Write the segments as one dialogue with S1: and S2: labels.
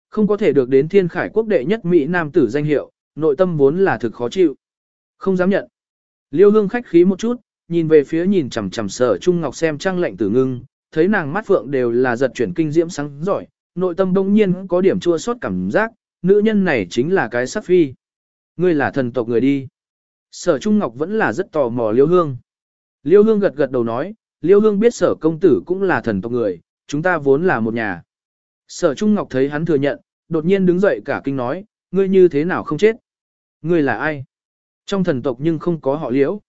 S1: Không có thể được đến thiên khải quốc đệ nhất Mỹ Nam tử danh hiệu, nội tâm vốn là thực khó chịu. Không dám nhận. Liêu hương khách khí một chút, nhìn về phía nhìn chằm chằm Sở Trung Ngọc xem Trang Lệnh Tử Ngưng, thấy nàng mắt phượng đều là giật chuyển kinh diễm sáng giỏi, nội tâm bỗng nhiên có điểm chua xót cảm giác, nữ nhân này chính là cái sắc phi. Ngươi là thần tộc người đi. Sở Trung Ngọc vẫn là rất tò mò Liêu hương. Liêu hương gật gật đầu nói, Liêu hương biết Sở công tử cũng là thần tộc người, chúng ta vốn là một nhà. Sở Trung Ngọc thấy hắn thừa nhận, đột nhiên đứng dậy cả kinh nói, ngươi như thế nào không chết? Ngươi là ai? Trong thần tộc nhưng không có họ Liễu.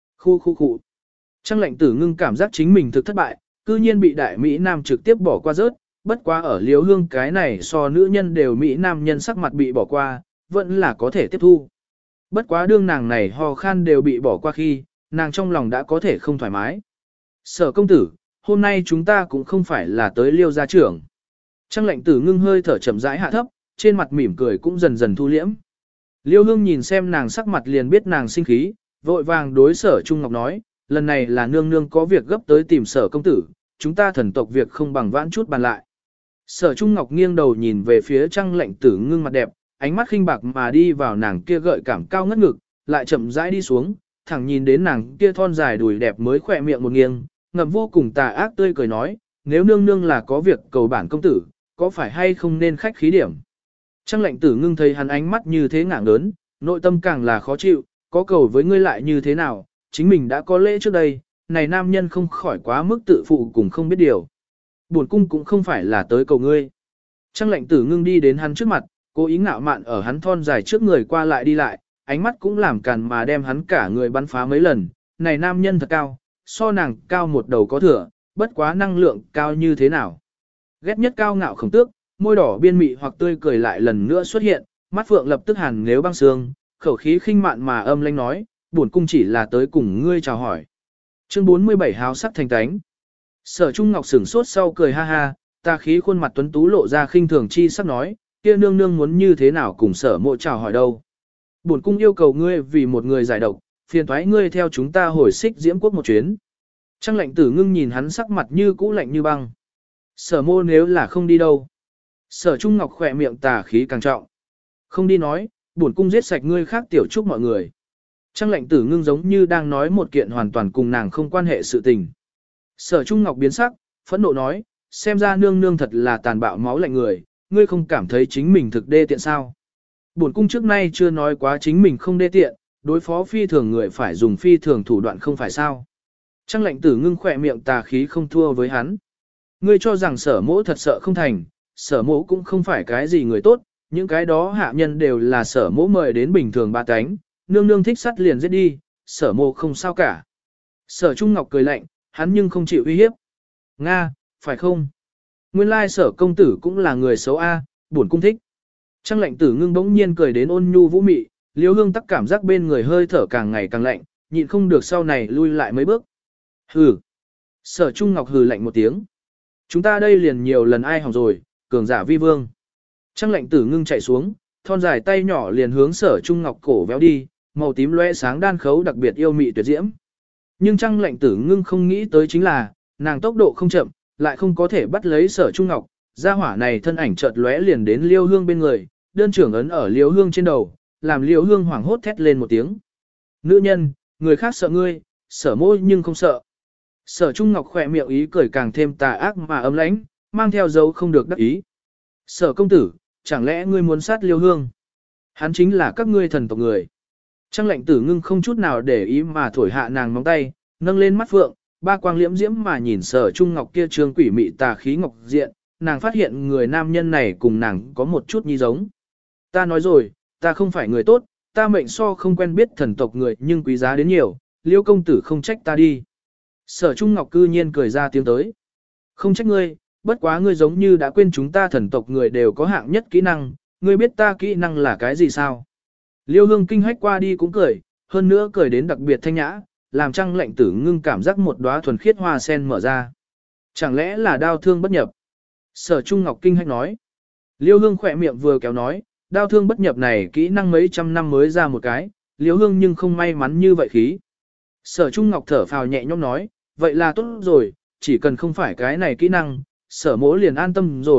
S1: Khu. Trang Lệnh Tử Ngưng cảm giác chính mình thực thất bại, cư nhiên bị đại Mỹ Nam trực tiếp bỏ qua rớt, bất quá ở Liễu hương cái này so nữ nhân đều Mỹ Nam nhân sắc mặt bị bỏ qua, vẫn là có thể tiếp thu. Bất quá đương nàng này ho khan đều bị bỏ qua khi, nàng trong lòng đã có thể không thoải mái. Sở công tử, hôm nay chúng ta cũng không phải là tới Liêu gia trưởng. Trang Lệnh Tử Ngưng hơi thở chậm rãi hạ thấp, trên mặt mỉm cười cũng dần dần thu liễm. Liêu hương nhìn xem nàng sắc mặt liền biết nàng sinh khí, vội vàng đối Sở Trung Ngọc nói, lần này là nương nương có việc gấp tới tìm Sở công tử, chúng ta thần tộc việc không bằng vãn chút bàn lại. Sở Trung Ngọc nghiêng đầu nhìn về phía Trang Lệnh Tử Ngưng mặt đẹp, ánh mắt khinh bạc mà đi vào nàng kia gợi cảm cao ngất ngực, lại chậm rãi đi xuống, thẳng nhìn đến nàng kia thon dài đùi đẹp mới khỏe miệng một nghiêng, ngậm vô cùng tà ác tươi cười nói, nếu nương nương là có việc cầu bản công tử, có phải hay không nên khách khí điểm. Trang Lệnh Tử Ngưng thấy hắn ánh mắt như thế ngạng lớn, nội tâm càng là khó chịu, có cầu với ngươi lại như thế nào, chính mình đã có lễ trước đây, này nam nhân không khỏi quá mức tự phụ cùng không biết điều. Buồn cung cũng không phải là tới cầu ngươi. Trang Lệnh Tử Ngưng đi đến hắn trước mặt, cố ý ngạo mạn ở hắn thon dài trước người qua lại đi lại, ánh mắt cũng làm càn mà đem hắn cả người bắn phá mấy lần, này nam nhân thật cao, so nàng cao một đầu có thừa, bất quá năng lượng cao như thế nào. Ghét nhất cao ngạo khổng tước, môi đỏ biên mị hoặc tươi cười lại lần nữa xuất hiện, mắt phượng lập tức hàn nếu băng xương, khẩu khí khinh mạn mà âm lãnh nói, bổn cung chỉ là tới cùng ngươi chào hỏi. Chương 47 háo sắc thành tánh. Sở Trung Ngọc sửng sốt sau cười ha ha, ta khí khuôn mặt tuấn tú lộ ra khinh thường chi sắc nói, kia nương nương muốn như thế nào cùng Sở mộ chào hỏi đâu. Bổn cung yêu cầu ngươi vì một người giải độc, phiền toái ngươi theo chúng ta hồi xích diễm quốc một chuyến. Trang Lệnh Tử Ngưng nhìn hắn sắc mặt như cũ lạnh như băng. Sở mô nếu là không đi đâu. Sở Trung Ngọc khỏe miệng tà khí càng trọng. Không đi nói, bổn cung giết sạch ngươi khác tiểu trúc mọi người. Trang Lệnh Tử Ngưng giống như đang nói một kiện hoàn toàn cùng nàng không quan hệ sự tình. Sở Trung Ngọc biến sắc, phẫn nộ nói, xem ra nương nương thật là tàn bạo máu lạnh người, ngươi không cảm thấy chính mình thực đê tiện sao. Bổn cung trước nay chưa nói quá chính mình không đê tiện, đối phó phi thường người phải dùng phi thường thủ đoạn không phải sao. Trang Lệnh Tử Ngưng khỏe miệng tà khí không thua với hắn. Ngươi cho rằng Sở mỗ thật sợ không thành, Sở mỗ cũng không phải cái gì người tốt, những cái đó hạ nhân đều là Sở mỗ mời đến bình thường ba cánh, nương nương thích sắt liền giết đi, Sở mỗ không sao cả. Sở Trung Ngọc cười lạnh, hắn nhưng không chịu uy hiếp. Nga, phải không? Nguyên lai Sở công tử cũng là người xấu a, bổn cung thích. Trang Lệnh Tử Ngưng bỗng nhiên cười đến ôn nhu vũ mị, Liêu hương tắc cảm giác bên người hơi thở càng ngày càng lạnh, nhịn không được sau này lui lại mấy bước. Hừ. Sở Trung Ngọc hừ lạnh một tiếng. Chúng ta đây liền nhiều lần ai hỏng rồi, cường giả vi vương. Trang Lệnh Tử Ngưng chạy xuống, thon dài tay nhỏ liền hướng Sở Trung Ngọc cổ véo đi, màu tím lóe sáng đan khấu đặc biệt yêu mị tuyệt diễm. Nhưng Trang Lệnh Tử Ngưng không nghĩ tới chính là, nàng tốc độ không chậm, lại không có thể bắt lấy Sở Trung Ngọc, gia hỏa này thân ảnh chợt lóe liền đến Liêu Hương bên người, đơn trưởng ấn ở Liêu Hương trên đầu, làm Liêu Hương hoảng hốt thét lên một tiếng. Nữ nhân, người khác sợ ngươi, Sở mô nhưng không sợ. Sở Trung Ngọc khỏe miệng ý cười càng thêm tà ác mà ấm lãnh, mang theo dấu không được đắc ý. Sở công tử, chẳng lẽ ngươi muốn sát Liêu Hương? Hắn chính là các ngươi thần tộc người. Trang Lệnh Tử Ngưng không chút nào để ý mà thổi hạ nàng móng tay, nâng lên mắt phượng, ba quang liễm diễm mà nhìn Sở Trung Ngọc kia trương quỷ mị tà khí ngọc diện, nàng phát hiện người nam nhân này cùng nàng có một chút nhi giống. Ta nói rồi, ta không phải người tốt, ta mệnh so không quen biết thần tộc người nhưng quý giá đến nhiều, Liêu công tử không trách ta đi. Sở Trung Ngọc cư nhiên cười ra tiếng tới. Không trách ngươi, bất quá ngươi giống như đã quên chúng ta thần tộc người đều có hạng nhất kỹ năng, ngươi biết ta kỹ năng là cái gì sao? Liêu Hương kinh hách qua đi cũng cười, hơn nữa cười đến đặc biệt thanh nhã, làm Trang Lệnh Tử Ngưng cảm giác một đóa thuần khiết hoa sen mở ra. Chẳng lẽ là đao thương bất nhập? Sở Trung Ngọc kinh hách nói. Liêu Hương khỏe miệng vừa kéo nói, đao thương bất nhập này kỹ năng mấy trăm năm mới ra một cái, Liêu Hương nhưng không may mắn như vậy khí. Sở Trung Ngọc thở phào nhẹ nhõm nói, vậy là tốt rồi, chỉ cần không phải cái này kỹ năng, Sở mỗ liền an tâm rồi,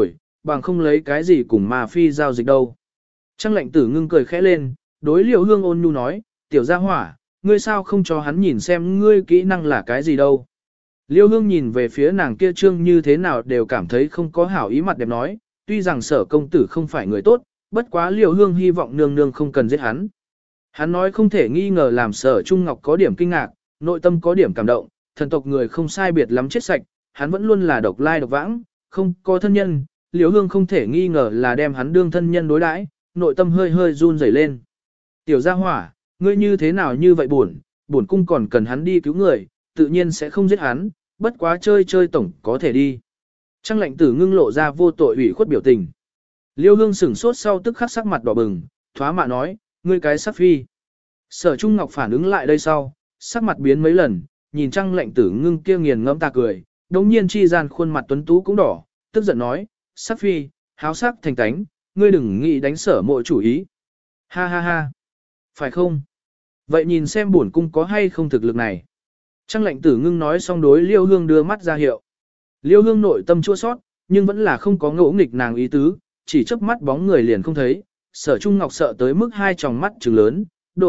S1: bằng không lấy cái gì cùng mà phi giao dịch đâu. Trang lệnh tử ngưng cười khẽ lên, đối Liễu Hương ôn nhu nói, tiểu gia hỏa, ngươi sao không cho hắn nhìn xem ngươi kỹ năng là cái gì đâu. Liễu Hương nhìn về phía nàng kia trương như thế nào đều cảm thấy không có hảo ý mặt đẹp nói, tuy rằng Sở công tử không phải người tốt, bất quá Liễu Hương hy vọng nương nương không cần giết hắn. Hắn nói không thể nghi ngờ làm Sở Trung Ngọc có điểm kinh ngạc, nội tâm có điểm cảm động, thần tộc người không sai biệt lắm chết sạch, hắn vẫn luôn là độc lai độc vãng, không có thân nhân, Liễu Hương không thể nghi ngờ là đem hắn đương thân nhân đối đãi, nội tâm hơi hơi run rẩy lên. Tiểu gia hỏa, ngươi như thế nào như vậy buồn cung còn cần hắn đi cứu người, tự nhiên sẽ không giết hắn, bất quá chơi chơi tổng có thể đi. Trang lệnh tử ngưng lộ ra vô tội ủy khuất biểu tình. Liêu Hương sửng sốt sau tức khắc sắc mặt đỏ bừng, thoá mạ nói, ngươi cái sắc phi. Sở Trung Ngọc phản ứng lại đây sau, sắc mặt biến mấy lần, nhìn Trang lệnh tử ngưng kia nghiền ngẫm ta cười, đống nhiên chi gian khuôn mặt tuấn tú cũng đỏ, tức giận nói, sắc phi, háo sắc thành tánh, ngươi đừng nghĩ đánh Sở mộ chủ ý. Ha ha ha. Phải không? Vậy nhìn xem bổn cung có hay không thực lực này. Trang lệnh tử ngưng nói xong đối Liêu Hương đưa mắt ra hiệu. Liêu Hương nội tâm chua sót, nhưng vẫn là không có ngỗ nghịch nàng ý tứ, chỉ chớp mắt bóng người liền không thấy. Sở Trung Ngọc sợ tới mức hai tròng mắt trừng lớn,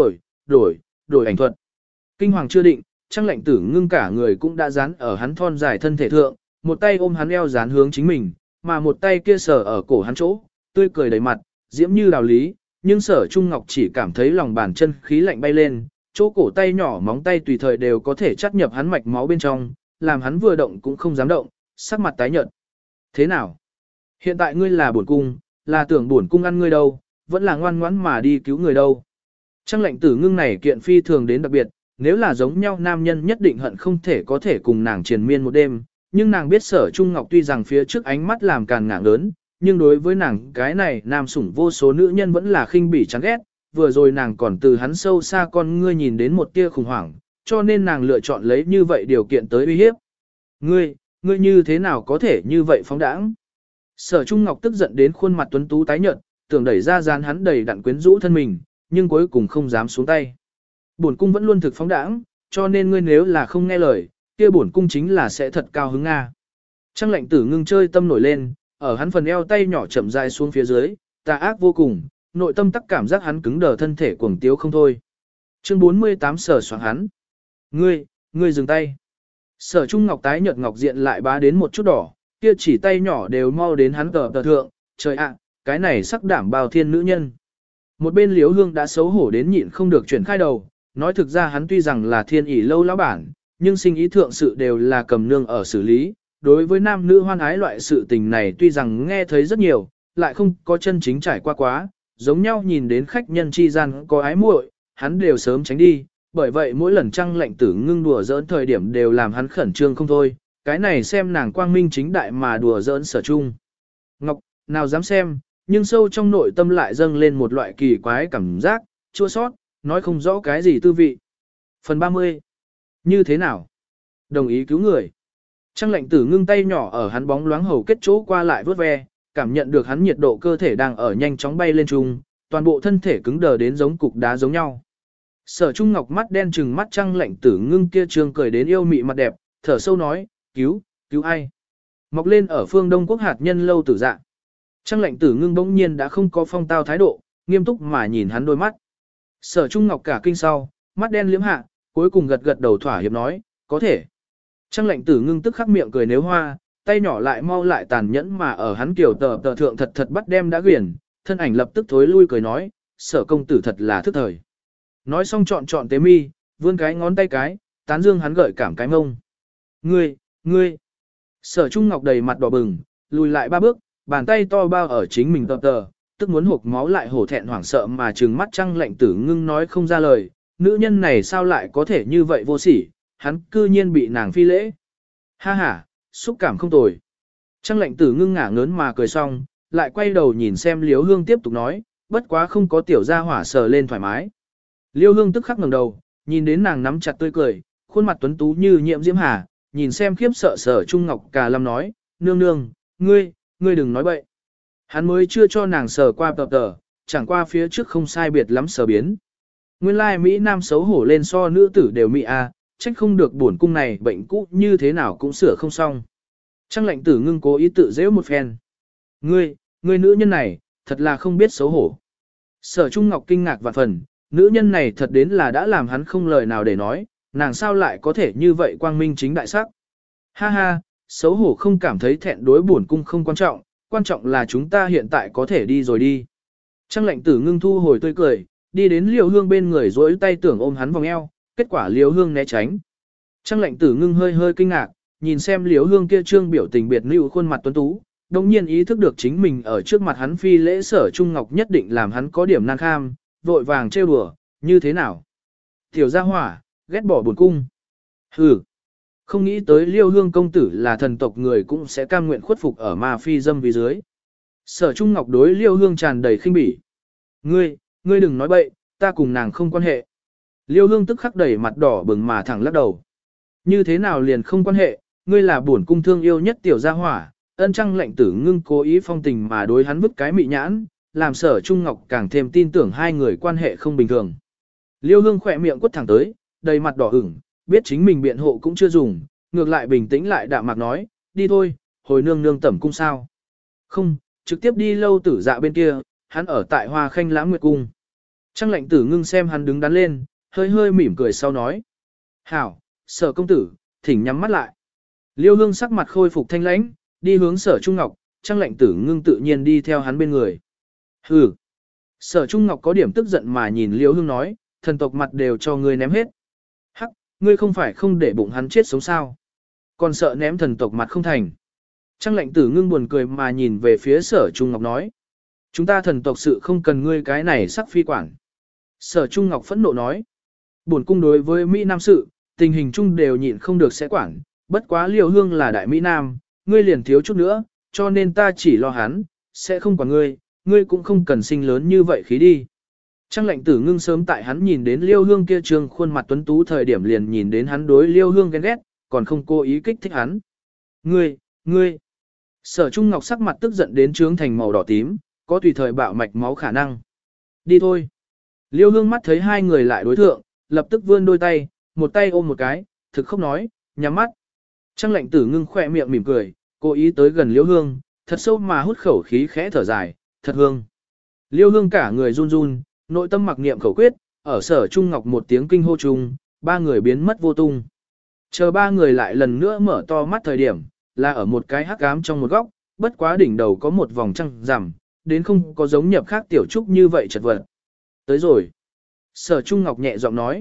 S1: đổi ảnh thuật. Kinh hoàng chưa định, Trang lệnh tử ngưng cả người cũng đã dán ở hắn thon dài thân thể thượng, một tay ôm hắn eo dán hướng chính mình, mà một tay kia sờ ở cổ hắn chỗ, tươi cười đầy mặt, diễm như đào lý, nhưng Sở Trung Ngọc chỉ cảm thấy lòng bàn chân khí lạnh bay lên, chỗ cổ tay nhỏ móng tay tùy thời đều có thể chắt nhập hắn mạch máu bên trong, làm hắn vừa động cũng không dám động, sắc mặt tái nhợt. Thế nào? Hiện tại ngươi là bổn cung, là tưởng bổn cung ăn ngươi đâu, vẫn là ngoan ngoãn mà đi cứu người đâu. Trang lệnh tử ngưng này kiện phi thường đến đặc biệt, nếu là giống nhau nam nhân nhất định hận không thể có thể cùng nàng triền miên một đêm, nhưng nàng biết Sở Trung Ngọc tuy rằng phía trước ánh mắt làm càn ngạng lớn, nhưng đối với nàng cái này nam sủng vô số nữ nhân vẫn là khinh bỉ chán ghét, vừa rồi nàng còn từ hắn sâu xa con ngươi nhìn đến một tia khủng hoảng, cho nên nàng lựa chọn lấy như vậy điều kiện tới uy hiếp. Ngươi như thế nào có thể như vậy phóng đãng? Sở Trung Ngọc tức giận đến khuôn mặt tuấn tú tái nhợt, tưởng đẩy ra gian hắn đầy đặn quyến rũ thân mình, nhưng cuối cùng không dám xuống tay. Bổn cung vẫn luôn thực phóng đãng, cho nên ngươi nếu là không nghe lời, kia bổn cung chính là sẽ thật cao hứng nga. Trang lệnh tử ngưng chơi tâm nổi lên, ở hắn phần eo tay nhỏ chậm rãi xuống phía dưới, tà ác vô cùng, nội tâm tắc cảm giác hắn cứng đờ thân thể cuồng tiếu không thôi. Chương 48 Sở soạn hắn. Ngươi dừng tay. Sở Trung Ngọc tái nhợt ngọc diện lại bá đến một chút đỏ, kia chỉ tay nhỏ đều mau đến hắn tờ thượng, trời ạ, cái này sắc đảm bao thiên nữ nhân. Một bên Liễu Hương đã xấu hổ đến nhịn không được chuyển khai đầu, nói thực ra hắn tuy rằng là thiên ỷ lâu lão bản, nhưng sinh ý thượng sự đều là cầm nương ở xử lý. Đối với nam nữ hoan ái loại sự tình này tuy rằng nghe thấy rất nhiều, lại không có chân chính trải qua quá, giống nhau nhìn đến khách nhân chi gian có ái muội, hắn đều sớm tránh đi, bởi vậy mỗi lần Trang lệnh tử ngưng đùa giỡn thời điểm đều làm hắn khẩn trương không thôi, cái này xem nàng quang minh chính đại mà đùa giỡn Sở Trung Ngọc, nào dám xem, nhưng sâu trong nội tâm lại dâng lên một loại kỳ quái cảm giác, chua sót, nói không rõ cái gì tư vị. Phần 30. Như thế nào? Đồng ý cứu người. Trang lệnh tử ngưng tay nhỏ ở hắn bóng loáng hầu kết chỗ qua lại vớt ve, cảm nhận được hắn nhiệt độ cơ thể đang ở nhanh chóng bay lên trung, toàn bộ thân thể cứng đờ đến giống cục đá giống nhau. Sở Trung Ngọc mắt đen trừng mắt Trang lệnh tử ngưng kia trương cười đến yêu mị mặt đẹp, thở sâu nói, cứu ai? Mọc lên ở phương Đông Quốc hạt nhân lâu tử dạ. Trang lệnh tử ngưng bỗng nhiên đã không có phong tao thái độ, nghiêm túc mà nhìn hắn đôi mắt. Sở Trung Ngọc cả kinh sau, mắt đen liếm hạ, cuối cùng gật đầu thỏa hiệp nói, có thể. Trang lệnh tử ngưng tức khắc miệng cười nếu hoa, tay nhỏ lại mau lại tàn nhẫn mà ở hắn kiểu tờ thượng thật bắt đem đã quyển, thân ảnh lập tức thối lui cười nói, Sở công tử thật là thức thời. Nói xong chọn tế mi, vươn cái ngón tay cái, tán dương hắn gợi cảm cái mông. Ngươi. Sở Trung Ngọc đầy mặt đỏ bừng, lùi lại 3 bước, bàn tay to bao ở chính mình tờ, tức muốn hộc máu lại hổ thẹn hoảng sợ mà trừng mắt Trang lệnh tử ngưng nói không ra lời, nữ nhân này sao lại có thể như vậy vô sỉ, hắn cư nhiên bị nàng phi lễ. Ha ha, xúc cảm không tồi. Trang lệnh tử ngưng ngả ngớn mà cười xong, lại quay đầu nhìn xem Liễu Hương tiếp tục nói, bất quá không có tiểu gia hỏa sờ lên thoải mái. Liễu Hương tức khắc ngẩng đầu, nhìn đến nàng nắm chặt tươi cười, khuôn mặt tuấn tú như nhiễm diễm hà, nhìn xem khiếp sợ Sở Trung Ngọc cà lâm nói, nương, ngươi đừng nói bậy. Hắn mới chưa cho nàng sờ qua tờ, chẳng qua phía trước không sai biệt lắm sờ biến. Nguyên lai Mỹ Nam xấu hổ lên so nữ tử đều Mỹ a, trách không được bổn cung này bệnh cũ như thế nào cũng sửa không xong. Trang lệnh tử ngưng cố ý tự dễ một phen. Ngươi nữ nhân này, thật là không biết xấu hổ. Sở Trung Ngọc kinh ngạc vạn phần, nữ nhân này thật đến là đã làm hắn không lời nào để nói, nàng sao lại có thể như vậy quang minh chính đại sắc. Ha ha, xấu hổ không cảm thấy thẹn đối bổn cung không quan trọng là chúng ta hiện tại có thể đi rồi đi. Trang lệnh tử ngưng thu hồi tươi cười, đi đến Liêu Hương bên người dối tay tưởng ôm hắn vòng eo, kết quả Liêu Hương né tránh. Trang lệnh tử ngưng hơi hơi kinh ngạc, nhìn xem Liêu Hương kia trương biểu tình biệt lưu khuôn mặt tuấn tú, đồng nhiên ý thức được chính mình ở trước mặt hắn phi lễ Sở Trung Ngọc nhất định làm hắn có điểm nan kham, vội vàng trêu đùa, như thế nào? Tiểu gia hỏa, ghét bỏ buồn cung. Hừ, không nghĩ tới Liêu Hương công tử là thần tộc người cũng sẽ cam nguyện khuất phục ở ma phi dâm vì dưới. Sở Trung Ngọc đối Liêu Hương tràn đầy khinh bỉ. Ngươi đừng nói bậy, ta cùng nàng không quan hệ. Liêu Hương tức khắc đẩy mặt đỏ bừng mà thẳng lắc đầu. Như thế nào liền không quan hệ, ngươi là bổn cung thương yêu nhất tiểu gia hỏa, ân Trăng lệnh tử ngưng cố ý phong tình mà đối hắn vứt cái mị nhãn, làm Sở Trung Ngọc càng thêm tin tưởng hai người quan hệ không bình thường. Liêu Hương khỏe miệng quất thẳng tới, đầy mặt đỏ ửng, biết chính mình biện hộ cũng chưa dùng, ngược lại bình tĩnh lại đạm mạc nói, đi thôi, hồi nương nương tẩm cung sao. Không, trực tiếp đi lâu tử dạ bên kia, hắn ở tại Hoa Khanh Lãng Nguyệt Cung. Trăng lệnh tử ngưng xem hắn đứng đắn lên, hơi hơi mỉm cười sau nói. Hảo, Sở công tử, thỉnh nhắm mắt lại. Liêu Hương sắc mặt khôi phục thanh lãnh, đi hướng Sở Trung Ngọc, Trăng lệnh tử ngưng tự nhiên đi theo hắn bên người. Hừ. Sở Trung Ngọc có điểm tức giận mà nhìn Liêu Hương nói, thần tộc mặt đều cho ngươi ném hết. Hắc, ngươi không phải không để bụng hắn chết sống sao. Còn sợ ném thần tộc mặt không thành. Trăng lệnh tử ngưng buồn cười mà nhìn về phía Sở Trung Ngọc nói. Chúng ta thần tộc sự không cần ngươi cái này sắc phi quản. Sở Trung Ngọc phẫn nộ nói. Bổn cung đối với Mỹ Nam sự, tình hình chung đều nhịn không được sẽ quản, bất quá Liêu Hương là đại Mỹ Nam, ngươi liền thiếu chút nữa, cho nên ta chỉ lo hắn, sẽ không quản ngươi cũng không cần sinh lớn như vậy khí đi. Trăng lệnh tử ngưng sớm tại hắn nhìn đến Liêu Hương kia trương khuôn mặt tuấn tú thời điểm liền nhìn đến hắn đối Liêu Hương ghen ghét, còn không cố ý kích thích hắn. Ngươi. Sở Trung Ngọc sắc mặt tức giận đến trướng thành màu đỏ tím, có tùy thời bạo mạch máu khả năng. Đi thôi. Liêu Hương mắt thấy hai người lại đối thượng, lập tức vươn đôi tay, một tay ôm một cái, thực không nói, nhắm mắt. Trăng lệnh tử ngưng khỏe miệng mỉm cười, cố ý tới gần Liêu Hương, thật sâu mà hút khẩu khí khẽ thở dài, thật hương. Liêu Hương cả người run run, nội tâm mặc niệm khẩu quyết, ở Sở Trung Ngọc một tiếng kinh hô chung, ba người biến mất vô tung. Chờ ba người lại lần nữa mở to mắt thời điểm, là ở một cái hắc ám trong một góc, bất quá đỉnh đầu có một vòng trăng rằm, đến không có giống nhập khác tiểu trúc như vậy chật vật. Tới rồi. Sở Trung Ngọc nhẹ giọng nói.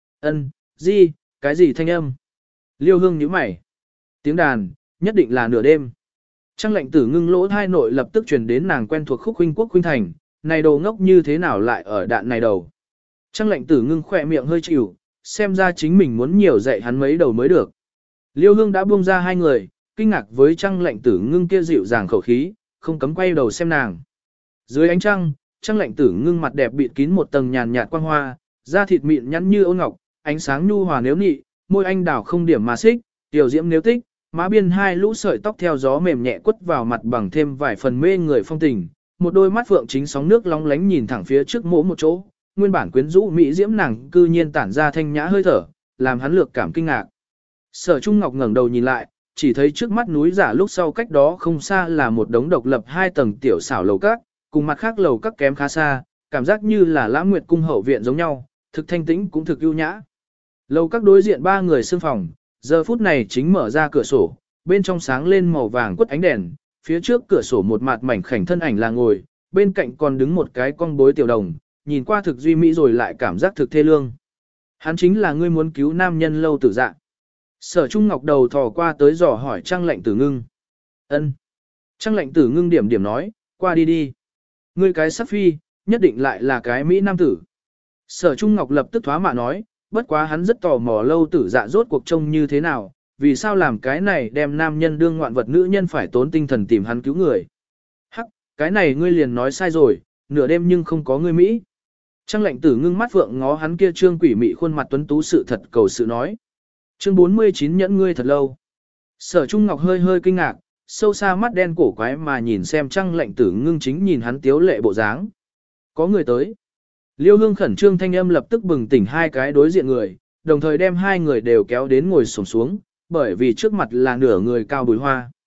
S1: Cái gì thanh âm? Liêu Hương nhíu mày. Tiếng đàn, nhất định là nửa đêm. Trăng lệnh tử ngưng lỗ thai nội lập tức truyền đến nàng quen thuộc khúc huynh quốc huynh thành, này đồ ngốc như thế nào lại ở đạn này đầu. Trăng lệnh tử ngưng khỏe miệng hơi chịu, xem ra chính mình muốn nhiều dạy hắn mấy đầu mới được. Liêu Hương đã buông ra hai người, kinh ngạc với trăng lệnh tử ngưng kia dịu dàng khẩu khí, không cấm quay đầu xem nàng. Dưới ánh trăng, trăng lệnh tử ngưng mặt đẹp bịt kín một tầng nhàn nhạt quang hoa, da thịt mịn nhắn như ôn ngọc, ánh sáng nhu hòa nếu nị, môi anh đào không điểm mà xích, tiểu diễm nếu tích, má biên hai lũ sợi tóc theo gió mềm nhẹ quất vào mặt bằng thêm vài phần mê người phong tình, một đôi mắt phượng chính sóng nước long lánh nhìn thẳng phía trước mỗ một chỗ, nguyên bản quyến rũ mỹ diễm nàng cư nhiên tản ra thanh nhã hơi thở, làm hắn lược cảm kinh ngạc. Sở Trung Ngọc ngẩng đầu nhìn lại, chỉ thấy trước mắt núi giả lúc sau cách đó không xa là một đống độc lập hai tầng tiểu xảo lầu các, cùng mặt khác lầu các kém khá xa, cảm giác như là Lãng Nguyệt cung hậu viện giống nhau, thực thanh tĩnh cũng thực ưu nhã. Lầu các đối diện ba người xương phòng, giờ phút này chính mở ra cửa sổ, bên trong sáng lên màu vàng quất ánh đèn, phía trước cửa sổ một mặt mảnh khảnh thân ảnh là ngồi, bên cạnh còn đứng một cái con bối tiểu đồng, nhìn qua thực duy mỹ rồi lại cảm giác thực thê lương. Hắn chính là ngươi muốn cứu nam nhân lâu tử dạ. Sở Trung Ngọc đầu thò qua tới dò hỏi Trăng lệnh tử ngưng. Ân. Trăng lệnh tử ngưng điểm điểm nói, qua đi đi. Ngươi cái sắc phi, nhất định lại là cái Mỹ nam tử. Sở Trung Ngọc lập tức thoá mạ nói, bất quá hắn rất tò mò lâu tử dạ rốt cuộc trông như thế nào, vì sao làm cái này đem nam nhân đương ngoạn vật nữ nhân phải tốn tinh thần tìm hắn cứu người. Hắc, cái này ngươi liền nói sai rồi, nửa đêm nhưng không có ngươi Mỹ. Trăng lệnh tử ngưng mắt vượng ngó hắn kia trương quỷ mị khuôn mặt tuấn tú sự thật cầu sự nói. Chương 49 nhẫn ngươi thật lâu. Sở Trung Ngọc hơi hơi kinh ngạc, sâu xa mắt đen cổ quái mà nhìn xem Trăng lệnh tử ngưng chính nhìn hắn tiếu lệ bộ dáng. Có người tới. Liêu Hương khẩn trương thanh âm lập tức bừng tỉnh hai cái đối diện người, đồng thời đem hai người đều kéo đến ngồi xổm xuống, bởi vì trước mặt là nửa người cao Bùi Hoa.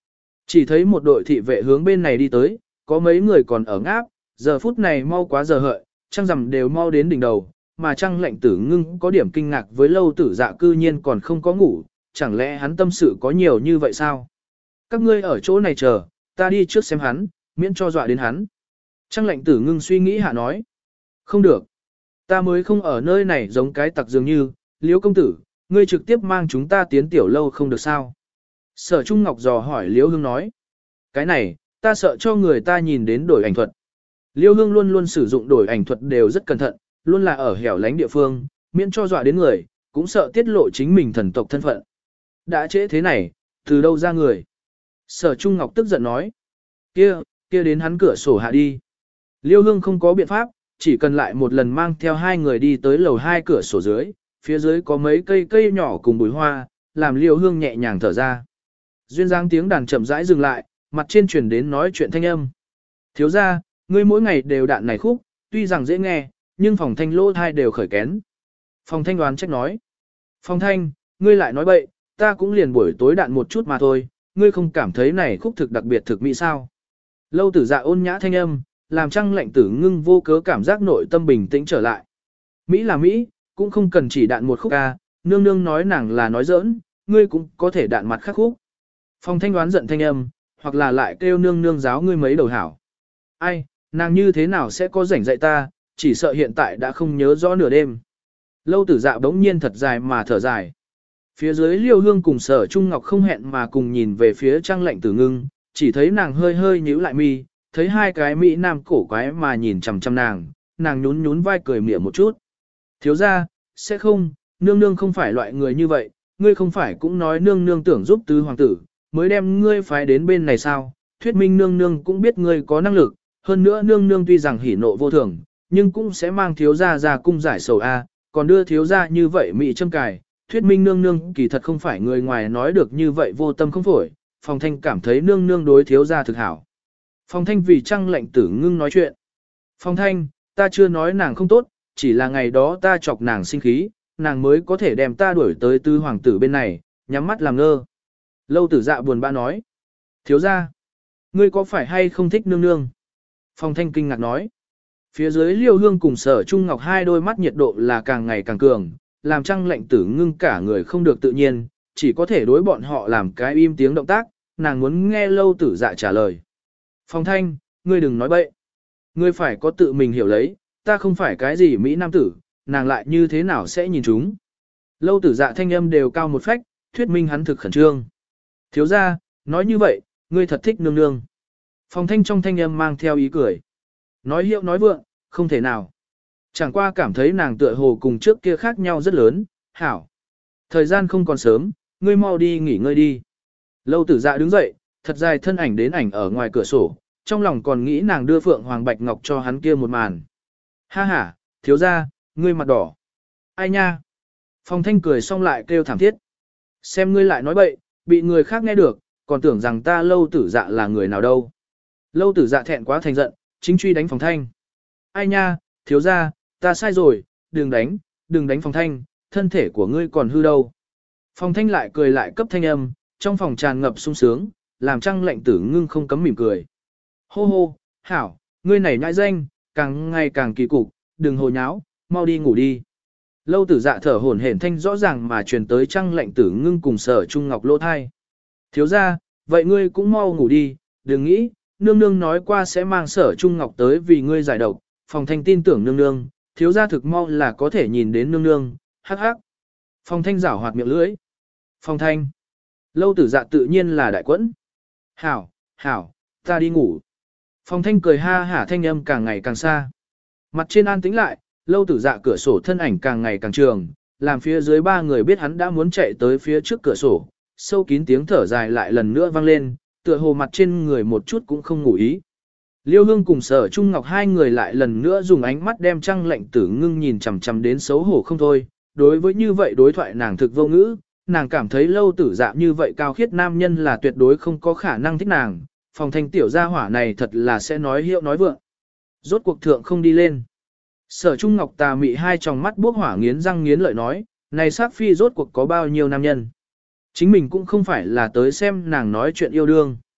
S1: Chỉ thấy một đội thị vệ hướng bên này đi tới, có mấy người còn ở ngáp, giờ phút này mau quá giờ hợi, trăng rằm đều mau đến đỉnh đầu, mà trăng lệnh tử ngưng có điểm kinh ngạc với Lâu Tử Dạ cư nhiên còn không có ngủ, chẳng lẽ hắn tâm sự có nhiều như vậy sao? Các ngươi ở chỗ này chờ, ta đi trước xem hắn, miễn cho dọa đến hắn. Trăng lệnh tử ngưng suy nghĩ hạ nói. Không được. Ta mới không ở nơi này giống cái tặc dường như, Liễu công tử, ngươi trực tiếp mang chúng ta tiến tiểu lâu không được sao? Sở Trung Ngọc dò hỏi Liễu Hương nói. Cái này, ta sợ cho người ta nhìn đến đổi ảnh thuật. Liễu Hương luôn luôn sử dụng đổi ảnh thuật đều rất cẩn thận, luôn là ở hẻo lánh địa phương, miễn cho dọa đến người, cũng sợ tiết lộ chính mình thần tộc thân phận. Đã trễ thế này, từ đâu ra người? Sở Trung Ngọc tức giận nói. Kia đến hắn cửa sổ hạ đi. Liêu Hương không có biện pháp, chỉ cần lại một lần mang theo hai người đi tới lầu hai cửa sổ dưới, phía dưới có mấy cây nhỏ cùng bùi hoa, làm Liêu Hương nhẹ nhàng thở ra. Duyên dáng tiếng đàn chậm rãi dừng lại, mặt trên truyền đến nói chuyện thanh âm. Thiếu ra, ngươi mỗi ngày đều đạn này khúc, tuy rằng dễ nghe, nhưng phòng thanh lỗ thai đều khởi kén. Phòng thanh đoán trách nói. Phòng thanh, ngươi lại nói bậy, ta cũng liền buổi tối đạn một chút mà thôi, ngươi không cảm thấy này khúc thực đặc biệt thực mỹ sao. Lâu Tử Dạ ôn nhã thanh âm, làm Trăng lệnh tử ngưng vô cớ cảm giác nội tâm bình tĩnh trở lại. Mỹ là Mỹ, cũng không cần chỉ đạn một khúc ca, nương nương nói nàng là nói giỡn, ngươi cũng có thể đạn mặt khác khúc. Phong thanh đoán giận thanh âm, hoặc là lại kêu nương nương giáo ngươi mấy đầu hảo. Ai, nàng như thế nào sẽ có rảnh dạy ta, chỉ sợ hiện tại đã không nhớ rõ nửa đêm. Lâu Tử Dạ bỗng nhiên thật dài mà thở dài. Phía dưới Liêu Hương cùng Sở Trung Ngọc không hẹn mà cùng nhìn về phía Trăng lệnh tử ngưng, chỉ thấy nàng hơi hơi nhíu lại mi, thấy hai cái mỹ nam cổ quái mà nhìn chằm chằm nàng, nàng nhún nhún vai cười mỉa một chút. Thiếu ra, sẽ không, nương nương không phải loại người như vậy, ngươi không phải cũng nói nương nương tưởng giúp tứ hoàng tử, mới đem ngươi phái đến bên này sao, thuyết minh nương nương cũng biết ngươi có năng lực, hơn nữa nương nương tuy rằng hỉ nộ vô thường, nhưng cũng sẽ mang thiếu gia ra cung giải sầu A, còn đưa thiếu gia như vậy mỹ châm cài, thuyết minh nương nương kỳ thật không phải người ngoài nói được như vậy vô tâm không phổi, Phong Thanh cảm thấy nương nương đối thiếu gia thực hảo. Phong Thanh vì Trăng lệnh tử ngưng nói chuyện. Phong Thanh, ta chưa nói nàng không tốt, chỉ là ngày đó ta chọc nàng sinh khí, nàng mới có thể đem ta đuổi tới tứ hoàng tử bên này, nhắm mắt làm ngơ. Lâu Tử Dạ buồn bã nói. Thiếu gia, ngươi có phải hay không thích nương nương? Phong Thanh kinh ngạc nói. Phía dưới Liêu Hương cùng Sở Trung Ngọc hai đôi mắt nhiệt độ là càng ngày càng cường, làm Trăng lệnh tử ngưng cả người không được tự nhiên, chỉ có thể đối bọn họ làm cái im tiếng động tác, nàng muốn nghe Lâu Tử Dạ trả lời. Phong Thanh, ngươi đừng nói bậy. Ngươi phải có tự mình hiểu lấy, ta không phải cái gì Mỹ Nam tử, nàng lại như thế nào sẽ nhìn chúng. Lâu Tử Dạ thanh âm đều cao một phách, thuyết minh hắn thực khẩn trương. Thiếu ra, nói như vậy, ngươi thật thích nương nương. Phong Thanh trong thanh âm mang theo ý cười. Nói hiệu nói vượng, không thể nào. Chẳng qua cảm thấy nàng tựa hồ cùng trước kia khác nhau rất lớn, hảo. Thời gian không còn sớm, ngươi mau đi nghỉ ngơi đi. Lâu Tử Dạ đứng dậy, thật dài thân ảnh đến ảnh ở ngoài cửa sổ, trong lòng còn nghĩ nàng đưa Phượng Hoàng Bạch Ngọc cho hắn kia một màn. Ha ha, thiếu ra, ngươi mặt đỏ. Ai nha? Phong Thanh cười xong lại kêu thảm thiết. Xem ngươi lại nói bậy, bị người khác nghe được, còn tưởng rằng ta Lâu Tử Dạ là người nào đâu. Lâu Tử Dạ thẹn quá thành giận, chính truy đánh Phong Thanh. Ai nha, thiếu ra, ta sai rồi, đừng đánh Phong Thanh, thân thể của ngươi còn hư đâu. Phong Thanh lại cười lại cấp thanh âm, trong phòng tràn ngập sung sướng, làm Trăng lệnh tử ngưng không cấm mỉm cười. Hô hô, hảo, ngươi này nhãi danh, càng ngày càng kỳ cục, đừng hồ nháo, mau đi ngủ đi. Lâu Tử Dạ thở hổn hển thanh rõ ràng mà truyền tới Trăng lệnh tử ngưng cùng Sở Trung Ngọc lỗ thai. Thiếu ra, vậy ngươi cũng mau ngủ đi, đừng nghĩ, nương nương nói qua sẽ mang Sở Trung Ngọc tới vì ngươi giải độc, Phong Thanh tin tưởng nương nương, thiếu ra thực mau là có thể nhìn đến nương nương, hắc hắc. Phong Thanh giảo hoạt miệng lưỡi. Phong Thanh. Lâu Tử Dạ tự nhiên là đại quẫn. Hảo, hảo, ta đi ngủ. Phong Thanh cười ha hả thanh âm càng ngày càng xa. Mặt trên an tĩnh lại, Lâu Tử Dạ cửa sổ thân ảnh càng ngày càng trường, làm phía dưới ba người biết hắn đã muốn chạy tới phía trước cửa sổ, sâu kín tiếng thở dài lại lần nữa vang lên, tựa hồ mặt trên người một chút cũng không ngủ ý. Liêu Hương cùng Sở Trung Ngọc hai người lại lần nữa dùng ánh mắt đem Trăng lệnh tử ngưng nhìn chằm chằm đến xấu hổ không thôi, đối với như vậy đối thoại nàng thực vô ngữ, nàng cảm thấy Lâu Tử Dạ như vậy cao khiết nam nhân là tuyệt đối không có khả năng thích nàng, Phong Thanh tiểu gia hỏa này thật là sẽ nói hiệu nói vượng. Rốt cuộc thượng không đi lên. Sở Trung Ngọc tà mị hai tròng mắt bốc hỏa nghiến răng nghiến lợi nói, này sắc phi rốt cuộc có bao nhiêu nam nhân. Chính mình cũng không phải là tới xem nàng nói chuyện yêu đương.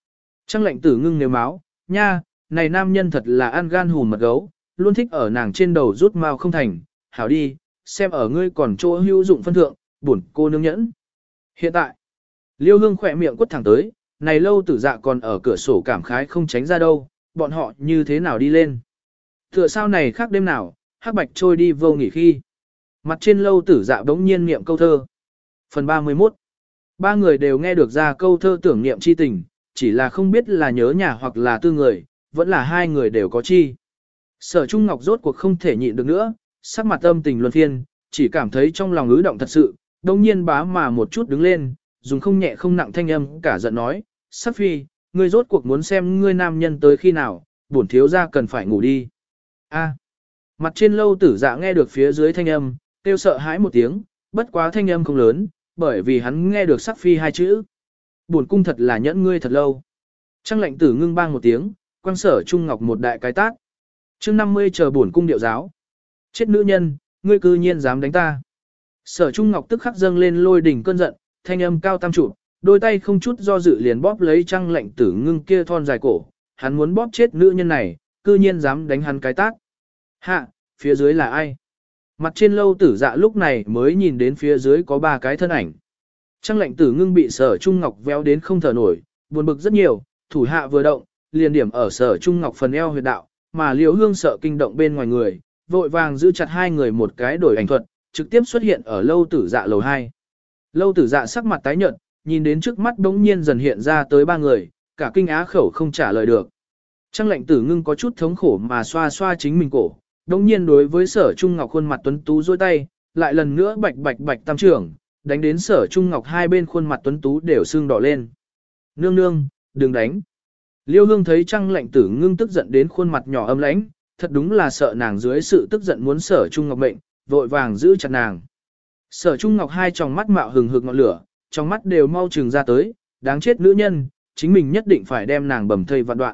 S1: Trang lệnh tử ngưng nếu máu, nha, này nam nhân thật là ăn gan hùn mật gấu, luôn thích ở nàng trên đầu rút mao không thành, hảo đi, xem ở ngươi còn chỗ hữu dụng phân thượng, buồn cô nương nhẫn. Hiện tại, Liêu Hương khỏe miệng quất thẳng tới, này Lâu Tử Dạ còn ở cửa sổ cảm khái không tránh ra đâu, bọn họ như thế nào đi lên. Tựa sao này khác đêm nào, hắc bạch trôi đi vô nghỉ khi. Mặt trên Lâu Tử Dạ bỗng nhiên niệm câu thơ. Phần 31. Ba người đều nghe được ra câu thơ tưởng niệm chi tình, chỉ là không biết là nhớ nhà hoặc là tư người, vẫn là hai người đều có chi. Sở Trung Ngọc rốt cuộc không thể nhịn được nữa, sắc mặt âm tình luân phiên, chỉ cảm thấy trong lòng ứ động thật sự, đồng nhiên bá mà một chút đứng lên, dùng không nhẹ không nặng thanh âm cả giận nói, Sắc Phi, ngươi rốt cuộc muốn xem ngươi nam nhân tới khi nào, bổn thiếu gia cần phải ngủ đi. A. Mặt trên Lâu Tử Dạ nghe được phía dưới thanh âm, kêu sợ hãi một tiếng, bất quá thanh âm không lớn, bởi vì hắn nghe được Sắc Phi hai chữ. Bổn cung thật là nhẫn ngươi thật lâu. Trang lệnh tử ngưng bang một tiếng, quang Sở Trung Ngọc một đại cái tát. Chương 50 chờ bổn cung điệu giáo. Chết nữ nhân, ngươi cư nhiên dám đánh ta. Sở Trung Ngọc tức khắc dâng lên lôi đỉnh cơn giận, thanh âm cao tam trụ, đôi tay không chút do dự liền bóp lấy Trang lệnh tử ngưng kia thon dài cổ, hắn muốn bóp chết nữ nhân này, cư nhiên dám đánh hắn cái tát. Hạ, phía dưới là ai? Mặt trên Lâu Tử Dạ lúc này mới nhìn đến phía dưới có ba cái thân ảnh. Trang lệnh tử ngưng bị Sở Trung Ngọc véo đến không thở nổi, buồn bực rất nhiều, thủ hạ vừa động, liền điểm ở Sở Trung Ngọc phần eo huyệt đạo, mà Liễu Hương sợ kinh động bên ngoài người, vội vàng giữ chặt hai người một cái đổi ảnh thuật, trực tiếp xuất hiện ở Lâu Tử Dạ lầu 2. Lâu Tử Dạ sắc mặt tái nhợt, nhìn đến trước mắt đống nhiên dần hiện ra tới ba người, cả kinh á khẩu không trả lời được. Trang lệnh tử ngưng có chút thống khổ mà xoa xoa chính mình cổ, đống nhiên đối với Sở Trung Ngọc khuôn mặt tuấn tú dôi tay, lại lần nữa bạch bạch bạch tam trưởng, đánh đến Sở Trung Ngọc hai bên khuôn mặt tuấn tú đều sưng đỏ lên. Nương nương, đừng đánh. Liêu Hương thấy Trang lệnh tử ngưng tức giận đến khuôn mặt nhỏ âm lãnh, thật đúng là sợ nàng dưới sự tức giận muốn Sở Trung Ngọc mệnh, vội vàng giữ chặt nàng. Sở Trung Ngọc hai tròng mắt mạo hừng hực ngọn lửa, trong mắt đều mau trừng ra tới, đáng chết nữ nhân, chính mình nhất định phải đem nàng bầm thây vạn đoạn.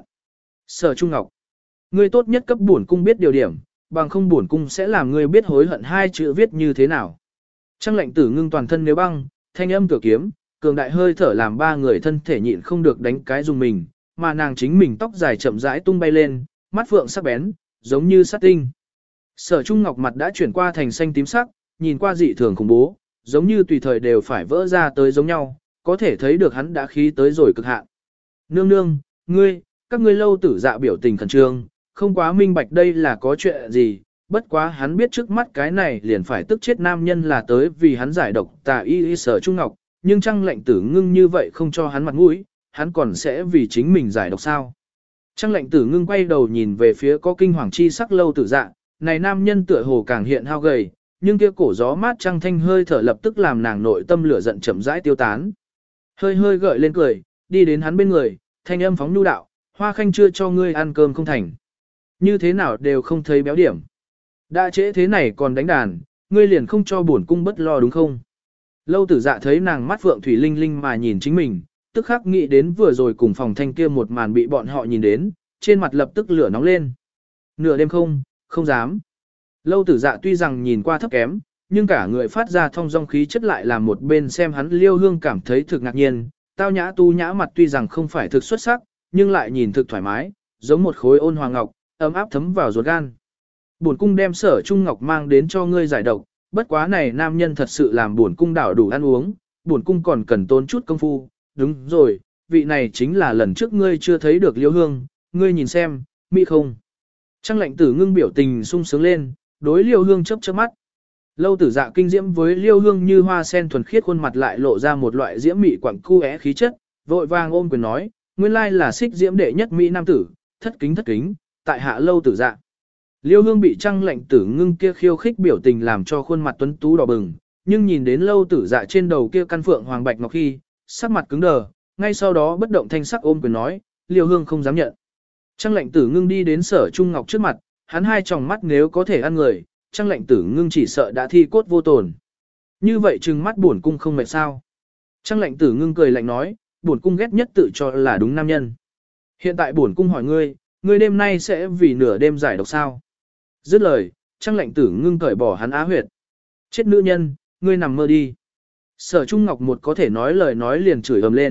S1: Sở Trung Ngọc, ngươi tốt nhất cấp bổn cung biết điều điểm, bằng không bổn cung sẽ làm ngươi biết hối hận hai chữ viết như thế nào. Trang lệnh tử ngưng toàn thân nếu băng, thanh âm tiểu kiếm, cường đại hơi thở làm ba người thân thể nhịn không được đánh cái dùng mình, mà nàng chính mình tóc dài chậm rãi tung bay lên, mắt phượng sắc bén, giống như sát tinh. Sở Trung Ngọc mặt đã chuyển qua thành xanh tím sắc, nhìn qua dị thường khủng bố, giống như tùy thời đều phải vỡ ra tới giống nhau, có thể thấy được hắn đã khí tới rồi cực hạn. Nương nương, các ngươi Lâu Tử Dạ biểu tình khẩn trương, không quá minh bạch đây là có chuyện gì, bất quá hắn biết trước mắt cái này liền phải tức chết nam nhân là tới vì hắn giải độc tà y Sở Trung Ngọc, nhưng Trang lệnh tử ngưng như vậy không cho hắn mặt mũi, hắn còn sẽ vì chính mình giải độc sao. Trang lệnh tử ngưng quay đầu nhìn về phía có kinh hoàng chi sắc Lâu Tử Dạ, này nam nhân tựa hồ càng hiện hao gầy, nhưng kia cổ gió mát trăng thanh hơi thở lập tức làm nàng nội tâm lửa giận chậm rãi tiêu tán. Hơi hơi gợi lên cười, đi đến hắn bên người, thanh âm phóng nhu đạo, Hoa Khanh chưa cho ngươi ăn cơm không thành. Như thế nào đều không thấy béo điểm. Đã trễ thế này còn đánh đàn, ngươi liền không cho bổn cung bất lo đúng không? Lâu Tử Dạ thấy nàng mắt phượng thủy linh linh mà nhìn chính mình, tức khắc nghĩ đến vừa rồi cùng phòng thanh kia một màn bị bọn họ nhìn đến, trên mặt lập tức lửa nóng lên. Nửa đêm không dám. Lâu Tử Dạ tuy rằng nhìn qua thấp kém, nhưng cả người phát ra thông dong khí chất lại làm một bên xem hắn Liêu Hương cảm thấy thực ngạc nhiên, tao nhã tu nhã mặt tuy rằng không phải thực xuất sắc, nhưng lại nhìn thực thoải mái, giống một khối ôn hoàng ngọc, ấm áp thấm vào ruột gan. Bổn cung đem Sở Trung Ngọc mang đến cho ngươi giải độc, bất quá này nam nhân thật sự làm bổn cung đảo đủ ăn uống, bổn cung còn cần tốn chút công phu, đúng rồi, vị này chính là lần trước ngươi chưa thấy được Liêu Hương, ngươi nhìn xem, mỹ không. Trang lệnh tử ngưng biểu tình sung sướng lên, đối Liêu Hương chớp chớp mắt. Lâu Tử Dạ kinh diễm với Liêu Hương như hoa sen thuần khiết khuôn mặt lại lộ ra một loại diễm mị quặng cu é khí chất, vội vàng ôm quyền nói, nguyên lai là xích diễm đệ nhất mỹ nam tử, thất kính, tại hạ Lâu Tử Dạ. Liêu Hương bị Trang lệnh tử ngưng kia khiêu khích biểu tình làm cho khuôn mặt tuấn tú đỏ bừng, nhưng nhìn đến Lâu Tử Dạ trên đầu kia căn phượng hoàng bạch ngọc khi, sắc mặt cứng đờ, ngay sau đó bất động thanh sắc ôm quyền nói, Liêu Hương không dám nhận. Trang lệnh tử ngưng đi đến Sở Trung Ngọc trước mặt, hắn hai tròng mắt nếu có thể ăn người, Trang lệnh tử ngưng chỉ sợ đã thi cốt vô tồn. Như vậy trừng mắt bổn cung không mệt sao. Trang lệnh tử ngưng cười lạnh nói, bổn cung ghét nhất tự cho là đúng nam nhân. Hiện tại bổn cung hỏi ngươi đêm nay sẽ vì nửa đêm giải độc sao? Dứt lời, Trang lệnh tử ngưng cởi bỏ hắn á huyệt. Chết nữ nhân, ngươi nằm mơ đi. Sở Trung Ngọc một có thể nói lời nói liền chửi ầm lên,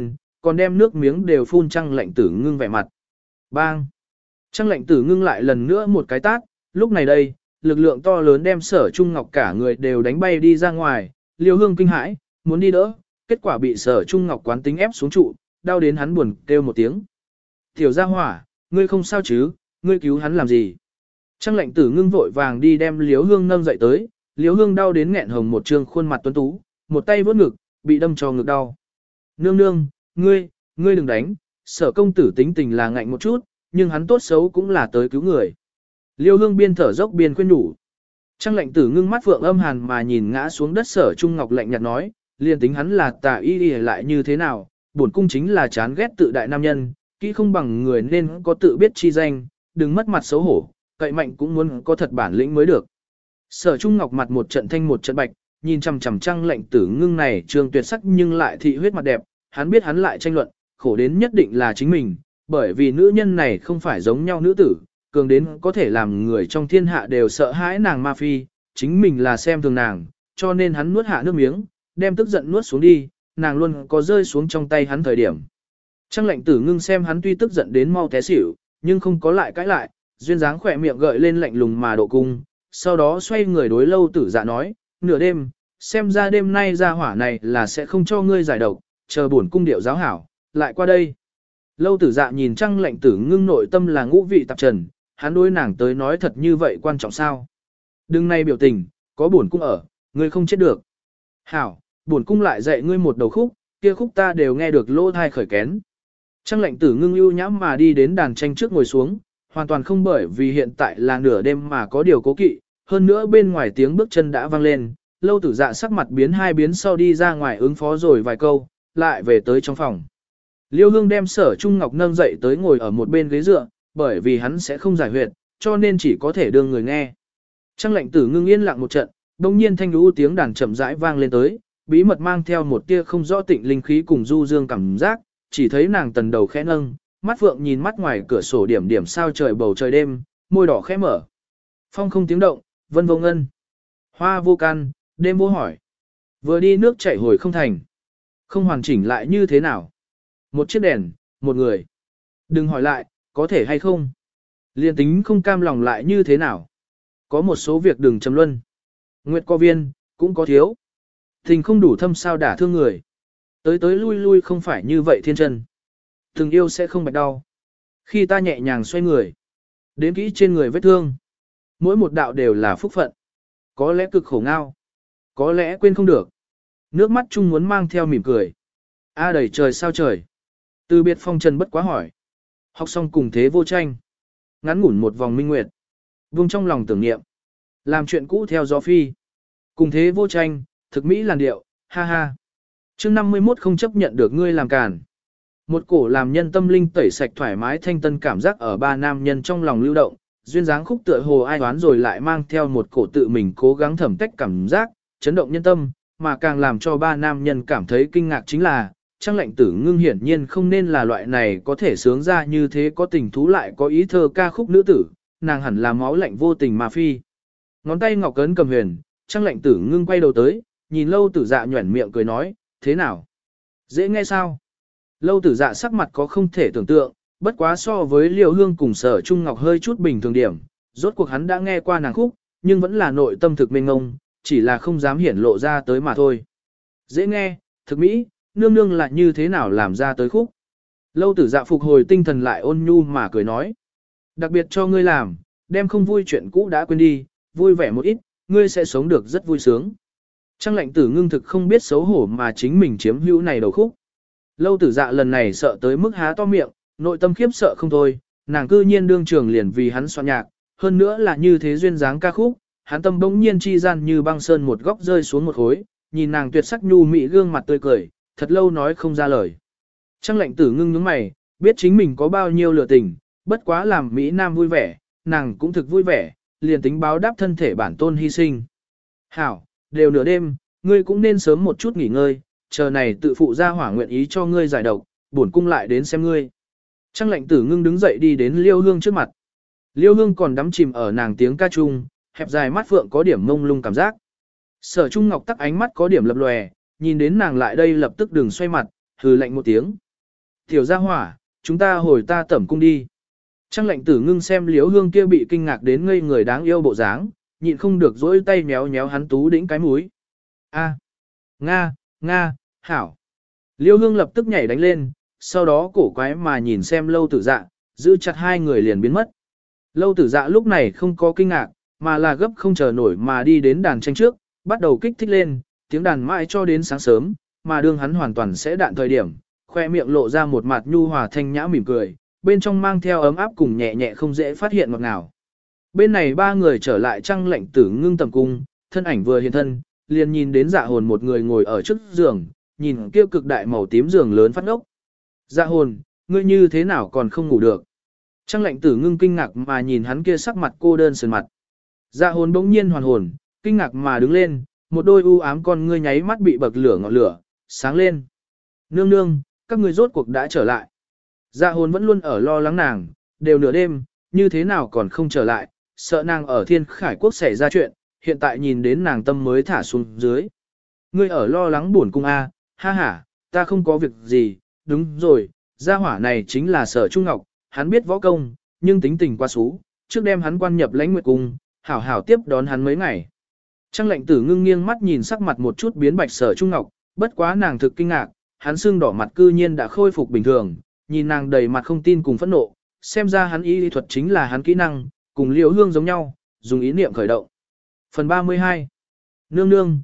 S1: còn đem nước miếng đều phun Trang Lệnh Tử Ngưng vẻ mặt. Bang! Trang Lệnh Tử Ngưng lại lần nữa một cái tát, lúc này đây, lực lượng to lớn đem Sở Trung Ngọc cả người đều đánh bay đi ra ngoài, Liêu Hương kinh hãi, muốn đi đỡ, kết quả bị Sở Trung Ngọc quán tính ép xuống trụ, đau đến hắn buồn kêu một tiếng. Tiểu gia hỏa, ngươi không sao chứ, ngươi cứu hắn làm gì? Trang Lệnh Tử Ngưng vội vàng đi đem Liêu Hương nâng dậy tới, Liêu Hương đau đến nghẹn hồng một trương khuôn mặt tuấn tú, một tay vuốt ngực, bị đâm cho ngực đau. Nương nương, ngươi đừng đánh, Sở công tử tính tình là ngạnh một chút, nhưng hắn tốt xấu cũng là tới cứu người. Liêu Hương biên thở dốc biên khuyên nhủ. Trang Lệnh Tử Ngưng mắt phượng âm hàn mà nhìn ngã xuống đất Sở Trung Ngọc lạnh nhạt nói, liền tính hắn là tà y lại như thế nào, bổn cung chính là chán ghét tự đại nam nhân, kỹ không bằng người nên có tự biết chi danh, đừng mất mặt xấu hổ, cậy mạnh cũng muốn có thật bản lĩnh mới được. Sở Trung Ngọc mặt một trận thanh một trận bạch, nhìn chằm chằm Trang Lệnh Tử Ngưng này trường tuyệt sắc nhưng lại thị huyết mặt đẹp, hắn biết hắn lại tranh luận, khổ đến nhất định là chính mình, bởi vì nữ nhân này không phải giống nhau nữ tử, cường đến có thể làm người trong thiên hạ đều sợ hãi nàng ma phi, chính mình là xem thường nàng, cho nên hắn nuốt hạ nước miếng, đem tức giận nuốt xuống đi, nàng luôn có rơi xuống trong tay hắn thời điểm. Trang Lệnh Tử Ngưng xem hắn tuy tức giận đến mau té xỉu, nhưng không có lại cãi lại, duyên dáng khỏe miệng gợi lên lạnh lùng mà độ cung, sau đó xoay người đối Lâu Tử Dạ nói, nửa đêm, xem ra đêm nay ra hỏa này là sẽ không cho ngươi giải độc, chờ bổn cung điệu giáo hảo, lại qua đây. Lâu Tử Dạ nhìn Trang Lệnh Tử Ngưng nội tâm là ngũ vị tạp trần, hắn đối nàng tới nói thật như vậy quan trọng sao? Đừng nay biểu tình, có bổn cung ở, ngươi không chết được. Hảo, bổn cung lại dạy ngươi một đầu khúc, kia khúc ta đều nghe được lỗ thai khởi kén. Trang Lệnh Tử Ngưng ưu nhãm mà đi đến đàn tranh trước ngồi xuống, hoàn toàn không bởi vì hiện tại là nửa đêm mà có điều cố kỵ, hơn nữa bên ngoài tiếng bước chân đã vang lên, Lâu Tử Dạ sắc mặt biến hai biến sau đi ra ngoài ứng phó rồi vài câu, lại về tới trong phòng. Liêu Hương đem Sở Trung Ngọc nâng dậy tới ngồi ở một bên ghế dựa, bởi vì hắn sẽ không giải huyệt, cho nên chỉ có thể đưa người nghe. Trang Lệnh Tử Ngưng yên lặng một trận, đồng nhiên thanh lũ tiếng đàn chậm rãi vang lên tới, bí mật mang theo một tia không rõ tịnh linh khí cùng du dương cảm giác, chỉ thấy nàng tần đầu khẽ nâng, mắt phượng nhìn mắt ngoài cửa sổ điểm điểm sao trời bầu trời đêm, môi đỏ khẽ mở. Phong không tiếng động, vân vô ngân. Hoa vô căn, đêm vô hỏi. Vừa đi nước chảy hồi không thành. Không hoàn chỉnh lại như thế nào? Một chiếc đèn, một người. Đừng hỏi lại, có thể hay không? Liên tính không cam lòng lại như thế nào? Có một số việc đừng trầm luân. Nguyệt có viên, cũng có thiếu. Tình không đủ thâm sao đả thương người. Tới tới lui lui không phải như vậy thiên chân. Từng yêu sẽ không bạch đau. Khi ta nhẹ nhàng xoay người, đến kỹ trên người vết thương. Mỗi một đạo đều là phúc phận. Có lẽ cực khổ ngao. Có lẽ quên không được. Nước mắt chung muốn mang theo mỉm cười. A đầy trời sao trời. Từ biệt phong trần bất quá hỏi. Học xong cùng thế vô tranh. Ngắn ngủn một vòng minh nguyệt. Vùng trong lòng tưởng niệm. Làm chuyện cũ theo gió phi. Cùng thế vô tranh, thực mỹ làn điệu, ha ha. Chương 51 không chấp nhận được ngươi làm càn. Một cổ làm nhân tâm linh tẩy sạch thoải mái thanh tân cảm giác ở ba nam nhân trong lòng lưu động, duyên dáng khúc tựa hồ ai đoán rồi lại mang theo một cổ tự mình cố gắng thẩm tách cảm giác, chấn động nhân tâm, mà càng làm cho ba nam nhân cảm thấy kinh ngạc chính là, Trang Lệnh Tử Ngưng hiển nhiên không nên là loại này có thể sướng ra như thế có tình thú lại có ý thơ ca khúc nữ tử, nàng hẳn là máu lạnh vô tình mà phi. Ngón tay ngọc cấn cầm huyền, Trang Lệnh Tử Ngưng quay đầu tới, nhìn Lâu Tử Dạ nhuẩn miệng cười nói, thế nào? Dễ nghe sao? Lâu Tử Dạ sắc mặt có không thể tưởng tượng, bất quá so với Liêu Hương cùng Sở Trung Ngọc hơi chút bình thường điểm, rốt cuộc hắn đã nghe qua nàng khúc, nhưng vẫn là nội tâm thực mênh ngông, chỉ là không dám hiển lộ ra tới mà thôi. Dễ nghe, thực mỹ, nương nương lại như thế nào làm ra tới khúc. Lâu Tử Dạ phục hồi tinh thần lại ôn nhu mà cười nói. Đặc biệt cho ngươi làm, đem không vui chuyện cũ đã quên đi, vui vẻ một ít, ngươi sẽ sống được rất vui sướng. Trang Lệnh Tử Ngưng thực không biết xấu hổ mà chính mình chiếm hữu này đầu khúc. Lâu Tử Dạ lần này sợ tới mức há to miệng, nội tâm khiếp sợ không thôi, nàng cư nhiên đương trường liền vì hắn soạn nhạc, hơn nữa là như thế duyên dáng ca khúc, hắn tâm bỗng nhiên chi gian như băng sơn một góc rơi xuống một khối, nhìn nàng tuyệt sắc nhu mị gương mặt tươi cười, thật lâu nói không ra lời. Trang Lệnh Tử Ngưng nhướng mày, biết chính mình có bao nhiêu lửa tình, bất quá làm Mỹ Nam vui vẻ, nàng cũng thực vui vẻ, liền tính báo đáp thân thể bản tôn hy sinh. Hảo, đều nửa đêm, ngươi cũng nên sớm một chút nghỉ ngơi, chờ này tự phụ ra hỏa nguyện ý cho ngươi giải độc, bổn cung lại đến xem ngươi. Trang Lệnh Tử Ngưng đứng dậy đi đến Liêu Hương trước mặt. Liêu Hương còn đắm chìm ở nàng tiếng ca chung, hẹp dài mắt phượng có điểm mông lung cảm giác. Sở Trung Ngọc tắc ánh mắt có điểm lập lòe, nhìn đến nàng lại đây lập tức đừng xoay mặt, hừ lạnh một tiếng. Tiểu gia hỏa, chúng ta hồi ta tẩm cung đi. Trang lệnh tử ngưng xem liếu hương kia bị kinh ngạc đến ngây người đáng yêu bộ dáng, nhịn không được dỗi tay méo méo hắn tú đĩnh cái mũi. A, Nga, Nga, hảo. Liêu hương lập tức nhảy đánh lên, sau đó cổ quái mà nhìn xem lâu tử dạ, giữ chặt hai người liền biến mất. Lâu tử dạ lúc này không có kinh ngạc, mà là gấp không chờ nổi mà đi đến đàn tranh trước, bắt đầu kích thích lên, tiếng đàn mãi cho đến sáng sớm, mà đương hắn hoàn toàn sẽ đạn thời điểm, khoe miệng lộ ra một mặt nhu hòa thanh nhã mỉm cười, bên trong mang theo ấm áp cùng nhẹ nhẹ không dễ phát hiện ngọt ngào. Bên này ba người trở lại Trăng lệnh tử ngưng tầm cung, thân ảnh vừa hiện thân, liền nhìn đến dạ hồn một người ngồi ở trước giường, nhìn kia cực đại màu tím giường lớn phát ngốc. Dạ hồn, ngươi như thế nào còn không ngủ được? Trăng lệnh tử ngưng kinh ngạc mà nhìn hắn kia sắc mặt cô đơn sườn mặt. Dạ hồn bỗng nhiên hoàn hồn, kinh ngạc mà đứng lên, một đôi u ám con ngươi nháy mắt bị bậc lửa ngọn lửa, sáng lên. Nương nương, các ngươi rốt cuộc đã trở lại. Dạ hồn vẫn luôn ở lo lắng nàng, đều nửa đêm, như thế nào còn không trở lại, sợ nàng ở Thiên Khải Quốc xảy ra chuyện, hiện tại nhìn đến nàng tâm mới thả xuống dưới. Ngươi ở lo lắng buồn cung a, ha ha, ta không có việc gì, đúng rồi, gia hỏa này chính là Sở Trung Ngọc, hắn biết võ công, nhưng tính tình quá xú, trước đem hắn quan nhập Lãnh Nguyệt Cung, hảo hảo tiếp đón hắn mấy ngày. Trang lệnh tử ngưng nghiêng mắt nhìn sắc mặt một chút biến bạch Sở Trung Ngọc, bất quá nàng thực kinh ngạc, hắn xương đỏ mặt cư nhiên đã khôi phục bình thường, nhìn nàng đầy mặt không tin cùng phẫn nộ, xem ra hắn y lý thuật chính là hắn kỹ năng, cùng Liễu Hương giống nhau, dùng ý niệm khởi động. Phần 32. Nương nương,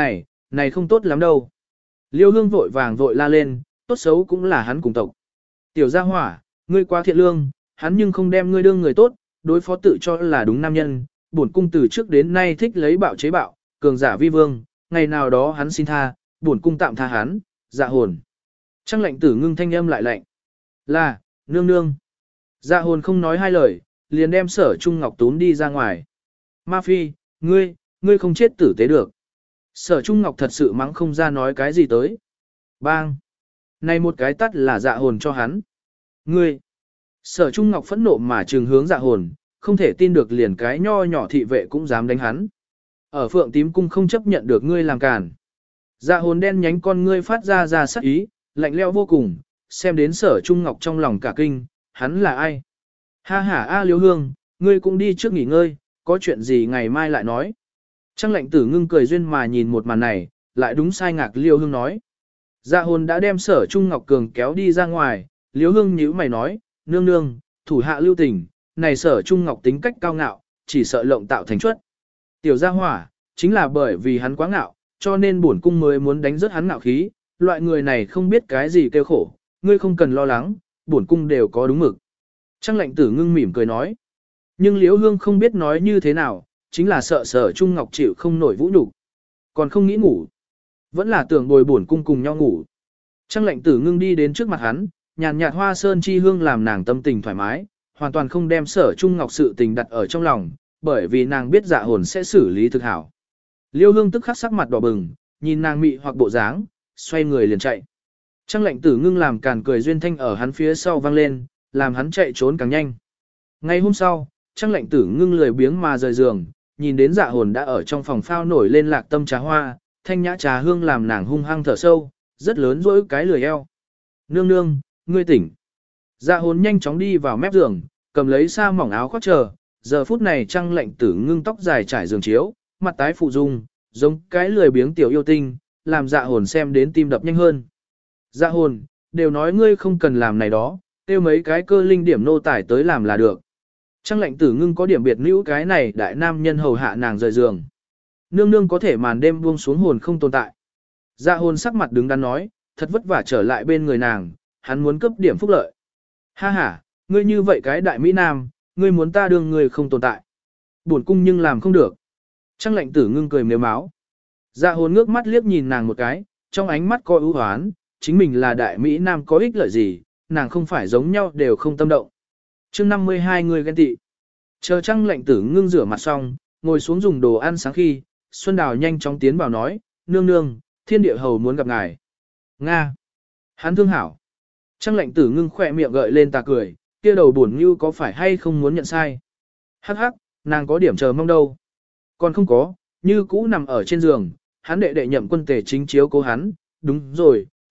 S1: này không tốt lắm đâu. Liễu Hương vội vàng vội la lên, tốt xấu cũng là hắn cùng tộc. Tiểu gia hỏa, ngươi quá thiện lương, hắn nhưng không đem ngươi đương người tốt, đối phó tự cho là đúng nam nhân, bổn cung từ trước đến nay thích lấy bạo chế bạo, cường giả vi vương, ngày nào đó hắn xin tha, bổn cung tạm tha hắn, dạ hồn. Trang lệnh tử ngưng thanh âm lại lạnh. Là, nương nương. Dạ hồn không nói hai lời, liền đem Sở Trung Ngọc tún đi ra ngoài. Ma Phi, ngươi không chết tử tế được. Sở Trung Ngọc thật sự mắng không ra nói cái gì tới. Bang! Này một cái tắt là dạ hồn cho hắn. Ngươi! Sở Trung Ngọc phẫn nộ mà trừng hướng dạ hồn, không thể tin được liền cái nho nhỏ thị vệ cũng dám đánh hắn. Ở Phượng Tím Cung không chấp nhận được ngươi làm cản. Dạ hồn đen nhánh con ngươi phát ra sắc ý, lạnh lẽo vô cùng, xem đến Sở Trung Ngọc trong lòng cả kinh, hắn là ai? Ha ha a Liễu Hương, ngươi cũng đi trước nghỉ ngơi, có chuyện gì ngày mai lại nói. Trang lệnh tử ngưng cười duyên mà nhìn một màn này, lại đúng sai ngạc Liễu Hương nói. Dạ hồn đã đem Sở Trung Ngọc Cường kéo đi ra ngoài, Liễu Hương nhíu mày nói, nương nương, thủ hạ lưu tình, này Sở Trung Ngọc tính cách cao ngạo, chỉ sợ lộng tạo thành chuất. Tiểu gia hỏa, chính là bởi vì hắn quá ngạo, cho nên bổn cung mới muốn đánh rớt hắn ngạo khí, loại người này không biết cái gì kêu khổ, ngươi không cần lo lắng, bổn cung đều có đúng mực. Trang lệnh tử ngưng mỉm cười nói. Nhưng Liễu Hương không biết nói như thế nào, chính là sợ Sở Trung Ngọc chịu không nổi vũ nhục, còn không nghĩ ngủ. Vẫn là tưởng bồi bổn cung cùng nhau ngủ. Trang lệnh tử ngưng đi đến trước mặt hắn, nhàn nhạt hoa sơn chi hương làm nàng tâm tình thoải mái, hoàn toàn không đem Sở Trung Ngọc sự tình đặt ở trong lòng, bởi vì nàng biết dạ hồn sẽ xử lý thực hảo. Liêu Hương tức khắc sắc mặt đỏ bừng, nhìn nàng mị hoặc bộ dáng, xoay người liền chạy. Trang lệnh tử ngưng làm càn cười duyên thanh ở hắn phía sau vang lên, làm hắn chạy trốn càng nhanh. Ngay hôm sau, Trang lệnh tử ngưng lười biếng mà rời giường, nhìn đến dạ hồn đã ở trong phòng phao nổi lên lạc tâm trà hoa, thanh nhã trà hương làm nàng hung hăng thở sâu, rất lớn dỗi cái lười eo. Nương nương, ngươi tỉnh. Dạ hồn nhanh chóng đi vào mép giường, cầm lấy sa mỏng áo khoác chờ, giờ phút này Trang lệnh tử ngưng tóc dài trải giường chiếu, mặt tái phụ dung, giống cái lười biếng tiểu yêu tinh, làm dạ hồn xem đến tim đập nhanh hơn. Dạ hồn, đều nói ngươi không cần làm này đó, tiêu mấy cái cơ linh điểm nô tải tới làm là được. Trang lệnh tử ngưng có điểm biệt nữ cái này đại nam nhân hầu hạ nàng rời giường. Nương nương có thể màn đêm buông xuống hồn không tồn tại. Dạ hồn sắc mặt đứng đắn nói, thật vất vả trở lại bên người nàng, hắn muốn cấp điểm phúc lợi. Ha ha, ngươi như vậy cái đại Mỹ Nam, ngươi muốn ta đương ngươi không tồn tại. Buồn cung nhưng làm không được. Trang lệnh tử ngưng cười mếu máu. Dạ hồn ngước mắt liếc nhìn nàng một cái, trong ánh mắt coi ưu hoán, chính mình là đại Mỹ Nam có ích lợi gì, nàng không phải giống nhau đều không tâm động. Chương 52 người ghen tị. Chờ Trang lệnh tử ngưng rửa mặt xong, ngồi xuống dùng đồ ăn sáng khi, Xuân Đào nhanh chóng tiến vào nói, nương nương, thiên địa hầu muốn gặp ngài. Nga. Hắn thương hảo. Trang lệnh tử ngưng khỏe miệng gợi lên tà cười, kia đầu buồn như có phải hay không muốn nhận sai. Hắc hắc, nàng có điểm chờ mong đâu. Còn không có, như cũ nằm ở trên giường, hắn đệ đệ nhậm quân tể chính chiếu cố hắn, đúng rồi,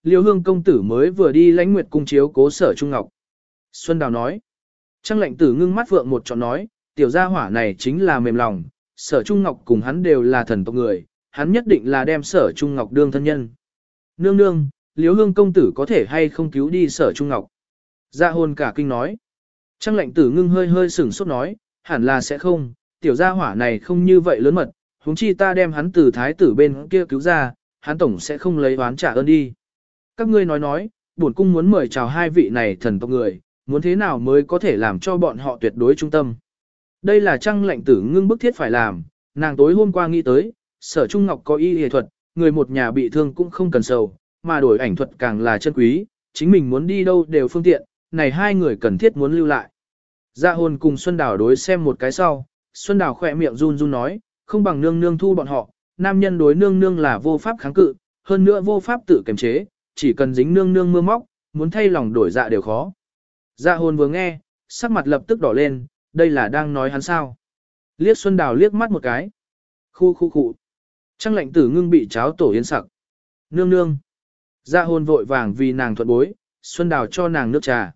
S1: Liêu Hương công tử mới vừa đi Lãnh Nguyệt cung chiếu cố Sở Trung Ngọc. Xuân Đào nói. Trang lệnh tử ngưng mắt vượng một trọn nói, tiểu gia hỏa này chính là mềm lòng, Sở Trung Ngọc cùng hắn đều là thần tộc người, hắn nhất định là đem Sở Trung Ngọc đương thân nhân. Nương nương, Liêu Hương công tử có thể hay không cứu đi Sở Trung Ngọc? Dạ hồn cả kinh nói. Trang lệnh tử ngưng hơi hơi sửng sốt nói, hẳn là sẽ không, tiểu gia hỏa này không như vậy lớn mật, huống chi ta đem hắn từ thái tử bên kia cứu ra, hắn tổng sẽ không lấy oán trả ơn đi. Các ngươi nói, bổn cung muốn mời chào hai vị này thần tộc người, muốn thế nào mới có thể làm cho bọn họ tuyệt đối trung tâm. Đây là Trang lệnh tử ngưng bức thiết phải làm, nàng tối hôm qua nghĩ tới, Sở Trung Ngọc có y y thuật, người một nhà bị thương cũng không cần sầu, mà đổi ảnh thuật càng là chân quý, chính mình muốn đi đâu đều phương tiện, này hai người cần thiết muốn lưu lại. Dạ hồn cùng Xuân Đào đối xem một cái sau, Xuân Đào khỏe miệng run run nói, không bằng nương nương thu bọn họ, nam nhân đối nương nương là vô pháp kháng cự, hơn nữa vô pháp tự kiềm chế, chỉ cần dính nương nương mưa móc, muốn thay lòng đổi dạ đều khó. Dạ hồn vừa nghe, sắc mặt lập tức đỏ lên, đây là đang nói hắn sao. Liếc Xuân Đào liếc mắt một cái. Khu. Trang lệnh tử ngưng bị cháo tổ yến sặc. Nương nương. Dạ hồn vội vàng vì nàng thuận bối, Xuân Đào cho nàng nước trà.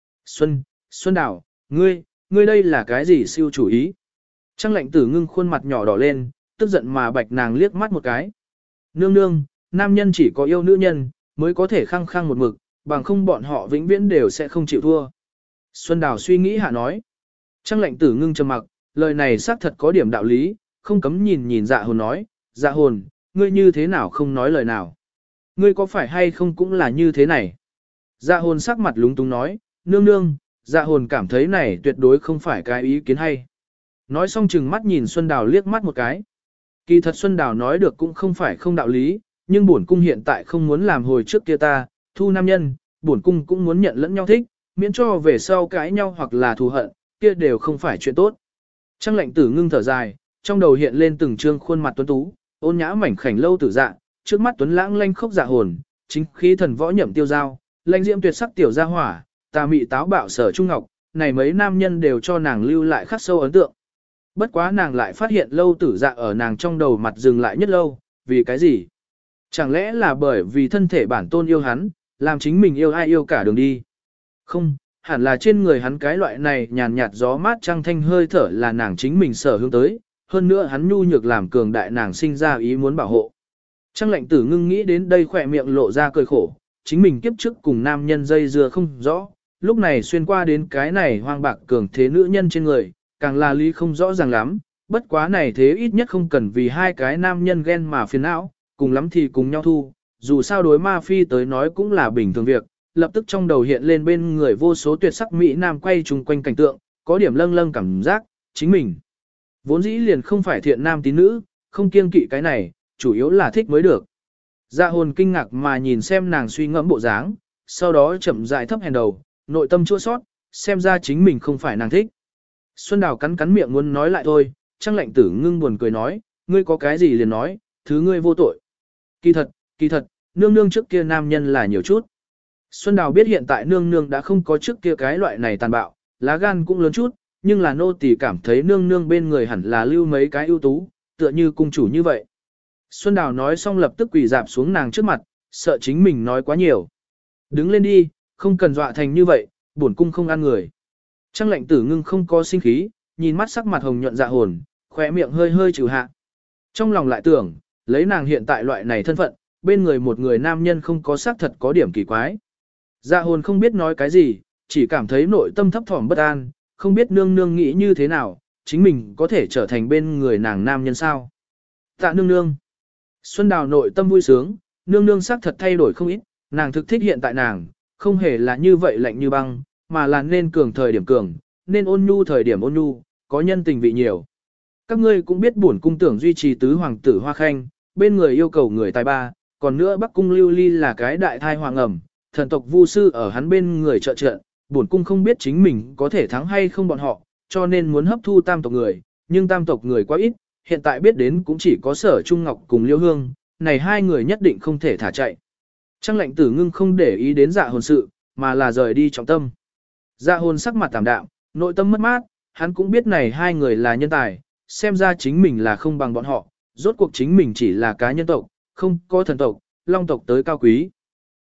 S1: Xuân Đào, ngươi đây là cái gì siêu chủ ý? Trang lệnh tử ngưng khuôn mặt nhỏ đỏ lên, tức giận mà bạch nàng liếc mắt một cái. Nương nương, nam nhân chỉ có yêu nữ nhân, mới có thể khăng khăng một mực, bằng không bọn họ vĩnh viễn đều sẽ không chịu thua. Xuân Đào suy nghĩ hạ nói. Trang lệnh tử ngưng trầm mặc, lời này xác thật có điểm đạo lý, không cấm nhìn dạ hồn nói, dạ hồn, ngươi như thế nào không nói lời nào? Ngươi có phải hay không cũng là như thế này? Dạ hồn sắc mặt lúng túng nói, nương nương, dạ hồn cảm thấy này tuyệt đối không phải cái ý kiến hay. Nói xong chừng mắt nhìn Xuân Đào liếc mắt một cái. Kỳ thật Xuân Đào nói được cũng không phải không đạo lý, nhưng bổn cung hiện tại không muốn làm hồi trước kia ta, thu nam nhân, bổn cung cũng muốn nhận lẫn nhau thích, miễn cho về sau cãi nhau hoặc là thù hận, kia đều không phải chuyện tốt. Trang lệnh tử ngưng thở dài, trong đầu hiện lên từng trương khuôn mặt tuấn tú, ôn nhã mảnh khảnh lâu tử dạ, trước mắt tuấn lãng lanh khốc dạ hồn, chính khí thần võ nhậm tiêu giao, lãnh diễm tuyệt sắc tiểu gia hỏa, tà mị táo bạo Sở Trung Ngọc, này mấy nam nhân đều cho nàng lưu lại khắc sâu ấn tượng. Bất quá nàng lại phát hiện lâu tử dạ ở nàng trong đầu mặt dừng lại nhất lâu, vì cái gì? Chẳng lẽ là bởi vì thân thể bản tôn yêu hắn, làm chính mình yêu ai yêu cả đường đi? Không, hẳn là trên người hắn cái loại này nhàn nhạt gió mát trăng thanh hơi thở là nàng chính mình sở hướng tới, hơn nữa hắn nhu nhược làm cường đại nàng sinh ra ý muốn bảo hộ. Trang lệnh tử ngưng nghĩ đến đây khỏe miệng lộ ra cười khổ, chính mình kiếp trước cùng nam nhân dây dưa không rõ, lúc này xuyên qua đến cái này hoang bạc cường thế nữ nhân trên người, càng là lý không rõ ràng lắm, bất quá này thế ít nhất không cần vì hai cái nam nhân ghen mà phiền não, cùng lắm thì cùng nhau thu, dù sao đối ma phi tới nói cũng là bình thường việc, lập tức trong đầu hiện lên bên người vô số tuyệt sắc mỹ nam quay chung quanh cảnh tượng, có điểm lâng lâng cảm giác, chính mình vốn dĩ liền không phải thiện nam tín nữ, không kiêng kỵ cái này, chủ yếu là thích mới được. Dạ hồn kinh ngạc mà nhìn xem nàng suy ngẫm bộ dáng, sau đó chậm rãi thấp hèn đầu, nội tâm chua sót, xem ra chính mình không phải nàng thích. Xuân Đào cắn cắn miệng muốn nói lại thôi, Trang lệnh tử ngưng buồn cười nói, ngươi có cái gì liền nói, thứ ngươi vô tội. Kỳ thật, nương nương trước kia nam nhân là nhiều chút. Xuân Đào biết hiện tại nương nương đã không có trước kia cái loại này tàn bạo, lá gan cũng lớn chút, nhưng là nô tỳ cảm thấy nương nương bên người hẳn là lưu mấy cái ưu tú, tựa như cung chủ như vậy. Xuân Đào nói xong lập tức quỳ dạp xuống nàng trước mặt, sợ chính mình nói quá nhiều. Đứng lên đi, không cần dọa thành như vậy, bổn cung không ăn người. Trang lệnh tử ngưng không có sinh khí, nhìn mắt sắc mặt hồng nhuận dạ hồn, khỏe miệng hơi hơi trừ hạ. Trong lòng lại tưởng, lấy nàng hiện tại loại này thân phận, bên người một người nam nhân không có xác thật có điểm kỳ quái. Dạ hồn không biết nói cái gì, chỉ cảm thấy nội tâm thấp thỏm bất an, không biết nương nương nghĩ như thế nào, chính mình có thể trở thành bên người nàng nam nhân sao. Tạ nương nương. Xuân Đào nội tâm vui sướng, nương nương xác thật thay đổi không ít, nàng thực thích hiện tại nàng, không hề là như vậy lạnh như băng, mà là nên cường thời điểm cường, nên ôn nhu thời điểm ôn nhu, có nhân tình vị nhiều. Các ngươi cũng biết bổn cung tưởng duy trì tứ hoàng tử Hoa Khanh, bên người yêu cầu người tài ba, còn nữa Bắc cung Lưu Ly là cái đại thai hoàng ẩm, thần tộc Vu sư ở hắn bên người trợ trận, bổn cung không biết chính mình có thể thắng hay không bọn họ, cho nên muốn hấp thu tam tộc người, nhưng tam tộc người quá ít, hiện tại biết đến cũng chỉ có Sở Trung Ngọc cùng Liêu Hương, này hai người nhất định không thể thả chạy. Trang lệnh tử ngưng không để ý đến dạ hồn sự, mà là rời đi trọng tâm. Dạ hồn sắc mặt tạm đạm, nội tâm mất mát, hắn cũng biết này hai người là nhân tài, xem ra chính mình là không bằng bọn họ, rốt cuộc chính mình chỉ là cá nhân tộc, không có thần tộc, long tộc tới cao quý.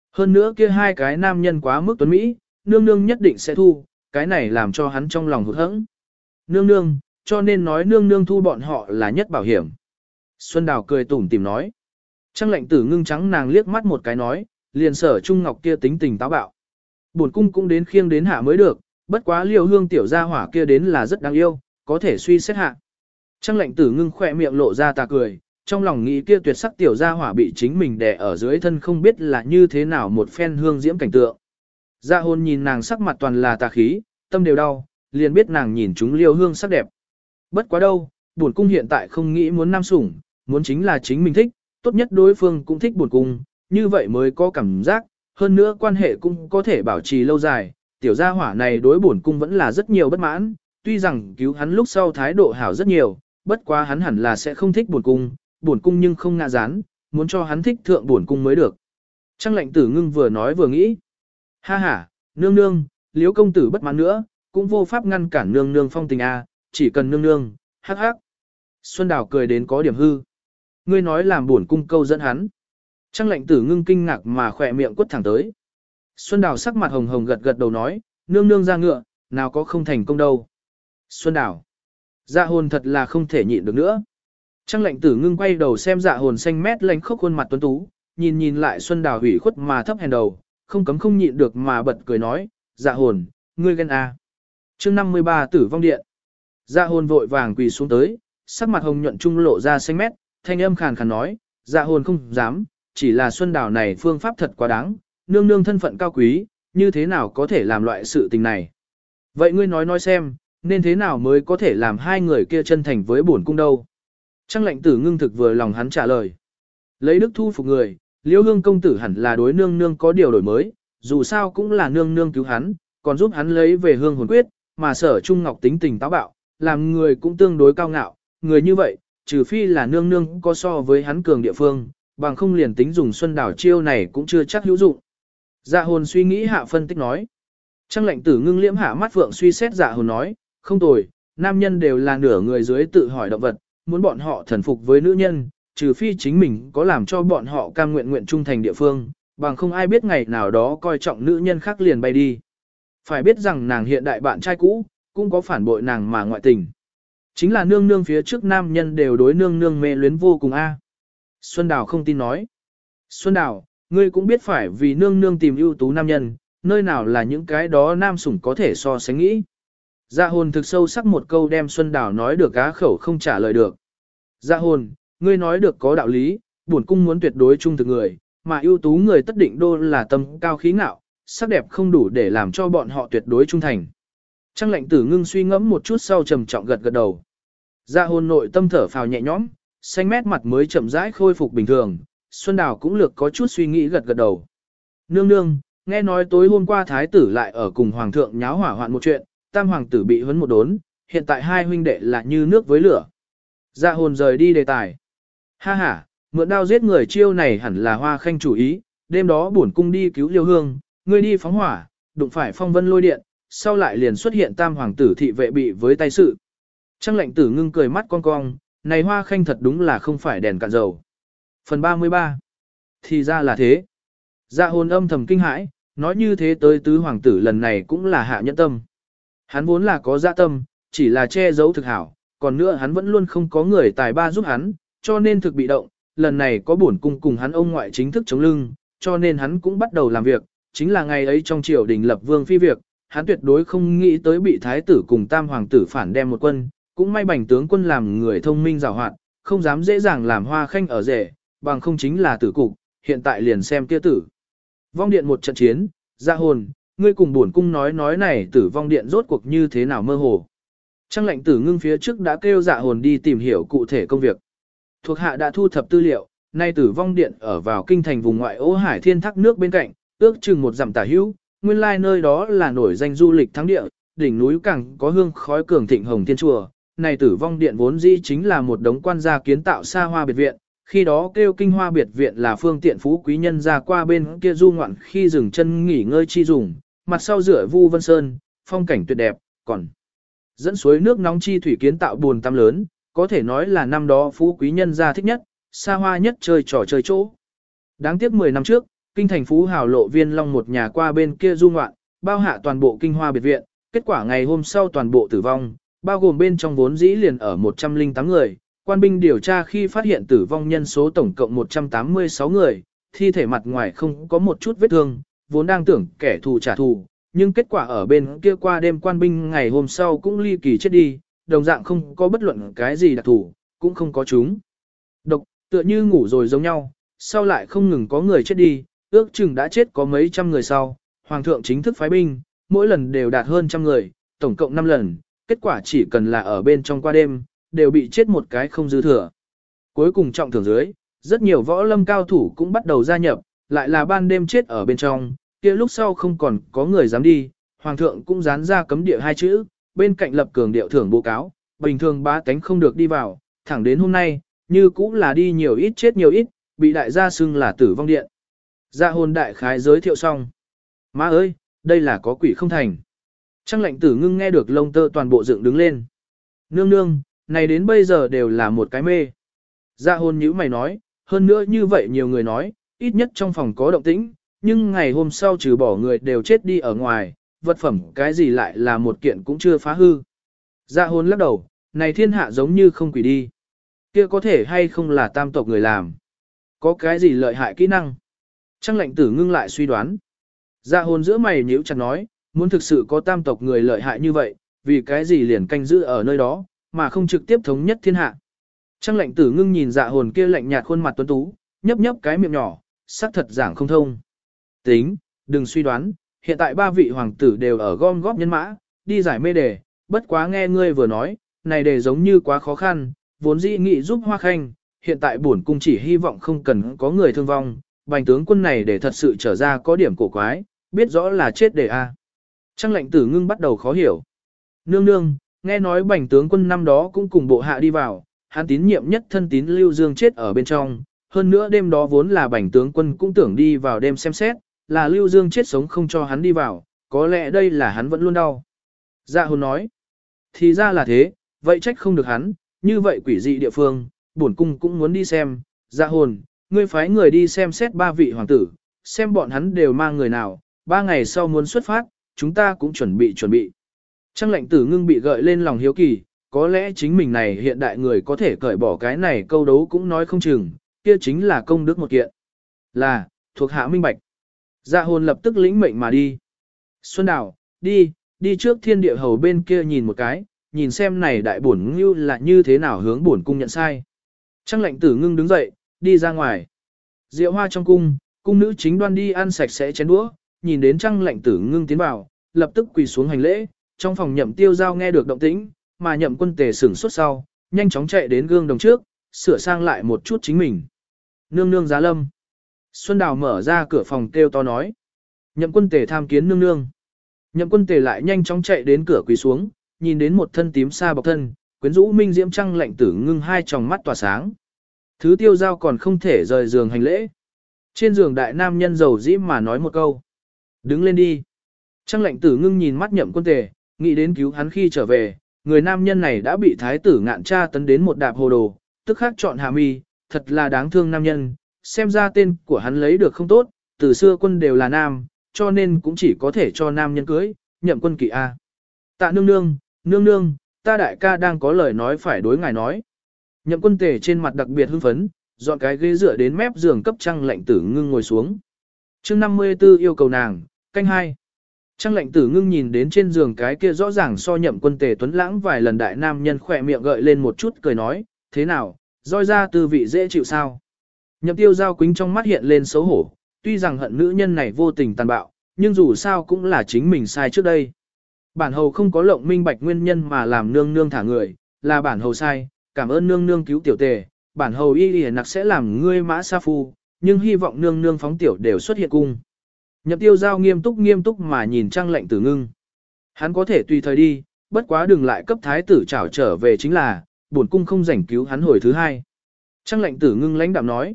S1: Hơn nữa kia hai cái nam nhân quá mức tuấn Mỹ, nương nương nhất định sẽ thu, cái này làm cho hắn trong lòng hụt hẫng. Nương nương, cho nên nói nương nương thu bọn họ là nhất bảo hiểm. Xuân Đào cười tủm tỉm nói. Trang lệnh tử ngưng trắng nàng liếc mắt một cái nói, liền Sở Trung Ngọc kia tính tình táo bạo. Bổn cung cũng đến khiêng đến hạ mới được, bất quá Liêu Hương tiểu gia hỏa kia đến là rất đáng yêu, có thể suy xét hạ. Trang lệnh tử ngưng khỏe miệng lộ ra tà cười, trong lòng nghĩ kia tuyệt sắc tiểu gia hỏa bị chính mình đè ở dưới thân không biết là như thế nào một phen hương diễm cảnh tượng. Dạ hôn nhìn nàng sắc mặt toàn là tà khí, tâm đều đau, liền biết nàng nhìn chúng Liêu Hương sắc đẹp. Bất quá đâu, bổn cung hiện tại không nghĩ muốn nam sủng, muốn chính là chính mình thích, tốt nhất đối phương cũng thích bổn cung, như vậy mới có cảm giác, hơn nữa quan hệ cũng có thể bảo trì lâu dài. Tiểu gia hỏa này đối bổn cung vẫn là rất nhiều bất mãn, tuy rằng cứu hắn lúc sau thái độ hảo rất nhiều, bất quá hắn hẳn là sẽ không thích bổn cung nhưng không ngạ rán, muốn cho hắn thích thượng bổn cung mới được. Trang lệnh tử ngưng vừa nói vừa nghĩ. Ha ha, nương nương, liếu công tử bất mãn nữa, cũng vô pháp ngăn cản nương nương phong tình a, chỉ cần nương nương, hắc hắc. Xuân Đào cười đến có điểm hư. Ngươi nói làm bổn cung câu dẫn hắn. Trang lệnh tử ngưng kinh ngạc mà khỏe miệng quất thẳng tới. Xuân Đào sắc mặt hồng hồng gật gật đầu nói, nương nương ra ngựa, nào có không thành công đâu. Xuân Đào. Dạ hồn thật là không thể nhịn được nữa. Trang lệnh tử ngưng quay đầu xem dạ hồn xanh mét lánh khóc khuôn mặt tuấn tú, nhìn lại Xuân Đào hủy khuất mà thấp hèn đầu, không cấm không nhịn được mà bật cười nói, dạ hồn, ngươi ghen à. Chương 53 Tử vong điện. Dạ hồn vội vàng quỳ xuống tới, sắc mặt hồng nhuận trung lộ ra xanh mét, thanh âm khàn khàn nói, dạ hồn không dám, chỉ là Xuân Đào này phương pháp thật quá đáng, nương nương thân phận cao quý, như thế nào có thể làm loại sự tình này. Vậy ngươi nói xem, nên thế nào mới có thể làm hai người kia chân thành với bổn cung đâu. Trang lệnh tử ngưng thực vừa lòng hắn trả lời. Lấy đức thu phục người, Liêu Hương công tử hẳn là đối nương nương có điều đổi mới, dù sao cũng là nương nương cứu hắn, còn giúp hắn lấy về hương hồn quyết, mà Sở Trung Ngọc tính tình táo bạo, làm người cũng tương đối cao ngạo, người như vậy, trừ phi là nương nương có so với hắn cường địa phương, bằng không liền tính dùng Xuân Đào chiêu này cũng chưa chắc hữu dụng. Dạ hồn suy nghĩ hạ phân tích nói. Trang lệnh tử ngưng liễm hạ mắt vượng suy xét dạ hồn nói, không tồi, nam nhân đều là nửa người dưới tự hỏi động vật, muốn bọn họ thần phục với nữ nhân, trừ phi chính mình có làm cho bọn họ cam nguyện trung thành địa phương, bằng không ai biết ngày nào đó coi trọng nữ nhân khác liền bay đi. Phải biết rằng nàng hiện đại bạn trai cũ, cũng có phản bội nàng mà ngoại tình. Chính là nương nương phía trước nam nhân đều đối nương nương mê luyến vô cùng a. Xuân Đào không tin nói. Xuân Đào, ngươi cũng biết phải vì nương nương tìm ưu tú nam nhân, nơi nào là những cái đó nam sủng có thể so sánh nghĩ. Dạ hồn thực sâu sắc một câu đem Xuân Đào nói được á khẩu không trả lời được. Dạ hồn, ngươi nói được có đạo lý, bổn cung muốn tuyệt đối trung thực người, mà ưu tú người tất định đô là tâm cao khí ngạo, sắc đẹp không đủ để làm cho bọn họ tuyệt đối trung thành. Trang lệnh tử ngưng suy ngẫm một chút sau trầm trọng gật gật đầu. Dạ hồn nội tâm thở phào nhẹ nhõm, xanh mét mặt mới chậm rãi khôi phục bình thường, Xuân Đào cũng lược có chút suy nghĩ gật gật đầu. Nương nương, nghe nói tối hôm qua thái tử lại ở cùng hoàng thượng nháo hỏa hoạn một chuyện, tam hoàng tử bị huấn một đốn, hiện tại hai huynh đệ là như nước với lửa. Dạ hồn rời đi đề tài. Ha ha, mượn đao giết người chiêu này hẳn là Hoa Khanh chủ ý, đêm đó bổn cung đi cứu Liêu Hương, ngươi đi phóng hỏa, đụng phải phong vân lôi điện, sau lại liền xuất hiện tam hoàng tử thị vệ bị với tay sự. Trang lệnh tử ngưng cười mắt cong cong, này Hoa Khanh thật đúng là không phải đèn cạn dầu. Phần 33. Thì ra là thế. Dạ hồn âm thầm kinh hãi, nói như thế tới tứ hoàng tử lần này cũng là hạ nhẫn tâm. Hắn vốn là có dạ tâm, chỉ là che giấu thực hảo, còn nữa hắn vẫn luôn không có người tài ba giúp hắn, cho nên thực bị động, lần này có bổn cung cùng hắn ông ngoại chính thức chống lưng, cho nên hắn cũng bắt đầu làm việc, chính là ngày ấy trong triều đình lập vương phi việc, hắn tuyệt đối không nghĩ tới bị thái tử cùng tam hoàng tử phản đem một quân, cũng may bành tướng quân làm người thông minh giàu hoạt, không dám dễ dàng làm Hoa Khanh ở rể, bằng không chính là tử cục, hiện tại liền xem kia tử. Vong điện một trận chiến, Dạ hồn, ngươi cùng bổn cung nói này tử vong điện rốt cuộc như thế nào mơ hồ. Trang lệnh tử ngưng phía trước đã kêu Dạ hồn đi tìm hiểu cụ thể công việc. Thuộc hạ đã thu thập tư liệu, nay tử vong điện ở vào kinh thành vùng ngoại ô Hải Thiên thác nước bên cạnh, ước chừng một dặm tả hữu, nguyên lai nơi đó là nổi danh du lịch thắng địa, đỉnh núi càng có hương khói cường thịnh hồng thiên chùa. Này tử vong điện vốn dĩ chính là một đống quan gia kiến tạo xa hoa biệt viện, khi đó kêu kinh hoa biệt viện là phương tiện phú quý nhân ra qua bên kia du ngoạn khi dừng chân nghỉ ngơi chi dùng, mặt sau rửa Vu Vân Sơn, phong cảnh tuyệt đẹp, còn dẫn suối nước nóng chi thủy kiến tạo buồn tắm lớn, có thể nói là năm đó phú quý nhân gia thích nhất, xa hoa nhất chơi trò chơi chỗ. Đáng tiếc 10 năm trước, kinh thành phú hào lộ Viên Long một nhà qua bên kia du ngoạn, bao hạ toàn bộ kinh hoa biệt viện, kết quả ngày hôm sau toàn bộ tử vong, bao gồm bên trong vốn dĩ liền ở 108 người, quan binh điều tra khi phát hiện tử vong nhân số tổng cộng 186 người, thi thể mặt ngoài không có một chút vết thương, vốn đang tưởng kẻ thù trả thù, nhưng kết quả ở bên kia qua đêm quan binh ngày hôm sau cũng ly kỳ chết đi, đồng dạng không có bất luận cái gì đặc thù, cũng không có chúng. Độc, tựa như ngủ rồi giống nhau, sau lại không ngừng có người chết đi, ước chừng đã chết có mấy trăm người sau, hoàng thượng chính thức phái binh, mỗi lần đều đạt hơn trăm người, tổng cộng 5 lần, kết quả chỉ cần là ở bên trong qua đêm, đều bị chết một cái không dư thừa. Cuối cùng trọng thưởng dưới, rất nhiều võ lâm cao thủ cũng bắt đầu gia nhập, lại là ban đêm chết ở bên trong, kia lúc sau không còn có người dám đi, hoàng thượng cũng dán ra cấm địa 2 chữ, bên cạnh lập cường điệu thưởng báo cáo, bình thường bá tánh không được đi vào, thẳng đến hôm nay, như cũng là đi nhiều ít chết nhiều ít, bị đại gia xưng là tử vong điện. Dạ hồn đại khái giới thiệu xong. Má ơi, đây là có quỷ không thành. Trăng lệnh tử ngưng nghe được lông tơ toàn bộ dựng đứng lên. Nương nương, này đến bây giờ đều là một cái mê. Dạ hồn nhíu mày nói, hơn nữa như vậy nhiều người nói, ít nhất trong phòng có động tĩnh, nhưng ngày hôm sau trừ bỏ người đều chết đi ở ngoài, vật phẩm cái gì lại là một kiện cũng chưa phá hư. Dạ hồn lắc đầu, này thiên hạ giống như không quỷ đi. Kia có thể hay không là tam tộc người làm. Có cái gì lợi hại kỹ năng. Trăng lệnh tử ngưng lại suy đoán. Dạ hồn giữa mày nhíu chặt nói, muốn thực sự có tam tộc người lợi hại như vậy, vì cái gì liền canh giữ ở nơi đó, mà không trực tiếp thống nhất thiên hạ. Trăng lệnh tử ngưng nhìn dạ hồn kia lạnh nhạt khuôn mặt tuấn tú, nhấp nhấp cái miệng nhỏ, sắc thật giảng không thông. Tính, đừng suy đoán, hiện tại 3 vị hoàng tử đều ở gom góp nhân mã, đi giải mê đề, bất quá nghe ngươi vừa nói, này đề giống như quá khó khăn, vốn dĩ nghị giúp Hoa Khanh, hiện tại bổn cung chỉ hy vọng không cần có người thương vong, bành tướng quân này để thật sự trở ra có điểm cổ quái, biết rõ là chết để a. Trăng lệnh tử ngưng bắt đầu khó hiểu. Nương nương, nghe nói bành tướng quân năm đó cũng cùng bộ hạ đi vào, hắn tín nhiệm nhất thân tín Lưu Dương chết ở bên trong, hơn nữa đêm đó vốn là bành tướng quân cũng tưởng đi vào đêm xem xét, là Lưu Dương chết sống không cho hắn đi vào, có lẽ đây là hắn vẫn luôn đau. Dạ hồn nói, thì ra là thế, vậy trách không được hắn, như vậy quỷ dị địa phương, bổn cung cũng muốn đi xem. Dạ hồn, ngươi phái người đi xem xét 3 vị hoàng tử, xem bọn hắn đều mang người nào, 3 ngày sau muốn xuất phát, chúng ta cũng chuẩn bị. Trăng lệnh tử ngưng bị gợi lên lòng hiếu kỳ, có lẽ chính mình này hiện đại người có thể cởi bỏ cái này câu đấu cũng nói không chừng, kia chính là công đức một kiện. Là, thuộc hạ minh bạch. Dạ hồn lập tức lĩnh mệnh mà đi. Xuân Đào, đi trước thiên địa hầu bên kia nhìn một cái, nhìn xem này đại bổn ngưu là như thế nào hướng bổn cung nhận sai. Trăng lệnh tử ngưng đứng dậy, đi ra ngoài. Diệu Hoa trong cung, cung nữ chính đoan đi ăn sạch sẽ chén đũa, nhìn đến Trăng lệnh tử ngưng tiến vào, lập tức quỳ xuống hành lễ. Trong phòng Nhậm Tiêu Giao nghe được động tĩnh, mà Nhậm Quân Tề sửng sốt sau, nhanh chóng chạy đến gương đồng trước, sửa sang lại một chút chính mình. Nương nương giá lâm. Xuân Đào mở ra cửa phòng kêu to nói. Nhậm Quân Tề tham kiến nương nương. Nhậm Quân Tề lại nhanh chóng chạy đến cửa quỳ xuống, nhìn đến một thân tím sa bọc thân, quyến rũ minh diễm Trăng lệnh tử ngưng hai tròng mắt tỏa sáng. Thứ Tiêu Giao còn không thể rời giường hành lễ. Trên giường đại nam nhân giàu dĩ mà nói một câu. Đứng lên đi. Trăng lệnh tử ngưng nhìn mắt Nhậm Quân Tề, nghĩ đến cứu hắn khi trở về, người nam nhân này đã bị thái tử ngạn tra tấn đến một đạp hồ đồ, tức khắc chọn hạ mi, thật là đáng thương nam nhân, xem ra tên của hắn lấy được không tốt, từ xưa quân đều là nam, cho nên cũng chỉ có thể cho nam nhân cưới, Nhậm Quân Kỵ a. Tạ nương nương, ta đại ca đang có lời nói phải đối ngài nói. Nhậm Quân Tề trên mặt đặc biệt hưng phấn, dọn cái ghế dựa đến mép giường cấp Trăng lệnh tử ngưng ngồi xuống. Chương 54 yêu cầu nàng, canh 2. Trăng lệnh tử ngưng nhìn đến trên giường cái kia rõ ràng so Nhậm Quân Tề tuấn lãng vài lần đại nam nhân khỏe miệng gợi lên một chút cười nói, thế nào, roi ra tư vị dễ chịu sao. Nhậm Tiêu Giao quính trong mắt hiện lên xấu hổ, tuy rằng hận nữ nhân này vô tình tàn bạo, nhưng dù sao cũng là chính mình sai trước đây. Bản hầu không có lộng minh bạch nguyên nhân mà làm nương nương thả người, là bản hầu sai, cảm ơn nương nương cứu tiểu Tề, bản hầu y nặc sẽ làm ngươi mã sa phu, nhưng hy vọng nương nương phóng tiểu đều xuất hiện cung. Nhậm Tiêu Giao nghiêm túc mà nhìn Trăng lệnh tử ngưng. Hắn có thể tùy thời đi, bất quá đừng lại cấp thái tử trảo trở về chính là, bổn cung không rảnh cứu hắn hồi thứ hai. Trăng lệnh tử ngưng lãnh đạm nói.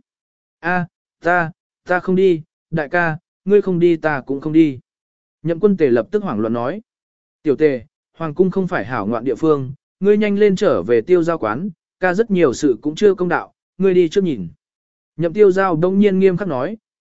S1: Ta không đi, đại ca, ngươi không đi ta cũng không đi. Nhậm Quân Tề lập tức hoảng loạn nói. Tiểu Tề, hoàng cung không phải hảo ngoạn địa phương, ngươi nhanh lên trở về Tiêu Giao quán, ca rất nhiều sự cũng chưa công đạo, ngươi đi trước nhìn. Nhậm Tiêu Giao đông nhiên nghiêm khắc nói,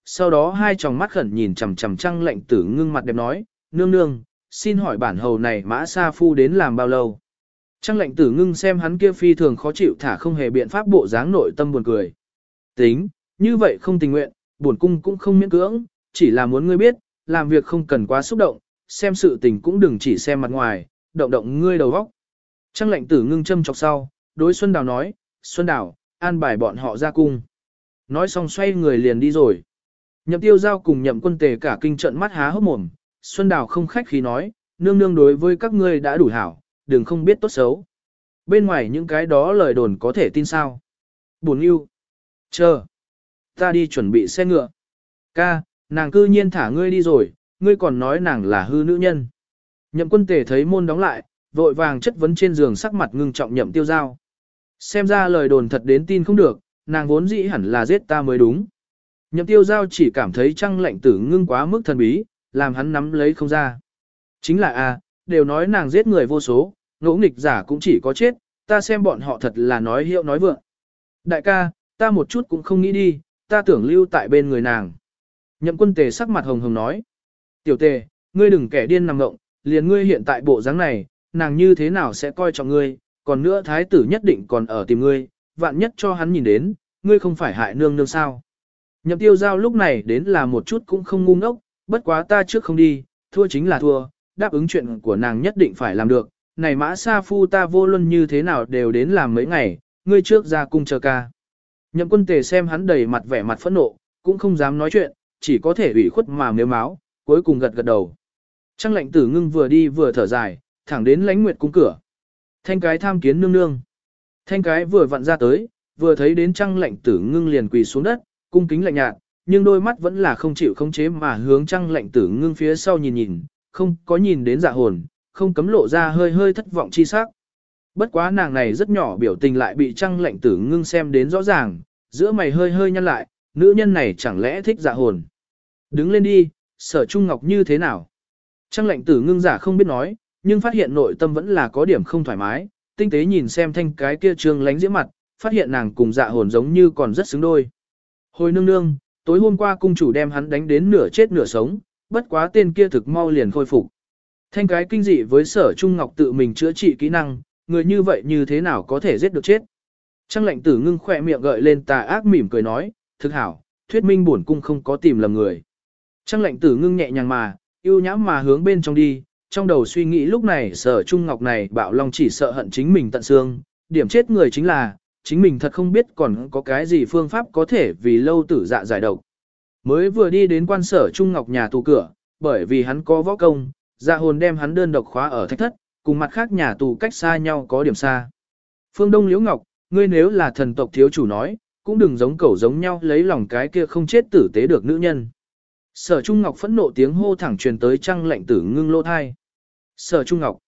S1: sau đó hai tròng mắt khẩn nhìn chằm chằm Trăng Lệnh Tử Ngưng mặt đẹp nói, nương nương, xin hỏi bản hầu này Mã Sa Phu đến làm bao lâu? Trăng Lệnh Tử Ngưng xem hắn kia phi thường khó chịu thả không hề biện pháp bộ dáng nội tâm buồn cười. Tính, như vậy không tình nguyện, buồn cung cũng không miễn cưỡng, chỉ là muốn ngươi biết, làm việc không cần quá xúc động, xem sự tình cũng đừng chỉ xem mặt ngoài, động động ngươi đầu óc. Trăng Lệnh Tử Ngưng châm chọc sau, đối Xuân Đào nói, Xuân Đào, an bài bọn họ ra cung. Nói xong xoay người liền đi rồi. Nhậm Tiêu Giao cùng Nhậm Quân Tề cả kinh trận mắt há hốc mồm, Xuân Đào không khách khí nói, nương nương đối với các ngươi đã đủ hảo, đừng không biết tốt xấu. Bên ngoài những cái đó lời đồn có thể tin sao? Buồn yêu. Chờ. Ta đi chuẩn bị xe ngựa. Ca, nàng cư nhiên thả ngươi đi rồi, ngươi còn nói nàng là hư nữ nhân. Nhậm Quân Tề thấy môn đóng lại, vội vàng chất vấn trên giường sắc mặt ngưng trọng Nhậm Tiêu Giao. Xem ra lời đồn thật đến tin không được, nàng vốn dĩ hẳn là giết ta mới đúng. Nhậm Tiêu Giao chỉ cảm thấy Trăng Lệnh Tử Ngưng quá mức thần bí, làm hắn nắm lấy không ra. Chính là đều nói nàng giết người vô số, ngỗ nghịch giả cũng chỉ có chết, ta xem bọn họ thật là nói hiệu nói vượng. Đại ca, ta một chút cũng không nghĩ đi, ta tưởng lưu tại bên người nàng. Nhậm Quân Tề sắc mặt hồng hồng nói. Tiểu Tề, ngươi đừng kẻ điên nằm ngộng, liền ngươi hiện tại bộ dáng này, nàng như thế nào sẽ coi trọng ngươi, còn nữa thái tử nhất định còn ở tìm ngươi, vạn nhất cho hắn nhìn đến, ngươi không phải hại nương nương sao. Nhậm Tiêu Giao lúc này đến là một chút cũng không ngu ngốc, bất quá ta trước không đi, thua chính là thua, đáp ứng chuyện của nàng nhất định phải làm được, này Mã Sa Phu ta vô luân như thế nào đều đến làm mấy ngày, ngươi trước ra cung chờ ca. Nhậm Quân Tề xem hắn đầy mặt vẻ mặt phẫn nộ, cũng không dám nói chuyện, chỉ có thể ủy khuất mà mếu máo, cuối cùng gật gật đầu. Trăng Lệnh Tử Ngưng vừa đi vừa thở dài, thẳng đến Lãnh Nguyệt cung cửa. Thanh cái tham kiến nương nương. Thanh cái vừa vặn ra tới, vừa thấy đến Trăng Lệnh Tử Ngưng liền quỳ xuống đất, cung kính lạnh nhạt, nhưng đôi mắt vẫn là không chịu khống chế mà hướng Trăng Lệnh Tử Ngưng phía sau nhìn nhìn, không có nhìn đến Dạ Hồn, không cấm lộ ra hơi hơi thất vọng chi sắc. Bất quá nàng này rất nhỏ biểu tình lại bị Trăng Lệnh Tử Ngưng xem đến rõ ràng, giữa mày hơi hơi nhăn lại, nữ nhân này chẳng lẽ thích Dạ Hồn. Đứng lên đi, Sở Trung Ngọc như thế nào? Trăng Lệnh Tử Ngưng giả không biết nói, nhưng phát hiện nội tâm vẫn là có điểm không thoải mái, tinh tế nhìn xem Thanh cái kia trương lánh diễm mặt, phát hiện nàng cùng Dạ Hồn giống như còn rất xứng đôi. Hồi nương nương, tối hôm qua cung chủ đem hắn đánh đến nửa chết nửa sống, bất quá tên kia thực mau liền khôi phục. Thanh cái kinh dị với Sở Trung Ngọc tự mình chữa trị kỹ năng, người như vậy như thế nào có thể giết được chết. Trăng Lệnh Tử Ngưng khỏe miệng gợi lên tà ác mỉm cười nói, thực hảo, thuyết minh bổn cung không có tìm lầm người. Trăng Lệnh Tử Ngưng nhẹ nhàng mà, yêu nhãm mà hướng bên trong đi, trong đầu suy nghĩ lúc này Sở Trung Ngọc này bạo long chỉ sợ hận chính mình tận xương, điểm chết người chính là, chính mình thật không biết còn có cái gì phương pháp có thể vì lâu tử dạ giải độc. Mới vừa đi đến quan Sở Trung Ngọc nhà tù cửa, bởi vì hắn có võ công, Dạ Hồn đem hắn đơn độc khóa ở thạch thất, cùng mặt khác nhà tù cách xa nhau có điểm xa. Phương Đông Liễu Ngọc, ngươi nếu là thần tộc thiếu chủ nói, cũng đừng giống cẩu giống nhau lấy lòng cái kia không chết tử tế được nữ nhân. Sở Trung Ngọc phẫn nộ tiếng hô thẳng truyền tới Trăng Lệnh Tử Ngưng lỗ thai. Sở Trung Ngọc,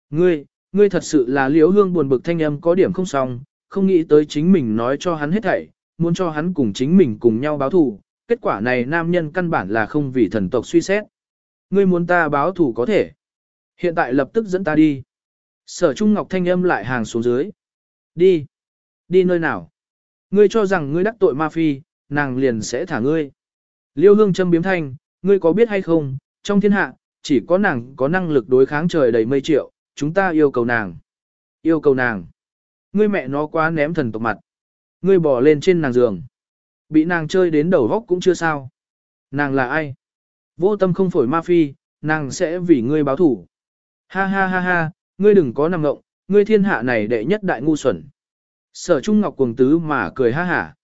S1: ngươi thật sự là Liễu Hương buồn bực thanh âm có điểm không xong, không nghĩ tới chính mình nói cho hắn hết thảy, muốn cho hắn cùng chính mình cùng nhau báo thù, kết quả này nam nhân căn bản là không vì thần tộc suy xét. Ngươi muốn ta báo thù có thể. Hiện tại lập tức dẫn ta đi. Sở Trung Ngọc thanh âm lại hàng xuống dưới. Đi. Đi nơi nào? Ngươi cho rằng ngươi đắc tội ma phi, nàng liền sẽ thả ngươi. Liêu Hương châm biếm thanh, ngươi có biết hay không, trong thiên hạ, chỉ có nàng có năng lực đối kháng trời đầy mây triệu, chúng ta yêu cầu nàng. Yêu cầu nàng. Ngươi mẹ nó quá ném thần tộc mặt. Ngươi bỏ lên trên nàng giường. Bị nàng chơi đến đầu góc cũng chưa sao. Nàng là ai? Vô tâm không phổi ma phi, nàng sẽ vì ngươi báo thủ. Ha ha ha ha, ngươi đừng có nằm ngộng, ngươi thiên hạ này đệ nhất đại ngu xuẩn. Sở Trung Ngọc cuồng tứ mà cười ha hả.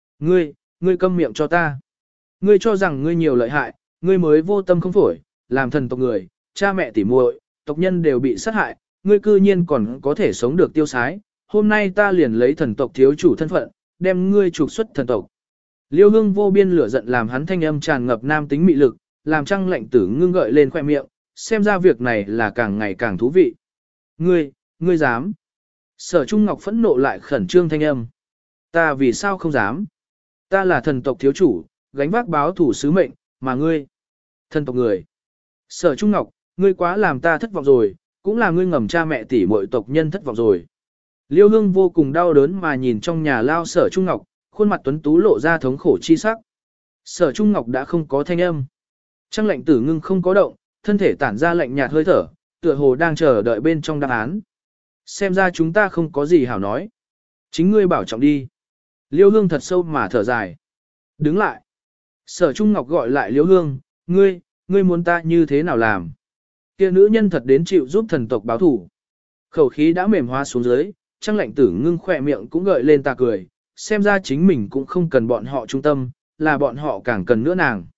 S1: Ngươi câm miệng cho ta. Ngươi cho rằng ngươi nhiều lợi hại, ngươi mới vô tâm không phổi, làm thần tộc người, cha mẹ tỉ muội, tộc nhân đều bị sát hại, ngươi cư nhiên còn có thể sống được tiêu sái. Hôm nay ta liền lấy thần tộc thiếu chủ thân phận, đem ngươi trục xuất thần tộc. Liêu Hương vô biên lửa giận làm hắn thanh âm tràn ngập nam tính mị lực, làm Trăng Lệnh Tử Ngưng gợi lên khoe miệng, xem ra việc này là càng ngày càng thú vị. Ngươi dám. Sở Trung Ngọc phẫn nộ lại khẩn trương thanh âm. Ta vì sao không dám? Ta là thần tộc thiếu chủ, gánh vác báo thủ sứ mệnh, mà ngươi. Thần tộc người. Sở Trung Ngọc, ngươi quá làm ta thất vọng rồi, cũng là ngươi ngầm cha mẹ tỷ muội tộc nhân thất vọng rồi. Liêu Hương vô cùng đau đớn mà nhìn trong nhà lao Sở Trung Ngọc, khuôn mặt tuấn tú lộ ra thống khổ chi sắc. Sở Trung Ngọc đã không có thanh âm. Trang lệnh tử ngưng không có động, thân thể tản ra lạnh nhạt hơi thở, tựa hồ đang chờ đợi bên trong đáp án. Xem ra chúng ta không có gì hảo nói. Chính ngươi bảo trọng đi. Liêu Hương thật sâu mà thở dài. Đứng lại. Sở Trung Ngọc gọi lại Liêu Hương, ngươi muốn ta như thế nào làm? Kia nữ nhân thật đến chịu giúp thần tộc báo thủ. Khẩu khí đã mềm hóa xuống dưới, Trang lệnh tử ngưng khỏe miệng cũng gợi lên ta cười, xem ra chính mình cũng không cần bọn họ trung tâm, là bọn họ càng cần nữa nàng.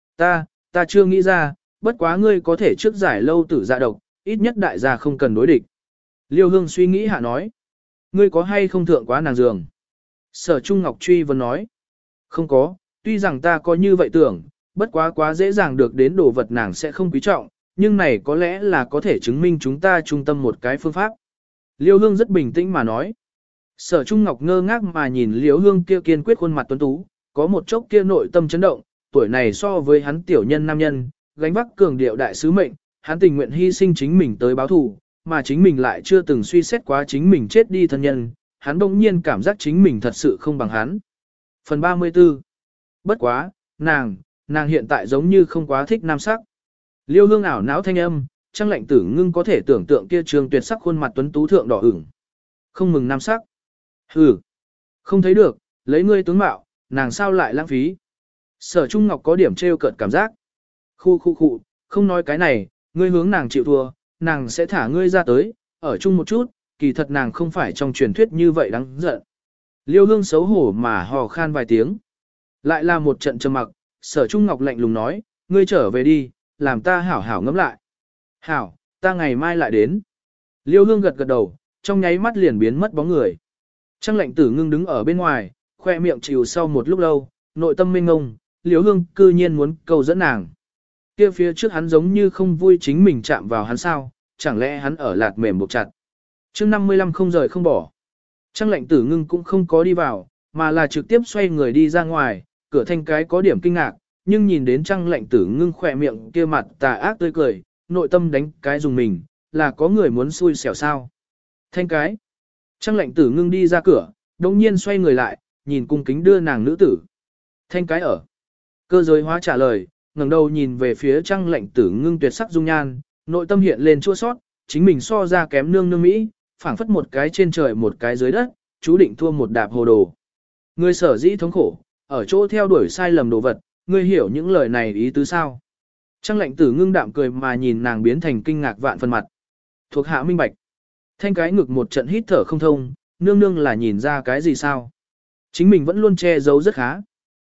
S1: Ta chưa nghĩ ra, bất quá ngươi có thể trước giải lâu tử dạ độc, ít nhất đại gia không cần đối địch. Liêu Hương suy nghĩ hạ nói, ngươi có hay không thượng quá nàng giường? Sở Trung Ngọc truy vấn nói, không có, tuy rằng ta có như vậy tưởng, bất quá dễ dàng được đến đồ vật nàng sẽ không quý trọng, nhưng này có lẽ là có thể chứng minh chúng ta trung tâm một cái phương pháp. Liêu Hương rất bình tĩnh mà nói. Sở Trung Ngọc ngơ ngác mà nhìn Liêu Hương kia kiên quyết khuôn mặt tuấn tú, có một chốc kia nội tâm chấn động, tuổi này so với hắn tiểu nhân nam nhân, gánh vác cường điệu đại sứ mệnh, hắn tình nguyện hy sinh chính mình tới báo thù, mà chính mình lại chưa từng suy xét quá chính mình chết đi thân nhân, hắn bỗng nhiên cảm giác chính mình thật sự không bằng hắn. Phần 34. Bất quá, nàng hiện tại giống như không quá thích nam sắc. Liêu Hương ảo não thanh âm, Trang lệnh tử ngưng có thể tưởng tượng kia trường tuyệt sắc khuôn mặt tuấn tú thượng đỏ ửng. Không mừng nam sắc. Hừ, không thấy được, lấy ngươi tướng mạo, nàng sao lại lãng phí. Sở Trung Ngọc có điểm trêu cợt cảm giác. Khu, không nói cái này, ngươi hướng nàng chịu thua, nàng sẽ thả ngươi ra tới, ở chung một chút, kỳ thật nàng không phải trong truyền thuyết như vậy đáng giận. Liêu Hương xấu hổ mà hò khan vài tiếng. Lại là một trận trầm mặc, Sở Trung Ngọc lạnh lùng nói, ngươi trở về đi, làm ta hảo hảo ngẫm lại. Hảo, ta ngày mai lại đến. Liêu Hương gật đầu, trong nháy mắt liền biến mất bóng người. Trang lệnh tử ngưng đứng ở bên ngoài, khoe miệng chịu sau một lúc lâu, nội tâm mênh ngông, Liêu Hương cư nhiên muốn cầu dẫn nàng. Kia phía trước hắn giống như không vui chính mình chạm vào hắn sao, chẳng lẽ hắn ở lạt mềm buộc chặt. Chương 55 không rời không bỏ. Trang lệnh tử ngưng cũng không có đi vào, mà là trực tiếp xoay người đi ra ngoài, cửa thanh cái có điểm kinh ngạc, nhưng nhìn đến Trang lệnh tử ngưng khỏe miệng kia mặt tà ác tươi cười, nội tâm đánh cái dùng mình, là có người muốn xui xẻo sao. Thanh cái. Trang lệnh tử ngưng đi ra cửa, đồng nhiên xoay người lại, nhìn cung kính đưa nàng nữ tử. Thanh cái ở. Cơ giới hóa trả lời, ngẩng đầu nhìn về phía Trang lệnh tử ngưng tuyệt sắc dung nhan, nội tâm hiện lên chua sót, chính mình so ra kém nương Mỹ, phảng phất một cái trên trời một cái dưới đất, chú định thua một đạp hồ đồ. Người sở dĩ thống khổ, ở chỗ theo đuổi sai lầm đồ vật, ngươi hiểu những lời này ý tứ sao? Trang lệnh tử ngưng đạm cười mà nhìn nàng biến thành kinh ngạc vạn phần mặt. Thuộc hạ minh bạch. Thanh cái ngực một trận hít thở không thông, nương là nhìn ra cái gì sao? Chính mình vẫn luôn che giấu rất khá.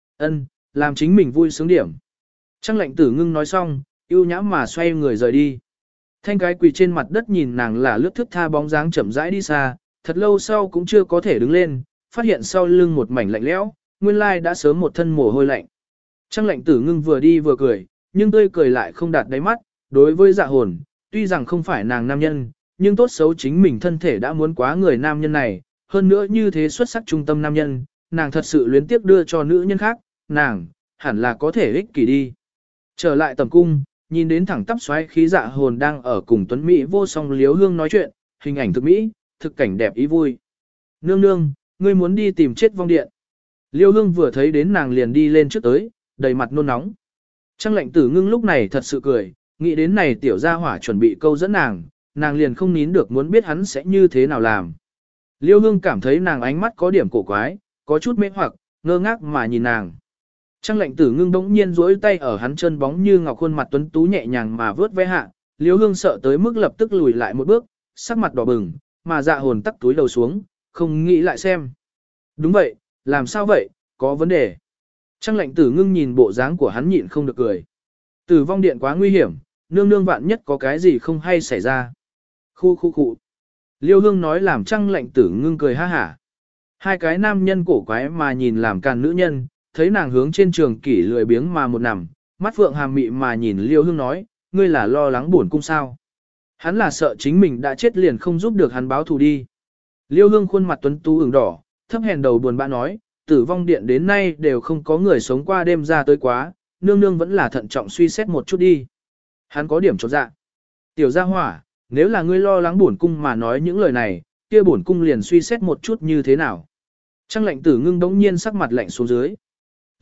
S1: Làm chính mình vui sướng điểm. Trang lệnh tử ngưng nói xong, yêu nhãm mà xoay người rời đi. Thanh cái quỳ trên mặt đất nhìn nàng là lướt thức tha bóng dáng chậm rãi đi xa, thật lâu sau cũng chưa có thể đứng lên, phát hiện sau lưng một mảnh lạnh lẽo, nguyên lai đã sớm một thân mồ hôi lạnh. Trang lệnh tử ngưng vừa đi vừa cười, nhưng tươi cười lại không đạt đáy mắt, đối với dạ hồn, tuy rằng không phải nàng nam nhân, nhưng tốt xấu chính mình thân thể đã muốn quá người nam nhân này, hơn nữa như thế xuất sắc trung tâm nam nhân, nàng thật sự luyến tiếc đưa cho nữ nhân khác, nàng, hẳn là có thể ích kỷ đi. Trở lại tầm cung, nhìn đến thẳng tắp xoáy khí dạ hồn đang ở cùng Tuấn Mỹ vô song Liếu Hương nói chuyện, hình ảnh thực Mỹ, thực cảnh đẹp ý vui. Nương, ngươi muốn đi tìm chết vong điện. Liêu Hương vừa thấy đến nàng liền đi lên trước tới, đầy mặt nôn nóng. Trang lệnh tử ngưng lúc này thật sự cười, nghĩ đến này tiểu gia hỏa chuẩn bị câu dẫn nàng liền không nín được muốn biết hắn sẽ như thế nào làm. Liêu Hương cảm thấy nàng ánh mắt có điểm cổ quái, có chút mê hoặc, ngơ ngác mà nhìn nàng. Trang lệnh tử ngưng bỗng nhiên duỗi tay ở hắn chân bóng như ngọc khuôn mặt tuấn tú nhẹ nhàng mà vớt ve hạ, Liêu Hương sợ tới mức lập tức lùi lại một bước, sắc mặt đỏ bừng, mà dạ hồn tắc túi đầu xuống, không nghĩ lại xem. Đúng vậy, làm sao vậy, có vấn đề. Trang lệnh tử ngưng nhìn bộ dáng của hắn nhịn không được cười. Tử vong điện quá nguy hiểm, nương vạn nhất có cái gì không hay xảy ra. Khu. Liêu Hương nói làm Trang lệnh tử ngưng cười ha hả. Hai cái nam nhân cổ quái mà nhìn làm càn nữ nhân, thấy nàng hướng trên trường kỷ lười biếng mà một nằm, mắt phượng hàm mị mà nhìn Liêu Hương nói, ngươi là lo lắng buồn cung sao. Hắn là sợ chính mình đã chết liền không giúp được hắn báo thù đi. Liêu Hương khuôn mặt tuấn tú ửng đỏ, thấp hèn đầu buồn bã nói, tử vong điện đến nay đều không có người sống qua đêm ra tới quá, nương vẫn là thận trọng suy xét một chút đi. Hắn có điểm chột dạ. Tiểu gia hỏa, nếu là ngươi lo lắng bổn cung mà nói những lời này, kia bổn cung liền suy xét một chút như thế nào. Trang lệnh tử ngưng đống nhiên sắc mặt lạnh xuống dưới.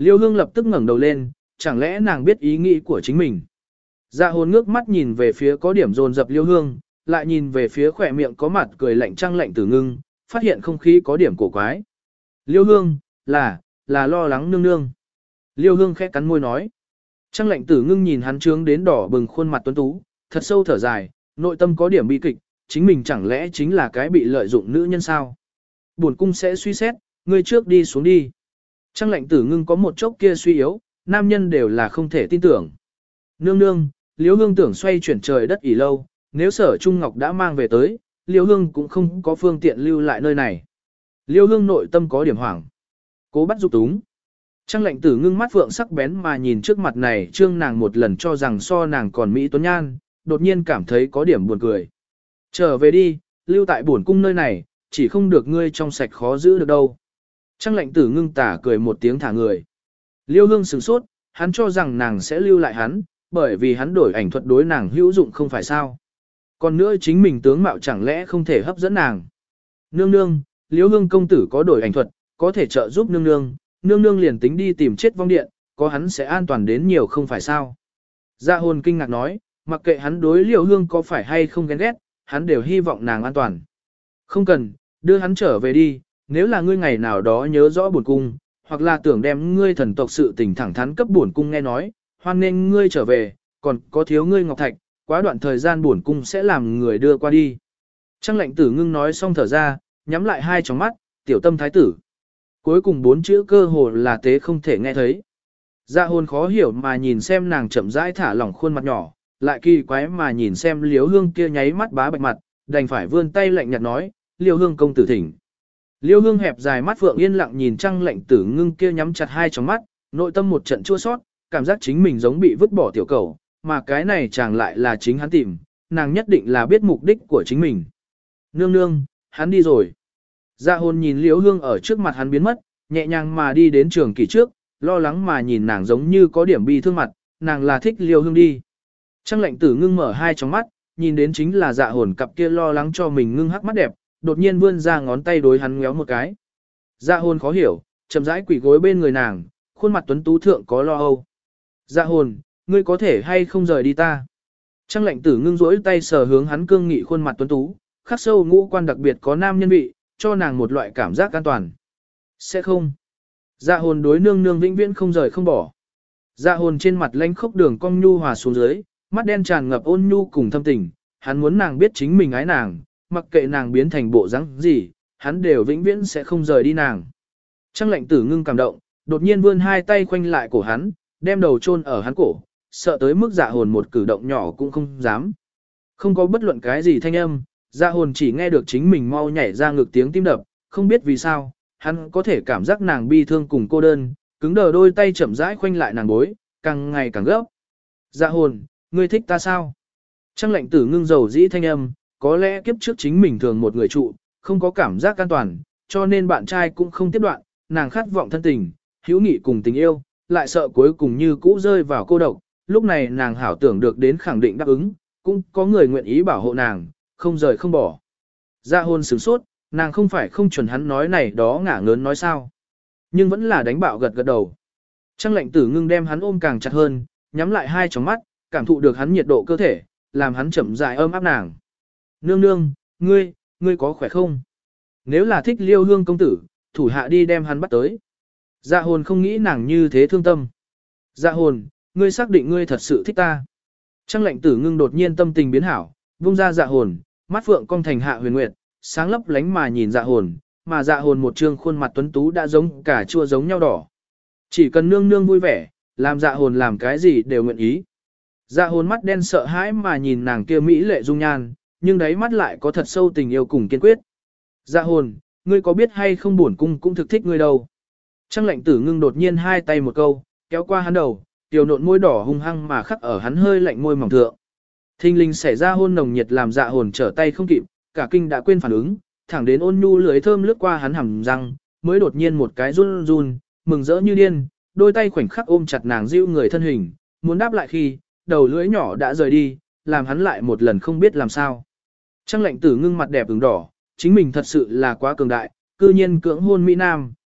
S1: Liêu Hương lập tức ngẩng đầu lên, chẳng lẽ nàng biết ý nghĩ của chính mình. Dạ hồn ngước mắt nhìn về phía có điểm dồn dập Liêu Hương, lại nhìn về phía khỏe miệng có mặt cười lạnh Trang Lệnh Tử Ngưng, phát hiện không khí có điểm cổ quái. Liêu Hương, là lo lắng nương nương. Liêu Hương khẽ cắn môi nói. Trang Lệnh Tử Ngưng nhìn hắn trướng đến đỏ bừng khuôn mặt tuấn tú, thật sâu thở dài, nội tâm có điểm bi kịch, chính mình chẳng lẽ chính là cái bị lợi dụng nữ nhân sao? Bổn cung sẽ suy xét, ngươi trước đi xuống đi. Trang Lệnh Tử Ngưng có một chốc kia suy yếu, nam nhân đều là không thể tin tưởng. Nương nương, Liêu Hương tưởng xoay chuyển trời đất ỉ lâu, nếu Sở Trung Ngọc đã mang về tới, Liêu Hương cũng không có phương tiện lưu lại nơi này. Liêu Hương nội tâm có điểm hoảng. Cố bắt dục túng. Trang Lệnh Tử Ngưng mắt phượng sắc bén mà nhìn trước mặt này trương nàng một lần cho rằng so nàng còn Mỹ tuấn nhan, đột nhiên cảm thấy có điểm buồn cười. Trở về đi, lưu tại bổn cung nơi này, chỉ không được ngươi trong sạch khó giữ được đâu. Trang Lệnh Tử Ngưng tả cười một tiếng thả người. Liêu Hương sửng sốt, hắn cho rằng nàng sẽ lưu lại hắn, bởi vì hắn đổi ảnh thuật đối nàng hữu dụng không phải sao. Còn nữa chính mình tướng mạo chẳng lẽ không thể hấp dẫn nàng. Nương nương, Liêu Hương công tử có đổi ảnh thuật, có thể trợ giúp nương nương, nương nương liền tính đi tìm chết vong điện, có hắn sẽ an toàn đến nhiều không phải sao. Dạ hồn kinh ngạc nói, mặc kệ hắn đối Liêu Hương có phải hay không ghen ghét, hắn đều hy vọng nàng an toàn. Không cần, đưa hắn trở về đi, nếu là ngươi ngày nào đó nhớ rõ bổn cung, hoặc là tưởng đem ngươi thần tộc sự tình thẳng thắn cấp bổn cung nghe nói, hoan nên ngươi trở về, còn có thiếu ngươi ngọc thạch, quá đoạn thời gian bổn cung sẽ làm người đưa qua đi. Trang Lệnh Tử Ngưng nói xong thở ra, nhắm lại hai tròng mắt, tiểu tâm thái tử. Cuối cùng 4 chữ cơ hồ là tế không thể nghe thấy. Dạ hồn khó hiểu mà nhìn xem nàng chậm rãi thả lỏng khuôn mặt nhỏ, lại kỳ quái mà nhìn xem Liêu Hương kia nháy mắt bá bạch mặt, đành phải vươn tay lạnh nhạt nói, Liêu Hương công tử thỉnh. Liêu Hương hẹp dài mắt phượng yên lặng nhìn Trang Lệnh Tử Ngưng kia nhắm chặt hai tròng mắt, nội tâm một trận chua sót, cảm giác chính mình giống bị vứt bỏ tiểu cầu, mà cái này chẳng lại là chính hắn tìm, nàng nhất định là biết mục đích của chính mình. Nương nương, hắn đi rồi. Dạ hồn nhìn Liêu Hương ở trước mặt hắn biến mất, nhẹ nhàng mà đi đến Trường Kỷ trước, lo lắng mà nhìn nàng giống như có điểm bi thương mặt, nàng là thích Liêu Hương đi. Trang Lệnh Tử Ngưng mở hai tròng mắt, nhìn đến chính là dạ hồn cặp kia lo lắng cho mình ngưng hắc mắt đẹp, đột nhiên vươn ra ngón tay đối hắn ngéo một cái. Dạ hồn khó hiểu, chậm rãi quỳ gối bên người nàng, khuôn mặt tuấn tú thượng có lo âu. Dạ hồn, ngươi có thể hay không rời đi ta? Trang Lệnh Tử Ngưng duỗi tay sờ hướng hắn cương nghị khuôn mặt tuấn tú, khắc sâu ngũ quan đặc biệt có nam nhân vị, cho nàng một loại cảm giác an toàn. Sẽ không. Dạ hồn đối nương nương vĩnh viễn không rời không bỏ. Dạ hồn trên mặt lãnh khốc đường cong nhu hòa xuống dưới, mắt đen tràn ngập ôn nhu cùng thâm tình, hắn muốn nàng biết chính mình ái nàng, mặc kệ nàng biến thành bộ dáng gì, hắn đều vĩnh viễn sẽ không rời đi nàng. Trang Lệnh Tử Ngưng cảm động, đột nhiên vươn hai tay khoanh lại cổ hắn, đem đầu chôn ở hắn cổ, sợ tới mức dạ hồn một cử động nhỏ cũng không dám. Không có bất luận cái gì thanh âm, dạ hồn chỉ nghe được chính mình mau nhảy ra ngực tiếng tim đập, không biết vì sao, hắn có thể cảm giác nàng bi thương cùng cô đơn, cứng đờ đôi tay chậm rãi khoanh lại nàng bối, càng ngày càng gấp. Dạ hồn, ngươi thích ta sao? Trang Lệnh Tử Ngưng dầu dĩ thanh âm, có lẽ kiếp trước chính mình thường một người trụ, không có cảm giác an toàn, cho nên bạn trai cũng không tiếp đoạn, nàng khát vọng thân tình, hữu nghị cùng tình yêu, lại sợ cuối cùng như cũ rơi vào cô độc, lúc này nàng hảo tưởng được đến khẳng định đáp ứng, cũng có người nguyện ý bảo hộ nàng, không rời không bỏ. Dạ hồn sửng sốt, nàng không phải không chuẩn hắn nói này đó ngả ngớn nói sao, nhưng vẫn là đánh bạo gật gật đầu. Trang Lệnh Tử Ngưng đem hắn ôm càng chặt hơn, nhắm lại hai tròng mắt, cảm thụ được hắn nhiệt độ cơ thể, làm hắn chậm rãi ôm áp nàng. Nương nương, ngươi có khỏe không? Nếu là thích Liêu Hương công tử, thủ hạ đi đem hắn bắt tới. Dạ hồn không nghĩ nàng như thế thương tâm. Dạ hồn, ngươi xác định ngươi thật sự thích ta. Trang Lệnh Tử Ngưng đột nhiên tâm tình biến hảo, vung ra dạ hồn, mắt phượng cong thành hạ huyền nguyệt, sáng lấp lánh mà nhìn dạ hồn, mà dạ hồn một trương khuôn mặt tuấn tú đã giống cả chua giống nhau đỏ. Chỉ cần nương nương vui vẻ, làm dạ hồn làm cái gì đều nguyện ý. Dạ hồn mắt đen sợ hãi mà nhìn nàng kia mỹ lệ dung nhan, nhưng đáy mắt lại có thật sâu tình yêu cùng kiên quyết. Dạ hồn, ngươi có biết hay không bổn cung cũng thực thích ngươi đâu. Trang Lệnh Tử Ngưng đột nhiên hai tay một câu, kéo qua hắn đầu, tiểu nộn môi đỏ hung hăng mà khắc ở hắn hơi lạnh môi mỏng thượng. Thình lình xảy ra hôn nồng nhiệt làm dạ hồn trở tay không kịp, cả kinh đã quên phản ứng, thẳng đến ôn nhu lưỡi thơm lướt qua hắn hàm răng, mới đột nhiên một cái run run, mừng rỡ như điên, đôi tay khoảnh khắc ôm chặt nàng dịu người thân hình, muốn đáp lại khi, đầu lưỡi nhỏ đã rời đi, làm hắn lại một lần không biết làm sao. Trang Lệnh Tử Ngưng mặt đẹp ửng đỏ, chính mình thật sự là quá cường đại, cư nhiên cưỡng hôn Mỹ Nam,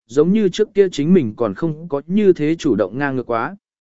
S1: giống như trước kia chính mình còn không có như thế chủ động ngang ngược quá.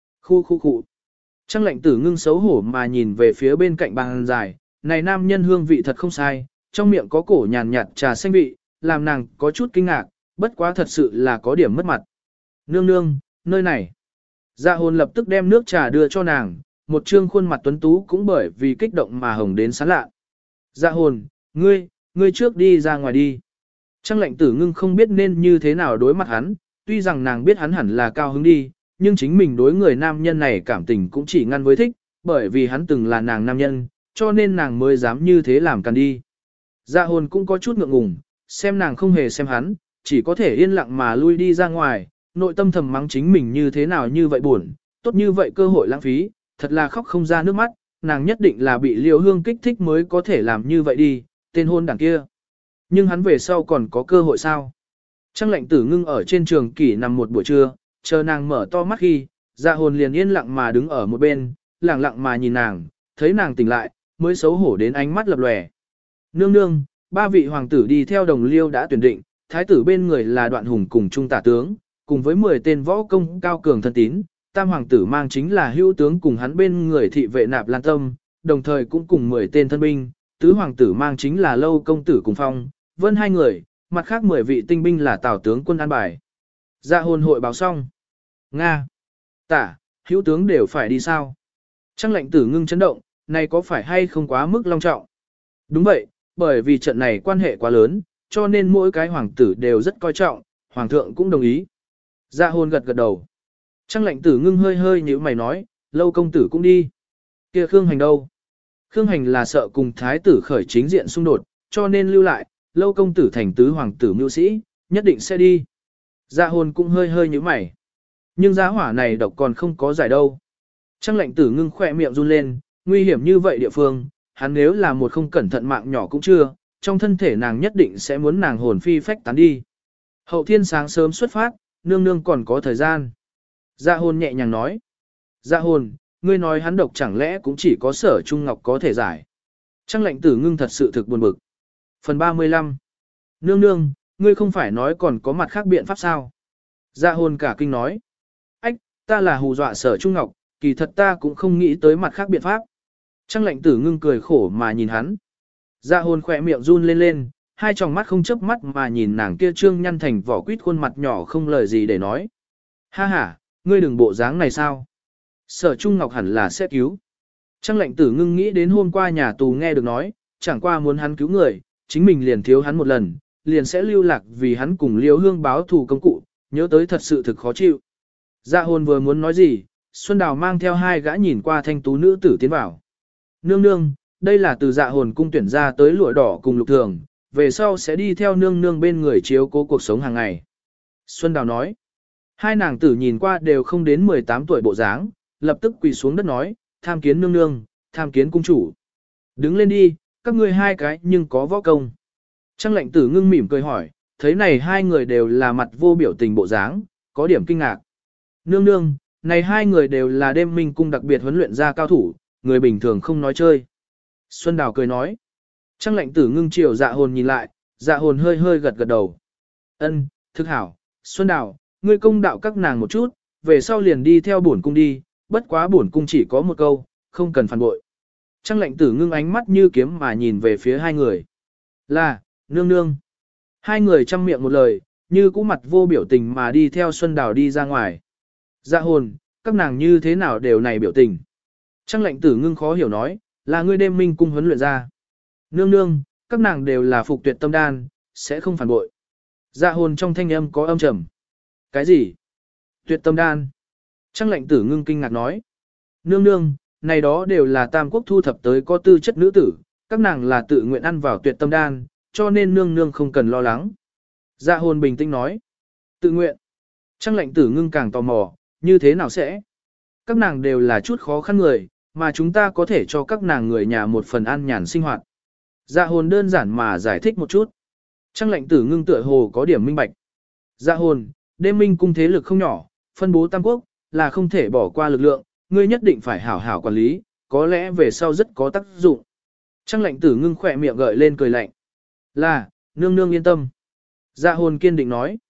S1: Khu. Trang lệnh tử ngưng xấu hổ mà nhìn về phía bên cạnh bàn dài, này nam nhân hương vị thật không sai, trong miệng có cổ nhàn nhạt trà xanh vị, làm nàng có chút kinh ngạc, bất quá thật sự là có điểm mất mặt. Nương nương, nơi này. Dạ hồn lập tức đem nước trà đưa cho nàng, một trương khuôn mặt tuấn tú cũng bởi vì kích động mà hồng đến sán lạ. Dạ hồn, ngươi trước đi ra ngoài đi. Trang lệnh tử ngưng không biết nên như thế nào đối mặt hắn, tuy rằng nàng biết hắn hẳn là cao hứng đi, nhưng chính mình đối người nam nhân này cảm tình cũng chỉ ngăn với thích, bởi vì hắn từng là nàng nam nhân, cho nên nàng mới dám như thế làm cần đi. Dạ hồn cũng có chút ngượng ngùng, xem nàng không hề xem hắn, chỉ có thể yên lặng mà lui đi ra ngoài, nội tâm thầm mắng chính mình như thế nào như vậy buồn, tốt như vậy cơ hội lãng phí, thật là khóc không ra nước mắt, nàng nhất định là bị Liêu Hương kích thích mới có thể làm như vậy đi, tên hôn đảng kia. Nhưng hắn về sau còn có cơ hội sao? Trang lệnh tử ngưng ở trên trường kỷ nằm một buổi trưa, chờ nàng mở to mắt khi, dạ hồn liền yên lặng mà đứng ở một bên, lặng lặng mà nhìn nàng, thấy nàng tỉnh lại, mới xấu hổ đến ánh mắt lập lòe. Nương nương, ba vị hoàng tử đi theo đồng liêu đã tuyển định, thái tử bên người là Đoạn Hùng cùng trung tả tướng, cùng với 10 tên võ công cao cường thân tín, tam hoàng tử mang chính là hữu tướng cùng hắn bên người thị vệ Nạp Lan Tâm, đồng thời cũng cùng 10 tên thân binh, tứ hoàng tử mang chính là Lâu công tử cùng Phong, Vân hai người, mặt khác 10 vị tinh binh là Tào tướng quân an bài. Dạ hồn hội báo xong. Nga. Tả, hữu tướng đều phải đi sao? Trang lệnh tử ngưng chấn động, này có phải hay không quá mức long trọng? Đúng vậy, bởi vì trận này quan hệ quá lớn, cho nên mỗi cái hoàng tử đều rất coi trọng, hoàng thượng cũng đồng ý. Dạ hồn gật gật đầu. Trang lệnh tử ngưng hơi hơi như mày nói, Lâu công tử cũng đi. Kia Khương Hành đâu? Khương Hành là sợ cùng thái tử khởi chính diện xung đột, cho nên lưu lại, Lâu công tử thành tứ hoàng tử mưu sĩ, nhất định sẽ đi. Dạ hồn cũng hơi hơi như mày. Nhưng giá hỏa này độc còn không có giải đâu. Trang lệnh tử ngưng khỏe miệng run lên, nguy hiểm như vậy địa phương, hắn nếu là một không cẩn thận mạng nhỏ cũng chưa, trong thân thể nàng nhất định sẽ muốn nàng hồn phi phách tán đi. Hậu thiên sáng sớm xuất phát, nương nương còn có thời gian. Dạ hồn nhẹ nhàng nói. Dạ hồn, ngươi nói hắn độc chẳng lẽ cũng chỉ có Sở Trung Ngọc có thể giải. Trang lệnh tử ngưng thật sự thực buồn bực. Phần 35. Nương nương, ngươi không phải nói còn có mặt khác biện pháp sao? Dạ hồn cả kinh nói. Ách, ta là hù dọa Sở Trung Ngọc, kỳ thật ta cũng không nghĩ tới mặt khác biện pháp. Trang lệnh tử ngưng cười khổ mà nhìn hắn. Dạ hồn khỏe miệng run lên lên, hai tròng mắt không chớp mắt mà nhìn nàng kia trương nhăn thành vỏ quýt khuôn mặt nhỏ không lời gì để nói. Ha ha, ngươi đừng bộ dáng này sao? Sở Trung Ngọc hẳn là sẽ cứu. Trang lệnh tử ngưng nghĩ đến hôm qua nhà tù nghe được nói, chẳng qua muốn hắn cứu người, chính mình liền thiếu hắn một lần, liền sẽ lưu lạc vì hắn cùng Liêu Hương báo thù công cụ, nhớ tới thật sự thực khó chịu. Dạ hồn vừa muốn nói gì, Xuân Đào mang theo hai gã nhìn qua thanh tú nữ tử tiến vào. Nương nương, đây là từ dạ hồn cung tuyển ra tới lụa đỏ cùng lục thường, về sau sẽ đi theo nương nương bên người chiếu cố cuộc sống hàng ngày. Xuân Đào nói, hai nàng tử nhìn qua đều không đến 18 tuổi bộ dáng, lập tức quỳ xuống đất nói, tham kiến nương nương, tham kiến cung chủ. Đứng lên đi, các ngươi hai cái nhưng có võ công. Trang lệnh tử ngưng mỉm cười hỏi, thấy này hai người đều là mặt vô biểu tình bộ dáng, có điểm kinh ngạc. Nương nương, này hai người đều là đêm minh cung đặc biệt huấn luyện ra cao thủ, người bình thường không nói chơi. Xuân Đào cười nói. Trang lệnh tử ngưng chiều dạ hồn nhìn lại, dạ hồn hơi hơi gật gật đầu. Ân, thực hảo, Xuân Đào, ngươi công đạo các nàng một chút, về sau liền đi theo bổn cung đi, bất quá bổn cung chỉ có một câu, không cần phản bội. Trang lệnh tử ngưng ánh mắt như kiếm mà nhìn về phía hai người. Là, nương nương. Hai người chăm miệng một lời, như cũ mặt vô biểu tình mà đi theo Xuân Đào đi ra ngoài. Dạ hồn, các nàng như thế nào đều này biểu tình. Trang lệnh tử ngưng khó hiểu nói, là ngươi đêm minh cung huấn luyện ra. Nương nương, các nàng đều là phục tuyệt tâm đan, sẽ không phản bội. Dạ hồn trong thanh âm có âm trầm. Cái gì? Tuyệt tâm đan. Trang lệnh tử ngưng kinh ngạc nói. Nương nương, này đó đều là tam quốc thu thập tới có tư chất nữ tử, các nàng là tự nguyện ăn vào tuyệt tâm đan, cho nên nương nương không cần lo lắng. Dạ hồn bình tĩnh nói. Tự nguyện. Trang lệnh tử ngưng càng tò mò, như thế nào sẽ? Các nàng đều là chút khó khăn người, mà chúng ta có thể cho các nàng người nhà một phần an nhàn sinh hoạt. Dạ hồn đơn giản mà giải thích một chút. Trang lệnh tử ngưng tựa hồ có điểm minh bạch. Dạ hồn, đêm minh cung thế lực không nhỏ, phân bố tam quốc, là không thể bỏ qua lực lượng, ngươi nhất định phải hảo hảo quản lý, có lẽ về sau rất có tác dụng. Trang lệnh tử ngưng khỏe miệng gợi lên cười lạnh. Là, nương nương yên tâm. Dạ hồn kiên định nói.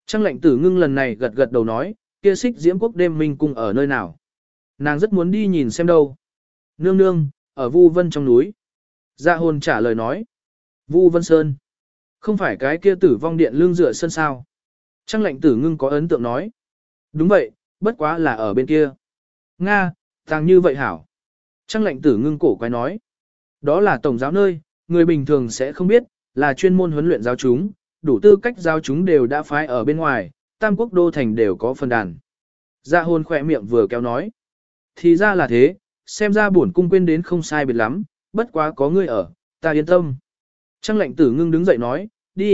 S1: Trăng lệnh tử ngưng lần này gật gật đầu nói, kia xích diễm quốc đêm minh cung ở nơi nào. Nàng rất muốn đi nhìn xem đâu. Nương nương, ở Vu Vân trong núi. Dạ hồn trả lời nói. Vu Vân Sơn. Không phải cái kia tử vong điện lương dựa sơn sao. Trăng lệnh tử ngưng có ấn tượng nói. Đúng vậy, bất quá là ở bên kia. Nga, tàng như vậy hảo. Trăng lệnh tử ngưng cổ quái nói. Đó là tổng giáo nơi, người bình thường sẽ không biết, là chuyên môn huấn luyện giáo chúng, đủ tư cách giáo chúng đều đã phái ở bên ngoài, tam quốc đô thành đều có phần đàn. Dạ hồn khỏe miệng vừa kéo nói. Thì ra là thế, xem ra bổn cung quên đến không sai biệt lắm, bất quá có ngươi ở, ta yên tâm. Trăng lệnh tử ngưng đứng dậy nói,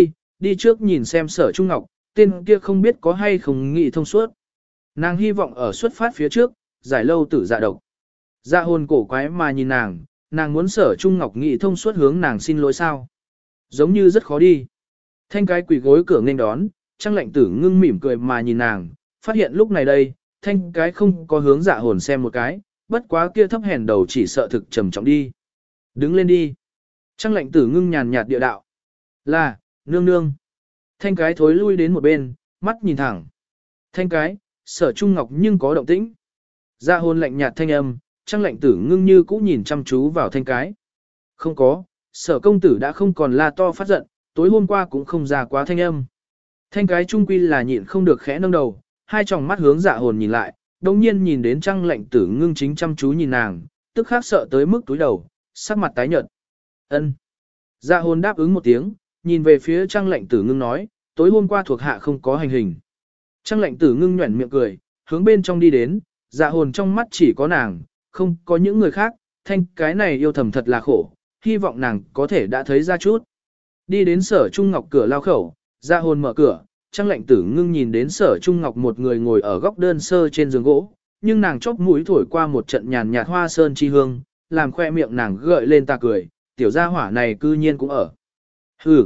S1: đi trước nhìn xem Sở Trung Ngọc, tên kia không biết có hay không nghĩ thông suốt. Nàng hy vọng ở xuất phát phía trước, giải lâu tử dạ độc. Dạ hồn cổ quái mà nhìn nàng muốn Sở Trung Ngọc nghĩ thông suốt hướng nàng xin lỗi sao. Giống như rất khó đi. Thanh cái quỷ gối cửa nghênh đón, Trăng lệnh tử ngưng mỉm cười mà nhìn nàng, phát hiện lúc này đây, thanh cái không có hướng dạ hồn xem một cái, bất quá kia thấp hèn đầu chỉ sợ thực trầm trọng đi. Đứng lên đi. Trăng lệnh tử ngưng nhàn nhạt địa đạo. Là, nương nương. Thanh cái thối lui đến một bên, mắt nhìn thẳng. Thanh cái, Sở Trung Ngọc nhưng có động tĩnh. Dạ hồn lạnh nhạt thanh âm, Trăng lệnh tử ngưng như cũ nhìn chăm chú vào thanh cái. Không có, Sở công tử đã không còn la to phát giận, tối hôm qua cũng không ra quá thanh âm. Thanh cái trung quy là nhịn không được khẽ nâng đầu, hai tròng mắt hướng dạ hồn nhìn lại, đồng nhiên nhìn đến Trăng lệnh tử ngưng chính chăm chú nhìn nàng, tức khắc sợ tới mức túi đầu, sắc mặt tái nhợt. Ân. Dạ hồn đáp ứng một tiếng, nhìn về phía Trăng lệnh tử ngưng nói, tối hôm qua thuộc hạ không có hành hình. Trăng lệnh tử ngưng nhuẩn miệng cười, hướng bên trong đi đến, dạ hồn trong mắt chỉ có nàng, không có những người khác, thanh cái này yêu thầm thật là khổ, hy vọng nàng có thể đã thấy ra chút. Đi đến Sở Trung Ngọc cửa lao khẩu, dạ hồn mở cửa, Trăng lệnh tử ngưng nhìn đến Sở Trung Ngọc một người ngồi ở góc đơn sơ trên giường gỗ, nhưng nàng chóp mũi thổi qua một trận nhàn nhạt hoa sơn chi hương, làm khoe miệng nàng gợi lên ta cười, tiểu gia hỏa này cư nhiên cũng ở. Hừ.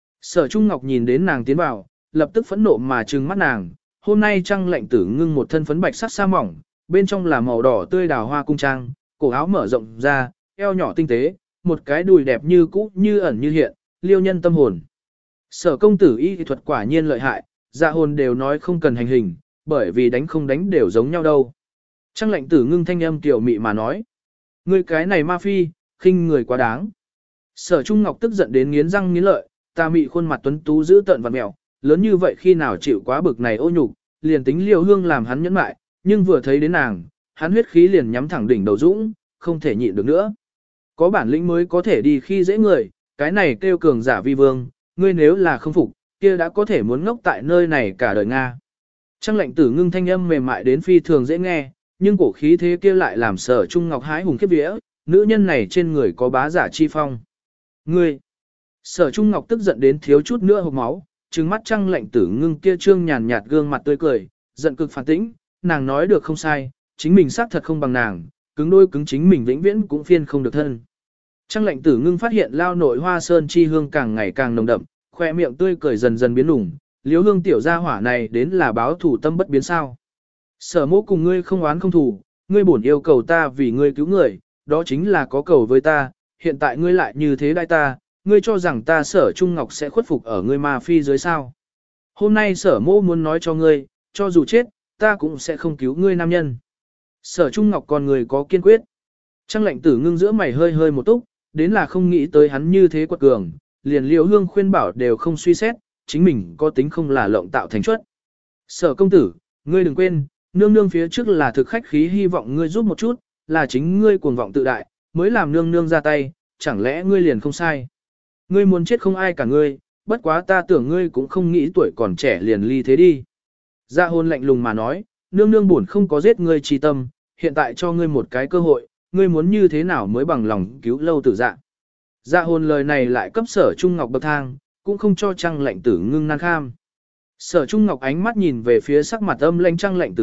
S1: Sở Trung Ngọc nhìn đến nàng tiến vào, lập tức phẫn nộ mà trừng mắt nàng, hôm nay Trăng lệnh tử ngưng một thân phấn bạch sắc sa mỏng, bên trong là màu đỏ tươi đào hoa cung trang, cổ áo mở rộng ra, eo nhỏ tinh tế, một cái đùi đẹp như cũ như ẩn như hiện, liêu nhân tâm hồn. Sở công tử y thuật quả nhiên lợi hại, dạ hồn đều nói không cần hành hình, bởi vì đánh không đánh đều giống nhau đâu. Trăng lệnh tử ngưng thanh âm tiểu mị mà nói. Ngươi cái này ma phi, khinh người quá đáng. Sở Trung Ngọc tức giận đến nghiến răng nghiến lợi, ta mị khuôn mặt tuấn tú giữ tợn vặn mẹo, lớn như vậy khi nào chịu quá bực này ô nhục, liền tính liều hương làm hắn nhẫn mại, nhưng vừa thấy đến nàng, hắn huyết khí liền nhắm thẳng đỉnh đầu dũng, không thể nhịn được nữa. Có bản lĩnh mới có thể đi khi dễ người, cái này kêu cường giả vi vương, ngươi nếu là không phục, kia đã có thể muốn ngốc tại nơi này cả đời Nga. Trăng lệnh tử ngưng thanh âm mềm mại đến phi thường dễ nghe, nhưng cổ khí thế kia lại làm Sở Trung Ngọc hái hùng khiếp vía, nữ nhân này trên người có bá giả chi phong. Ngươi! Sở Trung Ngọc tức giận đến thiếu chút nữa hộc máu, trừng mắt Trăng lệnh tử ngưng kia trương nhàn nhạt gương mặt tươi cười, giận cực phản tĩnh, nàng nói được không sai, chính mình xác thật không bằng nàng, cứng đôi cứng chính mình vĩnh viễn cũng phiên không được thân. Trăng lệnh tử ngưng phát hiện lao nội hoa sơn chi hương càng ngày càng nồng đậm, khoe miệng tươi cười dần dần biến lủng, liếu hương tiểu gia hỏa này đến là báo thủ tâm bất biến sao. Sở mỗ cùng ngươi không oán không thù, ngươi bổn yêu cầu ta vì ngươi cứu người, đó chính là có cầu với ta, hiện tại ngươi lại như thế đại ta, ngươi cho rằng ta Sở Trung Ngọc sẽ khuất phục ở ngươi ma phi dưới sao. Hôm nay Sở mỗ muốn nói cho ngươi, cho dù chết, ta cũng sẽ không cứu ngươi nam nhân. Sở Trung Ngọc còn người có kiên quyết. Trăng lệnh tử ngưng giữa mày hơi hơi một túc, đến là không nghĩ tới hắn như thế quật cường, liền liễu hương khuyên bảo đều không suy xét, chính mình có tính không là lộng tạo thành chuất. Sở công tử, ngươi đừng quên, nương nương phía trước là thực khách khí hy vọng ngươi giúp một chút, là chính ngươi cuồng vọng tự đại, mới làm nương nương ra tay, chẳng lẽ ngươi liền không sai. Ngươi muốn chết không ai cả ngươi, bất quá ta tưởng ngươi cũng không nghĩ tuổi còn trẻ liền ly thế đi. Dạ hôn lạnh lùng mà nói, nương nương buồn không có giết ngươi chi tâm, hiện tại cho ngươi một cái cơ hội, ngươi muốn như thế nào mới bằng lòng cứu lâu tử dạ. Dạ hồn lời này lại cấp Sở Trung Ngọc bậc thang, cũng không cho Trăng lệnh tử ngưng nan kham. Sở Trung Ngọc ánh mắt nhìn về phía sắc mặt âm lãnh Trăng lệnh tử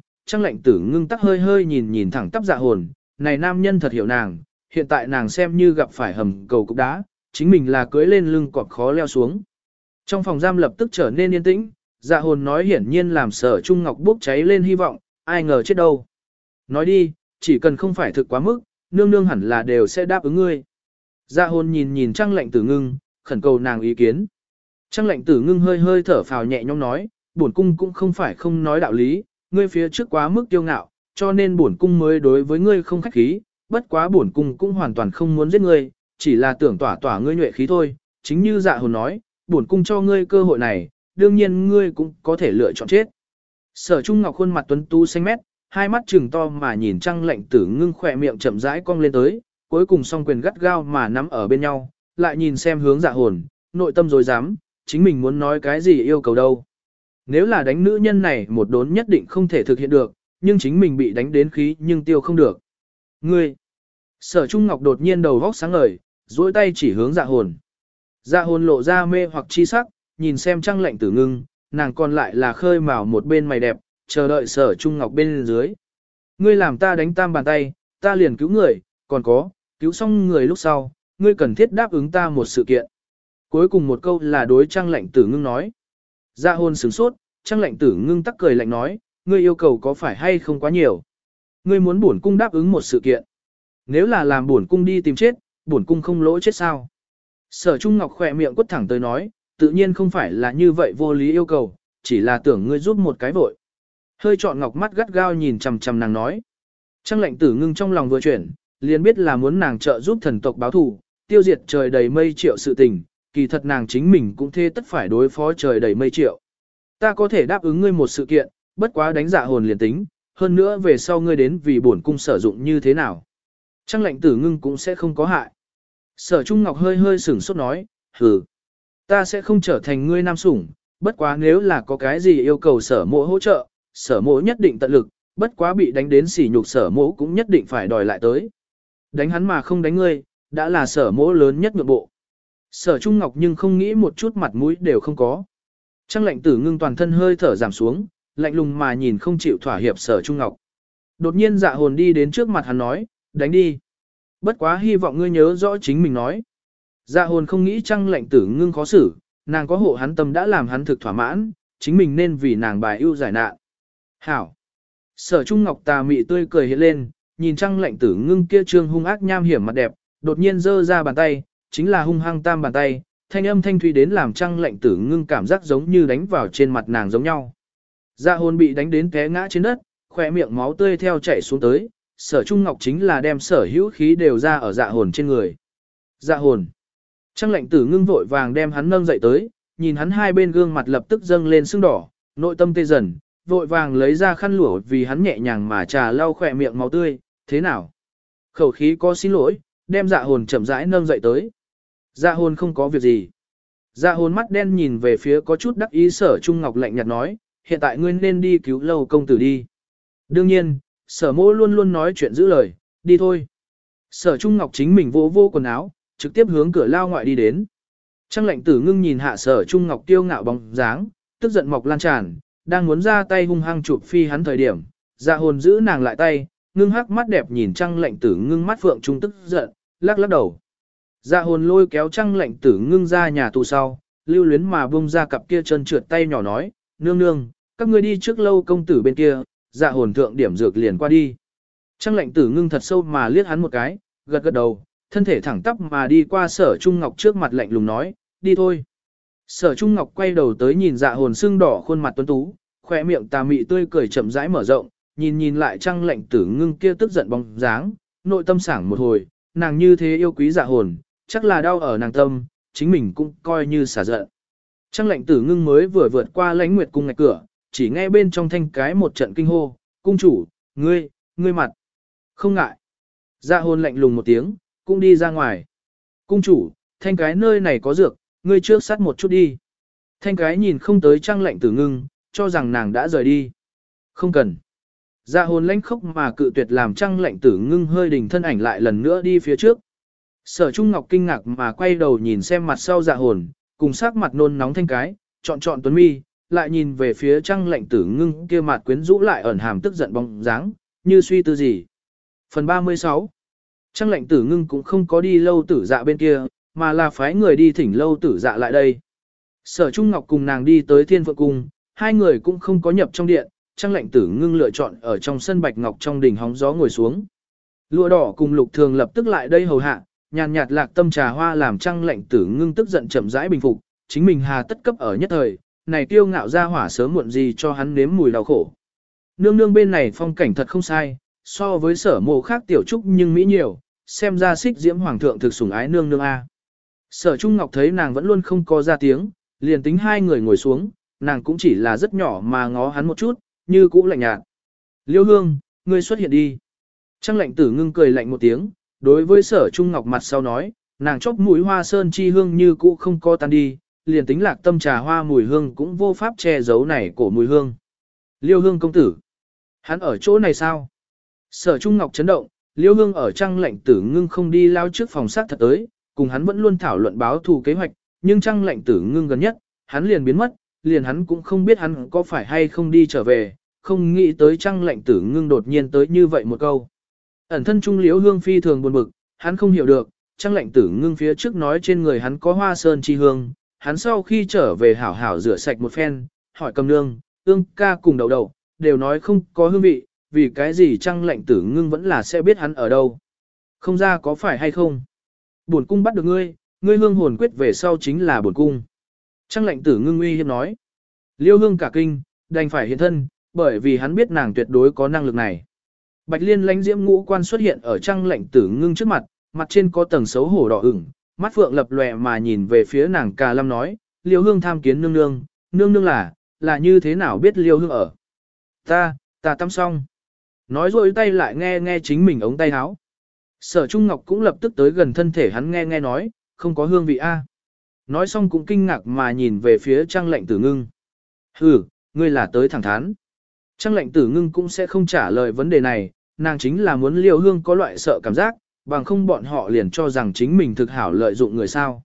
S1: ngưng tắc hơi hơi nhìn thẳng tắp dạ hồn, này nam nhân thật hiểu nàng, hiện tại nàng xem như gặp phải hầm cầu cục đá, chính mình là cưới lên lưng cọp khó leo xuống. Trong phòng giam lập tức trở nên yên tĩnh, dạ hồn nói hiển nhiên làm Sở Trung Ngọc bốc cháy lên hy vọng, ai ngờ chết đâu. Nói đi, chỉ cần không phải thực quá mức, nương nương hẳn là đều sẽ đáp ứng ngươi. Dạ hồn nhìn Trăng lệnh tử ngưng, khẩn cầu nàng ý kiến. Trăng lệnh tử ngưng hơi hơi thở phào nhẹ nhõm nói, bổn cung cũng không phải không nói đạo lý, ngươi phía trước quá mức kiêu ngạo, cho nên bổn cung mới đối với ngươi không khách khí, bất quá bổn cung cũng hoàn toàn không muốn giết ngươi, chỉ là tưởng tỏa tỏa ngươi nhuệ khí thôi, chính như Dạ Hồn nói, bổn cung cho ngươi cơ hội này, đương nhiên ngươi cũng có thể lựa chọn chết. Sở Trung Ngọc khuôn mặt tuấn tú xanh mét, hai mắt trừng to mà nhìn Trăng Lệnh Tử Ngưng khỏe miệng chậm rãi cong lên tới, cuối cùng song quyền gắt gao mà nắm ở bên nhau, lại nhìn xem hướng Dạ Hồn, nội tâm rồi dám, chính mình muốn nói cái gì yêu cầu đâu. Nếu là đánh nữ nhân này một đốn nhất định không thể thực hiện được, nhưng chính mình bị đánh đến khí nhưng tiêu không được. Ngươi! Sở Trung Ngọc đột nhiên đầu vóc sáng ngời, duỗi tay chỉ hướng Dạ Hồn. Dạ Hồn lộ ra mê hoặc chi sắc, nhìn xem Trăng Lệnh Tử Ngưng, nàng còn lại là khơi mào một bên mày đẹp, chờ đợi Sở Trung Ngọc bên dưới. Ngươi làm ta đánh tam bàn tay, ta liền cứu người, còn có, cứu xong người lúc sau, ngươi cần thiết đáp ứng ta một sự kiện. Cuối cùng một câu là đối Trăng Lệnh Tử Ngưng nói. Dạ Hồn sửng sốt, Trăng Lệnh Tử Ngưng tắc cười lạnh nói, ngươi yêu cầu có phải hay không quá nhiều? Ngươi muốn bổn cung đáp ứng một sự kiện. Nếu là làm bổn cung đi tìm chết, bổn cung không lỗ chết sao? Sở Trung Ngọc khỏe miệng quất thẳng tới nói, tự nhiên không phải là như vậy vô lý yêu cầu, chỉ là tưởng ngươi giúp một cái vội. Hơi trọn ngọc mắt gắt gao nhìn chằm chằm nàng nói. Trăng Lệnh Tử Ngưng trong lòng vừa chuyển, liền biết là muốn nàng trợ giúp thần tộc báo thù, tiêu diệt trời đầy mây triệu sự tình, kỳ thật nàng chính mình cũng thê tất phải đối phó trời đầy mây triệu. Ta có thể đáp ứng ngươi một sự kiện, bất quá đánh Dạ Hồn liền tính, hơn nữa về sau ngươi đến vì bổn cung sử dụng như thế nào. Trăng Lệnh Tử Ngưng cũng sẽ không có hại. Sở Trung Ngọc hơi hơi sửng sốt nói, hừ, ta sẽ không trở thành ngươi nam sủng, bất quá nếu là có cái gì yêu cầu Sở Mộ hỗ trợ, Sở Mộ nhất định tận lực, bất quá bị đánh đến sỉ nhục Sở Mộ cũng nhất định phải đòi lại tới. Đánh hắn mà không đánh ngươi, đã là Sở Mộ lớn nhất nhượng bộ. Sở Trung Ngọc nhưng không nghĩ một chút mặt mũi đều không có. Trăng Lệnh Tử Ngưng toàn thân hơi thở giảm xuống, lạnh lùng mà nhìn không chịu thỏa hiệp Sở Trung Ngọc. Đột nhiên Dạ Hồn đi đến trước mặt hắn nói, đánh đi. Bất quá hy vọng ngươi nhớ rõ chính mình nói. Dạ Hồn không nghĩ Trăng Lệnh Tử Ngưng khó xử, nàng có hộ hắn tâm đã làm hắn thực thỏa mãn, chính mình nên vì nàng bài ưu giải nạn. Hảo. Sở Trung Ngọc tà mị tươi cười hiện lên, nhìn Trăng Lệnh Tử Ngưng kia trương hung ác nham hiểm mặt đẹp, đột nhiên giơ ra bàn tay, chính là hung hăng tam bàn tay, thanh âm thanh thủy đến làm Trăng Lệnh Tử Ngưng cảm giác giống như đánh vào trên mặt nàng giống nhau. Dạ Hồn bị đánh đến té ngã trên đất, khỏe miệng máu tươi theo chảy xuống tới, Sở Trung Ngọc chính là đem sở hữu khí đều ra ở Dạ Hồn trên người. Dạ Hồn. Trăng Lệnh Tử Ngưng vội vàng đem hắn nâng dậy tới, nhìn hắn hai bên gương mặt lập tức dâng lên sưng đỏ, nội tâm tê dần, vội vàng lấy ra khăn lụa vì hắn nhẹ nhàng mà trà lau khỏe miệng máu tươi, thế nào? Khẩu khí có xin lỗi, đem Dạ Hồn chậm rãi nâng dậy tới. Dạ Hồn không có việc gì. Dạ Hồn mắt đen nhìn về phía có chút đắc ý Sở Trung Ngọc lạnh nhạt nói, hiện tại ngươi nên đi cứu Lâu công tử đi. Đương nhiên, Sở Mỗ luôn luôn nói chuyện giữ lời, đi thôi. Sở Trung Ngọc chính mình vô vô quần áo, trực tiếp hướng cửa lao ngoại đi đến. Trăng Lệnh Tử Ngưng nhìn hạ Sở Trung Ngọc tiêu ngạo bóng dáng, tức giận mọc lan tràn, đang muốn ra tay hung hăng chụp phi hắn thời điểm, Dạ Hồn giữ nàng lại tay, ngưng hắc mắt đẹp nhìn Trăng Lệnh Tử Ngưng mắt phượng trung tức giận, lắc lắc đầu. Dạ Hồn lôi kéo Trăng Lệnh Tử Ngưng ra nhà tù sau, lưu luyến mà bung ra cặp kia chân trượt tay nhỏ nói, nương nương, các ngươi đi trước Lâu công tử bên kia, Dạ Hồn thượng điểm dược liền qua đi. Trăng Lệnh Tử Ngưng thật sâu mà liếc hắn một cái, gật gật đầu, thân thể thẳng tắp mà đi qua Sở Trung Ngọc trước mặt lạnh lùng nói, đi thôi. Sở Trung Ngọc quay đầu tới nhìn Dạ Hồn sưng đỏ khuôn mặt tuấn tú, khỏe miệng tà mị tươi cười chậm rãi mở rộng, nhìn lại Trăng Lệnh Tử Ngưng kia tức giận bóng dáng, nội tâm sảng một hồi, nàng như thế yêu quý Dạ Hồn, chắc là đau ở nàng tâm, chính mình cũng coi như xả giận. Trăng Lệnh Tử Ngưng mới vừa vượt qua Lãnh Nguyệt cung ngạch cửa, chỉ nghe bên trong thanh cái một trận kinh hô, cung chủ, ngươi mặt. Không ngại. Dạ Hồn lạnh lùng một tiếng, cũng đi ra ngoài. Cung chủ, thanh cái nơi này có dược, ngươi trước sát một chút đi. Thanh cái nhìn không tới Trăng Lệnh Tử Ngưng, cho rằng nàng đã rời đi. Không cần. Dạ Hồn lãnh khốc mà cự tuyệt làm Trăng Lệnh Tử Ngưng hơi đình thân ảnh lại lần nữa đi phía trước. Sở Trung Ngọc kinh ngạc mà quay đầu nhìn xem mặt sau Dạ Hồn, cùng sắc mặt nôn nóng thanh cái, chọn tuấn mi, lại nhìn về phía Trăng Lệnh Tử Ngưng kia mặt quyến rũ lại ẩn hàm tức giận bóng dáng, như suy tư gì. Phần 36. Trăng Lệnh Tử Ngưng cũng không có đi Lâu Tử Dạ bên kia, mà là phái người đi thỉnh Lâu Tử Dạ lại đây. Sở Trung Ngọc cùng nàng đi tới Thiên Phượng Cung, hai người cũng không có nhập trong điện, Trăng Lệnh Tử Ngưng lựa chọn ở trong sân bạch ngọc trong đỉnh hóng gió ngồi xuống. Lụa đỏ cùng Lục Thường lập tức lại đây hầu hạ, nhàn nhạt lạc tâm trà hoa làm Trăng Lệnh Tử Ngưng tức giận chậm rãi bình phục, chính mình hà tất cấp ở nhất thời, này kiêu ngạo ra hỏa sớm muộn gì cho hắn nếm mùi đau khổ. Nương nương bên này phong cảnh thật không sai, so với sở mộ khác tiểu trúc nhưng mỹ nhiều, xem ra xích diễm hoàng thượng thực sủng ái nương nương A. Sở Trung Ngọc thấy nàng vẫn luôn không có ra tiếng, liền tính hai người ngồi xuống, nàng cũng chỉ là rất nhỏ mà ngó hắn một chút, như cũ lạnh nhạt. Liêu Hương, ngươi xuất hiện đi. Trang lệnh tử ngưng cười lạnh một tiếng, đối với sở Trung Ngọc mặt sau nói, nàng chóp mũi hoa sơn chi hương như cũ không có tan đi, liền tính lạc tâm trà hoa mùi hương cũng vô pháp che giấu này cổ mùi hương. Liêu Hương công tử, hắn ở chỗ này sao? Sở Trung Ngọc chấn động, Liêu Hương ở Trang lệnh tử ngưng không đi lao trước phòng sát thật tới, cùng hắn vẫn luôn thảo luận báo thù kế hoạch, nhưng Trang lệnh tử ngưng gần nhất, hắn liền biến mất, liền hắn cũng không biết hắn có phải hay không đi trở về, không nghĩ tới Trang lệnh tử ngưng đột nhiên tới như vậy một câu. Ẩn thân trung Liêu Hương phi thường buồn bực, hắn không hiểu được, Trang lệnh tử ngưng phía trước nói trên người hắn có hoa sơn chi hương, hắn sau khi trở về hảo hảo rửa sạch một phen, hỏi Cầm Nương, Ương ca cùng đầu đầu, đều nói không có hương vị, vì cái gì Trang lệnh tử ngưng vẫn là sẽ biết hắn ở đâu. Không ra có phải hay không? Bổn cung bắt được ngươi, ngươi hương hồn quyết về sau chính là bổn cung. Trang lệnh tử ngưng uy hiếp nói. Liêu Hương cả kinh, đành phải hiện thân, bởi vì hắn biết nàng tuyệt đối có năng lực này. Bạch Liên lãnh diễm ngũ quan xuất hiện ở Trang lệnh tử ngưng trước mặt, mặt trên có tầng xấu hổ đỏ ửng, mắt phượng lập lòe mà nhìn về phía nàng Cà Lâm nói, Liêu Hương tham kiến nương nương, nương nương là như thế nào biết Liêu Hương ở. Ta tắm xong. Nói rồi tay lại nghe chính mình ống tay áo. Sở Trung Ngọc cũng lập tức tới gần thân thể hắn nghe nói, không có hương vị a. Nói xong cũng kinh ngạc mà nhìn về phía Trang lệnh tử ngưng. Ngươi là tới thẳng thắn. Trang lệnh tử ngưng cũng sẽ không trả lời vấn đề này, nàng chính là muốn Liêu Hương có loại sợ cảm giác, bằng không bọn họ liền cho rằng chính mình thực hảo lợi dụng người sao.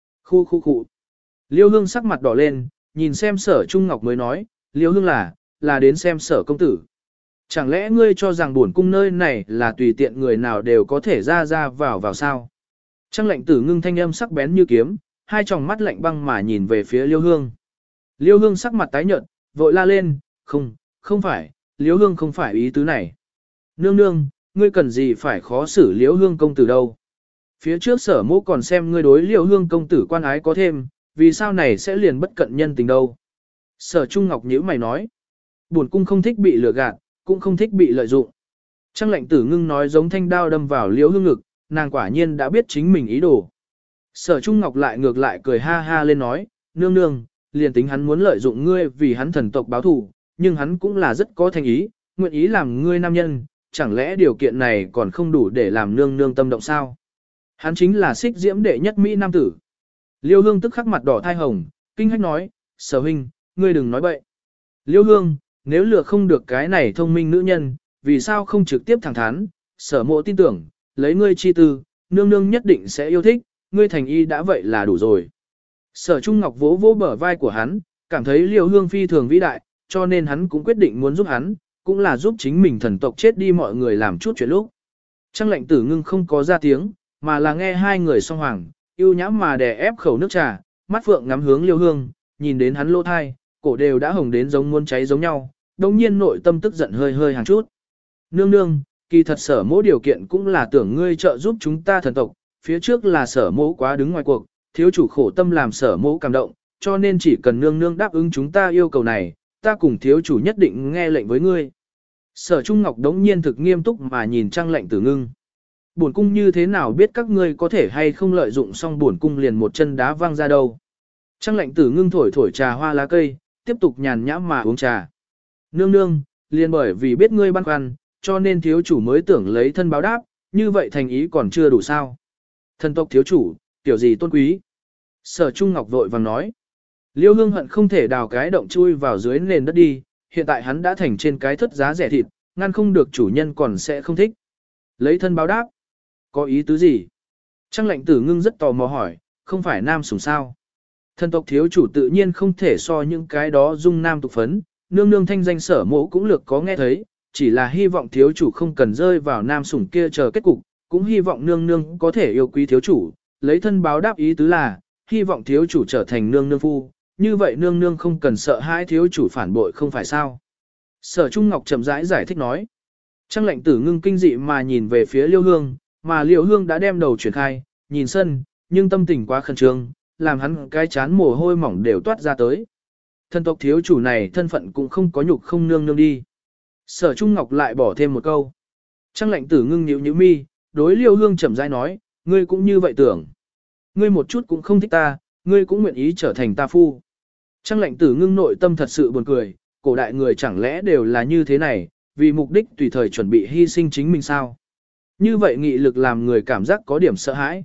S1: Khu. Liêu Hương sắc mặt đỏ lên, nhìn xem sở Trung Ngọc mới nói, Liêu Hương là đến xem sở công tử. Chẳng lẽ ngươi cho rằng buồn cung nơi này là tùy tiện người nào đều có thể ra vào sao? Trang lệnh tử ngưng thanh âm sắc bén như kiếm, hai tròng mắt lạnh băng mà nhìn về phía Liêu Hương. Liêu Hương sắc mặt tái nhợt, vội la lên, không phải, Liêu Hương không phải ý tứ này. Nương, ngươi cần gì phải khó xử Liêu Hương công tử đâu. Phía trước sở mô còn xem ngươi đối Liêu Hương công tử quan ái có thêm, vì sao này sẽ liền bất cận nhân tình đâu. Sở Trung Ngọc nhíu mày nói, buồn cung không thích bị lừa gạt, cũng không thích bị lợi dụng. Trang lệnh tử ngưng nói giống thanh đao đâm vào Liêu Hương ngực, nàng quả nhiên đã biết chính mình ý đồ. Sở Trung Ngọc lại ngược lại cười ha ha lên nói, nương, liền tính hắn muốn lợi dụng ngươi vì hắn thần tộc báo thù, nhưng hắn cũng là rất có thành ý, nguyện ý làm ngươi nam nhân, chẳng lẽ điều kiện này còn không đủ để làm nương tâm động sao? Hắn chính là xích diễm đệ nhất Mỹ nam tử. Liêu Hương tức khắc mặt đỏ thai hồng, kinh hách nói, sở huynh, ngươi đừng nói bậy. Liêu Hương, nếu lừa không được cái này thông minh nữ nhân, vì sao không trực tiếp thẳng thắn, sở mộ tin tưởng, lấy ngươi chi tư, nương nhất định sẽ yêu thích, ngươi thành y đã vậy là đủ rồi. Sở Trung Ngọc vỗ bờ vai của hắn, cảm thấy Liêu Hương phi thường vĩ đại, cho nên hắn cũng quyết định muốn giúp hắn, cũng là giúp chính mình thần tộc chết đi mọi người làm chút chuyện lúc. Trang lệnh tử ngưng không có ra tiếng, mà là nghe hai người song hoàng, yêu nhãm mà đè ép khẩu nước trà, mắt phượng ngắm hướng Liêu Hương, nhìn đến hắn lỗ thai, cổ đều đã hồng đến giống muốn cháy giống nhau, đồng nhiên nội tâm tức giận hơi hàng chút. Nương, kỳ thật sở mỗ điều kiện cũng là tưởng ngươi trợ giúp chúng ta thần tộc, phía trước là sở mỗ quá đứng ngoài cuộc, thiếu chủ khổ tâm làm sở mỗ cảm động, cho nên chỉ cần nương đáp ứng chúng ta yêu cầu này, ta cùng thiếu chủ nhất định nghe lệnh với ngươi. Sở Trung Ngọc đống nhiên thực nghiêm túc mà nhìn Trang lệnh tử ngưng. Bổn cung như thế nào biết các ngươi có thể hay không lợi dụng xong bổn cung liền một chân đá văng ra đâu. Trang lệnh tử ngưng thổi trà hoa lá cây, tiếp tục nhàn nhãm mà uống trà. Nương, liền bởi vì biết ngươi băn khoăn, cho nên thiếu chủ mới tưởng lấy thân báo đáp, như vậy thành ý còn chưa đủ sao. Thần tộc thiếu chủ, tiểu gì tôn quý. Sở Trung Ngọc vội vàng nói. Liêu Hương hận không thể đào cái động chui vào dưới nền đất đi, hiện tại hắn đã thành trên cái thất giá rẻ thịt, ngăn không được chủ nhân còn sẽ không thích. Lấy thân báo đáp. Có ý tứ gì? Trang lệnh tử ngưng rất tò mò hỏi, không phải nam sủng sao? Thần tộc thiếu chủ tự nhiên không thể so những cái đó dung nam tục phấn, nương thanh danh sở mộ cũng lược có nghe thấy, chỉ là hy vọng thiếu chủ không cần rơi vào nam sủng kia chờ kết cục, cũng hy vọng nương có thể yêu quý thiếu chủ, lấy thân báo đáp ý tứ là, hy vọng thiếu chủ trở thành nương phu, như vậy nương không cần sợ hãi thiếu chủ phản bội không phải sao. Sở Trung Ngọc chậm rãi giải thích nói. Trang lệnh tử ngưng kinh dị mà nhìn về phía Liêu Hương, mà Liêu Hương đã đem đầu chuyển khai, nhìn sân, nhưng tâm tình quá khẩn trương, làm hắn cái chán mồ hôi mỏng đều toát ra tới. Thần tộc thiếu chủ này thân phận cũng không có nhục không nương nương đi. Sở Trung Ngọc lại bỏ thêm một câu. Trang lệnh tử ngưng nhíu nhíu mi, đối Liêu Hương chậm rãi nói, ngươi cũng như vậy tưởng. Ngươi một chút cũng không thích ta, ngươi cũng nguyện ý trở thành ta phu. Trang lệnh tử ngưng nội tâm thật sự buồn cười, cổ đại người chẳng lẽ đều là như thế này, vì mục đích tùy thời chuẩn bị hy sinh chính mình sao. Như vậy nghị lực làm người cảm giác có điểm sợ hãi.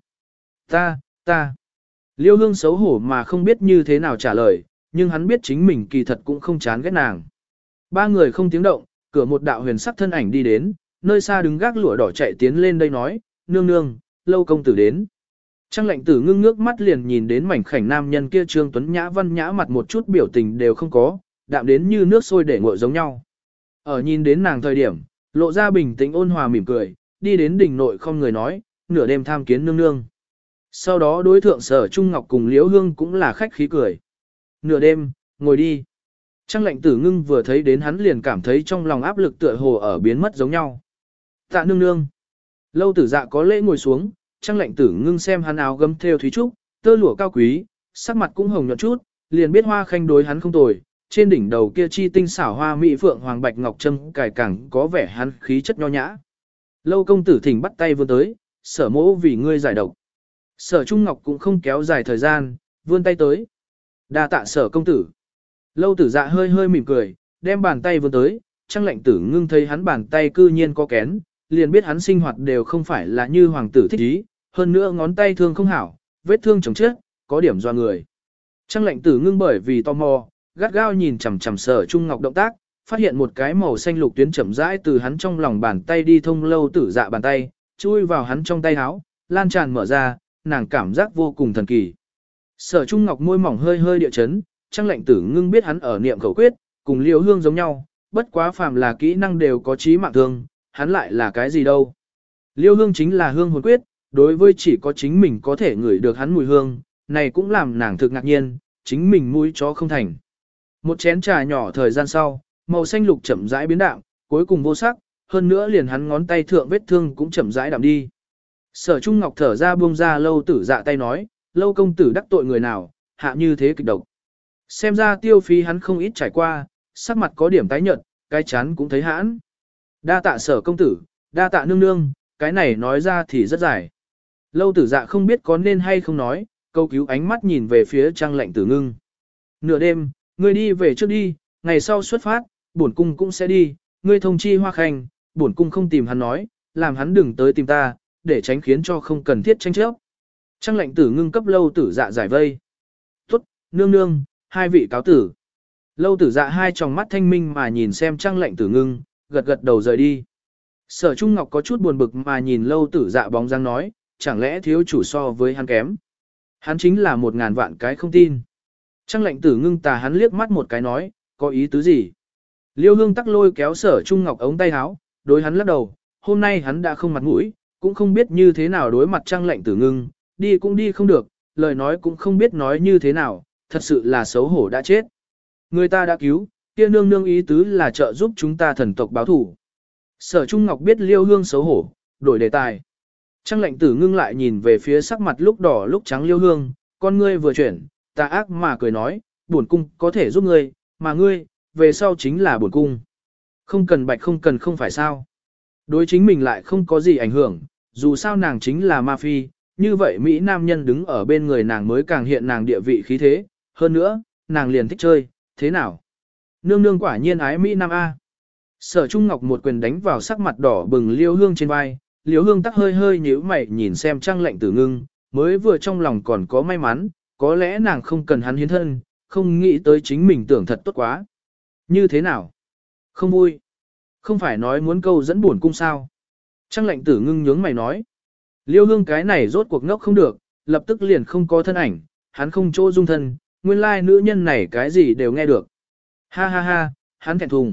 S1: Ta. Liêu Hương xấu hổ mà không biết như thế nào trả lời, nhưng hắn biết chính mình kỳ thật cũng không chán ghét nàng. Ba người không tiếng động, cửa một đạo huyền sắc thân ảnh đi đến, nơi xa đứng gác lụa đỏ chạy tiến lên đây nói, nương nương, Lâu công tử đến. Trang lệnh tử ngưng ngước mắt liền nhìn đến mảnh khảnh nam nhân kia trương tuấn nhã văn nhã mặt một chút biểu tình đều không có, đạm đến như nước sôi để nguội giống nhau. Ở nhìn đến nàng thời điểm, lộ ra bình tĩnh ôn hòa mỉm cười, đi đến đỉnh nội không người nói, nửa đêm tham kiến nương nương. Sau đó đối thượng Sở Trung Ngọc cùng Liễu Hương cũng là khách khí cười. Nửa đêm, ngồi đi. Trang lệnh tử ngưng vừa thấy đến hắn liền cảm thấy trong lòng áp lực tựa hồ ở biến mất giống nhau. Tạ nương nương. Lâu tử dạ có lễ ngồi xuống, trang lệnh tử ngưng xem hắn áo gấm theo thúy trúc, tơ lụa cao quý, sắc mặt cũng hồng nhuận chút, liền biết Hoa Khanh đối hắn không tồi, trên đỉnh đầu kia chi tinh xảo hoa mỹ phượng hoàng bạch ngọc trâm cài càng có vẻ hắn khí chất nho nhã. Lâu công tử thỉnh bắt tay vươn tới, Sở mỗ vì ngươi giải độc. Sở Trung Ngọc cũng không kéo dài thời gian, vươn tay tới. Đa tạ Sở công tử. Lâu tử dạ hơi hơi mỉm cười, đem bàn tay vươn tới, trang lệnh tử ngưng thấy hắn bàn tay cư nhiên có kén, liền biết hắn sinh hoạt đều không phải là như hoàng tử thích ý, hơn nữa ngón tay thương không hảo, vết thương chồng chết, có điểm doa người. Trang lệnh tử ngưng bởi vì tò mò, gắt gao nhìn chằm chằm Sở Trung Ngọc động tác, phát hiện một cái màu xanh lục tuyến chậm rãi từ hắn trong lòng bàn tay đi thông lâu tử dạ bàn tay, chui vào hắn trong tay áo, lan tràn mở ra, nàng cảm giác vô cùng thần kỳ. Sở Trung Ngọc môi mỏng hơi hơi địa chấn, trang lệnh tử ngưng biết hắn ở niệm khẩu quyết, cùng Liêu Hương giống nhau, bất quá phàm là kỹ năng đều có chí mạng thương, hắn lại là cái gì đâu. Liêu Hương chính là hương hồn quyết, đối với chỉ có chính mình có thể ngửi được hắn mùi hương, này cũng làm nàng thực ngạc nhiên, chính mình mũi chó không thành. Một chén trà nhỏ thời gian sau, màu xanh lục chậm rãi biến đạm, cuối cùng vô sắc, hơn nữa liền hắn ngón tay thượng vết thương cũng chậm rãi đạm đi. Sở Trung Ngọc thở ra buông ra lâu tử dạ tay nói, Lâu công tử đắc tội người nào, hạ như thế kịch độc. Xem ra tiêu phí hắn không ít trải qua, sắc mặt có điểm tái nhợt, cái chán cũng thấy hãn. Đa tạ Sở công tử, đa tạ nương nương, cái này nói ra thì rất dài. Lâu tử dạ không biết có nên hay không nói, câu cứu ánh mắt nhìn về phía trang lệnh tử ngưng. Nửa đêm, ngươi đi về trước đi, ngày sau xuất phát, bổn cung cũng sẽ đi, ngươi thông chi Hoa Khanh, bổn cung không tìm hắn nói, làm hắn đừng tới tìm ta, để tránh khiến cho không cần thiết tranh chấp. Trang lệnh tử ngưng cấp lâu tử dạ giải vây. Tốt, nương nương, hai vị cáo tử. Lâu tử dạ hai tròng mắt thanh minh mà nhìn xem trang lệnh tử ngưng, gật gật đầu rời đi. Sở Trung Ngọc có chút buồn bực mà nhìn lâu tử dạ bóng dáng nói, chẳng lẽ thiếu chủ so với hắn kém. Hắn chính là 1000 vạn cái không tin. Trang lệnh tử ngưng tà hắn liếc mắt một cái nói, có ý tứ gì? Liêu Hương tắc lôi kéo Sở Trung Ngọc ống tay áo, đối hắn lắc đầu, hôm nay hắn đã không mặt mũi, cũng không biết như thế nào đối mặt trang lệnh tử ngưng, đi cũng đi không được, lời nói cũng không biết nói như thế nào, thật sự là xấu hổ đã chết. Người ta đã cứu, kia nương nương ý tứ là trợ giúp chúng ta thần tộc báo thủ. Sở Trung Ngọc biết Liêu Hương xấu hổ, đổi đề tài. Trang lệnh tử ngưng lại nhìn về phía sắc mặt lúc đỏ lúc trắng Liêu Hương, con ngươi vừa chuyển, tà ác mà cười nói, bổn cung có thể giúp ngươi, mà ngươi, về sau chính là bổn cung. Không cần bạch không cần không phải sao. Đối chính mình lại không có gì ảnh hưởng, dù sao nàng chính là ma phi, như vậy Mỹ nam nhân đứng ở bên người nàng mới càng hiện nàng địa vị khí thế, hơn nữa, nàng liền thích chơi, thế nào? Nương nương quả nhiên ái Mỹ nam A. Sở Trung Ngọc một quyền đánh vào sắc mặt đỏ bừng Liêu Hương trên vai, Liêu Hương tắc hơi hơi nhíu mày nhìn xem trang lệnh tử ngưng, mới vừa trong lòng còn có may mắn, có lẽ nàng không cần hắn hiến thân, không nghĩ tới chính mình tưởng thật tốt quá. Như thế nào? Không vui. Không phải nói muốn câu dẫn buồn cung sao? Trang lệnh tử ngưng nhướng mày nói. Liêu Hương cái này rốt cuộc ngốc không được, lập tức liền không có thân ảnh, hắn không chỗ dung thân, nguyên lai nữ nhân này cái gì đều nghe được. Ha ha ha, hắn thẹn thùng.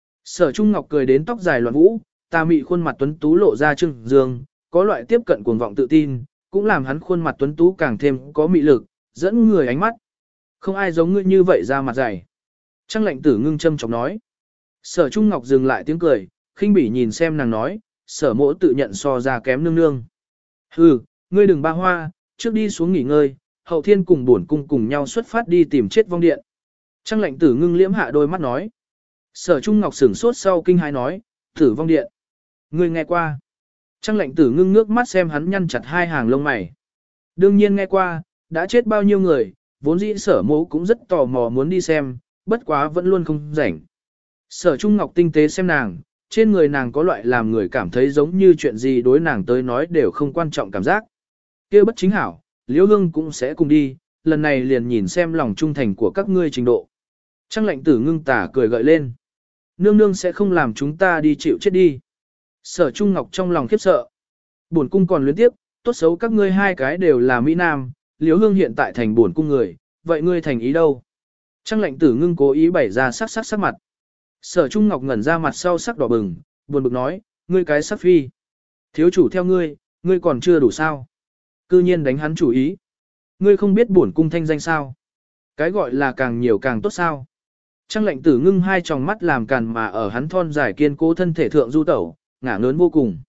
S1: Sở Trung Ngọc cười đến tóc dài loạn vũ, tà mị khuôn mặt tuấn tú lộ ra trưng dương, có loại tiếp cận cuồng vọng tự tin, cũng làm hắn khuôn mặt tuấn tú càng thêm có mị lực, dẫn người ánh mắt. Không ai giống ngươi như vậy ra mặt dày. Trang lệnh tử ngưng châm chọc nói. Sở Trung Ngọc dừng lại tiếng cười, khinh bỉ nhìn xem nàng nói, Sở mỗ tự nhận so ra kém nương nương. Hừ, ngươi đừng ba hoa, trước đi xuống nghỉ ngơi, hậu thiên cùng bổn cung cùng nhau xuất phát đi tìm chết vong điện. Trang lệnh tử ngưng liễm hạ đôi mắt nói. Sở Trung Ngọc sửng sốt sau kinh hãi nói, Tử vong điện. Ngươi nghe qua. Trang lệnh tử ngưng ngước mắt xem hắn nhăn chặt hai hàng lông mày. Đương nhiên nghe qua, đã chết bao nhiêu người, vốn dĩ sở mẫu cũng rất tò mò muốn đi xem, bất quá vẫn luôn không rảnh. Sở Trung Ngọc tinh tế xem nàng, trên người nàng có loại làm người cảm thấy giống như chuyện gì đối nàng tới nói đều không quan trọng cảm giác. Kia bất chính hảo, Liễu Hương cũng sẽ cùng đi, lần này liền nhìn xem lòng trung thành của các ngươi trình độ. Trang lệnh tử ngưng tả cười gợi lên. Nương nương sẽ không làm chúng ta đi chịu chết đi. Sở Trung Ngọc trong lòng khiếp sợ. Bổn cung còn luyến tiếp, tốt xấu các ngươi hai cái đều là Mỹ Nam, Liễu Hương hiện tại thành bổn cung người, vậy ngươi thành ý đâu? Trang lệnh tử ngưng cố ý bày ra sắc mặt. Sở Trung Ngọc ngẩn ra mặt sau sắc đỏ bừng, buồn bực nói, ngươi cái sắc phi. Thiếu chủ theo ngươi còn chưa đủ sao? Cư nhiên đánh hắn chủ ý. Ngươi không biết bổn cung thanh danh sao? Cái gọi là càng nhiều càng tốt sao? Trang lệnh tử ngưng hai tròng mắt làm càn mà ở hắn thon dài kiên cố thân thể thượng du tẩu, ngả ngớn vô cùng.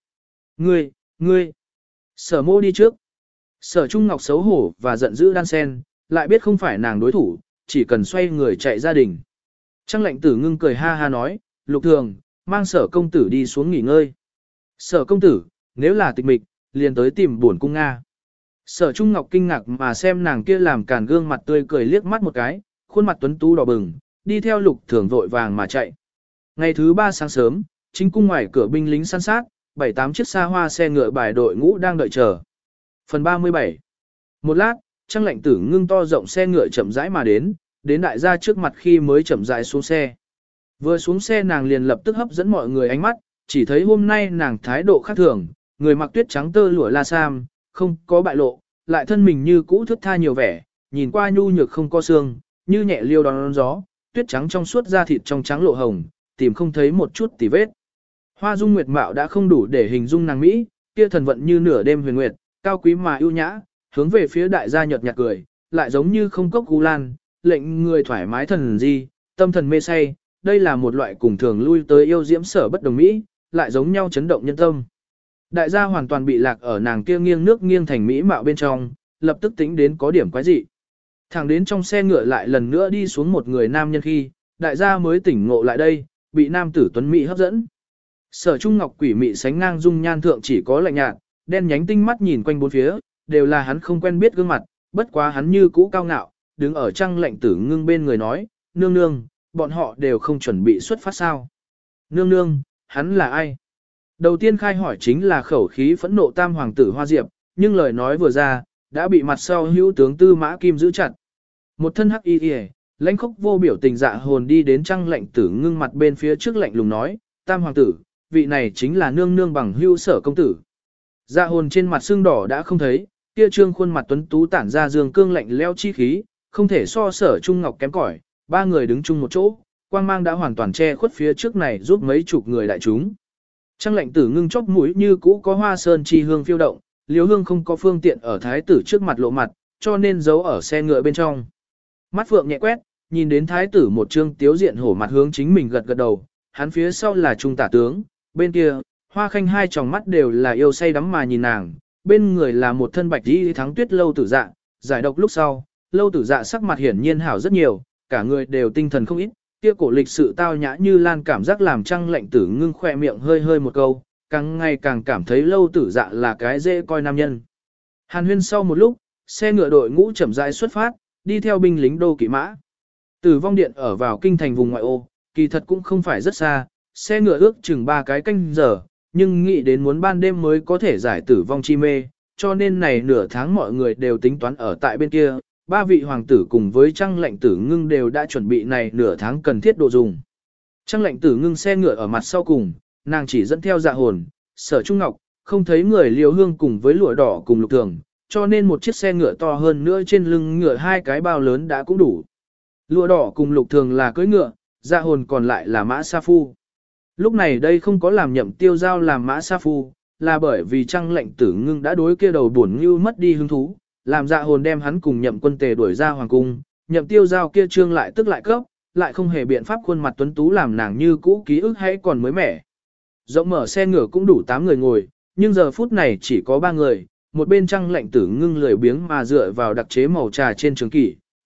S1: Ngươi! Sở mô đi trước. Sở Trung Ngọc xấu hổ và giận dữ đan sen, lại biết không phải nàng đối thủ, chỉ cần xoay người chạy gia đình. Trang lệnh tử ngưng cười ha ha nói, Lục Thường, mang sở công tử đi xuống nghỉ ngơi. Sở công tử, nếu là tịch mịch, liền tới tìm buồn cung Nga. Sở Trung Ngọc kinh ngạc mà xem nàng kia làm càn gương mặt tươi cười liếc mắt một cái, khuôn mặt tuấn tú đỏ bừng, đi theo Lục Thường vội vàng mà chạy. Ngày thứ 3 sáng sớm, chính cung ngoài cửa binh lính săn sát, 7-8 chiếc xa hoa xe ngựa bài đội ngũ đang đợi chờ. Phần 37. Một lát, Trang lệnh tử ngưng to rộng xe ngựa chậm rãi mà đến đại gia trước mặt khi mới chậm rãi xuống xe. Vừa xuống xe nàng liền lập tức hấp dẫn mọi người ánh mắt, chỉ thấy hôm nay nàng thái độ khác thường, người mặc tuyết trắng tơ lụa la sam, không có bại lộ, lại thân mình như cũ thướt tha nhiều vẻ, nhìn qua nhu nhược không có xương, như nhẹ liêu đón gió, tuyết trắng trong suốt da thịt trong trắng lộ hồng, tìm không thấy một chút tì vết. Hoa dung nguyệt mạo đã không đủ để hình dung nàng Mỹ, kia thần vận như nửa đêm huyền nguyệt, cao quý mà ưu nhã, hướng về phía đại gia nhợt nhạt cười, lại giống như không cốc gu lan, lệnh người thoải mái thần di, tâm thần mê say, đây là một loại cùng thường lui tới yêu diễm sở bất đồng Mỹ, lại giống nhau chấn động nhân tâm. Đại gia hoàn toàn bị lạc ở nàng kia nghiêng nước nghiêng thành Mỹ mạo bên trong, lập tức tính đến có điểm quái dị. Thẳng đến trong xe ngựa lại lần nữa đi xuống một người nam nhân khi, đại gia mới tỉnh ngộ lại đây, bị nam tử tuấn Mỹ hấp dẫn. Sở Trung Ngọc quỷ mị sánh ngang dung nhan thượng chỉ có lạnh nhạt, đen nhánh tinh mắt nhìn quanh bốn phía, đều là hắn không quen biết gương mặt, bất quá hắn như cũ cao ngạo, đứng ở Trang lệnh tử ngưng bên người nói, nương nương, bọn họ đều không chuẩn bị xuất phát sao. Nương nương, hắn là ai? Đầu tiên khai hỏi chính là khẩu khí phẫn nộ tam hoàng tử Hoa Diệp, nhưng lời nói vừa ra, đã bị mặt sau hữu tướng Tư Mã Kim giữ chặt. Một thân hắc y kìa, lãnh khốc vô biểu tình dạ hồn đi đến Trang lệnh tử ngưng mặt bên phía trước lạnh lùng nói, tam hoàng tử, vị này chính là nương nương bằng hữu Sở công tử. Dạ hồn trên mặt xương đỏ đã không thấy, kia trương khuôn mặt tuấn tú tản ra dương cương lạnh leo chi khí, không thể so Sở Trung Ngọc kém cỏi, ba người đứng chung một chỗ, quang mang đã hoàn toàn che khuất phía trước này giúp mấy chục người đại chúng. Trang lệnh tử ngưng chốc mũi như cũ có hoa sơn chi hương phiêu động, Liễu Hương không có phương tiện ở thái tử trước mặt lộ mặt, cho nên giấu ở xe ngựa bên trong. Mắt phượng nhẹ quét, nhìn đến thái tử một trương tiếu diện hổ mặt hướng chính mình gật gật đầu, hắn phía sau là trung tả tướng, bên kia, Hoa Khanh hai tròng mắt đều là yêu say đắm mà nhìn nàng, bên người là một thân bạch y thắng tuyết Lâu Tử Dạ, giải độc lúc sau, Lâu Tử Dạ sắc mặt hiển nhiên hảo rất nhiều, cả người đều tinh thần không ít, kia cổ lịch sự tao nhã như lan cảm giác làm Trang lệnh tử ngưng khỏe miệng hơi hơi một câu, càng ngày càng cảm thấy Lâu Tử Dạ là cái dễ coi nam nhân. Hàn huyên sau một lúc, xe ngựa đội ngũ chậm rãi xuất phát, đi theo binh lính đô kỵ mã. Tử vong điện ở vào kinh thành vùng ngoại ô, kỳ thật cũng không phải rất xa, xe ngựa ước chừng 3 cái canh giờ, nhưng nghĩ đến muốn ban đêm mới có thể giải tử vong chi mê, cho nên này nửa tháng mọi người đều tính toán ở tại bên kia, 3 vị hoàng tử cùng với Trang lệnh tử ngưng đều đã chuẩn bị này nửa tháng cần thiết đồ dùng. Trang lệnh tử ngưng xe ngựa ở mặt sau cùng, nàng chỉ dẫn theo Dạ hồn, Sở Trung Ngọc, không thấy người Liễu Hương cùng với lụa đỏ cùng Lục Thường, cho nên một chiếc xe ngựa to hơn nữa trên lưng ngựa 2 cái bao lớn đã cũng đủ. Lụa đỏ cùng Lục Thường là cưỡi ngựa, Dạ hồn còn lại là mã sa phu. Lúc này đây không có làm Nhậm Tiêu Giao làm mã sa phu, là bởi vì Trang lệnh tử ngưng đã đối kia đầu buồn như mất đi hứng thú, làm Dạ hồn đem hắn cùng Nhậm Quân Tề đuổi ra hoàng cung, Nhậm Tiêu Giao kia trương lại tức lại cấp, lại không hề biện pháp khuôn mặt tuấn tú làm nàng như cũ ký ức hay còn mới mẻ. Rộng mở xe ngựa cũng đủ 8 người ngồi, nhưng giờ phút này chỉ có 3 người, một bên Trang lệnh tử ngưng lười biếng mà dựa vào đặc chế màu trà trên trường kỷ,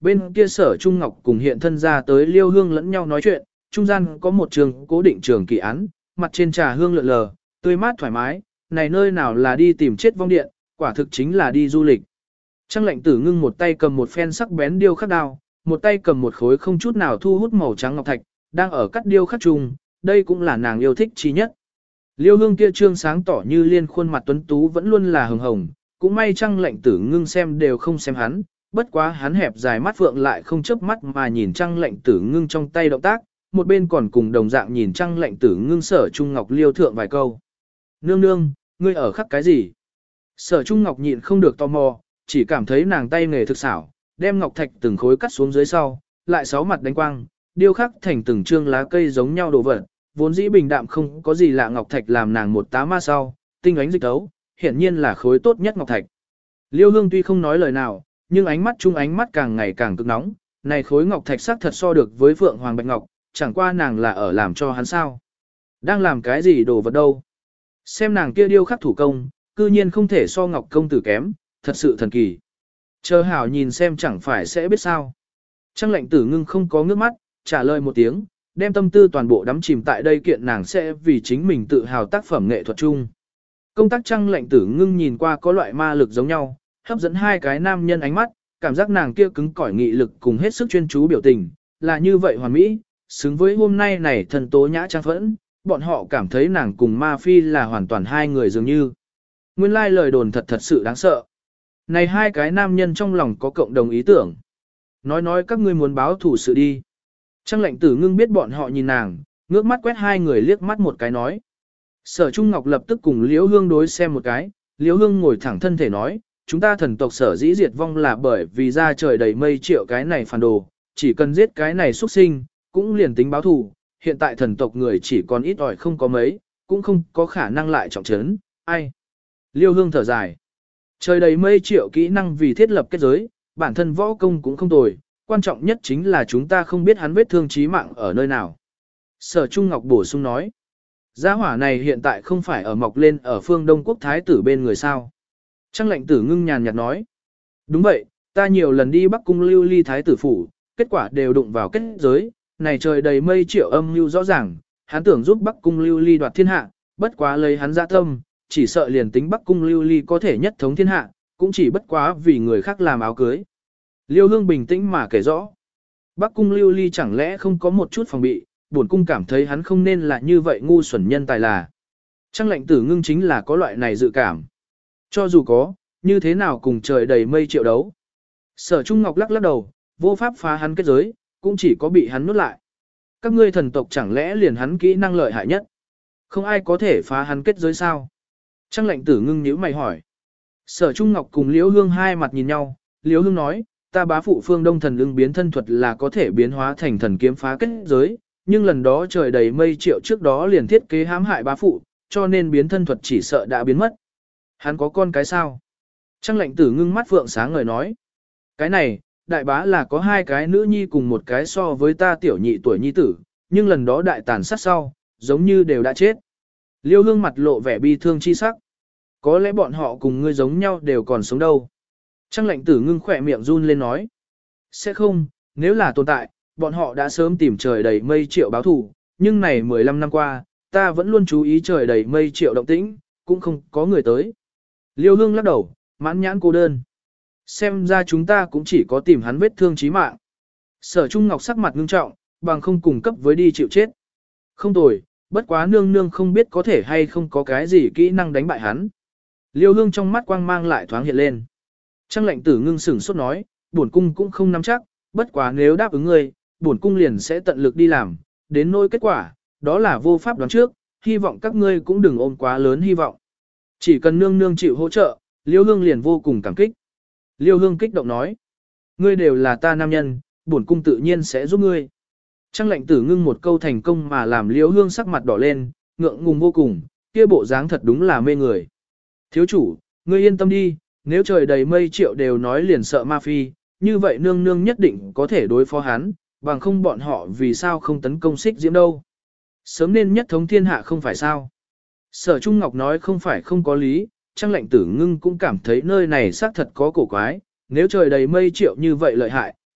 S1: bên kia Sở Trung Ngọc cùng hiện thân ra tới Liêu Hương lẫn nhau nói chuyện, trung gian có một trường cố định trường kỳ án, mặt trên trà hương lượn lờ, tươi mát thoải mái, này nơi nào là đi tìm chết vong điện, quả thực chính là đi du lịch. Trang Lệnh Tử Ngưng một tay cầm một phen sắc bén điêu khắc đao, một tay cầm một khối không chút nào thu hút màu trắng ngọc thạch, đang ở cắt điêu khắc trùng, đây cũng là nàng yêu thích chí nhất. Liêu Hương kia trương sáng tỏ như liên khuôn mặt tuấn tú vẫn luôn là hồng hồng, cũng may Trang Lệnh Tử Ngưng xem đều không xem hắn, bất quá hắn hẹp dài mắt phượng lại không chớp mắt mà nhìn Trang Lệnh Tử Ngưng trong tay động tác, một bên còn cùng đồng dạng nhìn Trang Lệnh Tử Ngưng Sở Trung Ngọc liêu thượng vài câu. Nương nương, ngươi ở khắc cái gì? Sở Trung Ngọc nhịn không được tò mò, chỉ cảm thấy nàng tay nghề thực xảo, đem ngọc thạch từng khối cắt xuống dưới sau, lại sáu mặt đánh quang, điêu khắc thành từng trương lá cây giống nhau đồ vật, vốn dĩ bình đạm không có gì lạ ngọc thạch làm nàng một tá ma sau, tinh ánh dịch tấu, hiển nhiên là khối tốt nhất ngọc thạch. Liêu Hương tuy không nói lời nào, nhưng ánh mắt chung ánh mắt càng ngày càng cực nóng, này khối ngọc thạch sắc thật so được với Phượng Hoàng Bạch Ngọc, chẳng qua nàng là ở làm cho hắn sao. Đang làm cái gì đồ vật đâu. Xem nàng kia điêu khắc thủ công, cư nhiên không thể so Ngọc công tử kém, thật sự thần kỳ. Chờ hảo nhìn xem chẳng phải sẽ biết sao. Trang Lệnh Tử Ngưng không có ngước mắt, trả lời một tiếng, đem tâm tư toàn bộ đắm chìm tại đây kiện nàng sẽ vì chính mình tự hào tác phẩm nghệ thuật chung. Công tác Trang Lệnh Tử Ngưng nhìn qua có loại ma lực giống nhau, hấp dẫn hai cái nam nhân ánh mắt, cảm giác nàng kia cứng cỏi nghị lực cùng hết sức chuyên chú biểu tình, là như vậy hoàn mỹ, xứng với hôm nay này thần tố nhã trang phẫn, bọn họ cảm thấy nàng cùng Ma Phi là hoàn toàn hai người dường như. Nguyên lai lời đồn thật sự đáng sợ. Này hai cái nam nhân trong lòng có cộng đồng ý tưởng. Nói các ngươi muốn báo thủ sự đi. Trang Lệnh Tử Ngưng biết bọn họ nhìn nàng, ngước mắt quét hai người liếc mắt một cái nói. Sở Trung Ngọc lập tức cùng Liễu Hương đối xem một cái, Liễu Hương ngồi thẳng thân thể nói, chúng ta thần tộc sở dĩ diệt vong là bởi vì ra trời đầy mây triệu cái này phản đồ, chỉ cần giết cái này xuất sinh, cũng liền tính báo thù, hiện tại thần tộc người chỉ còn ít ỏi không có mấy, cũng không có khả năng lại trọng trấn, ai. Liêu Hương thở dài. Trời đầy mây triệu kỹ năng vì thiết lập kết giới, bản thân võ công cũng không tồi, quan trọng nhất chính là chúng ta không biết hắn vết thương chí mạng ở nơi nào. Sở Trung Ngọc bổ sung nói, gia hỏa này hiện tại không phải ở mọc lên ở phương Đông Quốc Thái tử bên người sao. Trang Lệnh Tử Ngưng nhàn nhạt nói, đúng vậy, ta nhiều lần đi Bắc Cung lưu ly Thái tử phủ, kết quả đều đụng vào kết giới, này trời đầy mây triệu âm mưu rõ ràng, hắn tưởng giúp Bắc Cung lưu ly đoạt thiên hạ, bất quá lấy hắn dạ tâm, chỉ sợ liền tính Bắc Cung lưu ly có thể nhất thống thiên hạ, cũng chỉ bất quá vì người khác làm áo cưới. Liêu Hương bình tĩnh mà kể rõ, Bắc Cung lưu ly chẳng lẽ không có một chút phòng bị, bổn cung cảm thấy hắn không nên là như vậy ngu xuẩn nhân tài là. Trang Lệnh Tử Ngưng chính là có loại này dự cảm. Cho dù có, như thế nào cùng trời đầy mây triệu đấu. Sở Trung Ngọc lắc đầu, vô pháp phá hắn kết giới, cũng chỉ có bị hắn nuốt lại. Các ngươi thần tộc chẳng lẽ liền hắn kỹ năng lợi hại nhất? Không ai có thể phá hắn kết giới sao? Trang Lệnh Tử Ngưng nhíu mày hỏi. Sở Trung Ngọc cùng Liễu Hương hai mặt nhìn nhau, Liễu Hương nói, ta bá phụ phương Đông thần ưng biến thân thuật là có thể biến hóa thành thần kiếm phá kết giới, nhưng lần đó trời đầy mây triệu trước đó liền thiết kế hãm hại bá phụ, cho nên biến thân thuật chỉ sợ đã biến mất. Hắn có con cái sao? Trang Lệnh Tử Ngưng mắt phượng sáng ngời nói. Cái này, đại bá là có hai cái nữ nhi cùng một cái so với ta tiểu nhị tuổi nhi tử, nhưng lần đó đại tàn sát sau, giống như đều đã chết. Liêu Hương mặt lộ vẻ bi thương chi sắc. Có lẽ bọn họ cùng ngươi giống nhau đều còn sống đâu. Trang Lệnh Tử Ngưng khỏe miệng run lên nói. Sẽ không, nếu là tồn tại, bọn họ đã sớm tìm trời đầy mây triệu báo thù, nhưng này 15 năm qua, ta vẫn luôn chú ý trời đầy mây triệu động tĩnh, cũng không có người tới. Liêu Hương lắc đầu, mãn nhãn cô đơn. Xem ra chúng ta cũng chỉ có tìm hắn vết thương chí mạng. Sở Trung Ngọc sắc mặt ngưng trọng, bằng không cùng cấp với đi chịu chết. Không tồi, bất quá nương nương không biết có thể hay không có cái gì kỹ năng đánh bại hắn. Liêu Hương trong mắt quang mang lại thoáng hiện lên. Trang Lệnh Tử Ngưng sửng sốt nói, bổn cung cũng không nắm chắc, bất quá nếu đáp ứng ngươi, bổn cung liền sẽ tận lực đi làm, đến nỗi kết quả, đó là vô pháp đoán trước, hy vọng các ngươi cũng đừng ôm quá lớn hy vọng. Chỉ cần nương nương chịu hỗ trợ, Liêu Hương liền vô cùng cảm kích. Liêu Hương kích động nói, ngươi đều là ta nam nhân, bổn cung tự nhiên sẽ giúp ngươi. Trang Lệnh Tử Ngưng một câu thành công mà làm Liêu Hương sắc mặt đỏ lên, ngượng ngùng vô cùng, kia bộ dáng thật đúng là mê người. Thiếu chủ, ngươi yên tâm đi, nếu trời đầy mây triệu đều nói liền sợ Ma Phi, như vậy nương nương nhất định có thể đối phó hắn, bằng không bọn họ vì sao không tấn công Xích Diễm đâu. Sớm nên nhất thống thiên hạ không phải sao. Sở Trung Ngọc nói không phải không có lý, Trang Lệnh Tử Ngưng cũng cảm thấy nơi này xác thật có cổ quái, nếu trời đầy mây triệu như vậy lợi hại,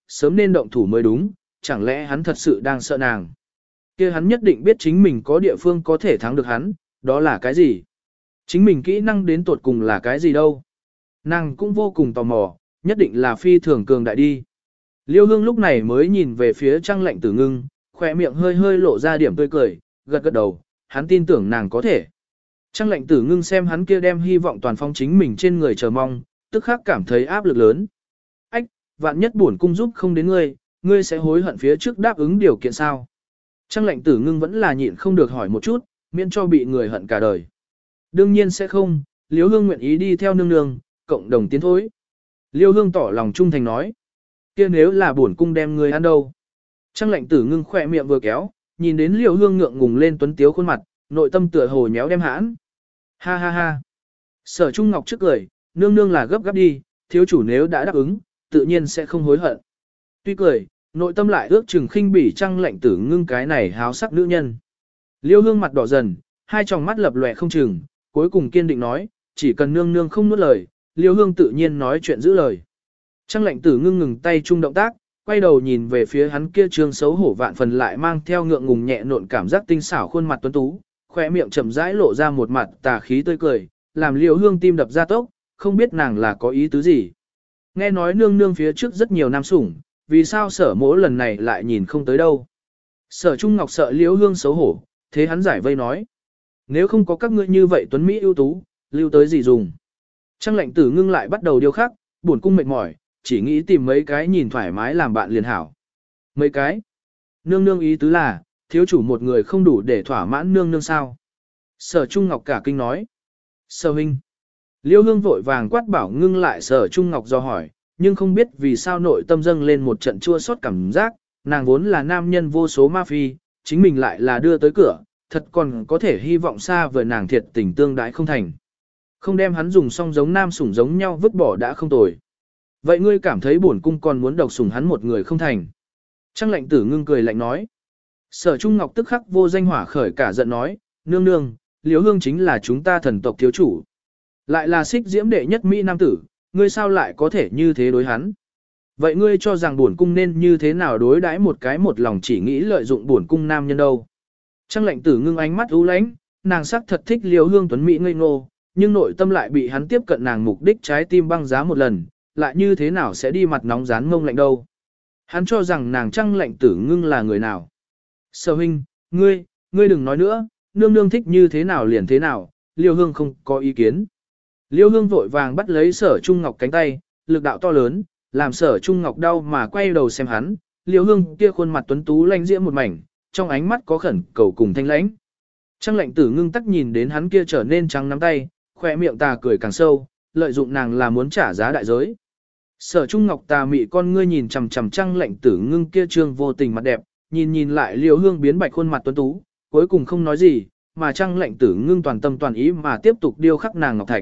S1: sớm nên động thủ mới đúng, chẳng lẽ hắn thật sự đang sợ nàng. Kia hắn nhất định biết chính mình có địa phương có thể thắng được hắn, đó là cái gì? Chính mình kỹ năng đến tột cùng là cái gì đâu? Nàng cũng vô cùng tò mò, nhất định là phi thường cường đại đi. Liêu Hương lúc này mới nhìn về phía Trang Lệnh Tử Ngưng, khỏe miệng hơi hơi lộ ra điểm tươi cười, gật gật đầu, hắn tin tưởng nàng có thể. Trang Lệnh Tử Ngưng xem hắn kia đem hy vọng toàn phong chính mình trên người chờ mong, tức khắc cảm thấy áp lực lớn. Ách, vạn nhất bổn cung giúp không đến ngươi, ngươi sẽ hối hận phía trước đáp ứng điều kiện sao? Trang Lệnh Tử Ngưng vẫn là nhịn không được hỏi một chút, miễn cho bị người hận cả đời. Đương nhiên sẽ không, Liêu Hương nguyện ý đi theo nương nương, cộng đồng tiến thối. Liêu Hương tỏ lòng trung thành nói, kia nếu là bổn cung đem ngươi ăn đâu? Trang Lệnh Tử Ngưng khỏe miệng vừa kéo, nhìn đến Liêu Hương ngượng ngùng lên tuấn tiếu khuôn mặt, nội tâm tựa hồ nhéo đem hãn. Ha ha ha. Sở Trung Ngọc trước cười, nương nương là gấp gáp đi, thiếu chủ nếu đã đáp ứng, tự nhiên sẽ không hối hận. Tuy cười, nội tâm lại ước chừng khinh bỉ Trang Lệnh Tử Ngưng cái này háo sắc nữ nhân. Liêu Hương mặt đỏ dần, hai tròng mắt lập lòe không chừng, cuối cùng kiên định nói, chỉ cần nương nương không nuốt lời, Liêu Hương tự nhiên nói chuyện giữ lời. Trang Lệnh Tử Ngưng ngừng tay chung động tác, quay đầu nhìn về phía hắn kia trương xấu hổ vạn phần lại mang theo ngượng ngùng nhẹ nộn cảm giác tinh xảo khuôn mặt tuấn tú, khóe miệng chậm rãi lộ ra một mặt tà khí tươi cười, làm Liêu Hương tim đập ra tốc, không biết nàng là có ý tứ gì. Nghe nói nương nương phía trước rất nhiều nam sủng, vì sao Sở Mỗ lần này lại nhìn không tới đâu. Sở Trung Ngọc sợ Liêu Hương xấu hổ, thế hắn giải vây nói, nếu không có các ngươi như vậy tuấn mỹ ưu tú, lưu tới gì dùng. Trang Lệnh Tử Ngưng lại bắt đầu điêu khắc, buồn cung mệt mỏi, chỉ nghĩ tìm mấy cái nhìn thoải mái làm bạn liền hảo. Mấy cái? Nương nương ý tứ là, thiếu chủ một người không đủ để thỏa mãn nương nương sao? Sở Trung Ngọc cả kinh nói. Sở huynh. Liêu Hương vội vàng quát bảo ngưng lại Sở Trung Ngọc do hỏi, nhưng không biết vì sao nội tâm dâng lên một trận chua xót cảm giác, nàng vốn là nam nhân vô số ma phi, chính mình lại là đưa tới cửa, thật còn có thể hy vọng xa vời nàng thiệt tình tương đãi không thành. Không đem hắn dùng song giống nam sủng giống nhau vứt bỏ đã không tồi. Vậy ngươi cảm thấy bổn cung còn muốn độc sủng hắn một người không thành? Trang Lệnh Tử Ngưng cười lạnh nói. Sở Trung Ngọc tức khắc vô danh hỏa khởi cả giận nói, nương nương, Liêu Hương chính là chúng ta thần tộc thiếu chủ. Lại là xích diễm đệ nhất Mỹ nam tử, ngươi sao lại có thể như thế đối hắn? Vậy ngươi cho rằng bổn cung nên như thế nào đối đãi một cái một lòng chỉ nghĩ lợi dụng bổn cung nam nhân đâu? Trang Lệnh Tử Ngưng ánh mắt u lãnh, nàng sắc thật thích Liêu Hương tuấn Mỹ ngây ngô, nhưng nội tâm lại bị hắn tiếp cận nàng mục đích trái tim băng giá một lần, lại như thế nào sẽ đi mặt nóng rán mông lạnh đâu. Hắn cho rằng nàng Trang Lệnh Tử Ngưng là người nào. Sở huynh, ngươi đừng nói nữa, nương nương thích như thế nào liền thế nào, Liêu Hương không có ý kiến. Liêu Hương vội vàng bắt lấy Sở Trung Ngọc cánh tay, lực đạo to lớn, làm Sở Trung Ngọc đau mà quay đầu xem hắn, Liêu Hương kia khuôn mặt tuấn tú lanh diễm một mảnh, trong ánh mắt có khẩn cầu cùng thanh lãnh. Trang Lệnh Tử Ngưng tắc nhìn đến hắn kia trở nên trắng nắm tay, khỏe miệng tà cười càng sâu, lợi dụng nàng là muốn trả giá đại giới. Sở Trung Ngọc tà mị con ngươi nhìn chằm chằm Trang Lệnh Tử Ngưng kia trương vô tình mặt đẹp, nhìn lại Liêu Hương biến bạch khuôn mặt tuấn tú, cuối cùng không nói gì, mà Trang Lệnh Tử Ngưng toàn tâm toàn ý mà tiếp tục điêu khắc nàng ngọc thạch.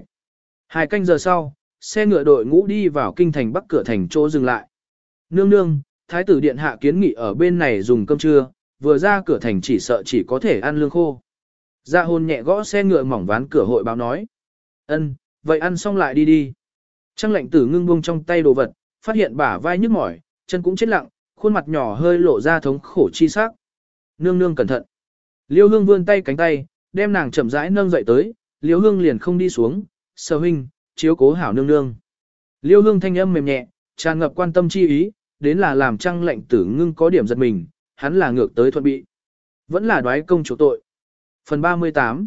S1: 2 canh giờ sau, xe ngựa đội ngũ đi vào kinh thành bắc cửa thành chỗ dừng lại. Nương nương, thái tử điện hạ kiến nghị ở bên này dùng cơm trưa, vừa ra cửa thành chỉ sợ chỉ có thể ăn lương khô. Dạ hồn nhẹ gõ xe ngựa mỏng ván cửa hội báo nói. Ân, vậy ăn xong lại đi đi. Trang Lệnh Tử Ngưng buông trong tay đồ vật, phát hiện bả vai nhức mỏi, chân cũng chết lặng, khuôn mặt nhỏ hơi lộ ra thống khổ chi sắc. Nương nương cẩn thận. Liêu Hương vươn tay cánh tay, đem nàng chậm rãi nâng dậy tới, Liêu Hương liền không đi xuống, Sở huynh, chiếu cố hảo nương nương. Liêu Hương thanh âm mềm nhẹ, tràn ngập quan tâm chi ý, đến là làm Trang Lệnh Tử Ngưng có điểm giật mình, hắn là ngược tới thuận bị. Vẫn là đoái công chủ tội. Phần 38.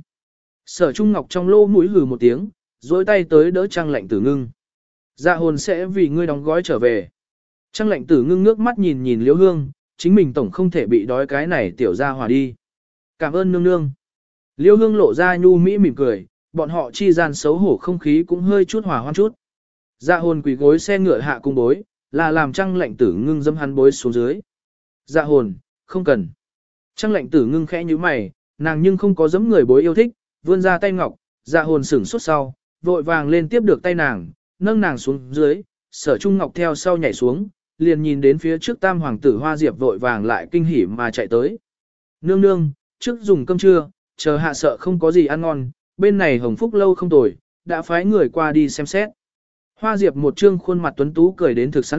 S1: Sở Trung Ngọc trong lô mũi hừ một tiếng, dối tay tới đỡ Trang Lệnh Tử Ngưng. Dạ hồn sẽ vì ngươi đóng gói trở về. Trang Lệnh Tử Ngưng ngước mắt nhìn nhìn Liêu Hương, chính mình tổng không thể bị đói cái này tiểu ra hòa đi. Cảm ơn nương nương. Liêu Hương lộ ra nhu mỹ mỉm cười, bọn họ chi gian xấu hổ không khí cũng hơi chút hòa hoan chút. Dạ hồn quỳ gối xe ngựa hạ cung bối, là làm Trang Lệnh Tử Ngưng dâm hắn bối xuống dưới. Dạ hồn, không cần. Trang Lệnh Tử Ngưng khẽ như mày, nàng nhưng không có dẫm người bối yêu thích, vươn ra tay ngọc, dạ hồn sửng suốt sau, vội vàng lên tiếp được tay nàng, nâng nàng xuống dưới, Sở Trung Ngọc theo sau nhảy xuống, liền nhìn đến phía trước tam hoàng tử Hoa Diệp vội vàng lại kinh hỉ mà chạy tới. Nương nương, trước dùng cơm trưa, chờ hạ sợ không có gì ăn ngon, bên này Hồng Phúc lâu không tồi, đã phái người qua đi xem xét. Hoa Diệp một trương khuôn mặt tuấn tú cười đến thực sán lạ,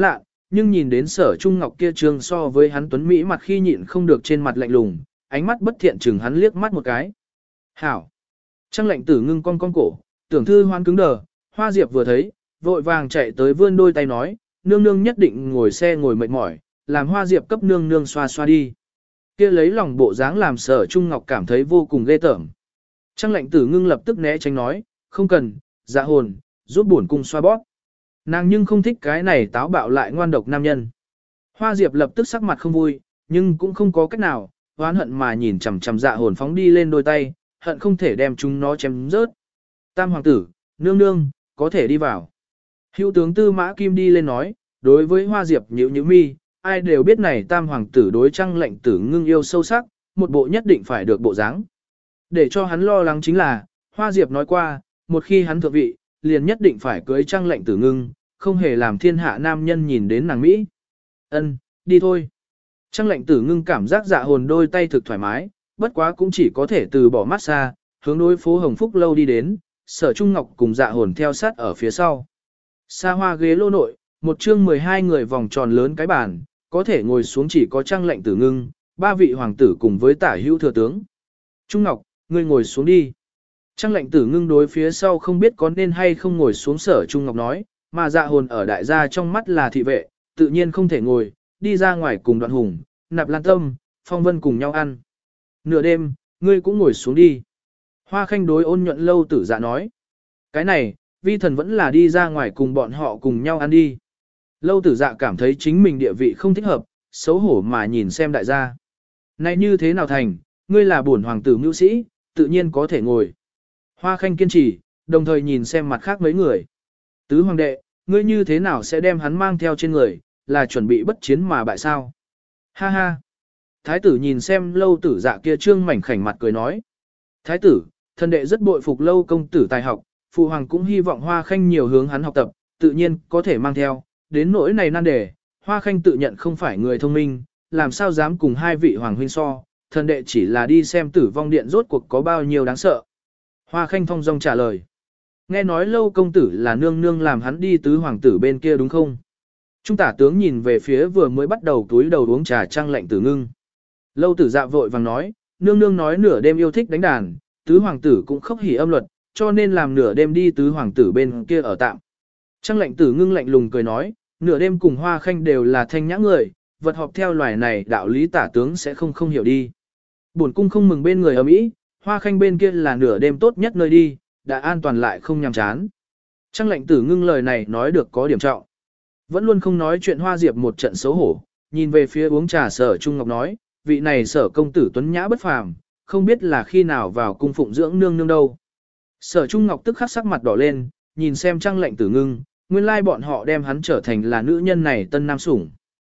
S1: nhưng nhìn đến Sở Trung Ngọc kia trương so với hắn tuấn Mỹ mặt khi nhịn không được trên mặt lạnh lùng, ánh mắt bất thiện chừng hắn liếc mắt một cái. Hảo! Trang lệnh tử ngưng cong cong cổ, tưởng thư hoan cứng đờ, Hoa Diệp vừa thấy, vội vàng chạy tới vươn đôi tay nói, nương nương nhất định ngồi xe ngồi mệt mỏi, làm Hoa Diệp cấp nương nương xoa xoa đi. Kia lấy lòng bộ dáng làm Sở Trung Ngọc cảm thấy vô cùng ghê tởm. Trang lệnh tử ngưng lập tức né tránh nói, không cần, dạ hồn, giúp bổn cung xoa bóp. Nàng nhưng không thích cái này táo bạo lại ngoan độc nam nhân. Hoa Diệp lập tức sắc mặt không vui, nhưng cũng không có cách nào, oán hận mà nhìn chằm chằm dạ hồn phóng đi lên đôi tay, hận không thể đem chúng nó chém rớt. Tam hoàng tử, nương nương, có thể đi vào. Hữu tướng Tư Mã Kim đi lên nói, đối với Hoa Diệp nhíu nhíu mi, ai đều biết này tam hoàng tử đối Trang lệnh tử ngưng yêu sâu sắc, một bộ nhất định phải được bộ dáng. Để cho hắn lo lắng chính là, Hoa Diệp nói qua, một khi hắn thượng vị, liền nhất định phải cưới Trang lệnh tử ngưng, không hề làm thiên hạ nam nhân nhìn đến nàng Mỹ. Ân, đi thôi. Trang lệnh tử ngưng cảm giác dạ hồn đôi tay thực thoải mái, bất quá cũng chỉ có thể từ bỏ mát xa, hướng đối phố Hồng Phúc lâu đi đến, Sở Trung Ngọc cùng dạ hồn theo sát ở phía sau. Xa hoa ghế lô nội, một chương 12 người vòng tròn lớn cái bàn, có thể ngồi xuống chỉ có Trang lệnh tử ngưng, 3 vị hoàng tử cùng với tả hữu thừa tướng. Trung Ngọc, ngươi ngồi xuống đi. Trang lệnh tử ngưng đối phía sau không biết có nên hay không ngồi xuống Sở Trung Ngọc nói, mà dạ hồn ở đại gia trong mắt là thị vệ, tự nhiên không thể ngồi, đi ra ngoài cùng Đoạn Hùng, Nạp Lan Tâm, Phong Vân cùng nhau ăn. Nửa đêm, ngươi cũng ngồi xuống đi. Hoa Khanh đối Ôn Nhuận Lâu Tử Dạ nói. Cái này, vi thần vẫn là đi ra ngoài cùng bọn họ cùng nhau ăn đi. Lâu Tử Dạ cảm thấy chính mình địa vị không thích hợp, xấu hổ mà nhìn xem đại gia. Này như thế nào thành, ngươi là bổn hoàng tử mưu sĩ, tự nhiên có thể ngồi. Hoa Khanh kiên trì, đồng thời nhìn xem mặt khác mấy người. Tứ hoàng đệ, ngươi như thế nào sẽ đem hắn mang theo trên người, là chuẩn bị bất chiến mà bại sao? Ha ha! Thái tử nhìn xem Lâu Tử Dạ kia trương mảnh khảnh mặt cười nói. Thái tử, thần đệ rất bội phục Lâu công tử tài học, phụ hoàng cũng hy vọng Hoa Khanh nhiều hướng hắn học tập, tự nhiên có thể mang theo, đến nỗi này nan đề, Hoa Khanh tự nhận không phải người thông minh, làm sao dám cùng hai vị hoàng huynh so, thần đệ chỉ là đi xem Tử Vong Điện rốt cuộc có bao nhiêu đáng sợ. Hoa Khanh thong dong trả lời. Nghe nói Lâu công tử là nương nương làm hắn đi tứ hoàng tử bên kia đúng không? Trung tả tướng nhìn về phía vừa mới bắt đầu túi đầu uống trà Trang lệnh tử ngưng. Lâu Tử Dạ vội vàng nói, nương nương nói nửa đêm yêu thích đánh đàn, tứ hoàng tử cũng khóc hỉ âm luật, cho nên làm nửa đêm đi tứ hoàng tử bên kia ở tạm. Trang lệnh tử ngưng lạnh lùng cười nói, nửa đêm cùng Hoa Khanh đều là thanh nhã người, vật họp theo loài này đạo lý tả tướng sẽ không hiểu đi. Bổn cung không mừng bên người ở Mỹ, Hoa Khanh bên kia là nửa đêm tốt nhất nơi đi, đã an toàn lại không nhàm chán. Trang lệnh tử ngưng lời này nói được có điểm trọng. Vẫn luôn không nói chuyện Hoa Diệp một trận xấu hổ, nhìn về phía uống trà Sở Trung Ngọc nói, vị này Sở công tử tuấn nhã bất phàm, không biết là khi nào vào cung phụng dưỡng nương nương đâu. Sở Trung Ngọc tức khắc sắc mặt đỏ lên, nhìn xem Trang lệnh tử ngưng, nguyên lai bọn họ đem hắn trở thành là nữ nhân này tân nam sủng.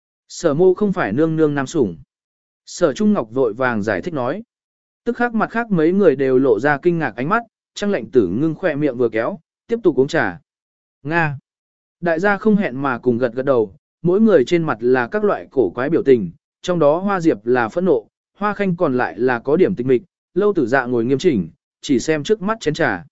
S1: Sở mô không phải nương nương nam sủng. Sở Trung Ngọc vội vàng giải thích nói. Tức khắc mặt khác mấy người đều lộ ra kinh ngạc ánh mắt, Trang lệnh tử ngưng khỏe miệng vừa kéo, tiếp tục uống trà. Nga. Đại gia không hẹn mà cùng gật gật đầu, mỗi người trên mặt là các loại cổ quái biểu tình, trong đó Hoa Diệp là phẫn nộ, Hoa Khanh còn lại là có điểm tịch mịch, Lâu Tử Dạ ngồi nghiêm chỉnh, chỉ xem trước mắt chén trà.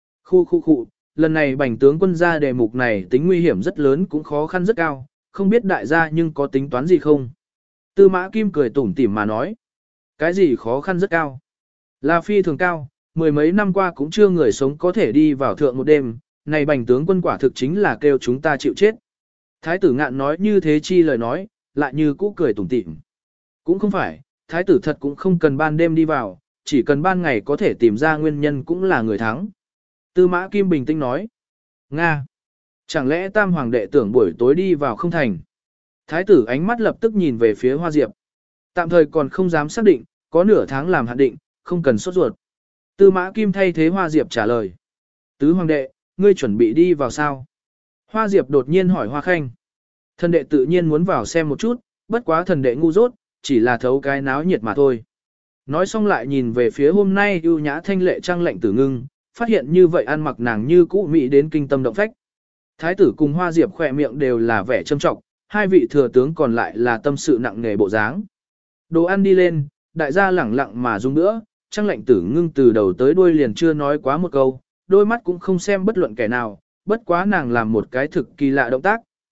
S1: Khu, lần này bành tướng quân ra đề mục này tính nguy hiểm rất lớn cũng khó khăn rất cao, không biết đại gia nhưng có tính toán gì không? Tư Mã Kim cười tủm tỉm mà nói. Cái gì khó khăn rất cao? Là phi thường cao, mười mấy năm qua cũng chưa người sống có thể đi vào thượng một đêm, này bành tướng quân quả thực chính là kêu chúng ta chịu chết. Thái tử Ngạn nói như thế chi lời nói, lại như cũ cười tủm tỉm. Cũng không phải, thái tử thật cũng không cần ban đêm đi vào, chỉ cần ban ngày có thể tìm ra nguyên nhân cũng là người thắng. Tư Mã Kim bình tĩnh nói. Nga! Chẳng lẽ tam hoàng đệ tưởng buổi tối đi vào không thành? Thái tử ánh mắt lập tức nhìn về phía Hoa Diệp. Tạm thời còn không dám xác định, có nửa tháng làm hạn định, không cần sốt ruột. Tư Mã Kim thay thế Hoa Diệp trả lời. Tứ hoàng đệ, ngươi chuẩn bị đi vào sao? Hoa Diệp đột nhiên hỏi Hoa Khanh. Thần đệ tự nhiên muốn vào xem một chút, bất quá thần đệ ngu dốt, chỉ là thấu cái náo nhiệt mà thôi. Nói xong lại nhìn về phía hôm nay ưu nhã thanh lệ Trang lệnh tử ngưng, phát hiện như vậy ăn mặc nàng như cũ mỹ đến kinh tâm động phách. Thái tử cùng Hoa Diệp khỏe miệng đều là vẻ châm trọng, hai vị thừa tướng còn lại là tâm sự nặng nề bộ dáng. Đồ ăn đi lên, đại gia lẳng lặng mà dùng nữa, Trang lệnh tử ngưng từ đầu tới đuôi liền chưa nói quá một câu, đôi mắt cũng không xem bất luận kẻ nào, bất quá nàng làm một cái thực kỳ lạ động tác,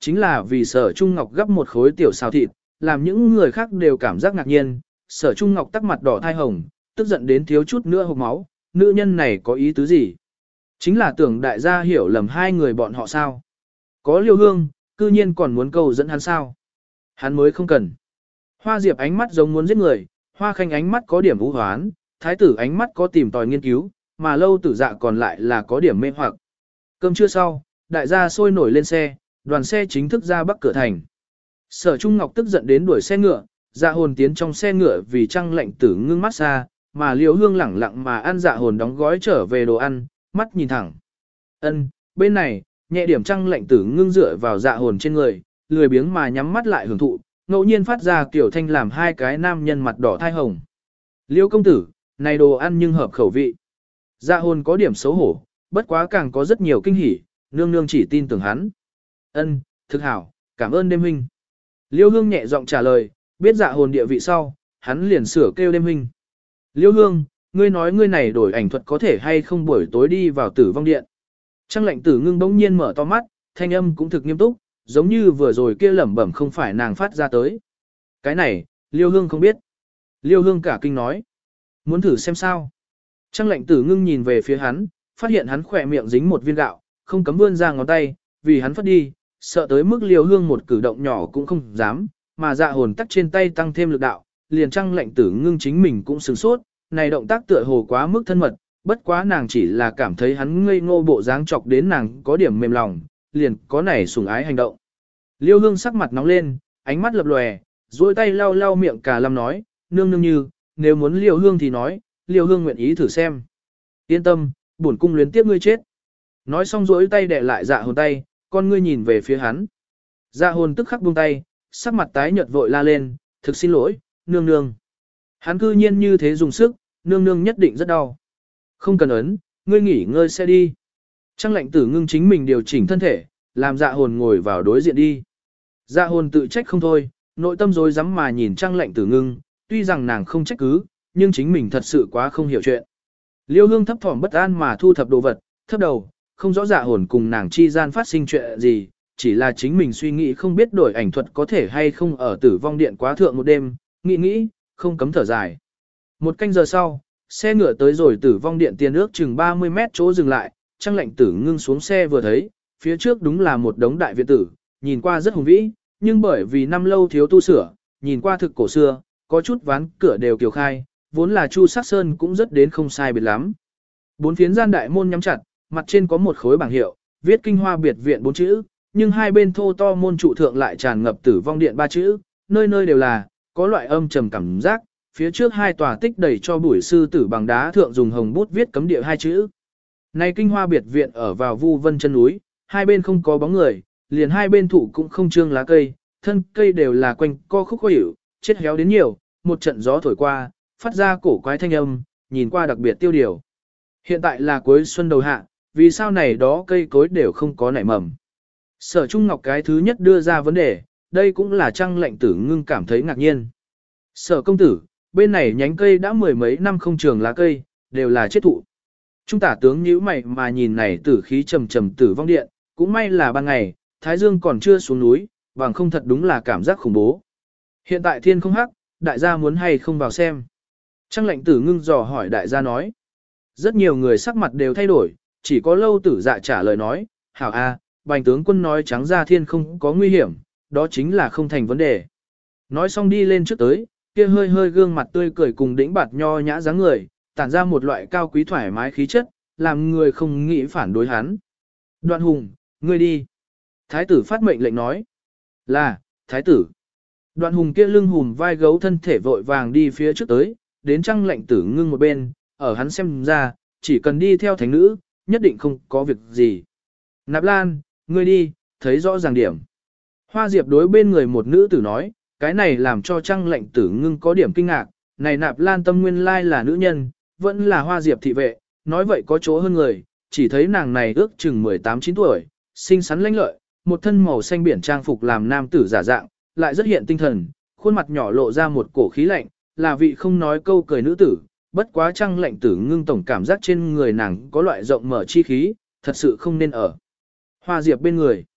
S1: chính là vì Sở Trung Ngọc gấp một khối tiểu xào thịt, làm những người khác đều cảm giác ngạc nhiên, Sở Trung Ngọc tắc mặt đỏ thai hồng, tức giận đến thiếu chút nữa hộc máu, nữ nhân này có ý tứ gì? Chính là tưởng đại gia hiểu lầm hai người bọn họ sao? Có Liêu Hương, cư nhiên còn muốn cầu dẫn hắn sao? Hắn mới không cần. Hoa Diệp ánh mắt giống muốn giết người, Hoa Khanh ánh mắt có điểm u hoán, Thái tử ánh mắt có tìm tòi nghiên cứu, mà Lâu Tử Dạ còn lại là có điểm mê hoặc. Cơm trưa sau, đại gia sôi nổi lên xe, đoàn xe chính thức ra bắc cửa thành. Sở Trung Ngọc tức giận đến đuổi xe ngựa, Dạ Hồn tiến trong xe ngựa vì trăng lệnh tử ngưng mắt xa, mà Liêu Hương lẳng lặng mà ăn Dạ Hồn đóng gói trở về đồ ăn, mắt nhìn thẳng. Ân, bên này, nhẹ điểm trăng lệnh tử ngưng dựa vào Dạ Hồn trên người, lười biếng mà nhắm mắt lại hưởng thụ, ngẫu nhiên phát ra kiểu thanh làm hai cái nam nhân mặt đỏ thai hồng. Liêu công tử, này đồ ăn nhưng hợp khẩu vị. Dạ Hồn có điểm xấu hổ, bất quá càng có rất nhiều kinh hỉ, nương nương chỉ tin tưởng hắn. Ân, thực hảo, cảm ơn đêm huynh. Liêu Hương nhẹ giọng trả lời, biết Dạ Hồn địa vị sau, hắn liền sửa kêu đêm huynh. Liêu Hương, ngươi nói ngươi này đổi ảnh thuật có thể hay không buổi tối đi vào Tử Vong Điện. Trăng lệnh tử ngưng bỗng nhiên mở to mắt, thanh âm cũng thực nghiêm túc, giống như vừa rồi kia lẩm bẩm không phải nàng phát ra tới. Cái này, Liêu Hương không biết. Liêu Hương cả kinh nói. Muốn thử xem sao. Trăng lệnh tử ngưng nhìn về phía hắn, phát hiện hắn khỏe miệng dính một viên gạo, không cấm vươn ra ngón tay, vì hắn phất đi, sợ tới mức Liêu Hương một cử động nhỏ cũng không dám, mà Dạ Hồn tắc trên tay tăng thêm lực đạo, liền trăng lệnh tử ngưng chính mình cũng sửng sốt, này động tác tựa hồ quá mức thân mật, bất quá nàng chỉ là cảm thấy hắn ngây ngô bộ dáng chọc đến nàng có điểm mềm lòng, liền có nảy sủng ái hành động. Liêu Hương sắc mặt nóng lên, ánh mắt lập lòe, duỗi tay lau lau miệng cả lâm nói, nương nương như, nếu muốn Liêu Hương thì nói, Liêu Hương nguyện ý thử xem. Yên tâm, bổn cung luyến tiếp ngươi chết. Nói xong duỗi tay đè lại Dạ Hồn tay, con ngươi nhìn về phía hắn. Dạ Hồn tức khắc buông tay, sắc mặt tái nhợt vội la lên, thực xin lỗi, nương nương. Hắn cư nhiên như thế dùng sức, nương nương nhất định rất đau. Không cần ấn, ngươi nghỉ ngơi sẽ đi. Trăng lệnh tử ngưng chính mình điều chỉnh thân thể, làm Dạ Hồn ngồi vào đối diện đi. Dạ Hồn tự trách không thôi, nội tâm rối rắm mà nhìn Trăng lệnh tử ngưng, tuy rằng nàng không trách cứ, nhưng chính mình thật sự quá không hiểu chuyện. Liêu Hương thấp thỏm bất an mà thu thập đồ vật, thấp đầu, không rõ Dạ Hồn cùng nàng chi gian phát sinh chuyện gì, chỉ là chính mình suy nghĩ không biết đổi ảnh thuật có thể hay không ở Tử Vong Điện quá thượng một đêm, nghĩ, không cấm thở dài. Một canh giờ sau, xe ngựa tới rồi Tử Vong Điện tiền ước chừng 30 mét chỗ dừng lại, Trăng lệnh tử ngưng xuống xe vừa thấy, phía trước đúng là một đống đại viện tử, nhìn qua rất hùng vĩ, nhưng bởi vì năm lâu thiếu tu sửa, nhìn qua thực cổ xưa, có chút ván cửa đều kiều khai, vốn là Chu Sắc Sơn cũng rất đến không sai biệt lắm. Bốn phiến gian đại môn nhắm chặt, mặt trên có một khối bảng hiệu, viết Kinh Hoa biệt viện 4 chữ, nhưng hai bên thô to môn trụ thượng lại tràn ngập Tử Vong Điện 3 chữ, nơi nơi đều là, có loại âm trầm cảm giác, phía trước hai tòa tích đầy cho bụi sư tử bằng đá thượng dùng hồng bút viết cấm địa 2 chữ. Này Kinh Hoa biệt viện ở vào Vu Vân chân núi, hai bên không có bóng người, liền hai bên thụ cũng không trương lá cây, thân cây đều là quanh co khúc khuỷu, chết héo đến nhiều, một trận gió thổi qua, phát ra cổ quái thanh âm, nhìn qua đặc biệt tiêu điều. Hiện tại là cuối xuân đầu hạ, vì sao này đó cây cối đều không có nảy mầm. Sở Trung Ngọc cái thứ nhất đưa ra vấn đề, đây cũng là Trăng lệnh tử ngưng cảm thấy ngạc nhiên. Sở công tử, bên này nhánh cây đã mười mấy năm không trường lá cây, đều là chết thụ. Trung tả tướng nhíu mày mà nhìn này tử khí trầm trầm Tử Vong Điện, cũng may là ban ngày, Thái Dương còn chưa xuống núi, bằng không thật đúng là cảm giác khủng bố. Hiện tại thiên không hắc, đại gia muốn hay không vào xem. Trăng lệnh tử ngưng dò hỏi đại gia nói. Rất nhiều người sắc mặt đều thay đổi, chỉ có Lâu Tử Dạ trả lời nói, hảo a, bành tướng quân nói trắng ra thiên không có nguy hiểm, đó chính là không thành vấn đề. Nói xong đi lên trước tới, kia hơi hơi gương mặt tươi cười cùng đĩnh bạt nho nhã dáng người, tản ra một loại cao quý thoải mái khí chất, làm người không nghĩ phản đối hắn. Đoạn Hùng, ngươi đi. Thái tử phát mệnh lệnh nói. Là, thái tử. Đoạn Hùng kia lưng hùm vai gấu thân thể vội vàng đi phía trước tới, đến Trăng lệnh tử ngưng một bên, ở hắn xem ra, chỉ cần đi theo thánh nữ, nhất định không có việc gì. Nạp Lan, ngươi đi, thấy rõ ràng điểm. Hoa Diệp đối bên người một nữ tử nói, cái này làm cho Trăng lệnh tử ngưng có điểm kinh ngạc, này Nạp Lan tâm nguyên lai là nữ nhân, vẫn là Hoa Diệp thị vệ, nói vậy có chỗ hơn người, chỉ thấy nàng này ước chừng 18-9 tuổi, xinh xắn lãnh lợi, một thân màu xanh biển trang phục làm nam tử giả dạng, lại rất hiện tinh thần, khuôn mặt nhỏ lộ ra một cổ khí lạnh, là vị không nói câu cười nữ tử, bất quá Trăng lệnh tử ngưng tổng cảm giác trên người nàng có loại rộng mở chi khí, thật sự không nên ở. Hoa Diệp bên người.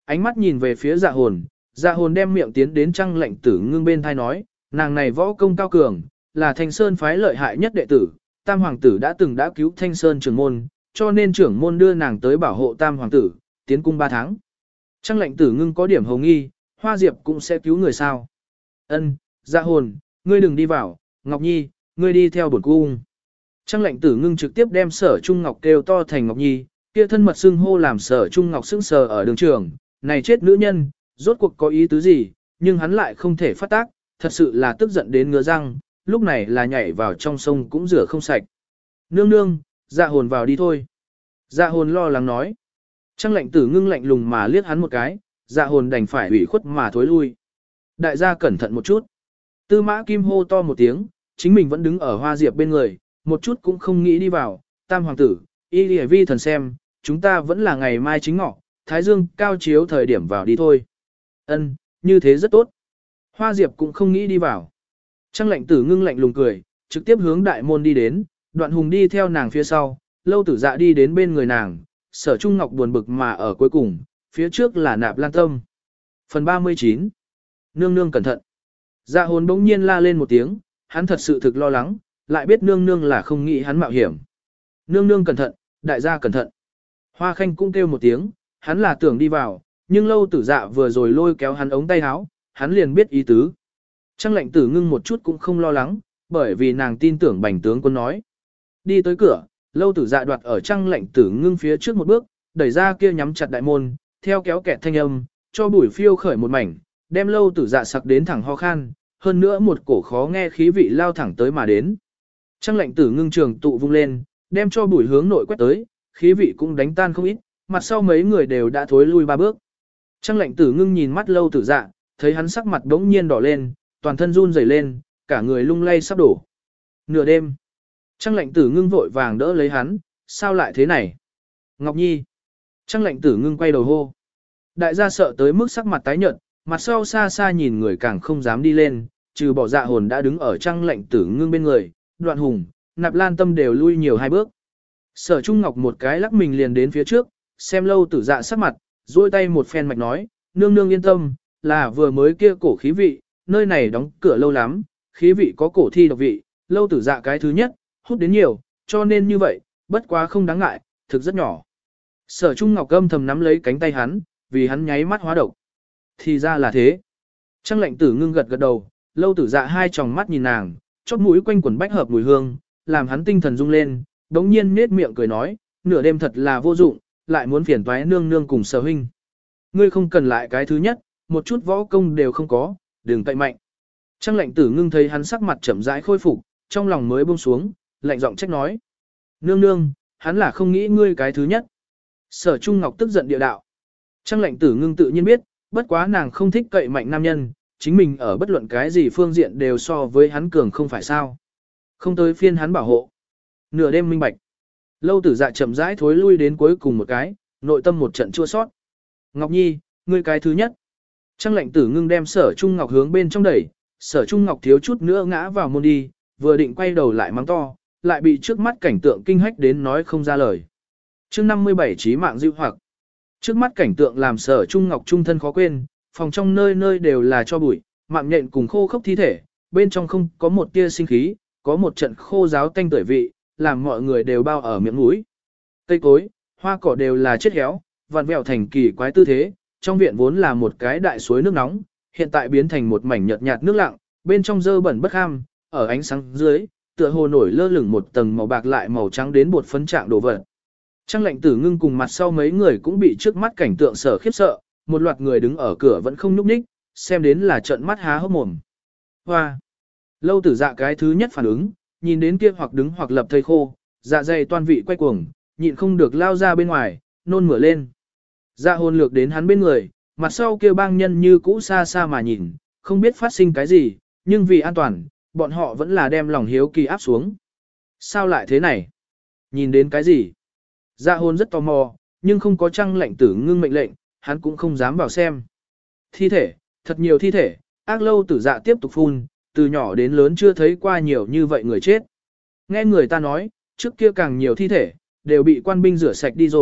S1: Ánh mắt nhìn về phía dạ hồn đem miệng tiến đến Trăng Lệnh Tử Ngưng bên thai nói, nàng này võ công cao cường, là Thanh Sơn phái lợi hại nhất đệ tử, Tam Hoàng tử đã cứu Thanh Sơn trưởng môn, cho nên trưởng môn đưa nàng tới bảo hộ Tam Hoàng tử, tiến cung 3 tháng. Trăng Lệnh Tử Ngưng có điểm hồng nghi, Hoa Diệp cũng sẽ cứu người sao? Ân, dạ hồn, ngươi đừng đi vào, Ngọc Nhi, ngươi đi theo bổn cung. Trăng Lệnh Tử Ngưng trực tiếp đem Sở Trung Ngọc kêu to thành Ngọc Nhi, kia thân mật xưng hô làm Sở Trung Ngọc sững sờ ở đường trường, này chết nữ nhân, rốt cuộc có ý tứ gì, nhưng hắn lại không thể phát tác, thật sự là tức giận đến ngứa răng, lúc này là nhảy vào trong sông cũng rửa không sạch. Nương nương, dạ hồn vào đi thôi. Dạ hồn lo lắng nói. Trăng Lệnh Tử Ngưng lạnh lùng mà liếc hắn một cái, dạ hồn đành phải ủy khuất mà thối lui. Đại gia cẩn thận một chút. Tư Mã Kim hô to một tiếng, chính mình vẫn đứng ở Hoa Diệp bên người, một chút cũng không nghĩ đi vào. Tam Hoàng tử, y lìa vi thần xem, chúng ta vẫn là ngày mai chính ngọ, Thái Dương cao chiếu thời điểm vào đi thôi. Ân, như thế rất tốt. Hoa Diệp cũng không nghĩ đi vào. Trăng Lệnh Tử Ngưng lạnh lùng cười, trực tiếp hướng đại môn đi đến, Đoạn Hùng đi theo nàng phía sau, Lâu Tử Dạ đi đến bên người nàng, Sở Trung Ngọc buồn bực mà ở cuối cùng, phía trước là Nạp Lan Tâm. Phần 39. Nương nương cẩn thận. Dạ hồn bỗng nhiên la lên một tiếng, hắn thật sự thực lo lắng, lại biết nương nương là không nghĩ hắn mạo hiểm. Nương nương cẩn thận, đại gia cẩn thận. Hoa Khanh cũng kêu một tiếng, hắn là tưởng đi vào, nhưng Lâu Tử Dạ vừa rồi lôi kéo hắn ống tay áo, hắn liền biết ý tứ. Trăng Lệnh Tử Ngưng một chút cũng không lo lắng, bởi vì nàng tin tưởng Bành tướng quân nói. Đi tới cửa, Lâu Tử Dạ đoạt ở Trăng Lệnh Tử Ngưng phía trước một bước, đẩy ra kia nhắm chặt đại môn, theo kéo kẹt thanh âm, cho bụi phiêu khởi một mảnh, đem Lâu Tử Dạ sặc đến thẳng ho khan, hơn nữa một cổ khó nghe khí vị lao thẳng tới mà đến. Trăng Lệnh Tử Ngưng trường tụ vung lên, đem cho bụi hướng nội quét tới, khí vị cũng đánh tan không ít, mặt sau mấy người đều đã thối lui 3 bước. Trăng Lệnh Tử Ngưng nhìn mắt Lâu Tử Dạ, thấy hắn sắc mặt đống nhiên đỏ lên, toàn thân run rẩy lên, cả người lung lay sắp đổ. Nửa đêm, Trăng Lệnh Tử Ngưng vội vàng đỡ lấy hắn, sao lại thế này? Ngọc Nhi. Trăng Lệnh Tử Ngưng quay đầu hô. Đại gia sợ tới mức sắc mặt tái nhợt, mặt sau xa xa nhìn người càng không dám đi lên, trừ bỏ Dạ hồn đã đứng ở Trăng Lệnh Tử Ngưng bên người, Đoạn Hùng, Nạp Lan Tâm đều lui nhiều 2 bước. Sở Trung Ngọc một cái lắc mình liền đến phía trước, xem Lâu Tử Dạ sắc mặt, duỗi tay một phen mạch nói, nương nương yên tâm, là vừa mới kia cổ khí vị, nơi này đóng cửa lâu lắm, khí vị có cổ thi độc vị, Lâu Tử Dạ cái thứ nhất, hút đến nhiều, cho nên như vậy, bất quá không đáng ngại, thực rất nhỏ. Sở Trung Ngọc âm thầm nắm lấy cánh tay hắn, vì hắn nháy mắt hóa độc. Thì ra là thế. Trăng Lệnh Tử Ngưng gật gật đầu, Lâu Tử Dạ hai tròng mắt nhìn nàng, chóp mũi quanh quần bách hợp mùi hương, làm hắn tinh thần rung lên, đống nhiên nết miệng cười nói, nửa đêm thật là vô dụng, lại muốn phiền toái nương nương cùng Sở huynh. Ngươi không cần lại cái thứ nhất, một chút võ công đều không có, đừng cậy mạnh. Trăng Lệnh Tử Ngưng thấy hắn sắc mặt chậm rãi khôi phục, trong lòng mới buông xuống, lạnh giọng trách nói. Nương nương, hắn là không nghĩ ngươi cái thứ nhất. Sở Trung Ngọc tức giận địa đạo. Trăng Lệnh Tử Ngưng tự nhiên biết, bất quá nàng không thích cậy mạnh nam nhân, chính mình ở bất luận cái gì phương diện đều so với hắn cường không phải sao. Không tới phiên hắn bảo hộ. Nửa đêm minh bạch. Lâu Tử Dạ chậm rãi thối lui đến cuối cùng một cái, nội tâm một trận chua sót. Ngọc Nhi, ngươi cái thứ nhất. Trăng Lệnh Tử Ngưng đem Sở Trung Ngọc hướng bên trong đẩy, Sở Trung Ngọc thiếu chút nữa ngã vào môn đi, vừa định quay đầu lại mắng to, lại bị trước mắt cảnh tượng kinh hách đến nói không ra lời. Chương 57 chí mạng dịu hoặc. Trước mắt cảnh tượng làm Sở Trung Ngọc trung thân khó quên, phòng trong nơi nơi đều là cho bụi, mạng nhện cùng khô khốc thi thể, bên trong không có một tia sinh khí, có một trận khô giáo tanh tưởi vị, làm mọi người đều bao ở miệng mũi. Cây cối, hoa cỏ đều là chết héo, vặn vẹo thành kỳ quái tư thế, trong viện vốn là một cái đại suối nước nóng, hiện tại biến thành một mảnh nhợt nhạt nước lặng, bên trong dơ bẩn bất ham, ở ánh sáng dưới, tựa hồ nổi lơ lửng một tầng màu bạc lại màu trắng đến bột phấn trạng đồ vật. Trăng Lệnh Tử Ngưng cùng mặt sau mấy người cũng bị trước mắt cảnh tượng sở khiếp sợ, một loạt người đứng ở cửa vẫn không nhúc nhích, xem đến là trợn mắt há hốc mồm. Hoa! Lâu Tử Dạ cái thứ nhất phản ứng, nhìn đến kia hoặc đứng hoặc lập thây khô, dạ dày toan vị quay cuồng, nhịn không được lao ra bên ngoài, nôn mửa lên. Dạ hồn lược đến hắn bên người, mặt sau kia bang nhân như cũ xa xa mà nhìn, không biết phát sinh cái gì, nhưng vì an toàn, bọn họ vẫn là đem lòng hiếu kỳ áp xuống. Sao lại thế này? Nhìn đến cái gì? Dạ hồn rất tò mò, nhưng không có Trăng Lệnh Tử Ngưng mệnh lệnh, hắn cũng không dám vào xem. Thi thể, thật nhiều thi thể, ác Lâu Tử Dạ tiếp tục phun, từ nhỏ đến lớn chưa thấy qua nhiều như vậy người chết. Nghe người ta nói, trước kia càng nhiều thi thể, đều bị quan binh rửa sạch đi rồi,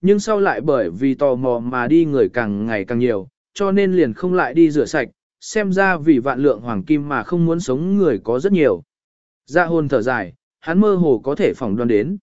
S1: nhưng sau lại bởi vì tò mò mà đi người càng ngày càng nhiều, cho nên liền không lại đi rửa sạch, xem ra vì vạn lượng hoàng kim mà không muốn sống người có rất nhiều. Dạ hồn thở dài, hắn mơ hồ có thể phỏng đoán đến.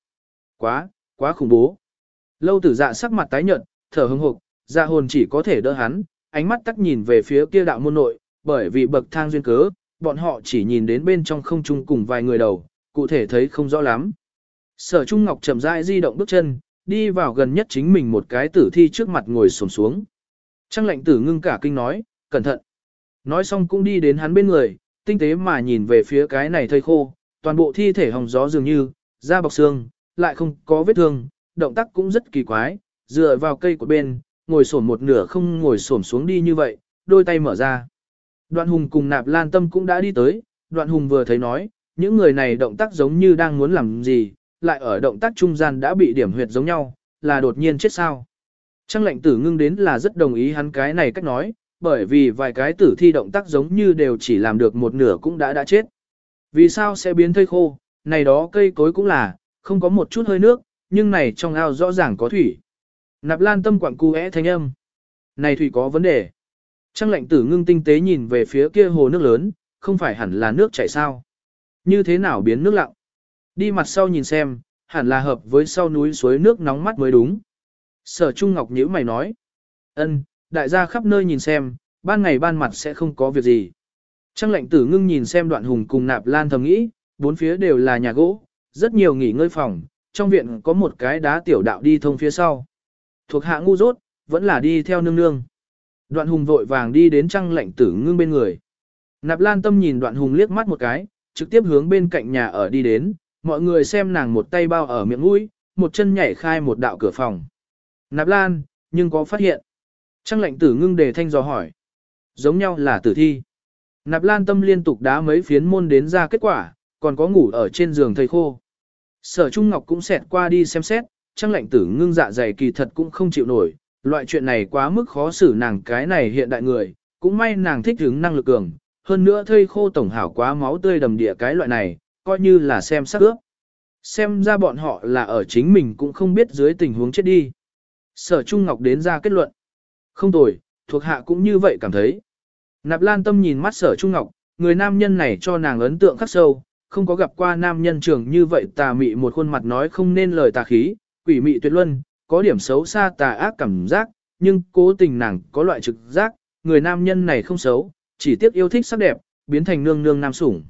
S1: Quá khủng bố. Lâu tử dạ sắc mặt tái nhợt, thở hững hộc, dạ hồn chỉ có thể đỡ hắn, ánh mắt tắc nhìn về phía kia đạo môn nội, bởi vì bậc thang duyên cớ, bọn họ chỉ nhìn đến bên trong không trung cùng vài người đầu, cụ thể thấy không rõ lắm. Sở Trung Ngọc chậm rãi di động bước chân, đi vào gần nhất chính mình một cái tử thi trước mặt ngồi xổm xuống. Trang lệnh tử ngưng cả kinh nói, cẩn thận. Nói xong cũng đi đến hắn bên người, tinh tế mà nhìn về phía cái này thây khô, toàn bộ thi thể hồng gió dường như, da bọc xương, lại không có vết thương, động tác cũng rất kỳ quái, dựa vào cây của bên, ngồi xổm một nửa không ngồi xổm xuống đi như vậy, đôi tay mở ra. Đoạn Hùng cùng Nạp Lan Tâm cũng đã đi tới, Đoạn Hùng vừa thấy nói, những người này động tác giống như đang muốn làm gì, lại ở động tác trung gian đã bị điểm huyệt giống nhau, là đột nhiên chết sao. Trang lệnh tử ngưng đến là rất đồng ý hắn cái này cách nói, bởi vì vài cái tử thi động tác giống như đều chỉ làm được một nửa cũng đã chết. Vì sao sẽ biến thây khô, này đó cây cối cũng là, không có một chút hơi nước, nhưng này trong ao rõ ràng có thủy. Nạp Lan Tâm quặng cu thanh âm. Này thủy có vấn đề. Trang lệnh tử ngưng tinh tế nhìn về phía kia hồ nước lớn, không phải hẳn là nước chảy sao. Như thế nào biến nước lặng? Đi mặt sau nhìn xem, hẳn là hợp với sau núi suối nước nóng mắt mới đúng. Sở Trung Ngọc nhíu mày nói. Ân, đại gia khắp nơi nhìn xem, ban ngày ban mặt sẽ không có việc gì. Trang lệnh tử ngưng nhìn xem Đoạn Hùng cùng Nạp Lan thầm nghĩ, bốn phía đều là nhà gỗ, rất nhiều nghỉ ngơi phòng, trong viện có một cái đá tiểu đạo đi thông phía sau. Thuộc hạ ngu dốt, vẫn là đi theo nương nương. Đoạn Hùng vội vàng đi đến Trang lệnh tử ngưng bên người. Nạp Lan Tâm nhìn Đoạn Hùng liếc mắt một cái, trực tiếp hướng bên cạnh nhà ở đi đến, mọi người xem nàng một tay bao ở miệng mũi, một chân nhảy khai một đạo cửa phòng. Nạp Lan, nhưng có phát hiện. Trang lệnh tử ngưng đề thanh dò hỏi. Giống nhau là tử thi. Nạp Lan Tâm liên tục đá mấy phiến môn đến ra kết quả, còn có ngủ ở trên giường thầy khô. Sở Trung Ngọc cũng xẹt qua đi xem xét, Trang lệnh tử ngưng dạ dày kỳ thật cũng không chịu nổi, loại chuyện này quá mức khó xử nàng cái này hiện đại người, cũng may nàng thích hứng năng lực cường, hơn nữa thây khô tổng hảo quá máu tươi đầm địa cái loại này, coi như là xem sắc ướp. Xem ra bọn họ là ở chính mình cũng không biết dưới tình huống chết đi. Sở Trung Ngọc đến ra kết luận. Không tồi, thuộc hạ cũng như vậy cảm thấy. Nạp Lan Tâm nhìn mắt Sở Trung Ngọc, người nam nhân này cho nàng ấn tượng khắc sâu, không có gặp qua nam nhân trưởng như vậy tà mị một khuôn mặt nói không nên lời tà khí, quỷ mị tuyệt luân, có điểm xấu xa tà ác cảm giác, nhưng cố tình nàng có loại trực giác, người nam nhân này không xấu, chỉ tiếc yêu thích sắc đẹp, biến thành nương nương nam sủng.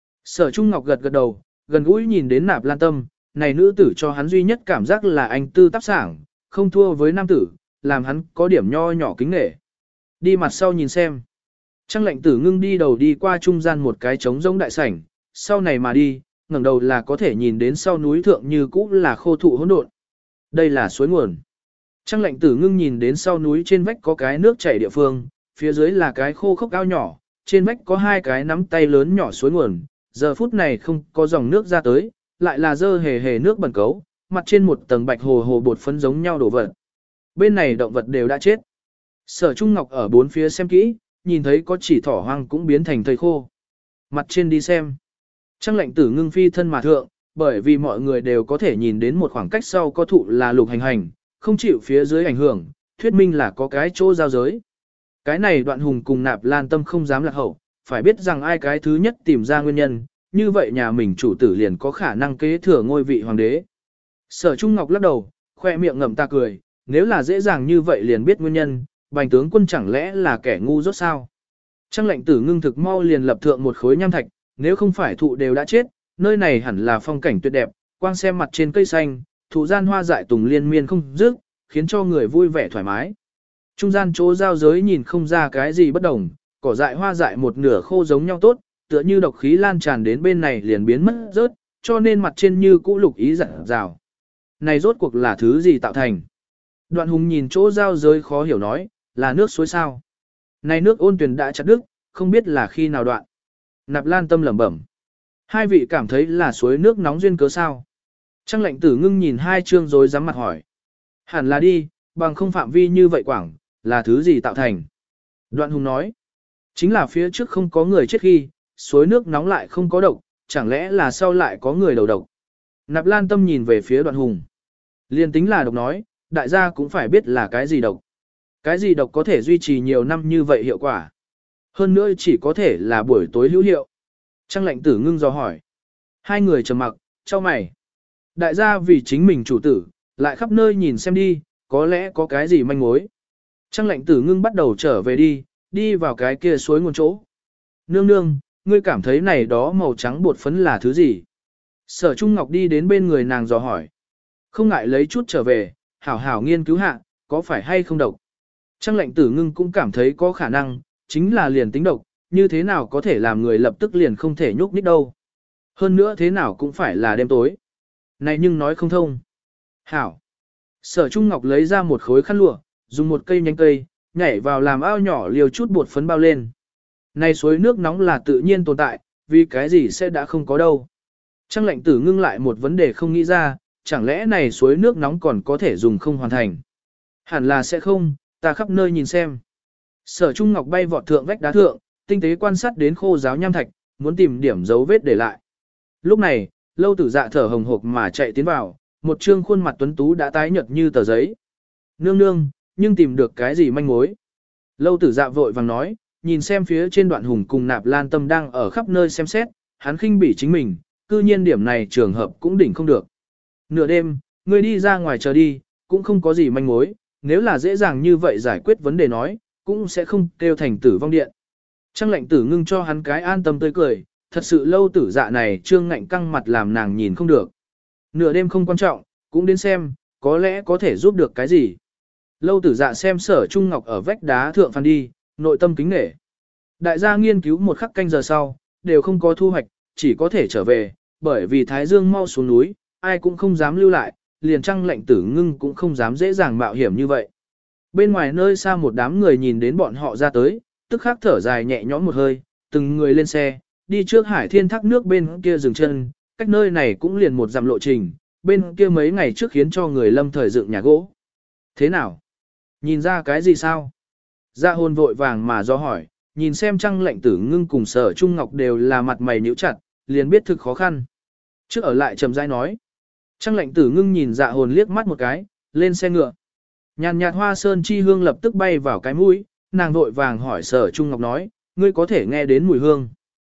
S1: Sở Trung Ngọc gật gật đầu, gần gũi nhìn đến Nạp Lan Tâm, này nữ tử cho hắn duy nhất cảm giác là anh tư tác sảng, không thua với nam tử, làm hắn có điểm nho nhỏ kính nể. Đi mặt sau nhìn xem. Trang lệnh tử ngưng đi đầu đi qua trung gian một cái trống rỗng đại sảnh, sau này mà đi, ngẩng đầu là có thể nhìn đến sau núi thượng như cũ là khô thụ hỗn độn. Đây là suối nguồn. Trang lệnh tử ngưng nhìn đến sau núi trên vách có cái nước chảy địa phương, phía dưới là cái khô khốc ao nhỏ, trên vách có hai cái nắm tay lớn nhỏ suối nguồn, giờ phút này không có dòng nước ra tới, lại là dơ hề hề nước bẩn cấu, mặt trên một tầng bạch hồ hồ bột phấn giống nhau đổ vật. Bên này động vật đều đã chết. Sở Trung Ngọc ở bốn phía xem kỹ, nhìn thấy có chỉ thỏ hoang cũng biến thành thây khô. Mặt trên đi xem. Trang lệnh tử ngưng phi thân mà thượng, bởi vì mọi người đều có thể nhìn đến một khoảng cách sau có thụ là lục hành hành, không chịu phía dưới ảnh hưởng, thuyết minh là có cái chỗ giao giới. Cái này Đoạn Hùng cùng Nạp Lan Tâm không dám lạc hậu, phải biết rằng ai cái thứ nhất tìm ra nguyên nhân, như vậy nhà mình chủ tử liền có khả năng kế thừa ngôi vị hoàng đế. Sở Trung Ngọc lắc đầu, khoe miệng ngậm ta cười, nếu là dễ dàng như vậy liền biết nguyên nhân, Bành tướng quân chẳng lẽ là kẻ ngu dốt sao? Trang lệnh tử ngưng thực mau liền lập thượng một khối nham thạch, nếu không phải thụ đều đã chết, nơi này hẳn là phong cảnh tuyệt đẹp, quang xem mặt trên cây xanh, thụ gian hoa dại tùng liên miên không dứt, khiến cho người vui vẻ thoải mái. Trung gian chỗ giao giới nhìn không ra cái gì bất đồng, cỏ dại hoa dại một nửa khô giống nhau tốt, tựa như độc khí lan tràn đến bên này liền biến mất rớt, cho nên mặt trên như cũ lục ý rạng rào. Này rốt cuộc là thứ gì tạo thành? Đoạn Hùng nhìn chỗ giao giới khó hiểu nói, là nước suối sao? Này nước ôn tuyền đã chặt đứt, không biết là khi nào đoạn. Nạp Lan Tâm lẩm bẩm. Hai vị cảm thấy là suối nước nóng duyên cớ sao? Trang lệnh tử ngưng nhìn hai chương rồi dám mặt hỏi. Hẳn là đi, bằng không phạm vi như vậy quảng, là thứ gì tạo thành? Đoạn Hùng nói. Chính là phía trước không có người chết khi, suối nước nóng lại không có độc, chẳng lẽ là sau lại có người đầu độc? Nạp Lan Tâm nhìn về phía Đoạn Hùng. Liên tính là độc nói, đại gia cũng phải biết là cái gì độc. Cái gì độc có thể duy trì nhiều năm như vậy hiệu quả. Hơn nữa chỉ có thể là buổi tối hữu hiệu. Trang lệnh tử ngưng do hỏi. Hai người trầm mặc, chau mày. Đại gia vì chính mình chủ tử, lại khắp nơi nhìn xem đi, có lẽ có cái gì manh mối. Trang lệnh tử ngưng bắt đầu trở về đi vào cái kia suối nguồn chỗ. Nương nương, ngươi cảm thấy này đó màu trắng bột phấn là thứ gì? Sở Trung Ngọc đi đến bên người nàng dò hỏi. Không ngại lấy chút trở về, hảo hảo nghiên cứu hạ, có phải hay không độc. Trang lệnh tử ngưng cũng cảm thấy có khả năng, chính là liền tính độc, như thế nào có thể làm người lập tức liền không thể nhúc nhích đâu. Hơn nữa thế nào cũng phải là đêm tối. Này nhưng nói không thông. Hảo. Sở Trung Ngọc lấy ra một khối khăn lụa, dùng một cây nhánh cây, nhảy vào làm ao nhỏ liều chút bột phấn bao lên. Này suối nước nóng là tự nhiên tồn tại, vì cái gì sẽ đã không có đâu. Trang lệnh tử ngưng lại một vấn đề không nghĩ ra, chẳng lẽ này suối nước nóng còn có thể dùng không hoàn thành. Hẳn là sẽ không, ta khắp nơi nhìn xem. Sở Trung Ngọc bay vọt thượng vách đá thượng, tinh tế quan sát đến khô giáo nham thạch, muốn tìm điểm dấu vết để lại. Lúc này, Lâu Tử Dạ thở hồng hộc mà chạy tiến vào, một trương khuôn mặt tuấn tú đã tái nhợt như tờ giấy. Nương nương, nhưng tìm được cái gì manh mối? Lâu Tử Dạ vội vàng nói, nhìn xem phía trên đoạn hùng cùng Nạp Lan Tâm đang ở khắp nơi xem xét, hắn khinh bỉ chính mình, cư nhiên điểm này trường hợp cũng đỉnh không được. Nửa đêm, ngươi đi ra ngoài chờ đi, cũng không có gì manh mối, nếu là dễ dàng như vậy giải quyết vấn đề nói, cũng sẽ không kêu thành tử vong điện. Trang lệnh tử ngưng cho hắn cái an tâm tươi cười, thật sự Lâu Tử Dạ này trương ngạnh căng mặt làm nàng nhìn không được. Nửa đêm không quan trọng, cũng đến xem, có lẽ có thể giúp được cái gì. Lâu Tử Dạ xem Sở Trung Ngọc ở vách đá thượng phan đi, nội tâm kính nể. Đại gia nghiên cứu một khắc canh giờ sau, đều không có thu hoạch, chỉ có thể trở về, bởi vì Thái Dương mau xuống núi, ai cũng không dám lưu lại, liền Trang lệnh tử ngưng cũng không dám dễ dàng mạo hiểm như vậy. Bên ngoài nơi xa một đám người nhìn đến bọn họ ra tới, tức khắc thở dài nhẹ nhõm một hơi, từng người lên xe, đi trước Hải Thiên thác nước bên kia dừng chân, cách nơi này cũng liền một dặm lộ trình, bên kia mấy ngày trước khiến cho người lâm thời dựng nhà gỗ. Thế nào? Nhìn ra cái gì sao? Dạ hồn vội vàng mà do hỏi, nhìn xem Trang lệnh tử ngưng cùng Sở Trung Ngọc đều là mặt mày nhíu chặt, liền biết thực khó khăn. Trước ở lại trầm rãi nói. Trang lệnh tử ngưng nhìn dạ hồn liếc mắt một cái, lên xe ngựa. Nhàn nhạt hoa sơn chi hương lập tức bay vào cái mũi, nàng vội vàng hỏi Sở Trung Ngọc nói, ngươi có thể nghe đến mùi hương.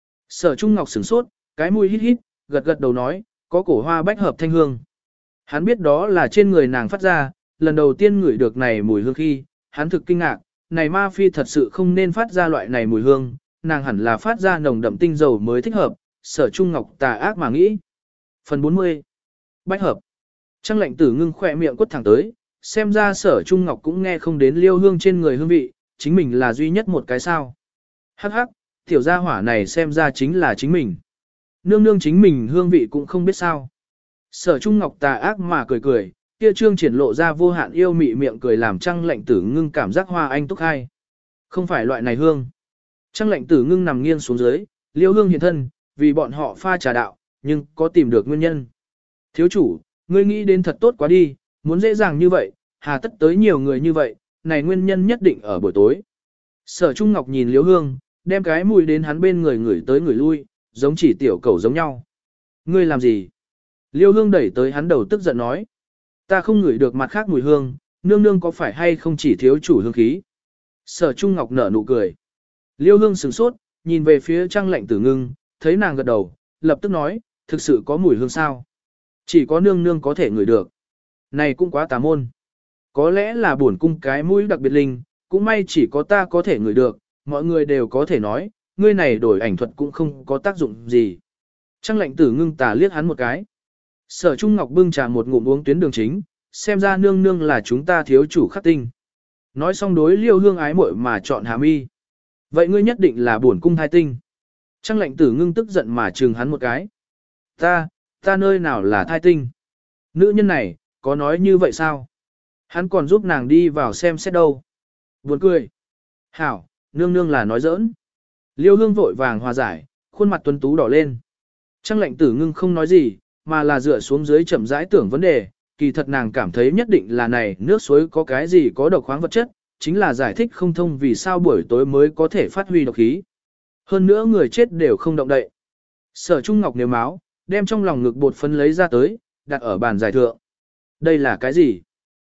S1: Sở Trung Ngọc sửng sốt, cái mũi hít hít, gật gật đầu nói, có cổ hoa bách hợp thanh hương. Hắn biết đó là trên người nàng phát ra, lần đầu tiên ngửi được này mùi hương khi, hắn thực kinh ngạc, này ma phi thật sự không nên phát ra loại này mùi hương, nàng hẳn là phát ra nồng đậm tinh dầu mới thích hợp, Sở Trung Ngọc tà ác mà nghĩ. Phần 40. Bách hợp. Trang lệnh tử ngưng khỏe miệng quất thẳng tới, xem ra Sở Trung Ngọc cũng nghe không đến liêu hương trên người hương vị, chính mình là duy nhất một cái sao. Hắc hắc, tiểu gia hỏa này xem ra chính là chính mình. Nương nương chính mình hương vị cũng không biết sao. Sở Trung Ngọc tà ác mà cười cười, kia trương triển lộ ra vô hạn yêu mị miệng cười làm Trang lệnh tử ngưng cảm giác hoa anh túc hai. Không phải loại này hương. Trang lệnh tử ngưng nằm nghiêng xuống dưới, liêu hương hiện thân, vì bọn họ pha trà đạo, nhưng có tìm được nguyên nhân. Thiếu chủ, ngươi nghĩ đến thật tốt quá đi, muốn dễ dàng như vậy, hà tất tới nhiều người như vậy, này nguyên nhân nhất định ở buổi tối. Sở Trung Ngọc nhìn liêu hương, đem cái mùi đến hắn bên người ngửi tới ngửi lui, giống chỉ tiểu cẩu giống nhau. Ngươi làm gì? Liêu hương đẩy tới hắn đầu tức giận nói. Ta không ngửi được mặt khác mùi hương, nương nương có phải hay không chỉ thiếu chủ hương khí? Sở Trung Ngọc nở nụ cười. Liêu hương sửng sốt, nhìn về phía Trang lệnh tử ngưng, thấy nàng gật đầu, lập tức nói, thực sự có mùi hương sao? Chỉ có nương nương có thể ngửi được. Này cũng quá tà môn. Có lẽ là bổn cung cái mũi đặc biệt linh, cũng may chỉ có ta có thể ngửi được, mọi người đều có thể nói, ngươi này đổi ảnh thuật cũng không có tác dụng gì. Trang lệnh tử ngưng tà liếc hắn một cái. Sở Trung Ngọc bưng trà một ngụm uống tuyến đường chính, xem ra nương nương là chúng ta thiếu chủ khắc tinh. Nói xong đối liêu hương ái muội mà chọn hàm y. Vậy ngươi nhất định là bổn cung thai tinh. Trang lệnh tử ngưng tức giận mà trừng hắn một cái. Ta nơi nào là thai tinh? Nữ nhân này, có nói như vậy sao? Hắn còn giúp nàng đi vào xem xét đâu. Buồn cười. Hảo, nương nương là nói giỡn. Liêu hương vội vàng hòa giải, khuôn mặt tuấn tú đỏ lên. Trang lệnh tử ngưng không nói gì, mà là dựa xuống dưới chậm rãi tưởng vấn đề. Kỳ thật nàng cảm thấy nhất định là này nước suối có cái gì có độc khoáng vật chất, chính là giải thích không thông vì sao buổi tối mới có thể phát huy độc khí. Hơn nữa người chết đều không động đậy. Sở Trung Ngọc nếu máu, đem trong lòng ngực bột phấn lấy ra tới, đặt ở bàn giải thượng. Đây là cái gì?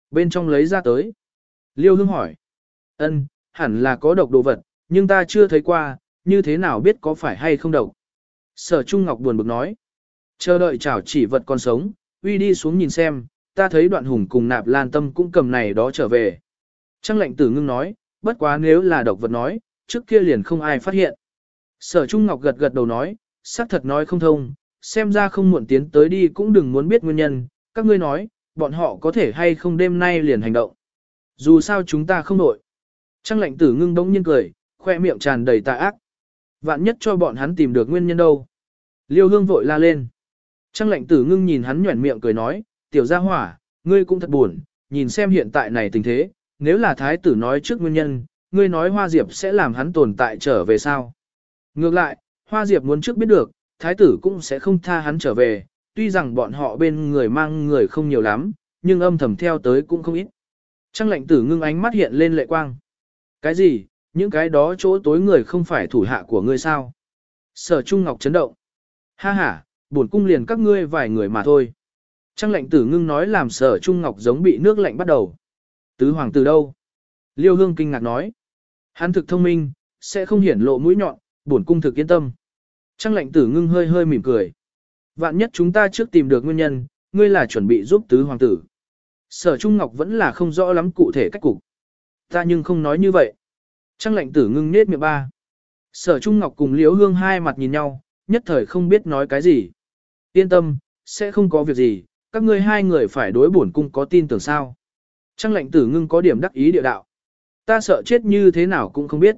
S1: Bên trong lấy ra tới. Liêu Hương hỏi. Ân, hẳn là có độc đồ vật, nhưng ta chưa thấy qua, như thế nào biết có phải hay không độc. Sở Trung Ngọc buồn bực nói. Chờ đợi chảo chỉ vật còn sống, uy đi xuống nhìn xem, ta thấy Đoạn Hùng cùng Nạp Lan Tâm cũng cầm này đó trở về. Trang lệnh tử ngưng nói, bất quá nếu là độc vật nói, trước kia liền không ai phát hiện. Sở Trung Ngọc gật gật đầu nói, xác thật nói không thông, xem ra không muộn tiến tới đi cũng đừng muốn biết nguyên nhân, các ngươi nói, bọn họ có thể hay không đêm nay liền hành động. Dù sao chúng ta không nổi. Trang lệnh tử ngưng đống nhiên cười, khoe miệng tràn đầy tà ác. Vạn nhất cho bọn hắn tìm được nguyên nhân đâu. Liêu Hương vội la lên. Trang lệnh tử ngưng nhìn hắn nhuẩn miệng cười nói, tiểu gia hỏa, ngươi cũng thật buồn, nhìn xem hiện tại này tình thế, nếu là thái tử nói trước nguyên nhân, ngươi nói Hoa Diệp sẽ làm hắn tồn tại trở về sao. Ngược lại, Hoa Diệp muốn trước biết được, thái tử cũng sẽ không tha hắn trở về, tuy rằng bọn họ bên người mang người không nhiều lắm, nhưng âm thầm theo tới cũng không ít. Trang lệnh tử ngưng ánh mắt hiện lên lệ quang. Cái gì, những cái đó chỗ tối người không phải thủ hạ của ngươi sao? Sở Trung Ngọc chấn động. Ha ha, bổn cung liền các ngươi vài người mà thôi. Trang lệnh tử ngưng nói làm Sở Trung Ngọc giống bị nước lạnh bắt đầu. Tứ hoàng từ đâu? Liêu Hương kinh ngạc nói. Hắn thực thông minh, sẽ không hiển lộ mũi nhọn, bổn cung thực yên tâm. Trang lệnh tử ngưng hơi hơi mỉm cười. Vạn nhất chúng ta trước tìm được nguyên nhân, ngươi là chuẩn bị giúp tứ hoàng tử. Sở Trung Ngọc vẫn là không rõ lắm cụ thể cách cục. Ta nhưng không nói như vậy. Trang lệnh tử ngưng nết miệng ba. Sở Trung Ngọc cùng Liễu Hương hai mặt nhìn nhau, nhất thời không biết nói cái gì. Yên tâm, sẽ không có việc gì, các ngươi hai người phải đối bổn cung có tin tưởng sao. Trang lệnh tử ngưng có điểm đắc ý địa đạo. Ta sợ chết như thế nào cũng không biết.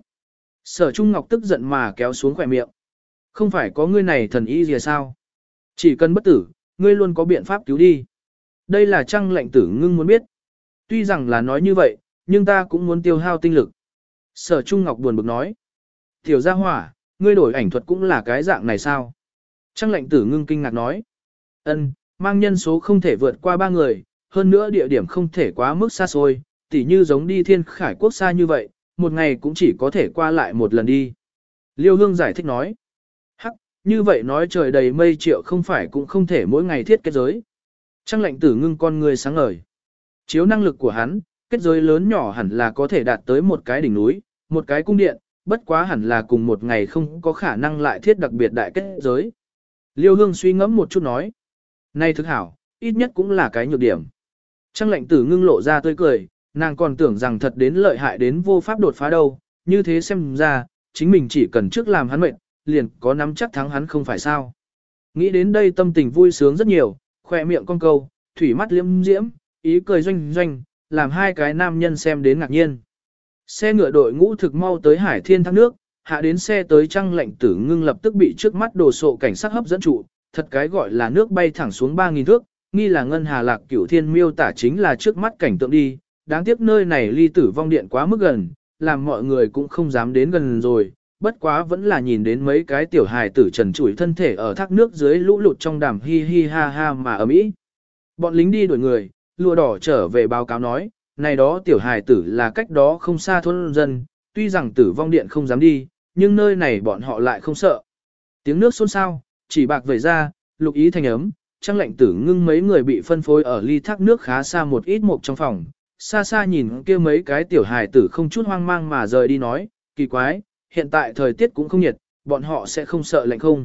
S1: Sở Trung Ngọc tức giận mà kéo xuống khỏe miệng. Không phải có ngươi này thần y gì sao? Chỉ cần bất tử, ngươi luôn có biện pháp cứu đi. Đây là Trang lệnh tử ngưng muốn biết. Tuy rằng là nói như vậy, nhưng ta cũng muốn tiêu hao tinh lực. Sở Trung Ngọc buồn bực nói. Tiểu gia hỏa, ngươi đổi ảnh thuật cũng là cái dạng này sao? Trang lệnh tử ngưng kinh ngạc nói. Ân, mang nhân số không thể vượt qua 3 người, hơn nữa địa điểm không thể quá mức xa xôi, tỉ như giống đi Thiên Khải Quốc xa như vậy, một ngày cũng chỉ có thể qua lại một lần đi. Liêu Hương giải thích nói. Hắc, như vậy nói trời đầy mây triệu không phải cũng không thể mỗi ngày thiết kết giới. Trang lệnh tử ngưng con người sáng ngời. Chiếu năng lực của hắn, kết giới lớn nhỏ hẳn là có thể đạt tới một cái đỉnh núi, một cái cung điện, bất quá hẳn là cùng một ngày không có khả năng lại thiết đặc biệt đại kết giới. Liêu Hương suy ngẫm một chút nói. Này thực hảo, ít nhất cũng là cái nhược điểm. Trang lệnh tử ngưng lộ ra tươi cười, nàng còn tưởng rằng thật đến lợi hại đến vô pháp đột phá đâu, như thế xem ra, chính mình chỉ cần trước làm hắn mệt, liền có nắm chắc thắng hắn không phải sao. Nghĩ đến đây tâm tình vui sướng rất nhiều, khỏe miệng cong câu, thủy mắt liễm diễm, ý cười doanh doanh, làm hai cái nam nhân xem đến ngạc nhiên. Xe ngựa đội ngũ thực mau tới Hải Thiên thác nước, hạ đến xe tới Trang lệnh tử ngưng lập tức bị trước mắt đồ sộ cảnh sát hấp dẫn trụ, thật cái gọi là nước bay thẳng xuống 3.000 thước, nghi là ngân hà lạc cửu thiên miêu tả chính là trước mắt cảnh tượng đi, đáng tiếc nơi này ly tử vong điện quá mức gần, làm mọi người cũng không dám đến gần rồi, bất quá vẫn là nhìn đến mấy cái tiểu hài tử trần trụi thân thể ở thác nước dưới lũ lụt trong đàm hi hi ha ha mà ầm ĩ. Bọn lính đi đuổi người, lụa đỏ trở về báo cáo nói, này đó tiểu hài tử là cách đó không xa thôn dân, tuy rằng tử vong điện không dám đi, nhưng nơi này bọn họ lại không sợ. Tiếng nước xôn xao, chỉ bạc vẩy ra, lục ý thành ấm, Trang lệnh tử ngưng mấy người bị phân phối ở ly thác nước khá xa một ít một trong phòng, xa xa nhìn kia mấy cái tiểu hài tử không chút hoang mang mà rời đi nói, kỳ quái, hiện tại thời tiết cũng không nhiệt, bọn họ sẽ không sợ lạnh không.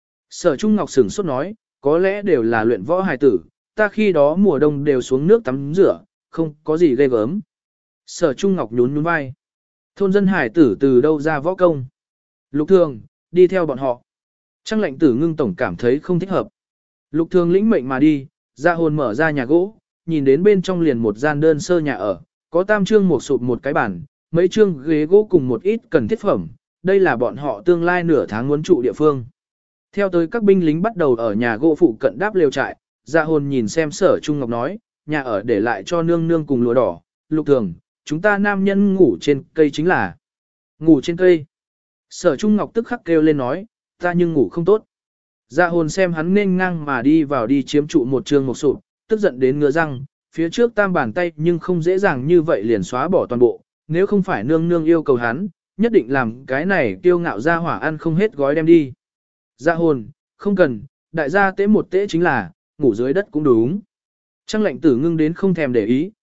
S1: Sở Trung Ngọc sửng sốt nói, có lẽ đều là luyện võ hài tử, ta khi đó mùa đông đều xuống nước tắm rửa, không có gì ghê gớm. Sở Trung Ngọc nhún nhún vai. Thôn dân hải tử từ đâu ra võ công? Lục Thường, đi theo bọn họ. Trang lệnh tử ngưng tổng cảm thấy không thích hợp. Lục Thường lĩnh mệnh mà đi, ra hồn mở ra nhà gỗ, nhìn đến bên trong liền một gian đơn sơ nhà ở, có tam trương một sụp một cái bàn, mấy trương ghế gỗ cùng một ít cần thiết phẩm, đây là bọn họ tương lai nửa tháng muốn trụ địa phương. Theo tới các binh lính bắt đầu ở nhà gỗ phụ cận đáp lều trại, Dạ hồn nhìn xem Sở Trung Ngọc nói, nhà ở để lại cho nương nương cùng lụa đỏ, Lục Thường, chúng ta nam nhân ngủ trên cây chính là. Ngủ trên cây. Sở Trung Ngọc tức khắc kêu lên nói, ta nhưng ngủ không tốt. Dạ hồn xem hắn nên ngang mà đi vào đi chiếm trụ một trường một sụp, tức giận đến ngứa răng, phía trước tam bàn tay nhưng không dễ dàng như vậy liền xóa bỏ toàn bộ, nếu không phải nương nương yêu cầu hắn, nhất định làm cái này kiêu ngạo ra hỏa ăn không hết gói đem đi. Dạ hồn, không cần, đại gia tế một tế chính là, ngủ dưới đất cũng đúng. Trang lệnh tử ngưng đến không thèm để ý,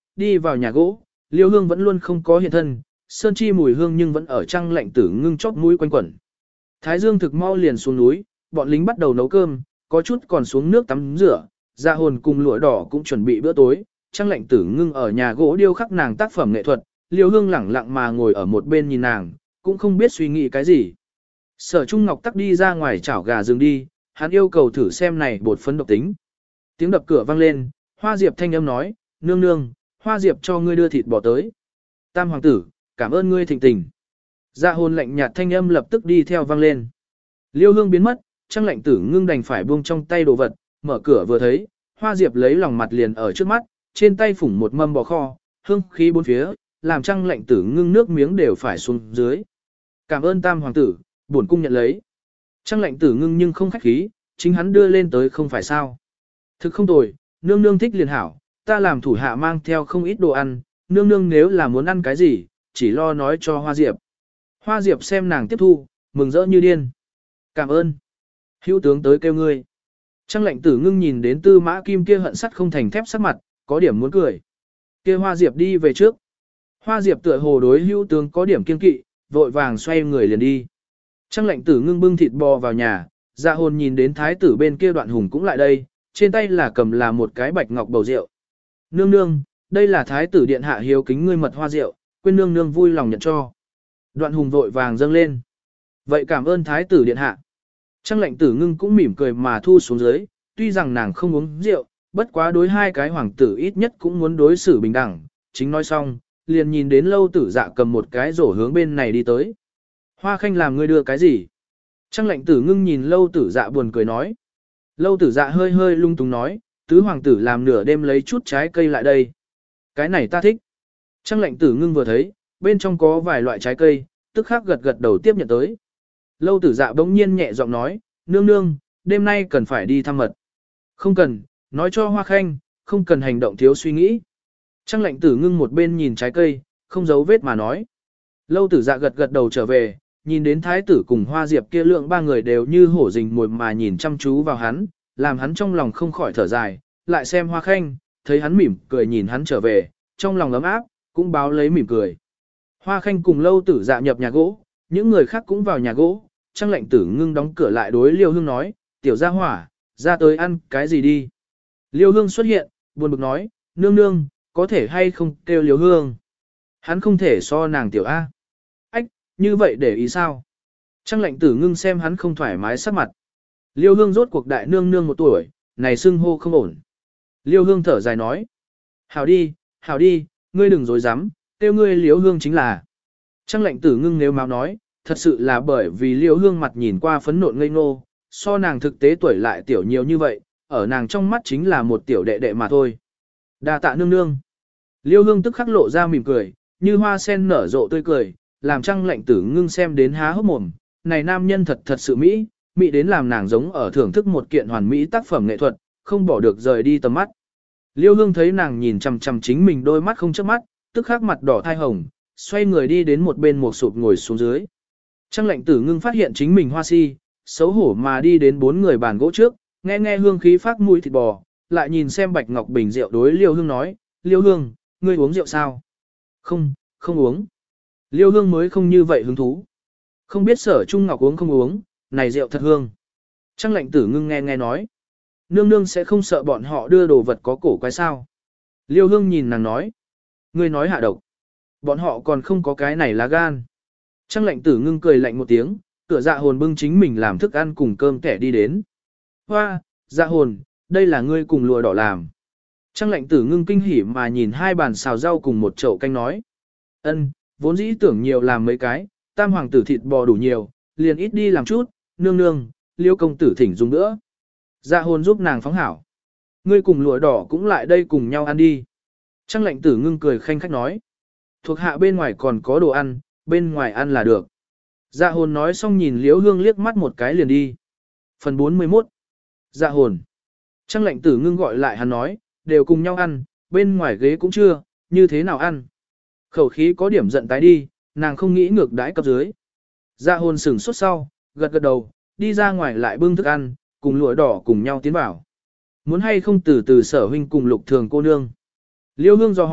S1: đi vào nhà gỗ, Liêu Hương vẫn luôn không có hiện thân, sơn chi mùi hương nhưng vẫn ở trăng lạnh tử ngưng chóp mũi quanh quẩn. Thái Dương thực mau liền xuống núi, bọn lính bắt đầu nấu cơm, có chút còn xuống nước tắm rửa, Dạ Hồn cùng Lụa Đỏ cũng chuẩn bị bữa tối, trăng lạnh tử ngưng ở nhà gỗ điêu khắc nàng tác phẩm nghệ thuật, Liêu Hương lẳng lặng mà ngồi ở một bên nhìn nàng, cũng không biết suy nghĩ cái gì. Sở Trung Ngọc tắc đi ra ngoài chảo gà rừng đi, hắn yêu cầu thử xem này bột phấn độc tính. Tiếng đập cửa vang lên, Hoa Diệp thanh âm nói, nương nương, Hoa Diệp cho ngươi đưa thịt bò tới. Tam hoàng tử, cảm ơn ngươi thịnh tình. Dạ Hồn lạnh nhạt thanh âm lập tức đi theo vang lên. Liêu Hương biến mất, trăng lạnh tử ngưng đành phải buông trong tay đồ vật, mở cửa vừa thấy, Hoa Diệp lấy lòng mặt liền ở trước mắt, trên tay phủng một mâm bò kho, hương khí bốn phía, làm trăng lạnh tử ngưng nước miếng đều phải xuống dưới. Cảm ơn tam hoàng tử, bổn cung nhận lấy. Trăng lạnh tử ngưng nhưng không khách khí, chính hắn đưa lên tới không phải sao. Thực không tồi, nương nương thích liền hảo, ta làm thủ hạ mang theo không ít đồ ăn, nương nương nếu là muốn ăn cái gì, chỉ lo nói cho Hoa Diệp. Hoa Diệp xem nàng tiếp thu, mừng rỡ như điên. Cảm ơn. Hữu tướng tới kêu ngươi. Trăng lạnh tử ngưng nhìn đến Tư Mã Kim kia hận sắt không thành thép sắc mặt, có điểm muốn cười. Kia Hoa Diệp đi về trước. Hoa Diệp tựa hồ đối hữu tướng có điểm kiên kỵ, vội vàng xoay người liền đi. Trăng lạnh tử ngưng bưng thịt bò vào nhà, Dạ Hồn nhìn đến thái tử bên kia Đoạn Hùng cũng lại đây, trên tay là cầm là một cái bạch ngọc bầu rượu. Nương nương, đây là thái tử điện hạ hiếu kính ngươi mật hoa rượu, quên nương nương vui lòng nhận cho. Đoạn Hùng vội vàng dâng lên. Vậy cảm ơn thái tử điện hạ. Trăng lạnh tử ngưng cũng mỉm cười mà thu xuống dưới, tuy rằng nàng không uống rượu, bất quá đối hai cái hoàng tử ít nhất cũng muốn đối xử bình đẳng. Chính nói xong, liền nhìn đến Lâu Tử Dạ cầm một cái rổ hướng bên này đi tới. Hoa Khanh làm ngươi đưa cái gì? Trăng lạnh tử ngưng nhìn Lâu Tử Dạ buồn cười nói. Lâu Tử Dạ hơi hơi lung tung nói, tứ hoàng tử làm nửa đêm lấy chút trái cây lại đây. Cái này ta thích. Trăng lạnh tử ngưng vừa thấy, bên trong có vài loại trái cây, tức khắc gật gật đầu tiếp nhận tới. Lâu Tử Dạ bỗng nhiên nhẹ giọng nói, nương nương, đêm nay cần phải đi thăm mật. Không cần, nói cho Hoa Khanh, không cần hành động thiếu suy nghĩ. Trăng lạnh tử ngưng một bên nhìn trái cây, không giấu vết mà nói. Lâu Tử Dạ gật gật đầu trở về, nhìn đến thái tử cùng Hoa Diệp kia lượng ba người đều như hổ rình mồi mà nhìn chăm chú vào hắn, làm hắn trong lòng không khỏi thở dài, lại xem Hoa Khanh, thấy hắn mỉm cười nhìn hắn trở về, trong lòng ấm áp, cũng báo lấy mỉm cười. Hoa Khanh cùng Lâu Tử Dạ nhập nhà gỗ, những người khác cũng vào nhà gỗ, Trăng lạnh tử ngưng đóng cửa lại đối Liêu Hương nói, tiểu gia hỏa, ra tới ăn cái gì đi. Liêu Hương xuất hiện, buồn bực nói, nương nương, có thể hay không kêu Liêu Hương. Hắn không thể so nàng tiểu A. Ách, như vậy để ý sao? Trăng lạnh tử ngưng xem hắn không thoải mái sắc mặt. Liêu Hương rốt cuộc đại nương nương 1 tuổi, này xưng hô không ổn. Liêu Hương thở dài nói, hảo đi, ngươi đừng dối dám, kêu ngươi Liêu Hương chính là. Trăng lạnh tử ngưng nếu máu nói, thật sự là bởi vì Liêu Hương mặt nhìn qua phấn nộn ngây ngô, so nàng thực tế tuổi lại tiểu nhiều như vậy, ở nàng trong mắt chính là một tiểu đệ đệ mà thôi. Đa tạ nương nương. Liêu Hương tức khắc lộ ra mỉm cười, như hoa sen nở rộ tươi cười, làm Trăng lạnh tử ngưng xem đến há hốc mồm, này nam nhân thật sự mỹ đến làm nàng giống ở thưởng thức một kiện hoàn mỹ tác phẩm nghệ thuật, không bỏ được rời đi tầm mắt. Liêu Hương thấy nàng nhìn chằm chằm chính mình đôi mắt không chớp mắt, tức khắc mặt đỏ thai hồng, xoay người đi đến một bên một sụp ngồi xuống dưới. Trăng lạnh tử ngưng phát hiện chính mình hoa si, xấu hổ mà đi đến 4 người bàn gỗ trước, nghe hương khí phát mũi thịt bò, lại nhìn xem bạch ngọc bình rượu đối Liêu Hương nói, Liêu Hương, ngươi uống rượu sao? Không uống. Liêu Hương mới không như vậy hứng thú. Không biết Sở Trung Ngọc uống không uống, này rượu thật hương. Trăng lạnh tử ngưng nghe nói. Nương nương sẽ không sợ bọn họ đưa đồ vật có cổ quái sao? Liêu Hương nhìn nàng nói. Ngươi nói hạ độc. Bọn họ còn không có cái này lá gan. Trăng lạnh tử ngưng cười lạnh một tiếng, cửa Dạ Hồn bưng chính mình làm thức ăn cùng cơm kẻ đi đến. Hoa, Dạ Hồn, đây là ngươi cùng Lụa Đỏ làm. Trăng lạnh tử ngưng kinh hỉ mà nhìn 2 bàn xào rau cùng một chậu canh nói. Ân, vốn dĩ tưởng nhiều làm mấy cái, tam hoàng tử thịt bò đủ nhiều, liền ít đi làm chút, nương nương, Liêu công tử thỉnh dùng nữa. Dạ Hồn giúp nàng phóng hảo. Ngươi cùng Lụa Đỏ cũng lại đây cùng nhau ăn đi. Trăng lạnh tử ngưng cười khanh khách nói. Thuộc hạ bên ngoài còn có đồ ăn, bên ngoài ăn là được. Dạ Hồn nói xong nhìn Liễu Hương liếc mắt một cái liền đi. Phần 41. Dạ Hồn. Trăng lạnh tử ngưng gọi lại hắn nói, đều cùng nhau ăn, bên ngoài ghế cũng chưa, như thế nào ăn. Khẩu khí có điểm giận tái đi, nàng không nghĩ ngược đãi cấp dưới. Dạ Hồn sửng sốt sau, gật gật đầu, đi ra ngoài lại bưng thức ăn, cùng Lụa Đỏ cùng nhau tiến vào. Muốn hay không từ từ Sở huynh cùng Lục Thường cô nương. Liêu Hương do hỏi,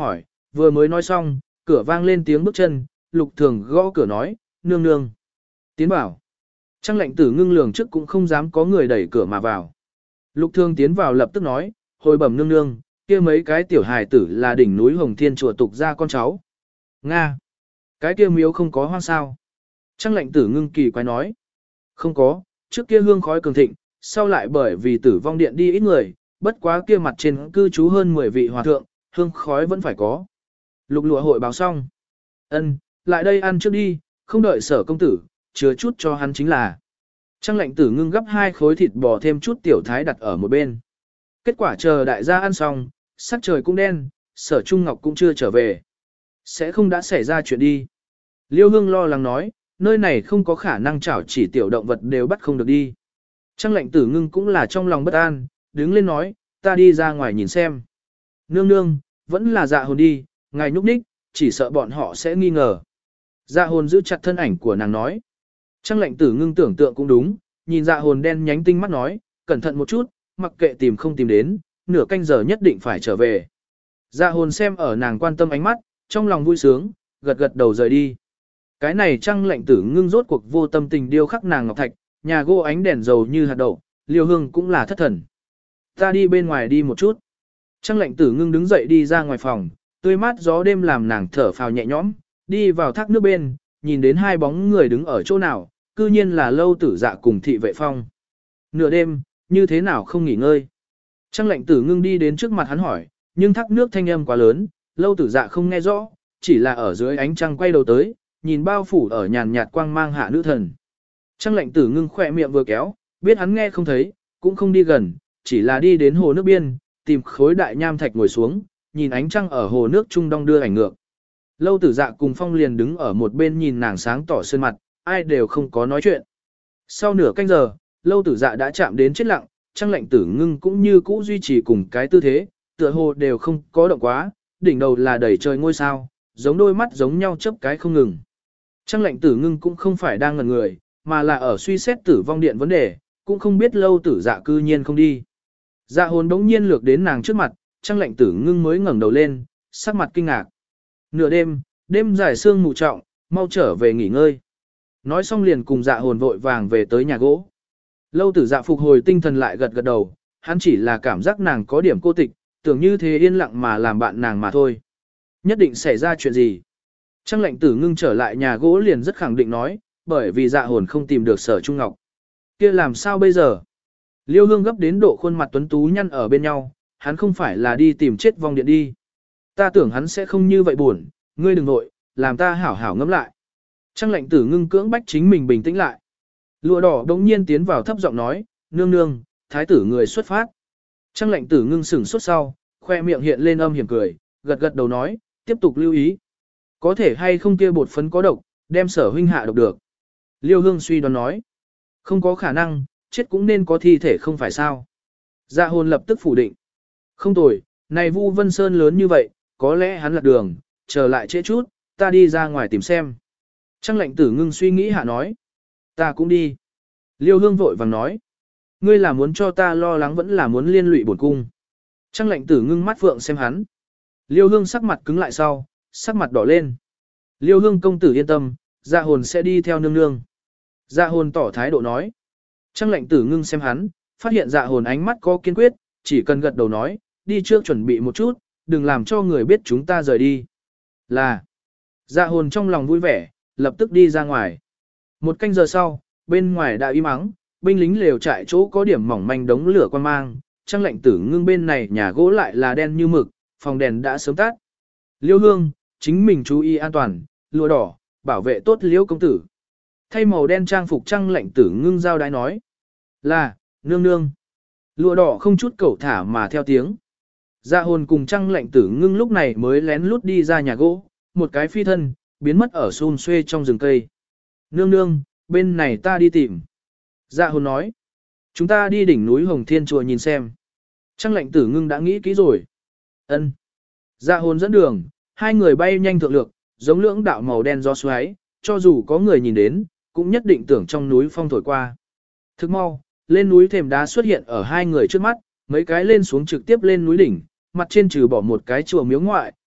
S1: vừa mới nói xong, cửa vang lên tiếng bước chân, Lục Thường gõ cửa nói, nương nương. Tiến bảo. Trang lệnh tử ngưng lường trước cũng không dám có người đẩy cửa mà vào. Lục Thường tiến vào lập tức nói, hồi bẩm nương nương, kia mấy cái tiểu hài tử là đỉnh núi Hồng Thiên chùa tục ra con cháu. Nga. Cái kia miếu không có hoang sao. Trang lệnh tử ngưng kỳ quái nói. Không có, trước kia hương khói cường thịnh, sau lại bởi vì tử vong điện đi ít người, bất quá kia mặt trên cư trú hơn 10 vị hòa thượng, hương khói vẫn phải có. Lục lụa hội báo xong. Ân, lại đây ăn trước đi, không đợi Sở công tử, chứa chút cho hắn chính là. Trang lệnh tử ngưng gấp 2 khối thịt bò thêm chút tiểu thái đặt ở một bên. Kết quả chờ đại gia ăn xong, sắc trời cũng đen, Sở Trung Ngọc cũng chưa trở về. Sẽ không đã xảy ra chuyện đi. Liêu Hương lo lắng nói, nơi này không có khả năng chảo chỉ tiểu động vật đều bắt không được đi. Trang lệnh tử ngưng cũng là trong lòng bất an, đứng lên nói, ta đi ra ngoài nhìn xem. Nương nương, vẫn là dạ hồn đi, ngài nhúc nhích, chỉ sợ bọn họ sẽ nghi ngờ. Dạ hồn giữ chặt thân ảnh của nàng nói. Trang lệnh tử ngưng tưởng tượng cũng đúng, nhìn dạ hồn đen nhánh tinh mắt nói, cẩn thận một chút, mặc kệ tìm không tìm đến, nửa canh giờ nhất định phải trở về. Dạ hồn xem ở nàng quan tâm ánh mắt, trong lòng vui sướng, gật gật đầu rời đi. Cái này Trang lệnh tử ngưng rốt cuộc vô tâm tình điêu khắc nàng ngọc thạch, nhà gỗ ánh đèn dầu như hạt đậu, Liêu Hương cũng là thất thần. Ta đi bên ngoài đi một chút. Trang lệnh tử ngưng đứng dậy đi ra ngoài phòng, tươi mát gió đêm làm nàng thở phào nhẹ nhõm, đi vào thác nước bên, nhìn đến hai bóng người đứng ở chỗ nào, cư nhiên là Lâu Tử Dạ cùng Thị Vệ Phong. Nửa đêm, như thế nào không nghỉ ngơi? Trang lệnh tử ngưng đi đến trước mặt hắn hỏi, nhưng thác nước thanh âm quá lớn, Lâu Tử Dạ không nghe rõ, chỉ là ở dưới ánh trăng quay đầu tới, nhìn bao phủ ở nhàn nhạt quang mang hạ nữ thần. Trang lệnh tử ngưng khỏe miệng vừa kéo, biết hắn nghe không thấy, cũng không đi gần, chỉ là đi đến hồ nước biên, tìm khối đại nham thạch ngồi xuống, nhìn ánh trăng ở hồ nước trung đong đưa ảnh ngược. Lâu Tử Dạ cùng Phong liền đứng ở một bên nhìn nàng sáng tỏ sơn mặt, ai đều không có nói chuyện. Sau nửa canh giờ, Lâu Tử Dạ đã chạm đến chết lặng, Trang lệnh tử ngưng cũng như cũ duy trì cùng cái tư thế, tựa hồ đều không có động quá, đỉnh đầu là đầy trời ngôi sao, giống đôi mắt giống nhau chớp cái không ngừng. Trang lệnh tử ngưng cũng không phải đang ngẩn người, mà là ở suy xét tử vong điện vấn đề, cũng không biết Lâu Tử Dạ cư nhiên không đi. Dạ hồn đống nhiên lược đến nàng trước mặt, Trang lệnh tử ngưng mới ngẩng đầu lên, sắc mặt kinh ngạc. Nửa đêm, đêm dài sương mù trọng, mau trở về nghỉ ngơi. Nói xong liền cùng dạ hồn vội vàng về tới nhà gỗ. Lâu Tử Dạ phục hồi tinh thần lại gật gật đầu, hắn chỉ là cảm giác nàng có điểm cô tịch, tưởng như thế yên lặng mà làm bạn nàng mà thôi. Nhất định xảy ra chuyện gì? Trang lệnh tử ngưng trở lại nhà gỗ liền rất khẳng định nói, bởi vì dạ hồn không tìm được Sở Trung Ngọc. Kia làm sao bây giờ? Liêu Hương gấp đến độ khuôn mặt tuấn tú nhăn ở bên nhau, hắn không phải là đi tìm chết vong điện đi. Ta tưởng hắn sẽ không như vậy buồn, ngươi đừng nội, làm ta hảo hảo ngẫm lại. Trang lệnh tử ngưng cưỡng bách chính mình bình tĩnh lại. Lụa đỏ đống nhiên tiến vào thấp giọng nói, nương nương, thái tử người xuất phát. Trang lệnh tử ngưng sửng sốt sau, khoe miệng hiện lên âm hiểm cười, gật gật đầu nói, tiếp tục lưu ý. Có thể hay không kia bột phấn có độc, đem Sở huynh hạ độc được. Liêu Hương suy đoán nói, không có khả năng, chết cũng nên có thi thể không phải sao. Dạ hồn lập tức phủ định. Không tồi, này Vu Vân Sơn lớn như vậy, có lẽ hắn lật đường, chờ lại trễ chút, ta đi ra ngoài tìm xem. Trang lệnh tử ngưng suy nghĩ hạ nói, ta cũng đi. Liêu Hương vội vàng nói, ngươi là muốn cho ta lo lắng vẫn là muốn liên lụy bổn cung. Trang lệnh tử ngưng mắt phượng xem hắn. Liêu Hương sắc mặt cứng lại sau, sắc mặt đỏ lên. Liêu Hương công tử yên tâm, dạ hồn sẽ đi theo nương nương. Dạ hồn tỏ thái độ nói. Trang lệnh tử ngưng xem hắn, phát hiện dạ hồn ánh mắt có kiên quyết, chỉ cần gật đầu nói, đi trước chuẩn bị một chút, đừng làm cho người biết chúng ta rời đi. Là, dạ hồn trong lòng vui vẻ, lập tức đi ra ngoài. Một canh giờ sau, bên ngoài đã im ắng, binh lính lều trại chỗ có điểm mỏng manh đống lửa quan mang, Trang lệnh tử ngưng bên này nhà gỗ lại là đen như mực, phòng đèn đã sớm tắt. Liêu Hương, chính mình chú ý an toàn, lụa đỏ, bảo vệ tốt Liêu công tử. Thay màu đen trang phục Trang lệnh tử ngưng giao đái nói. Là, nương nương. Lụa đỏ không chút cẩu thả mà theo tiếng. Dạ hồn cùng Trang lệnh tử ngưng lúc này mới lén lút đi ra nhà gỗ, một cái phi thân, biến mất ở xun xuê trong rừng cây. Nương nương, bên này ta đi tìm. Dạ hồn nói. Chúng ta đi đỉnh núi Hồng Thiên chùa nhìn xem. Trang lệnh tử ngưng đã nghĩ kỹ rồi. Ân. Dạ hồn dẫn đường, hai người bay nhanh thượng lược, giống lưỡng đạo màu đen gió xoáy, cho dù có người nhìn đến, cũng nhất định tưởng trong núi phong thổi qua. Thức mau, lên núi thềm đá xuất hiện ở hai người trước mắt, mấy cái lên xuống trực tiếp lên núi đỉnh, mặt trên trừ bỏ một cái chùa miếu ngoại,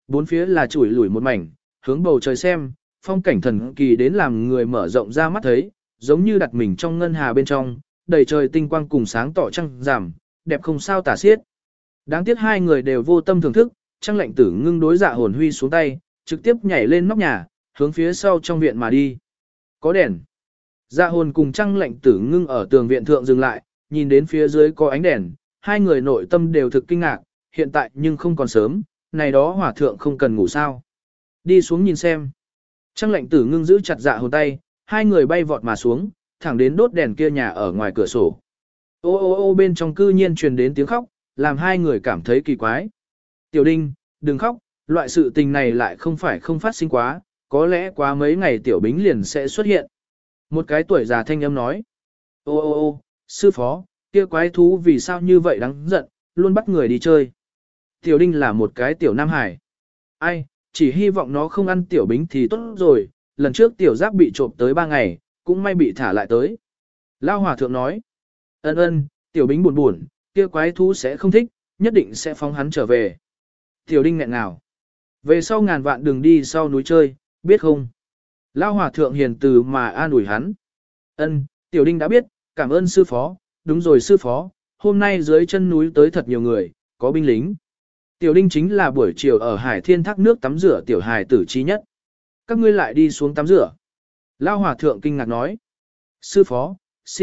S1: bốn phía là chủi lủi một mảnh, hướng bầu trời xem, phong cảnh thần kỳ đến làm người mở rộng ra mắt thấy, giống như đặt mình trong ngân hà bên trong, đầy trời tinh quang cùng sáng tỏ trăng giảm, đẹp không sao tả xiết. Đáng tiếc hai người đều vô tâm thưởng thức, Trăng Lệnh Tử Ngưng đối Dạ Hồn huy xuống tay, trực tiếp nhảy lên nóc nhà, hướng phía sau trong viện mà đi. Có đèn. Dạ Hồn cùng Trăng Lệnh Tử Ngưng ở tường viện thượng dừng lại, nhìn đến phía dưới có ánh đèn, hai người nội tâm đều thực kinh ngạc, hiện tại nhưng không còn sớm, này đó hỏa thượng không cần ngủ sao. Đi xuống nhìn xem. Trăng Lệnh Tử Ngưng giữ chặt Dạ Hồn tay, hai người bay vọt mà xuống, thẳng đến đốt đèn kia nhà ở ngoài cửa sổ. Ô ô ô bên trong cư nhiên truyền đến tiếng khóc, làm hai người cảm thấy kỳ quái. Tiểu Đinh, đừng khóc, loại sự tình này lại không phải không phát sinh quá, có lẽ quá mấy ngày Tiểu Bính liền sẽ xuất hiện. Một cái tuổi già thanh âm nói. Ô ô ô, sư phó, kia quái thú vì sao như vậy đáng giận, luôn bắt người đi chơi. Tiểu Đinh là một cái tiểu nam hải. Ai, chỉ hy vọng nó không ăn Tiểu Bính thì tốt rồi, lần trước Tiểu Giáp bị trộm tới 3 ngày, cũng may bị thả lại tới. Lao Hòa Thượng nói. Ân ân, Tiểu Bính buồn buồn, kia quái thú sẽ không thích, nhất định sẽ phóng hắn trở về. Tiểu Đinh nghẹn nào. Về sau ngàn vạn đừng đi sau núi chơi, biết không? Lao Hòa Thượng hiền từ mà an ủi hắn. Ân, Tiểu Đinh đã biết, cảm ơn sư phó, đúng rồi sư phó, hôm nay dưới chân núi tới thật nhiều người, có binh lính. Tiểu Đinh chính là buổi chiều ở Hải Thiên thác nước tắm rửa tiểu hài tử trí nhất. Các ngươi lại đi xuống tắm rửa. Lao Hòa Thượng kinh ngạc nói. Sư phó,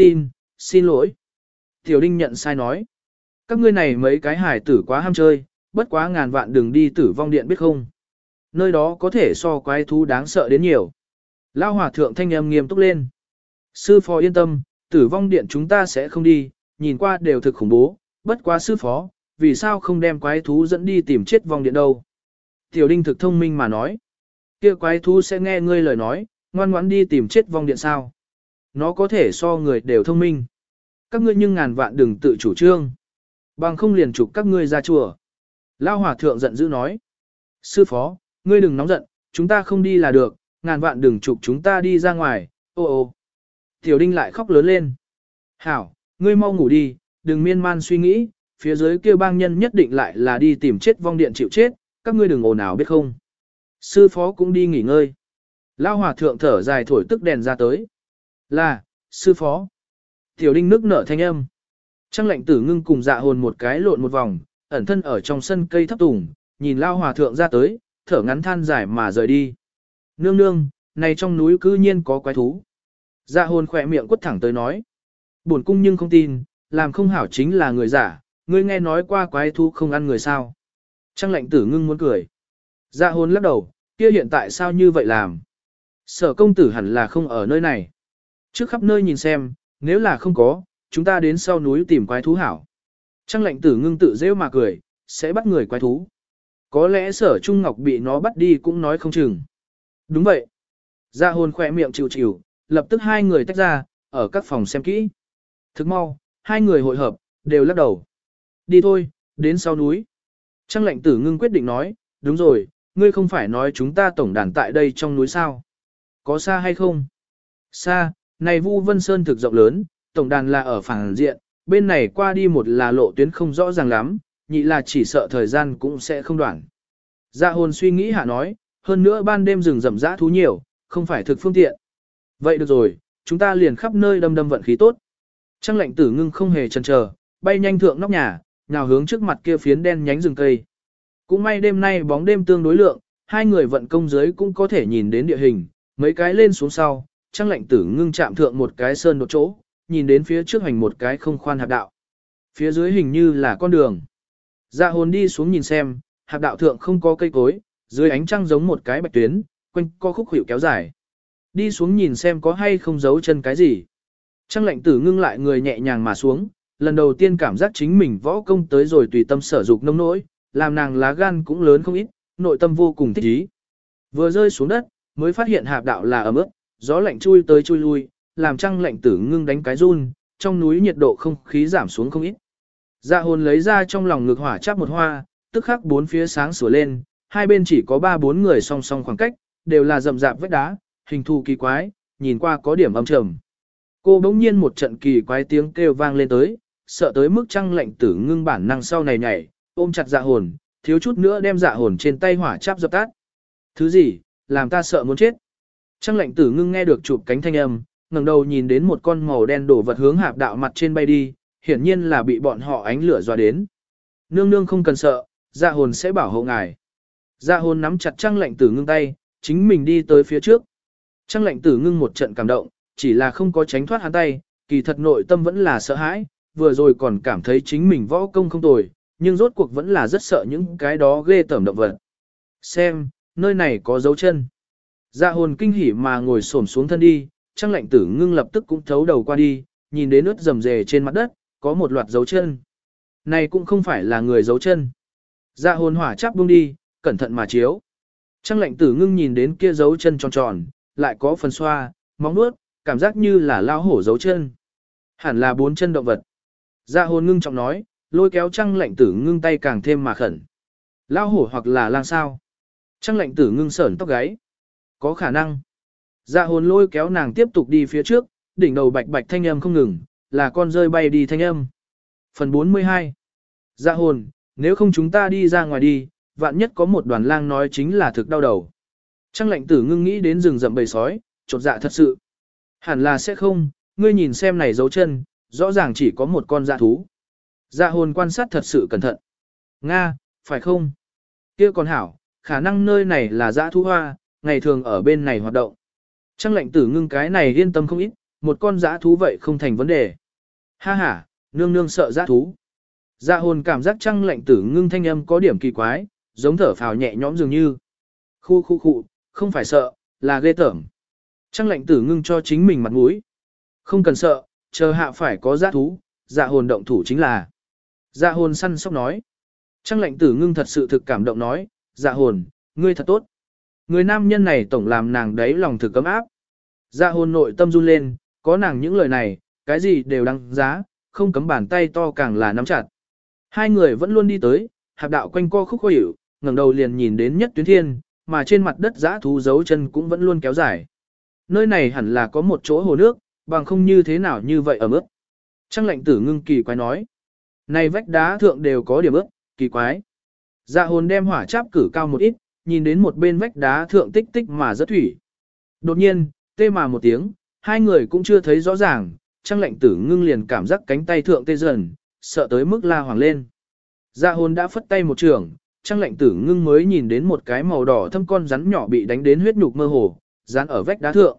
S1: xin lỗi. Tiểu Đinh nhận sai nói. Các ngươi này mấy cái hài tử quá ham chơi, bất quá ngàn vạn đừng đi Tử Vong Điện biết không. Nơi đó có thể so quái thú đáng sợ đến nhiều. Lao Hòa Thượng thanh âm nghiêm túc lên. Sư phó yên tâm, Tử Vong Điện chúng ta sẽ không đi, nhìn qua đều thực khủng bố, bất quá sư phó, vì sao không đem quái thú dẫn đi tìm chết vong điện đâu. Tiểu Đinh thực thông minh mà nói. Kia quái thú sẽ nghe ngươi lời nói, ngoan ngoãn đi tìm chết vong điện sao. Nó có thể so người đều thông minh. Các ngươi nhưng ngàn vạn đừng tự chủ trương. Bằng không liền trục các ngươi ra chùa. Lao Hòa Thượng giận dữ nói. Sư phó, ngươi đừng nóng giận, chúng ta không đi là được, ngàn vạn đừng trục chúng ta đi ra ngoài, ô ô. Tiểu Đinh lại khóc lớn lên. Hảo, ngươi mau ngủ đi, đừng miên man suy nghĩ, phía dưới kia bang nhân nhất định lại là đi tìm chết vong điện chịu chết, các ngươi đừng ồn ào biết không. Sư phó cũng đi nghỉ ngơi. Lao Hòa Thượng thở dài thổi tức đèn ra tới. Là, sư phó. Tiểu Đinh nức nở thanh âm. Trăng Lệnh Tử Ngưng cùng Dạ Hồn một cái lộn một vòng, ẩn thân ở trong sân cây thấp tùng, nhìn Lao Hòa Thượng ra tới, thở ngắn than dài mà rời đi. Nương nương, này trong núi cư nhiên có quái thú. Dạ Hồn khỏe miệng quất thẳng tới nói. Bổn cung nhưng không tin, làm không hảo chính là người giả, ngươi nghe nói qua quái thú không ăn người sao. Trăng Lệnh Tử Ngưng muốn cười. Dạ Hồn lắc đầu, kia hiện tại sao như vậy làm? Sở công tử hẳn là không ở nơi này. Trước khắp nơi nhìn xem, nếu là không có, chúng ta đến sau núi tìm quái thú hảo. Trăng Lệnh Tử Ngưng tự rêu mà cười, sẽ bắt người quái thú. Có lẽ Sở Trung Ngọc bị nó bắt đi cũng nói không chừng. Đúng vậy. Dạ Hồn khỏe miệng chịu chịu, lập tức hai người tách ra, ở các phòng xem kỹ. Thức mau, hai người hội hợp, đều lắc đầu. Đi thôi, đến sau núi. Trăng Lệnh Tử Ngưng quyết định nói, đúng rồi, ngươi không phải nói chúng ta tổng đàn tại đây trong núi sao? Có xa hay không? Xa, này Vu Vân Sơn thực rộng lớn, tổng đàn là ở phẳng diện, bên này qua đi một là lộ tuyến không rõ ràng lắm, nhị là chỉ sợ thời gian cũng sẽ không đoạn. Dạ Hồn suy nghĩ hạ nói, hơn nữa ban đêm rừng rậm rã thú nhiều, không phải thực phương tiện. Vậy được rồi, chúng ta liền khắp nơi đâm đâm vận khí tốt. Trăng Lệnh Tử Ngưng không hề chần chờ, bay nhanh thượng nóc nhà, nhào hướng trước mặt kia phiến đen nhánh rừng cây. Cũng may đêm nay bóng đêm tương đối lượng, hai người vận công dưới cũng có thể nhìn đến địa hình, mấy cái lên xuống sau, Trăng Lệnh Tử Ngưng chạm thượng một cái sơn đột chỗ, nhìn đến phía trước hành một cái không khoan hạp đạo. Phía dưới hình như là con đường. Dạ Hồn đi xuống nhìn xem, hạp đạo thượng không có cây cối, dưới ánh trăng giống một cái bạch tuyến, quanh co khúc hiệu kéo dài. Đi xuống nhìn xem có hay không giấu chân cái gì. Trăng Lệnh Tử Ngưng lại người nhẹ nhàng mà xuống, lần đầu tiên cảm giác chính mình võ công tới rồi tùy tâm sở dục nông nỗi, làm nàng lá gan cũng lớn không ít, nội tâm vô cùng thích ý. Vừa rơi xuống đất, mới phát hiện hạp đạo là ấm ướt, gió lạnh chui tới chui lui, làm Trăng Lệnh Tử Ngưng đánh cái run, trong núi nhiệt độ không khí giảm xuống không ít. Dạ Hồn lấy ra trong lòng ngực hỏa chắp một hoa, tức khắc bốn phía sáng sủa lên, hai bên chỉ có 3-4 người song song khoảng cách, đều là rậm rạp vách đá, hình thù kỳ quái, nhìn qua có điểm âm trầm. Cô bỗng nhiên một trận kỳ quái tiếng kêu vang lên tới, sợ tới mức Trăng Lệnh Tử Ngưng bản năng sau này nhảy, ôm chặt Dạ Hồn, thiếu chút nữa đem dạ hồn trên tay hỏa cháp dập tắt. Thứ gì, làm ta sợ muốn chết. Trăng lệnh tử ngưng nghe được chụp cánh thanh âm, ngẩng đầu nhìn đến một con màu đen đổ vật hướng hạp đạo mặt trên bay đi, hiển nhiên là bị bọn họ ánh lửa dọa đến. Nương nương không cần sợ, dạ hồn sẽ bảo hộ ngài. Dạ hồn nắm chặt trăng lệnh tử ngưng tay, chính mình đi tới phía trước. Trăng lệnh tử ngưng một trận cảm động, chỉ là không có tránh thoát hắn tay, kỳ thật nội tâm vẫn là sợ hãi, vừa rồi còn cảm thấy chính mình võ công không tồi, nhưng rốt cuộc vẫn là rất sợ những cái đó ghê tởm động vật. Xem, nơi này có dấu chân. Dạ hồn kinh hỉ mà ngồi xổm xuống thân đi, trăng lệnh tử ngưng lập tức cũng thấu đầu qua đi, nhìn đến ướt rầm rề trên mặt đất, có một loạt dấu chân. Này cũng không phải là người dấu chân. Dạ hồn hỏa chắp buông đi, cẩn thận mà chiếu. Trăng lệnh tử ngưng nhìn đến kia dấu chân tròn tròn, lại có phần xoa, móng nuốt, cảm giác như là lao hổ dấu chân. Hẳn là 4 chân động vật. Dạ hồn ngưng trọng nói, lôi kéo trăng lệnh tử ngưng tay càng thêm mà khẩn. Lao hổ hoặc là lang sao. Trăng lệnh tử ngưng sởn tóc gáy. Có khả năng. Dạ hồn lôi kéo nàng tiếp tục đi phía trước, đỉnh đầu bạch bạch thanh âm không ngừng, là con rơi bay đi thanh âm. Phần 42. Dạ hồn, nếu không chúng ta đi ra ngoài đi, vạn nhất có một đoàn lang nói chính là thực đau đầu. Trăng lệnh tử ngưng nghĩ đến rừng rậm bầy sói, chột dạ thật sự. Hẳn là sẽ không, ngươi nhìn xem này dấu chân, rõ ràng chỉ có một con dạ thú. Dạ hồn quan sát thật sự cẩn thận. Nga, phải không? Kia còn hảo, khả năng nơi này là dã thú hoa, ngày thường ở bên này hoạt động. Trăng lệnh tử ngưng cái này yên tâm không ít, một con dã thú vậy không thành vấn đề. Ha ha, nương nương sợ dã thú. Dạ hồn cảm giác trăng lệnh tử ngưng thanh âm có điểm kỳ quái, giống thở phào nhẹ nhõm dường như. Khu, không phải sợ, là ghê tởm. Trăng lệnh tử ngưng cho chính mình mặt mũi. Không cần sợ, chờ hạ phải có dã thú, dạ hồn động thủ chính là. Dạ hồn săn sóc nói. Trăng lệnh tử ngưng thật sự thực cảm động nói, dạ hồn, ngươi thật tốt. Người nam nhân này tổng làm nàng đấy lòng thực cấm áp. Dạ hồn nội tâm run lên, có nàng những lời này, cái gì đều đăng giá, không cấm bàn tay to càng là nắm chặt. Hai người vẫn luôn đi tới, hạp đạo quanh co khúc khó hiểu, ngẩng đầu liền nhìn đến nhất tuyến thiên, mà trên mặt đất dã thú dấu chân cũng vẫn luôn kéo dài. Nơi này hẳn là có một chỗ hồ nước, bằng không như thế nào như vậy ở mức. Trăng lệnh tử ngưng kỳ quái nói. Này vách đá thượng đều có điểm ướt, kỳ quái. Dạ hồn đem hỏa cháp cử cao một ít, nhìn đến một bên vách đá thượng tích tích mà rất thủy. Đột nhiên, tê mà một tiếng, hai người cũng chưa thấy rõ ràng, trăng lệnh tử ngưng liền cảm giác cánh tay thượng tê dần, sợ tới mức la hoàng lên. Dạ hồn đã phất tay một trường, trăng lệnh tử ngưng mới nhìn đến một cái màu đỏ thâm con rắn nhỏ bị đánh đến huyết nhục mơ hồ, dán ở vách đá thượng.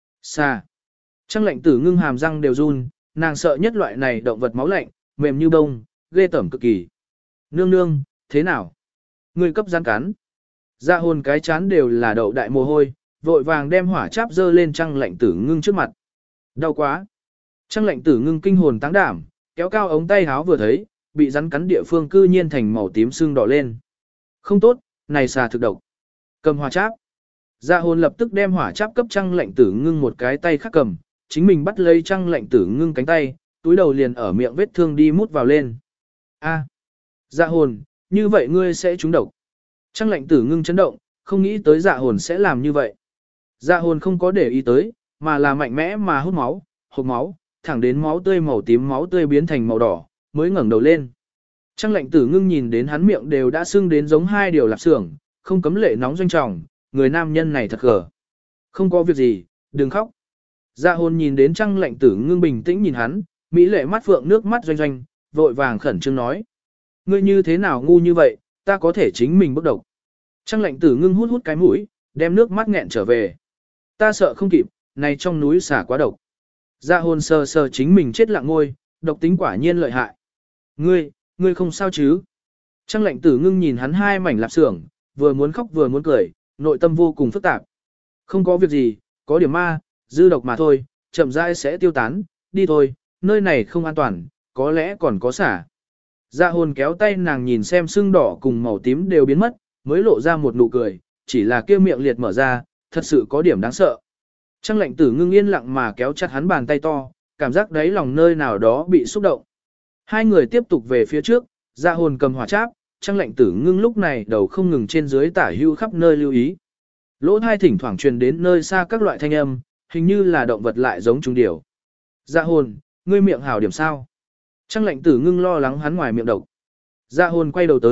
S1: Xa. Trăng lệnh tử ngưng hàm răng đều run, nàng sợ nhất loại này động vật máu lạnh, mềm như bông, ghê tởm cực kỳ. Nương nương, thế nào? Người cấp rắn cắn. Dạ hồn cái chán đều là đậu đại mồ hôi, vội vàng đem hỏa cháp dơ lên trăng lệnh tử ngưng trước mặt. Đau quá. Trăng lệnh tử ngưng kinh hồn táng đảm, kéo cao ống tay háo vừa thấy, bị rắn cắn địa phương cư nhiên thành màu tím sưng đỏ lên. Không tốt, này xà thực độc. Cầm hỏa cháp. Dạ hồn lập tức đem hỏa cháp cấp trăng lệnh tử ngưng một cái tay khác cầm, chính mình bắt lấy trăng lệnh tử ngưng cánh tay, túi đầu liền ở miệng vết thương đi mút vào lên. A, dạ hồn, như vậy ngươi sẽ trúng độc. Trăng lệnh tử ngưng chấn động, không nghĩ tới dạ hồn sẽ làm như vậy. Dạ hồn không có để ý tới, mà là mạnh mẽ mà hút máu, hộp máu, thẳng đến máu tươi màu tím máu tươi biến thành màu đỏ, mới ngẩng đầu lên. Trăng lệnh tử ngưng nhìn đến hắn miệng đều đã sưng đến giống hai điều lạp xưởng, không cấm lệ nóng doanh trọng, người nam nhân này thật gở. Không có việc gì, đừng khóc. Dạ hồn nhìn đến trăng lệnh tử ngưng bình tĩnh nhìn hắn, mỹ lệ mắt phượng nước mắt doanh doanh, vội vàng khẩn trương nói. Ngươi như thế nào ngu như vậy, ta có thể chính mình bức độc. Trăng lệnh tử ngưng hút cái mũi, đem nước mắt nghẹn trở về. Ta sợ không kịp, này trong núi xả quá độc. Dạ hồn sờ sờ chính mình chết lặng ngôi, độc tính quả nhiên lợi hại. Ngươi không sao chứ? Trăng lệnh tử ngưng nhìn hắn hai mảnh lạp xưởng, vừa muốn khóc vừa muốn cười, nội tâm vô cùng phức tạp. Không có việc gì, có điểm ma, dư độc mà thôi, chậm rãi sẽ tiêu tán, đi thôi, nơi này không an toàn, có lẽ còn có xả. Dạ hồn kéo tay nàng nhìn xem sưng đỏ cùng màu tím đều biến mất, mới lộ ra một nụ cười, chỉ là kia miệng liệt mở ra, thật sự có điểm đáng sợ. Trăng lệnh tử ngưng yên lặng mà kéo chặt hắn bàn tay to, cảm giác đáy lòng nơi nào đó bị xúc động. Hai người tiếp tục về phía trước, dạ hồn cầm hỏa cháp, trăng lệnh tử ngưng lúc này đầu không ngừng trên dưới tả hưu khắp nơi lưu ý. Lỗ thai thỉnh thoảng truyền đến nơi xa các loại thanh âm, hình như là động vật lại giống chúng điểu. Dạ hồn, ngươi miệng hảo điểm sao? Trăng lệnh tử ngưng lo lắng hắn ngoài miệng độc. Dạ hồn quay đầu tới,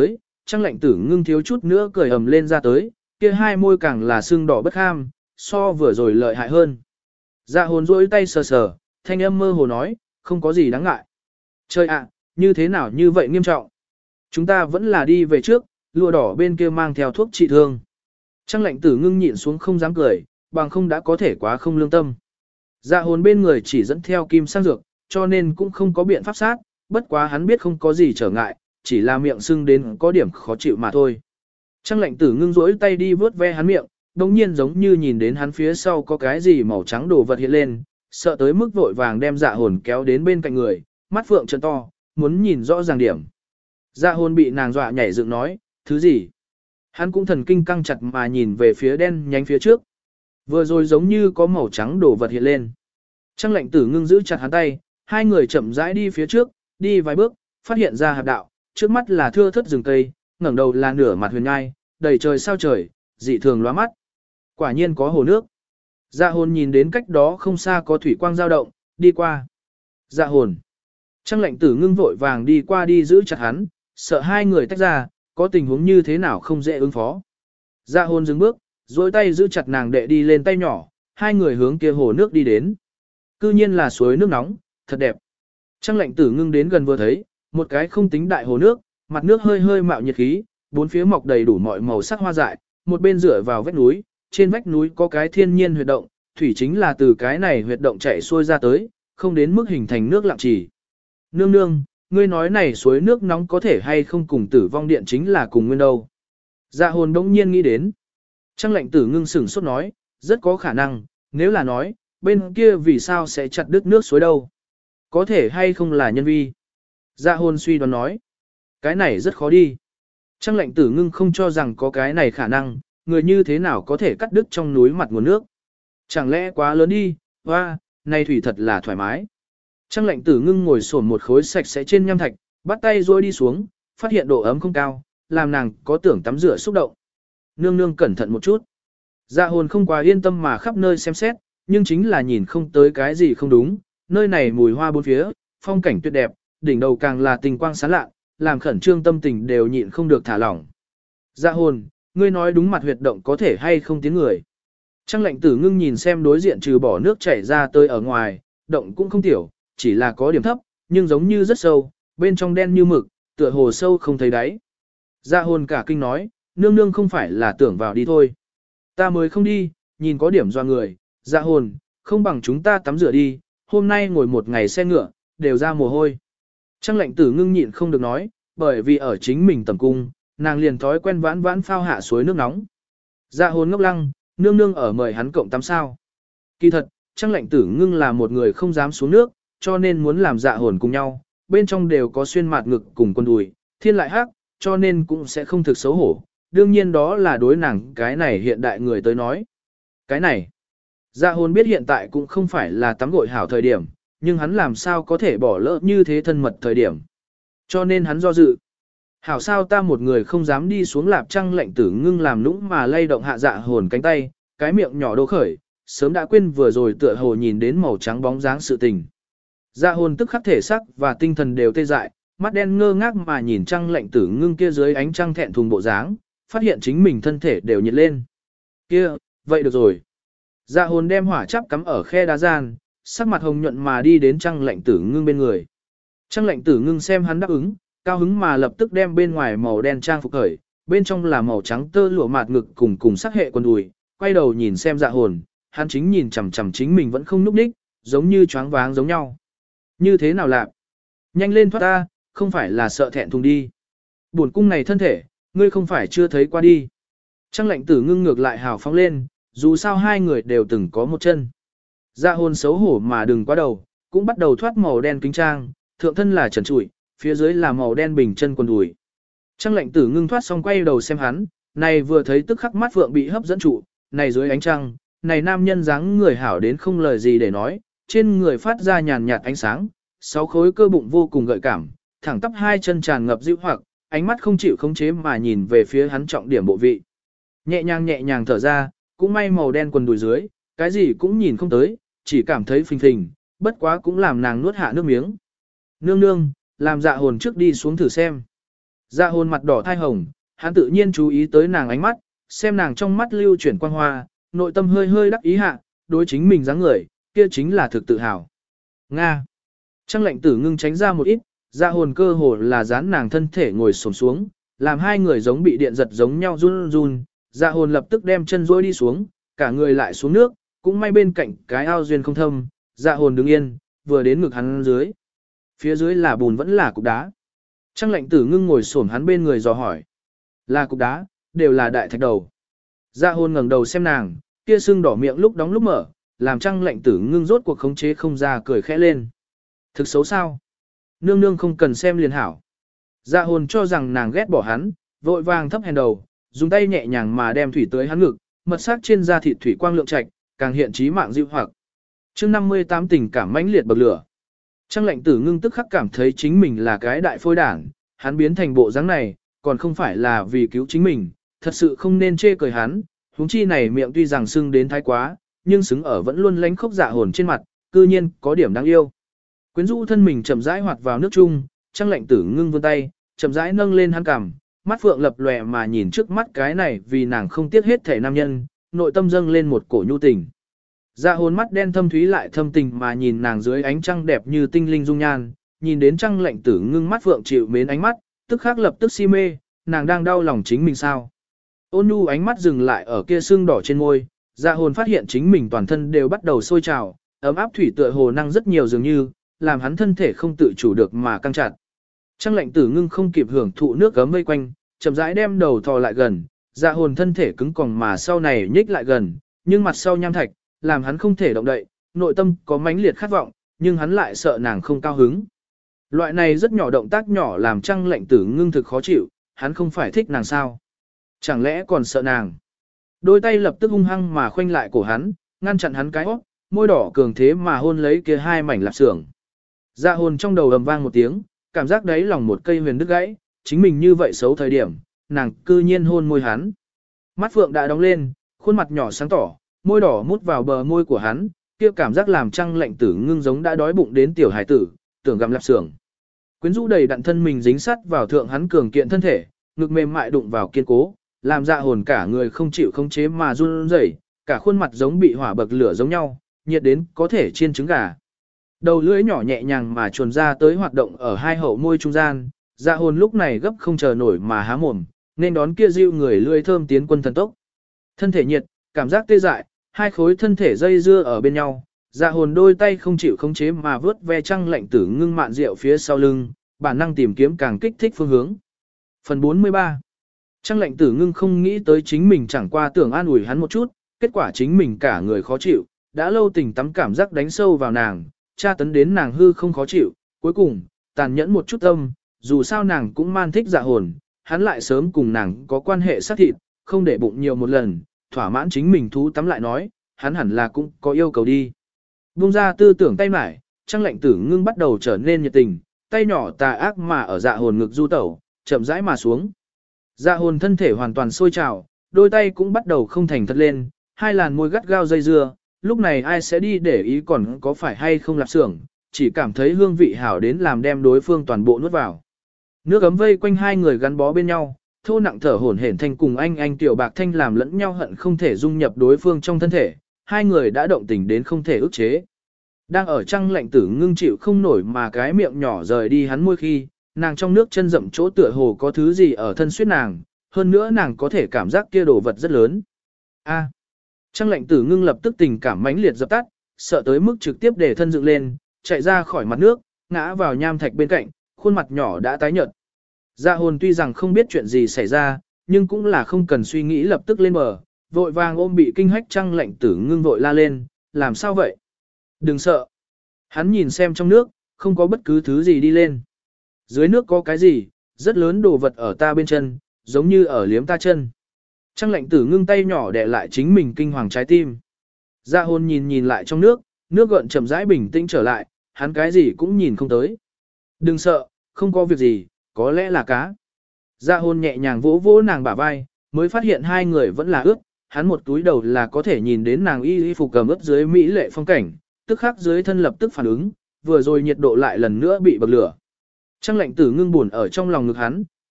S1: Trang Lệnh Tử Ngưng thiếu chút nữa cười ầm lên ra tới, kia hai môi càng là sưng đỏ bất ham, so vừa rồi lợi hại hơn. Dạ hồn rỗi tay sờ sờ, thanh âm mơ hồ nói, không có gì đáng ngại. Trời ạ, như thế nào như vậy nghiêm trọng? Chúng ta vẫn là đi về trước, lụa đỏ bên kia mang theo thuốc trị thương. Trang Lệnh Tử Ngưng nhịn xuống không dám cười, bằng không đã có thể quá không lương tâm. Dạ hồn bên người chỉ dẫn theo kim sang dược, cho nên cũng không có biện pháp sát, bất quá hắn biết không có gì trở ngại, chỉ là miệng sưng đến có điểm khó chịu mà thôi. Trang Lệnh Tử Ngưng rỗi tay đi vớt ve hắn miệng, đồng nhiên giống như nhìn đến hắn phía sau có cái gì màu trắng đồ vật hiện lên, sợ tới mức vội vàng đem dạ hồn kéo đến bên cạnh người, mắt phượng trợn to, muốn nhìn rõ ràng điểm. Dạ hồn bị nàng dọa nhảy dựng nói, thứ gì? Hắn cũng thần kinh căng chặt mà nhìn về phía đen nhánh phía trước. Vừa rồi giống như có màu trắng đồ vật hiện lên. Trang Lệnh Tử Ngưng giữ chặt hắn tay, hai người chậm rãi đi phía trước, đi vài bước, phát hiện ra hạp đạo, trước mắt là thưa thớt rừng cây, ngẩng đầu là nửa mặt huyền ngai, đầy trời sao trời, dị thường lóa mắt. Quả nhiên có hồ nước. Dạ hồn nhìn đến cách đó không xa có thủy quang dao động, đi qua. Dạ hồn. Trang Lệnh Tử Ngưng vội vàng đi qua đi giữ chặt hắn, sợ hai người tách ra, có tình huống như thế nào không dễ ứng phó. Dạ hồn dừng bước, duỗi tay giữ chặt nàng đệ đi lên tay nhỏ, hai người hướng kia hồ nước đi đến. Cư nhiên là suối nước nóng, thật đẹp. Trang Lệnh Tử Ngưng đến gần vừa thấy, một cái không tính đại hồ nước, mặt nước hơi hơi mạo nhiệt khí, bốn phía mọc đầy đủ mọi màu sắc hoa dại, một bên dựa vào vách núi, trên vách núi có cái thiên nhiên huyệt động, thủy chính là từ cái này huyệt động chảy xuôi ra tới, không đến mức hình thành nước lặng trì. Nương nương, ngươi nói này suối nước nóng có thể hay không cùng Tử Vong Điện chính là cùng nguyên đâu. Dạ hồn đống nhiên nghĩ đến. Trang Lệnh Tử Ngưng sửng sốt nói, rất có khả năng, nếu là nói, bên kia vì sao sẽ chặt đứt nước suối đâu. Có thể hay không là nhân vi. Dạ hồn suy đoán nói, cái này rất khó đi. Trang Lệnh Tử Ngưng không cho rằng có cái này khả năng, người như thế nào có thể cắt đứt trong núi mặt nguồn nước. Chẳng lẽ quá lớn đi, hoa, này thủy thật là thoải mái. Trang Lệnh Tử Ngưng ngồi xổm một khối sạch sẽ trên nham thạch, bắt tay rồi đi xuống, phát hiện độ ấm không cao, làm nàng có tưởng tắm rửa xúc động. Nương nương cẩn thận một chút. Dạ hồn không quá yên tâm mà khắp nơi xem xét, nhưng chính là nhìn không tới cái gì không đúng, nơi này mùi hoa bốn phía, phong cảnh tuyệt đẹp, đỉnh đầu càng là tình quang sáng lạ, làm khẩn trương tâm tình đều nhịn không được thả lỏng. Dạ hồn, ngươi nói đúng mặt huyệt động có thể hay không tiếng người. Trang Lệnh Tử Ngưng nhìn xem đối diện trừ bỏ nước chảy ra tới ở ngoài, động cũng không tiểu, chỉ là có điểm thấp, nhưng giống như rất sâu, bên trong đen như mực, tựa hồ sâu không thấy đáy. Dạ hồn cả kinh nói, nương nương không phải là tưởng vào đi thôi. Ta mới không đi, nhìn có điểm doa người, dạ hồn, không bằng chúng ta tắm rửa đi, hôm nay ngồi một ngày xe ngựa, đều ra mồ hôi. Trang Lệnh Tử Ngưng nhịn không được nói, bởi vì ở chính mình tầm cung, nàng liền thói quen vãn vãn phao hạ suối nước nóng. Dạ hồn ngốc lăng, nương nương ở mời hắn cộng tắm sao. Kỳ thật, Trang Lệnh Tử Ngưng là một người không dám xuống nước, cho nên muốn làm dạ hồn cùng nhau, bên trong đều có xuyên mạt ngực cùng quần đùi, thiên lại hắc, cho nên cũng sẽ không thực xấu hổ. Đương nhiên đó là đối nàng cái này hiện đại người tới nói. Cái này, dạ hồn biết hiện tại cũng không phải là tắm gội hảo thời điểm, nhưng hắn làm sao có thể bỏ lỡ như thế thân mật thời điểm. Cho nên hắn do dự. Hảo sao ta một người không dám đi xuống lạp. Trang Lệnh Tử Ngưng làm nũng mà lay động hạ dạ hồn cánh tay, cái miệng nhỏ đô khởi, sớm đã quên vừa rồi tựa hồ nhìn đến màu trắng bóng dáng sự tình. Dạ hồn tức khắc thể sắc và tinh thần đều tê dại, mắt đen ngơ ngác mà nhìn Trang Lệnh Tử Ngưng kia dưới ánh trăng thẹn thùng bộ dáng, phát hiện chính mình thân thể đều nhiệt lên. Kia, vậy được rồi. Dạ hồn đem hỏa chắp cắm ở khe đá gian, sắc mặt hồng nhuận mà đi đến Trang Lệnh Tử Ngưng bên người. Trang Lệnh Tử Ngưng xem hắn đáp ứng, cao hứng mà lập tức đem bên ngoài màu đen trang phục khởi, bên trong là màu trắng tơ lụa mạt ngực cùng sắc hệ quần đùi, quay đầu nhìn xem dạ hồn, hắn chính nhìn chằm chằm chính mình vẫn không núp đích, giống như choáng váng giống nhau. Như thế nào lạc? Nhanh lên thoát ta, không phải là sợ thẹn thùng đi. Buồn cung này thân thể, ngươi không phải chưa thấy qua đi. Trang Lệnh Tử Ngưng ngược lại hào phóng lên, dù sao hai người đều từng có một chân. Dạ hồn xấu hổ mà đừng quá đầu, cũng bắt đầu thoát màu đen kính trang, thượng thân là trần trụi, phía dưới là màu đen bình chân quần đùi. Trang Lệnh Tử Ngưng thoát xong quay đầu xem hắn, này vừa thấy tức khắc mắt vượng bị hấp dẫn trụ, này dưới ánh trăng, này nam nhân dáng người hảo đến không lời gì để nói, trên người phát ra nhàn nhạt ánh sáng, sáu khối cơ bụng vô cùng gợi cảm, thẳng tắp hai chân tràn ngập dịu hoặc, ánh mắt không chịu khống chế mà nhìn về phía hắn trọng điểm bộ vị. Nhẹ nhàng thở ra, cũng may màu đen quần đùi dưới, cái gì cũng nhìn không tới, chỉ cảm thấy phình phình, bất quá cũng làm nàng nuốt hạ nước miếng. Nương nương, làm dạ hồn trước đi xuống thử xem. Dạ hồn mặt đỏ thai hồng, hắn tự nhiên chú ý tới nàng ánh mắt, xem nàng trong mắt lưu chuyển quang hoa, nội tâm hơi hơi đắc ý hạ, đối chính mình dáng người, kia chính là thực tự hào. Nga. Trăng lệnh tử ngưng tránh ra một ít, dạ hồn cơ hồ là dán nàng thân thể ngồi xổm xuống, làm hai người giống bị điện giật giống nhau run run, dạ hồn lập tức đem chân duỗi đi xuống, cả người lại xuống nước, cũng may bên cạnh cái ao duyên không thâm, dạ hồn đứng yên, vừa đến ngực hắn dưới. Phía dưới là bùn vẫn là cục đá. Trăng lệnh tử ngưng ngồi xổm hắn bên người dò hỏi. Là cục đá, đều là đại thạch đầu. Dạ hồn ngẩng đầu xem nàng, kia sưng đỏ miệng lúc đóng lúc mở, làm trăng lệnh tử ngưng rốt cuộc khống chế không ra cười khẽ lên. Thực xấu sao? Nương nương không cần xem liền hảo. Dạ hồn cho rằng nàng ghét bỏ hắn, vội vàng thấp hèn đầu, dùng tay nhẹ nhàng mà đem thủy tới hắn ngực, mật sắc trên da thịt thủy quang lượng trạch, càng hiện trí mạng dịu hoặc. Chương 58 tình cảm mãnh liệt bậc lửa. Trăng lệnh tử ngưng tức khắc cảm thấy chính mình là cái đại phôi đảng, hắn biến thành bộ dáng này, còn không phải là vì cứu chính mình, thật sự không nên chê cười hắn, huống chi này miệng tuy rằng sưng đến thái quá, nhưng xứng ở vẫn luôn lánh khốc dạ hồn trên mặt, cư nhiên có điểm đáng yêu. Quyến rũ thân mình chậm rãi hoạt vào nước chung, trăng lệnh tử ngưng vươn tay, chậm rãi nâng lên hắn cằm, mắt phượng lập lòe mà nhìn trước mắt cái này vì nàng không tiếc hết thể nam nhân, nội tâm dâng lên một cổ nhu tình. Dạ hồn mắt đen thâm thúy lại thâm tình mà nhìn nàng dưới ánh trăng đẹp như tinh linh dung nhan, nhìn đến trăng lệnh tử ngưng mắt phượng chịu mến ánh mắt, tức khắc lập tức si mê, nàng đang đau lòng chính mình sao. Ôn nhu ánh mắt dừng lại ở kia sưng đỏ trên môi, dạ hồn phát hiện chính mình toàn thân đều bắt đầu sôi trào, ấm áp thủy tựa hồ năng rất nhiều dường như, làm hắn thân thể không tự chủ được mà căng chặt. Trăng lệnh tử ngưng không kịp hưởng thụ nước gấm vây quanh, chậm rãi đem đầu thò lại gần, dạ hồn thân thể cứng còng mà sau này nhích lại gần, nhưng mặt sau nham thạch, làm hắn không thể động đậy, nội tâm có mãnh liệt khát vọng, nhưng hắn lại sợ nàng không cao hứng. Loại này rất nhỏ động tác nhỏ làm trăng lệnh tử ngưng thực khó chịu, hắn không phải thích nàng sao? Chẳng lẽ còn sợ nàng? Đôi tay lập tức hung hăng mà khoanh lại cổ hắn, ngăn chặn hắn cái hót, môi đỏ cường thế mà hôn lấy kia hai mảnh lạp xưởng. Dạ hồn trong đầu ầm vang một tiếng, cảm giác đấy lòng một cây huyền đứt gãy, chính mình như vậy xấu thời điểm, nàng cư nhiên hôn môi hắn. Mắt phượng đã đóng lên, khuôn mặt nhỏ sáng tỏ, môi đỏ mút vào bờ môi của hắn, kia cảm giác làm trăng lệnh tử ngưng giống đã đói bụng đến tiểu hải tử, tưởng gặm lạp xưởng. Quyến rũ đầy đặn thân mình dính sắt vào thượng hắn cường kiện thân thể, ngực mềm mại đụng vào kiên cố, làm dạ hồn cả người không chịu khống chế mà run rẩy, cả khuôn mặt giống bị hỏa bậc lửa giống nhau, nhiệt đến có thể chiên trứng gà. Đầu lưỡi nhỏ nhẹ nhàng mà chuồn ra tới hoạt động ở hai hậu môi trung gian, dạ hồn lúc này gấp không chờ nổi mà há mồm, nên đón kia dịu người lưỡi thơm tiến quân thần tốc. Thân thể nhiệt, cảm giác tê dại, hai khối thân thể dây dưa ở bên nhau, dạ hồn đôi tay không chịu khống chế mà vớt ve trăng lệnh tử ngưng mạn rượu phía sau lưng, bản năng tìm kiếm càng kích thích phương hướng. Phần 43. Trăng lệnh tử ngưng không nghĩ tới chính mình chẳng qua tưởng an ủi hắn một chút, kết quả chính mình cả người khó chịu, đã lâu tình tắm cảm giác đánh sâu vào nàng, tra tấn đến nàng hư không khó chịu, cuối cùng, tàn nhẫn một chút tâm, dù sao nàng cũng man thích dạ hồn, hắn lại sớm cùng nàng có quan hệ sát thịt, không để bụng nhiều một lần, thỏa mãn chính mình thú tắm lại nói, hắn hẳn là cũng có yêu cầu đi. Bung ra tư tưởng tay mải, trăng lệnh tử ngưng bắt đầu trở nên nhiệt tình, tay nhỏ tà ác mà ở dạ hồn ngực du tẩu, chậm rãi mà xuống. Dạ hồn thân thể hoàn toàn sôi trào, đôi tay cũng bắt đầu không thành thật lên, hai làn môi gắt gao dây dưa, lúc này ai sẽ đi để ý còn có phải hay không lạp xưởng, chỉ cảm thấy hương vị hảo đến làm đem đối phương toàn bộ nuốt vào. Nước ấm vây quanh hai người gắn bó bên nhau, thô nặng thở hổn hển thanh cùng anh tiểu bạc thanh làm lẫn nhau hận không thể dung nhập đối phương trong thân thể, hai người đã động tình đến không thể ức chế. Đang ở trăng lạnh tử ngưng chịu không nổi mà cái miệng nhỏ rời đi hắn môi khi, nàng trong nước chân rậm chỗ tựa hồ có thứ gì ở thân suyết nàng, hơn nữa nàng có thể cảm giác kia đồ vật rất lớn. A. Trăng lạnh tử ngưng lập tức tình cảm mãnh liệt dập tắt, sợ tới mức trực tiếp để thân dựng lên, chạy ra khỏi mặt nước, ngã vào nham thạch bên cạnh, khuôn mặt nhỏ đã tái nhợt. Dạ hồn tuy rằng không biết chuyện gì xảy ra, nhưng cũng là không cần suy nghĩ lập tức lên bờ, vội vàng ôm bị kinh hách trăng lạnh tử ngưng vội la lên, làm sao vậy? Đừng sợ. Hắn nhìn xem trong nước, không có bất cứ thứ gì đi lên. Dưới nước có cái gì, rất lớn đồ vật ở ta bên chân, giống như ở liếm ta chân. Trăng lạnh tử ngưng tay nhỏ đè lại chính mình kinh hoàng trái tim. Dạ hồn nhìn lại trong nước, nước gợn chậm rãi bình tĩnh trở lại, hắn cái gì cũng nhìn không tới. Đừng sợ, không có việc gì, có lẽ là cá. Dạ hồn nhẹ nhàng vỗ vỗ nàng bả vai, mới phát hiện hai người vẫn là ướt, hắn một túi đầu là có thể nhìn đến nàng y phục cầm ướt dưới mỹ lệ phong cảnh, tức khắc dưới thân lập tức phản ứng, vừa rồi nhiệt độ lại lần nữa bị bậc lửa. Trăng lạnh tử ngưng buồn ở trong lòng ngực hắn,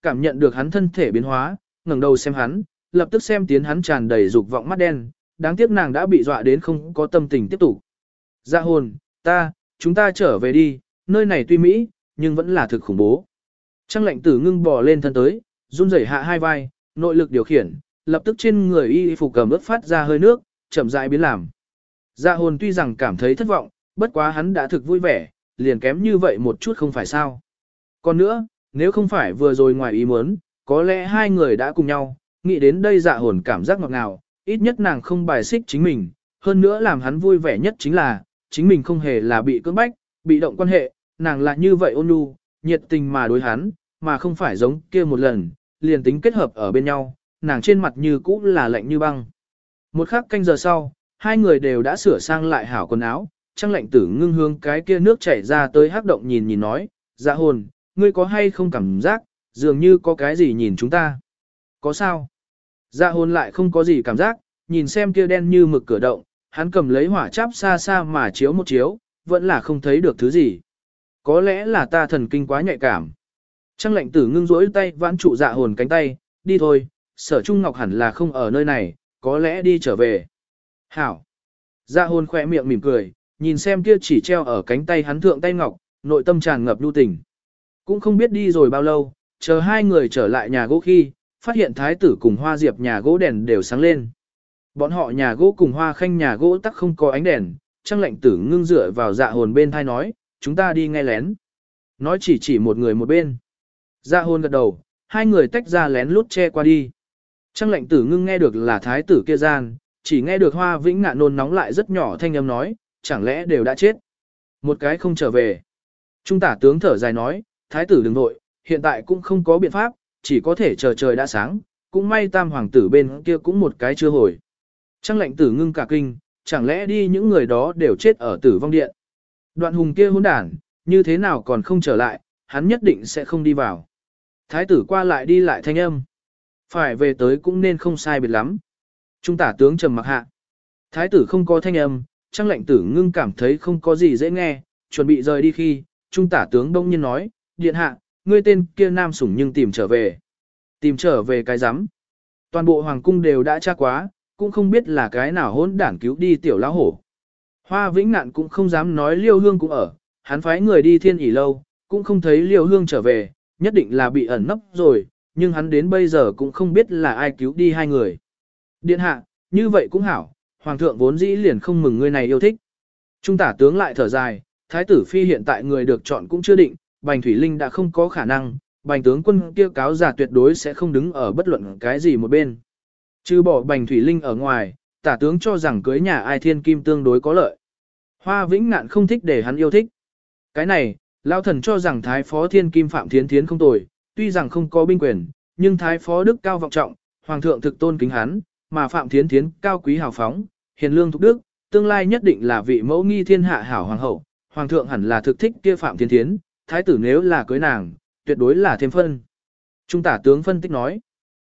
S1: cảm nhận được hắn thân thể biến hóa, ngẩng đầu xem hắn, lập tức xem tiến hắn tràn đầy dục vọng mắt đen, đáng tiếc nàng đã bị dọa đến không có tâm tình tiếp tục. Dạ hồn, chúng ta trở về đi, nơi này tuy mỹ, nhưng vẫn là thực khủng bố. Trang lệnh tử ngưng bò lên thân tới, run rẩy hạ hai vai, nội lực điều khiển, lập tức trên người y phục cầm ướt phát ra hơi nước, chậm rãi biến làm. Dạ hồn tuy rằng cảm thấy thất vọng, bất quá hắn đã thực vui vẻ, liền kém như vậy một chút không phải sao. Còn nữa, nếu không phải vừa rồi ngoài ý muốn, có lẽ hai người đã cùng nhau, nghĩ đến đây dạ hồn cảm giác ngọt ngào, ít nhất nàng không bài xích chính mình, hơn nữa làm hắn vui vẻ nhất chính là, chính mình không hề là bị cưỡng bách, bị động quan hệ, nàng là như vậy ôn nhu, nhiệt tình mà đối hắn, mà không phải giống kia một lần, liền tính kết hợp ở bên nhau, nàng trên mặt như cũ là lạnh như băng. Một khắc canh giờ sau, hai người đều đã sửa sang lại hảo quần áo, Trang lệnh tử ngưng hướng cái kia nước chảy ra tới hắc động nhìn nhìn nói, dạ hồn, ngươi có hay không cảm giác, dường như có cái gì nhìn chúng ta. Có sao? Dạ hồn lại không có gì cảm giác, nhìn xem kia đen như mực cửa động, hắn cầm lấy hỏa cháp xa xa mà chiếu một chiếu, vẫn là không thấy được thứ gì. Có lẽ là ta thần kinh quá nhạy cảm. Trang lệnh tử ngưng rỗi tay vãn trụ dạ hồn cánh tay, đi thôi, Sở Trung Ngọc hẳn là không ở nơi này, có lẽ đi trở về. Hảo. Dạ hồn khỏe miệng mỉm cười, nhìn xem kia chỉ treo ở cánh tay hắn thượng tay ngọc, nội tâm tràn ngập lưu tình. Cũng không biết đi rồi bao lâu, chờ hai người trở lại nhà gỗ khi, phát hiện thái tử cùng hoa diệp nhà gỗ đèn đều sáng lên. Bọn họ nhà gỗ cùng hoa khanh nhà gỗ tắc không có ánh đèn, Trang lệnh tử ngưng dựa vào dạ hồn bên thai nói, chúng ta đi nghe lén. Nói chỉ một người một bên. Dạ hồn gật đầu, hai người tách ra lén lút che qua đi. Trang lệnh tử ngưng nghe được là thái tử kia gian, chỉ nghe được Hoa Vĩnh Ngạn nôn nóng lại rất nhỏ thanh âm nói, chẳng lẽ đều đã chết. Một cái không trở về. Trung tả tướng thở dài nói, thái tử đừng nội, hiện tại cũng không có biện pháp, chỉ có thể chờ trời đã sáng, cũng may tam hoàng tử bên kia cũng một cái chưa hồi. Trang lệnh tử ngưng cả kinh, chẳng lẽ đi những người đó đều chết ở tử vong điện. Đoạn hùng kia hỗn đản, như thế nào còn không trở lại, hắn nhất định sẽ không đi vào. Thái tử qua lại đi lại thanh âm. Phải về tới cũng nên không sai biệt lắm. Trung tả tướng trầm mặc hạ. Thái tử không có thanh âm, Trang lệnh tử ngưng cảm thấy không có gì dễ nghe, chuẩn bị rời đi khi, trung tả tướng đông nhiên nói, điện hạ, ngươi tên kia nam sủng nhưng tìm trở về. Tìm trở về cái rắm. Toàn bộ hoàng cung đều đã tra quá, cũng không biết là cái nào hỗn đản cứu đi tiểu lão hổ. Hoa Vĩnh Ngạn cũng không dám nói Liêu Hương cũng ở, hắn phái người đi Thiên ỉ lâu, cũng không thấy Liêu Hương trở về, nhất định là bị ẩn nấp rồi, nhưng hắn đến bây giờ cũng không biết là ai cứu đi hai người. Điện hạ, như vậy cũng hảo, hoàng thượng vốn dĩ liền không mừng người này yêu thích. Trung tả tướng lại thở dài, thái tử phi hiện tại người được chọn cũng chưa định, Bành Thủy Linh đã không có khả năng, Bành tướng quân kia cáo giả tuyệt đối sẽ không đứng ở bất luận cái gì một bên. Trừ bỏ Bành Thủy Linh ở ngoài, tả tướng cho rằng cưới nhà ai thiên kim tương đối có lợi. Hoa Vĩnh Ngạn không thích để hắn yêu thích. Cái này, Lão thần cho rằng thái phó thiên kim Phạm Thiến Thiến không tồi, tuy rằng không có binh quyền, nhưng thái phó đức cao vọng trọng, hoàng thượng thực tôn kính hắn, mà Phạm Thiến Thiến cao quý hào phóng, hiền lương thục đức, tương lai nhất định là vị mẫu nghi thiên hạ hảo hoàng hậu, hoàng thượng hẳn là thực thích kia Phạm Thiến Thiến, thái tử nếu là cưới nàng, tuyệt đối là thêm phân. Trung tả tướng phân tích nói,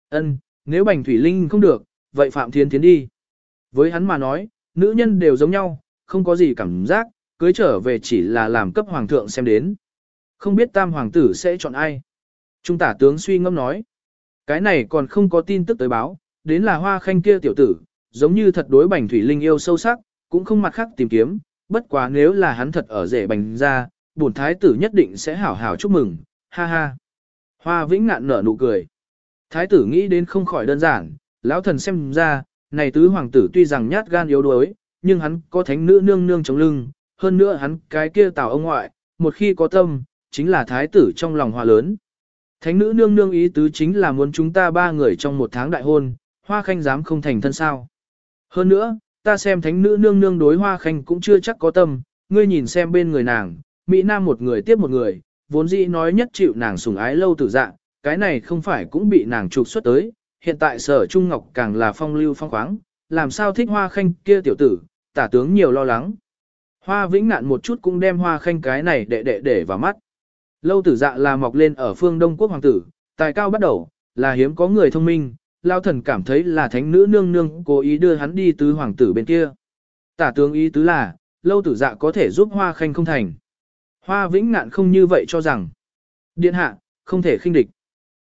S1: nếu Bành Thủy Linh không được, vậy Phạm Thiến Thiến đi. Với hắn mà nói, nữ nhân đều giống nhau, không có gì cảm giác, cưới trở về chỉ là làm cấp hoàng thượng xem đến. Không biết tam hoàng tử sẽ chọn ai. Trung tả tướng suy ngẫm nói, cái này còn không có tin tức tới báo, đến là Hoa Khanh kia tiểu tử, giống như thật đối Bành Thủy Linh yêu sâu sắc, cũng không mặt khác tìm kiếm, bất quá nếu là hắn thật ở rể Bành ra, bổn thái tử nhất định sẽ hảo hảo chúc mừng, ha ha. Hoa Vĩnh Ngạn nở nụ cười. Thái tử nghĩ đến không khỏi đơn giản, lão thần xem ra, này tứ hoàng tử tuy rằng nhát gan yếu đuối, nhưng hắn có thánh nữ nương nương chống lưng, hơn nữa hắn cái kia tào ông ngoại, một khi có tâm, chính là thái tử trong lòng hòa lớn. Thánh nữ nương nương ý tứ chính là muốn chúng ta ba người trong một tháng đại hôn, Hoa Khanh dám không thành thân sao. Hơn nữa, ta xem thánh nữ nương nương đối Hoa Khanh cũng chưa chắc có tâm, ngươi nhìn xem bên người nàng, Mỹ Nam một người tiếp một người, vốn dĩ nói nhất chịu nàng sủng ái Lâu Tử Dạ, cái này không phải cũng bị nàng trục xuất tới, hiện tại Sở Trung Ngọc càng là phong lưu phong khoáng, làm sao thích Hoa Khanh kia tiểu tử, tả tướng nhiều lo lắng. Hoa Vĩnh Ngạn một chút cũng đem Hoa Khanh cái này để vào mắt. Lâu Tử Dạ là mọc lên ở phương Đông Quốc hoàng tử, tài cao bắt đầu, là hiếm có người thông minh, Lao thần cảm thấy là thánh nữ nương nương cố ý đưa hắn đi tứ hoàng tử bên kia. Tả tướng ý tứ là, Lâu Tử Dạ có thể giúp Hoa Khanh không thành. Hoa Vĩnh Ngạn không như vậy cho rằng. Điện hạ, không thể khinh địch.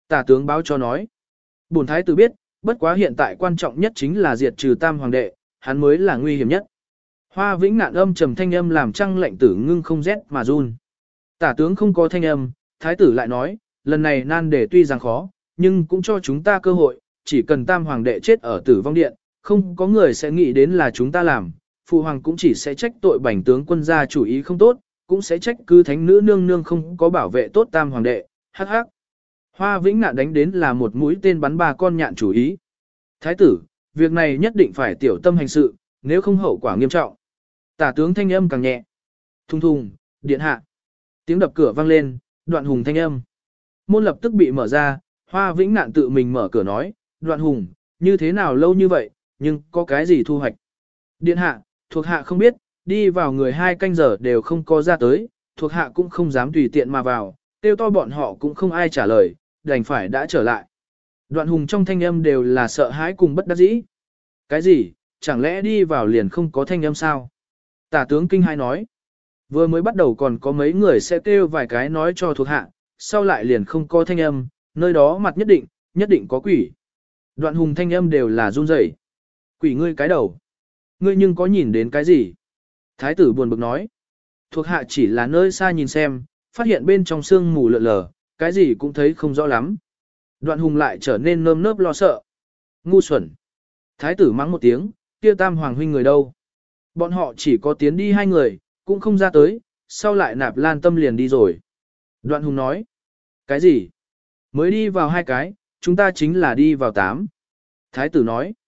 S1: Tả tướng báo cho nói. Bổn thái tử biết, bất quá hiện tại quan trọng nhất chính là diệt trừ tam hoàng đệ, hắn mới là nguy hiểm nhất. Hoa Vĩnh Ngạn âm trầm thanh âm làm Trăng lệnh tử ngưng không rét mà run. Tả tướng không có thanh âm, thái tử lại nói, lần này nan đề tuy rằng khó, nhưng cũng cho chúng ta cơ hội, chỉ cần tam hoàng đệ chết ở tử vong điện, không có người sẽ nghĩ đến là chúng ta làm, phụ hoàng cũng chỉ sẽ trách tội bành tướng quân gia chủ ý không tốt, cũng sẽ trách cứ thánh nữ nương nương không có bảo vệ tốt tam hoàng đệ, hắc hắc. Hoa Vĩnh Ngạn đánh đến là một mũi tên bắn 3 con nhạn chủ ý. Thái tử, việc này nhất định phải tiểu tâm hành sự, nếu không hậu quả nghiêm trọng. Tả tướng thanh âm càng nhẹ. Thùng thùng, điện hạ. Tiếng đập cửa vang lên, Đoạn Hùng thanh âm. Môn lập tức bị mở ra, Hoa Vĩnh Ngạn tự mình mở cửa nói, Đoạn Hùng, như thế nào lâu như vậy, nhưng có cái gì thu hoạch. Điện hạ, thuộc hạ không biết, đi vào người 2 canh giờ đều không có ra tới, thuộc hạ cũng không dám tùy tiện mà vào, tiêu to bọn họ cũng không ai trả lời, đành phải đã trở lại. Đoạn Hùng trong thanh âm đều là sợ hãi cùng bất đắc dĩ. Cái gì, chẳng lẽ đi vào liền không có thanh âm sao? Tả tướng kinh hai nói. Vừa mới bắt đầu còn có mấy người sẽ kêu vài cái nói cho thuộc hạ, sau lại liền không có thanh âm, nơi đó mặt nhất định có quỷ. Đoạn Hùng thanh âm đều là run rẩy. Quỷ ngươi cái đầu. Ngươi nhưng có nhìn đến cái gì? Thái tử buồn bực nói. Thuộc hạ chỉ là nơi xa nhìn xem, phát hiện bên trong sương mù lợn lờ, cái gì cũng thấy không rõ lắm. Đoạn Hùng lại trở nên nơm nớp lo sợ. Ngu xuẩn. Thái tử mắng một tiếng, kia tam hoàng huynh người đâu? Bọn họ chỉ có tiến đi 2 người, cũng không ra tới, sau lại Nạp Lan Tâm liền đi rồi. Đoạn Hùng nói. Cái gì? Mới đi vào 2 cái, chúng ta chính là đi vào 8. Thái tử nói.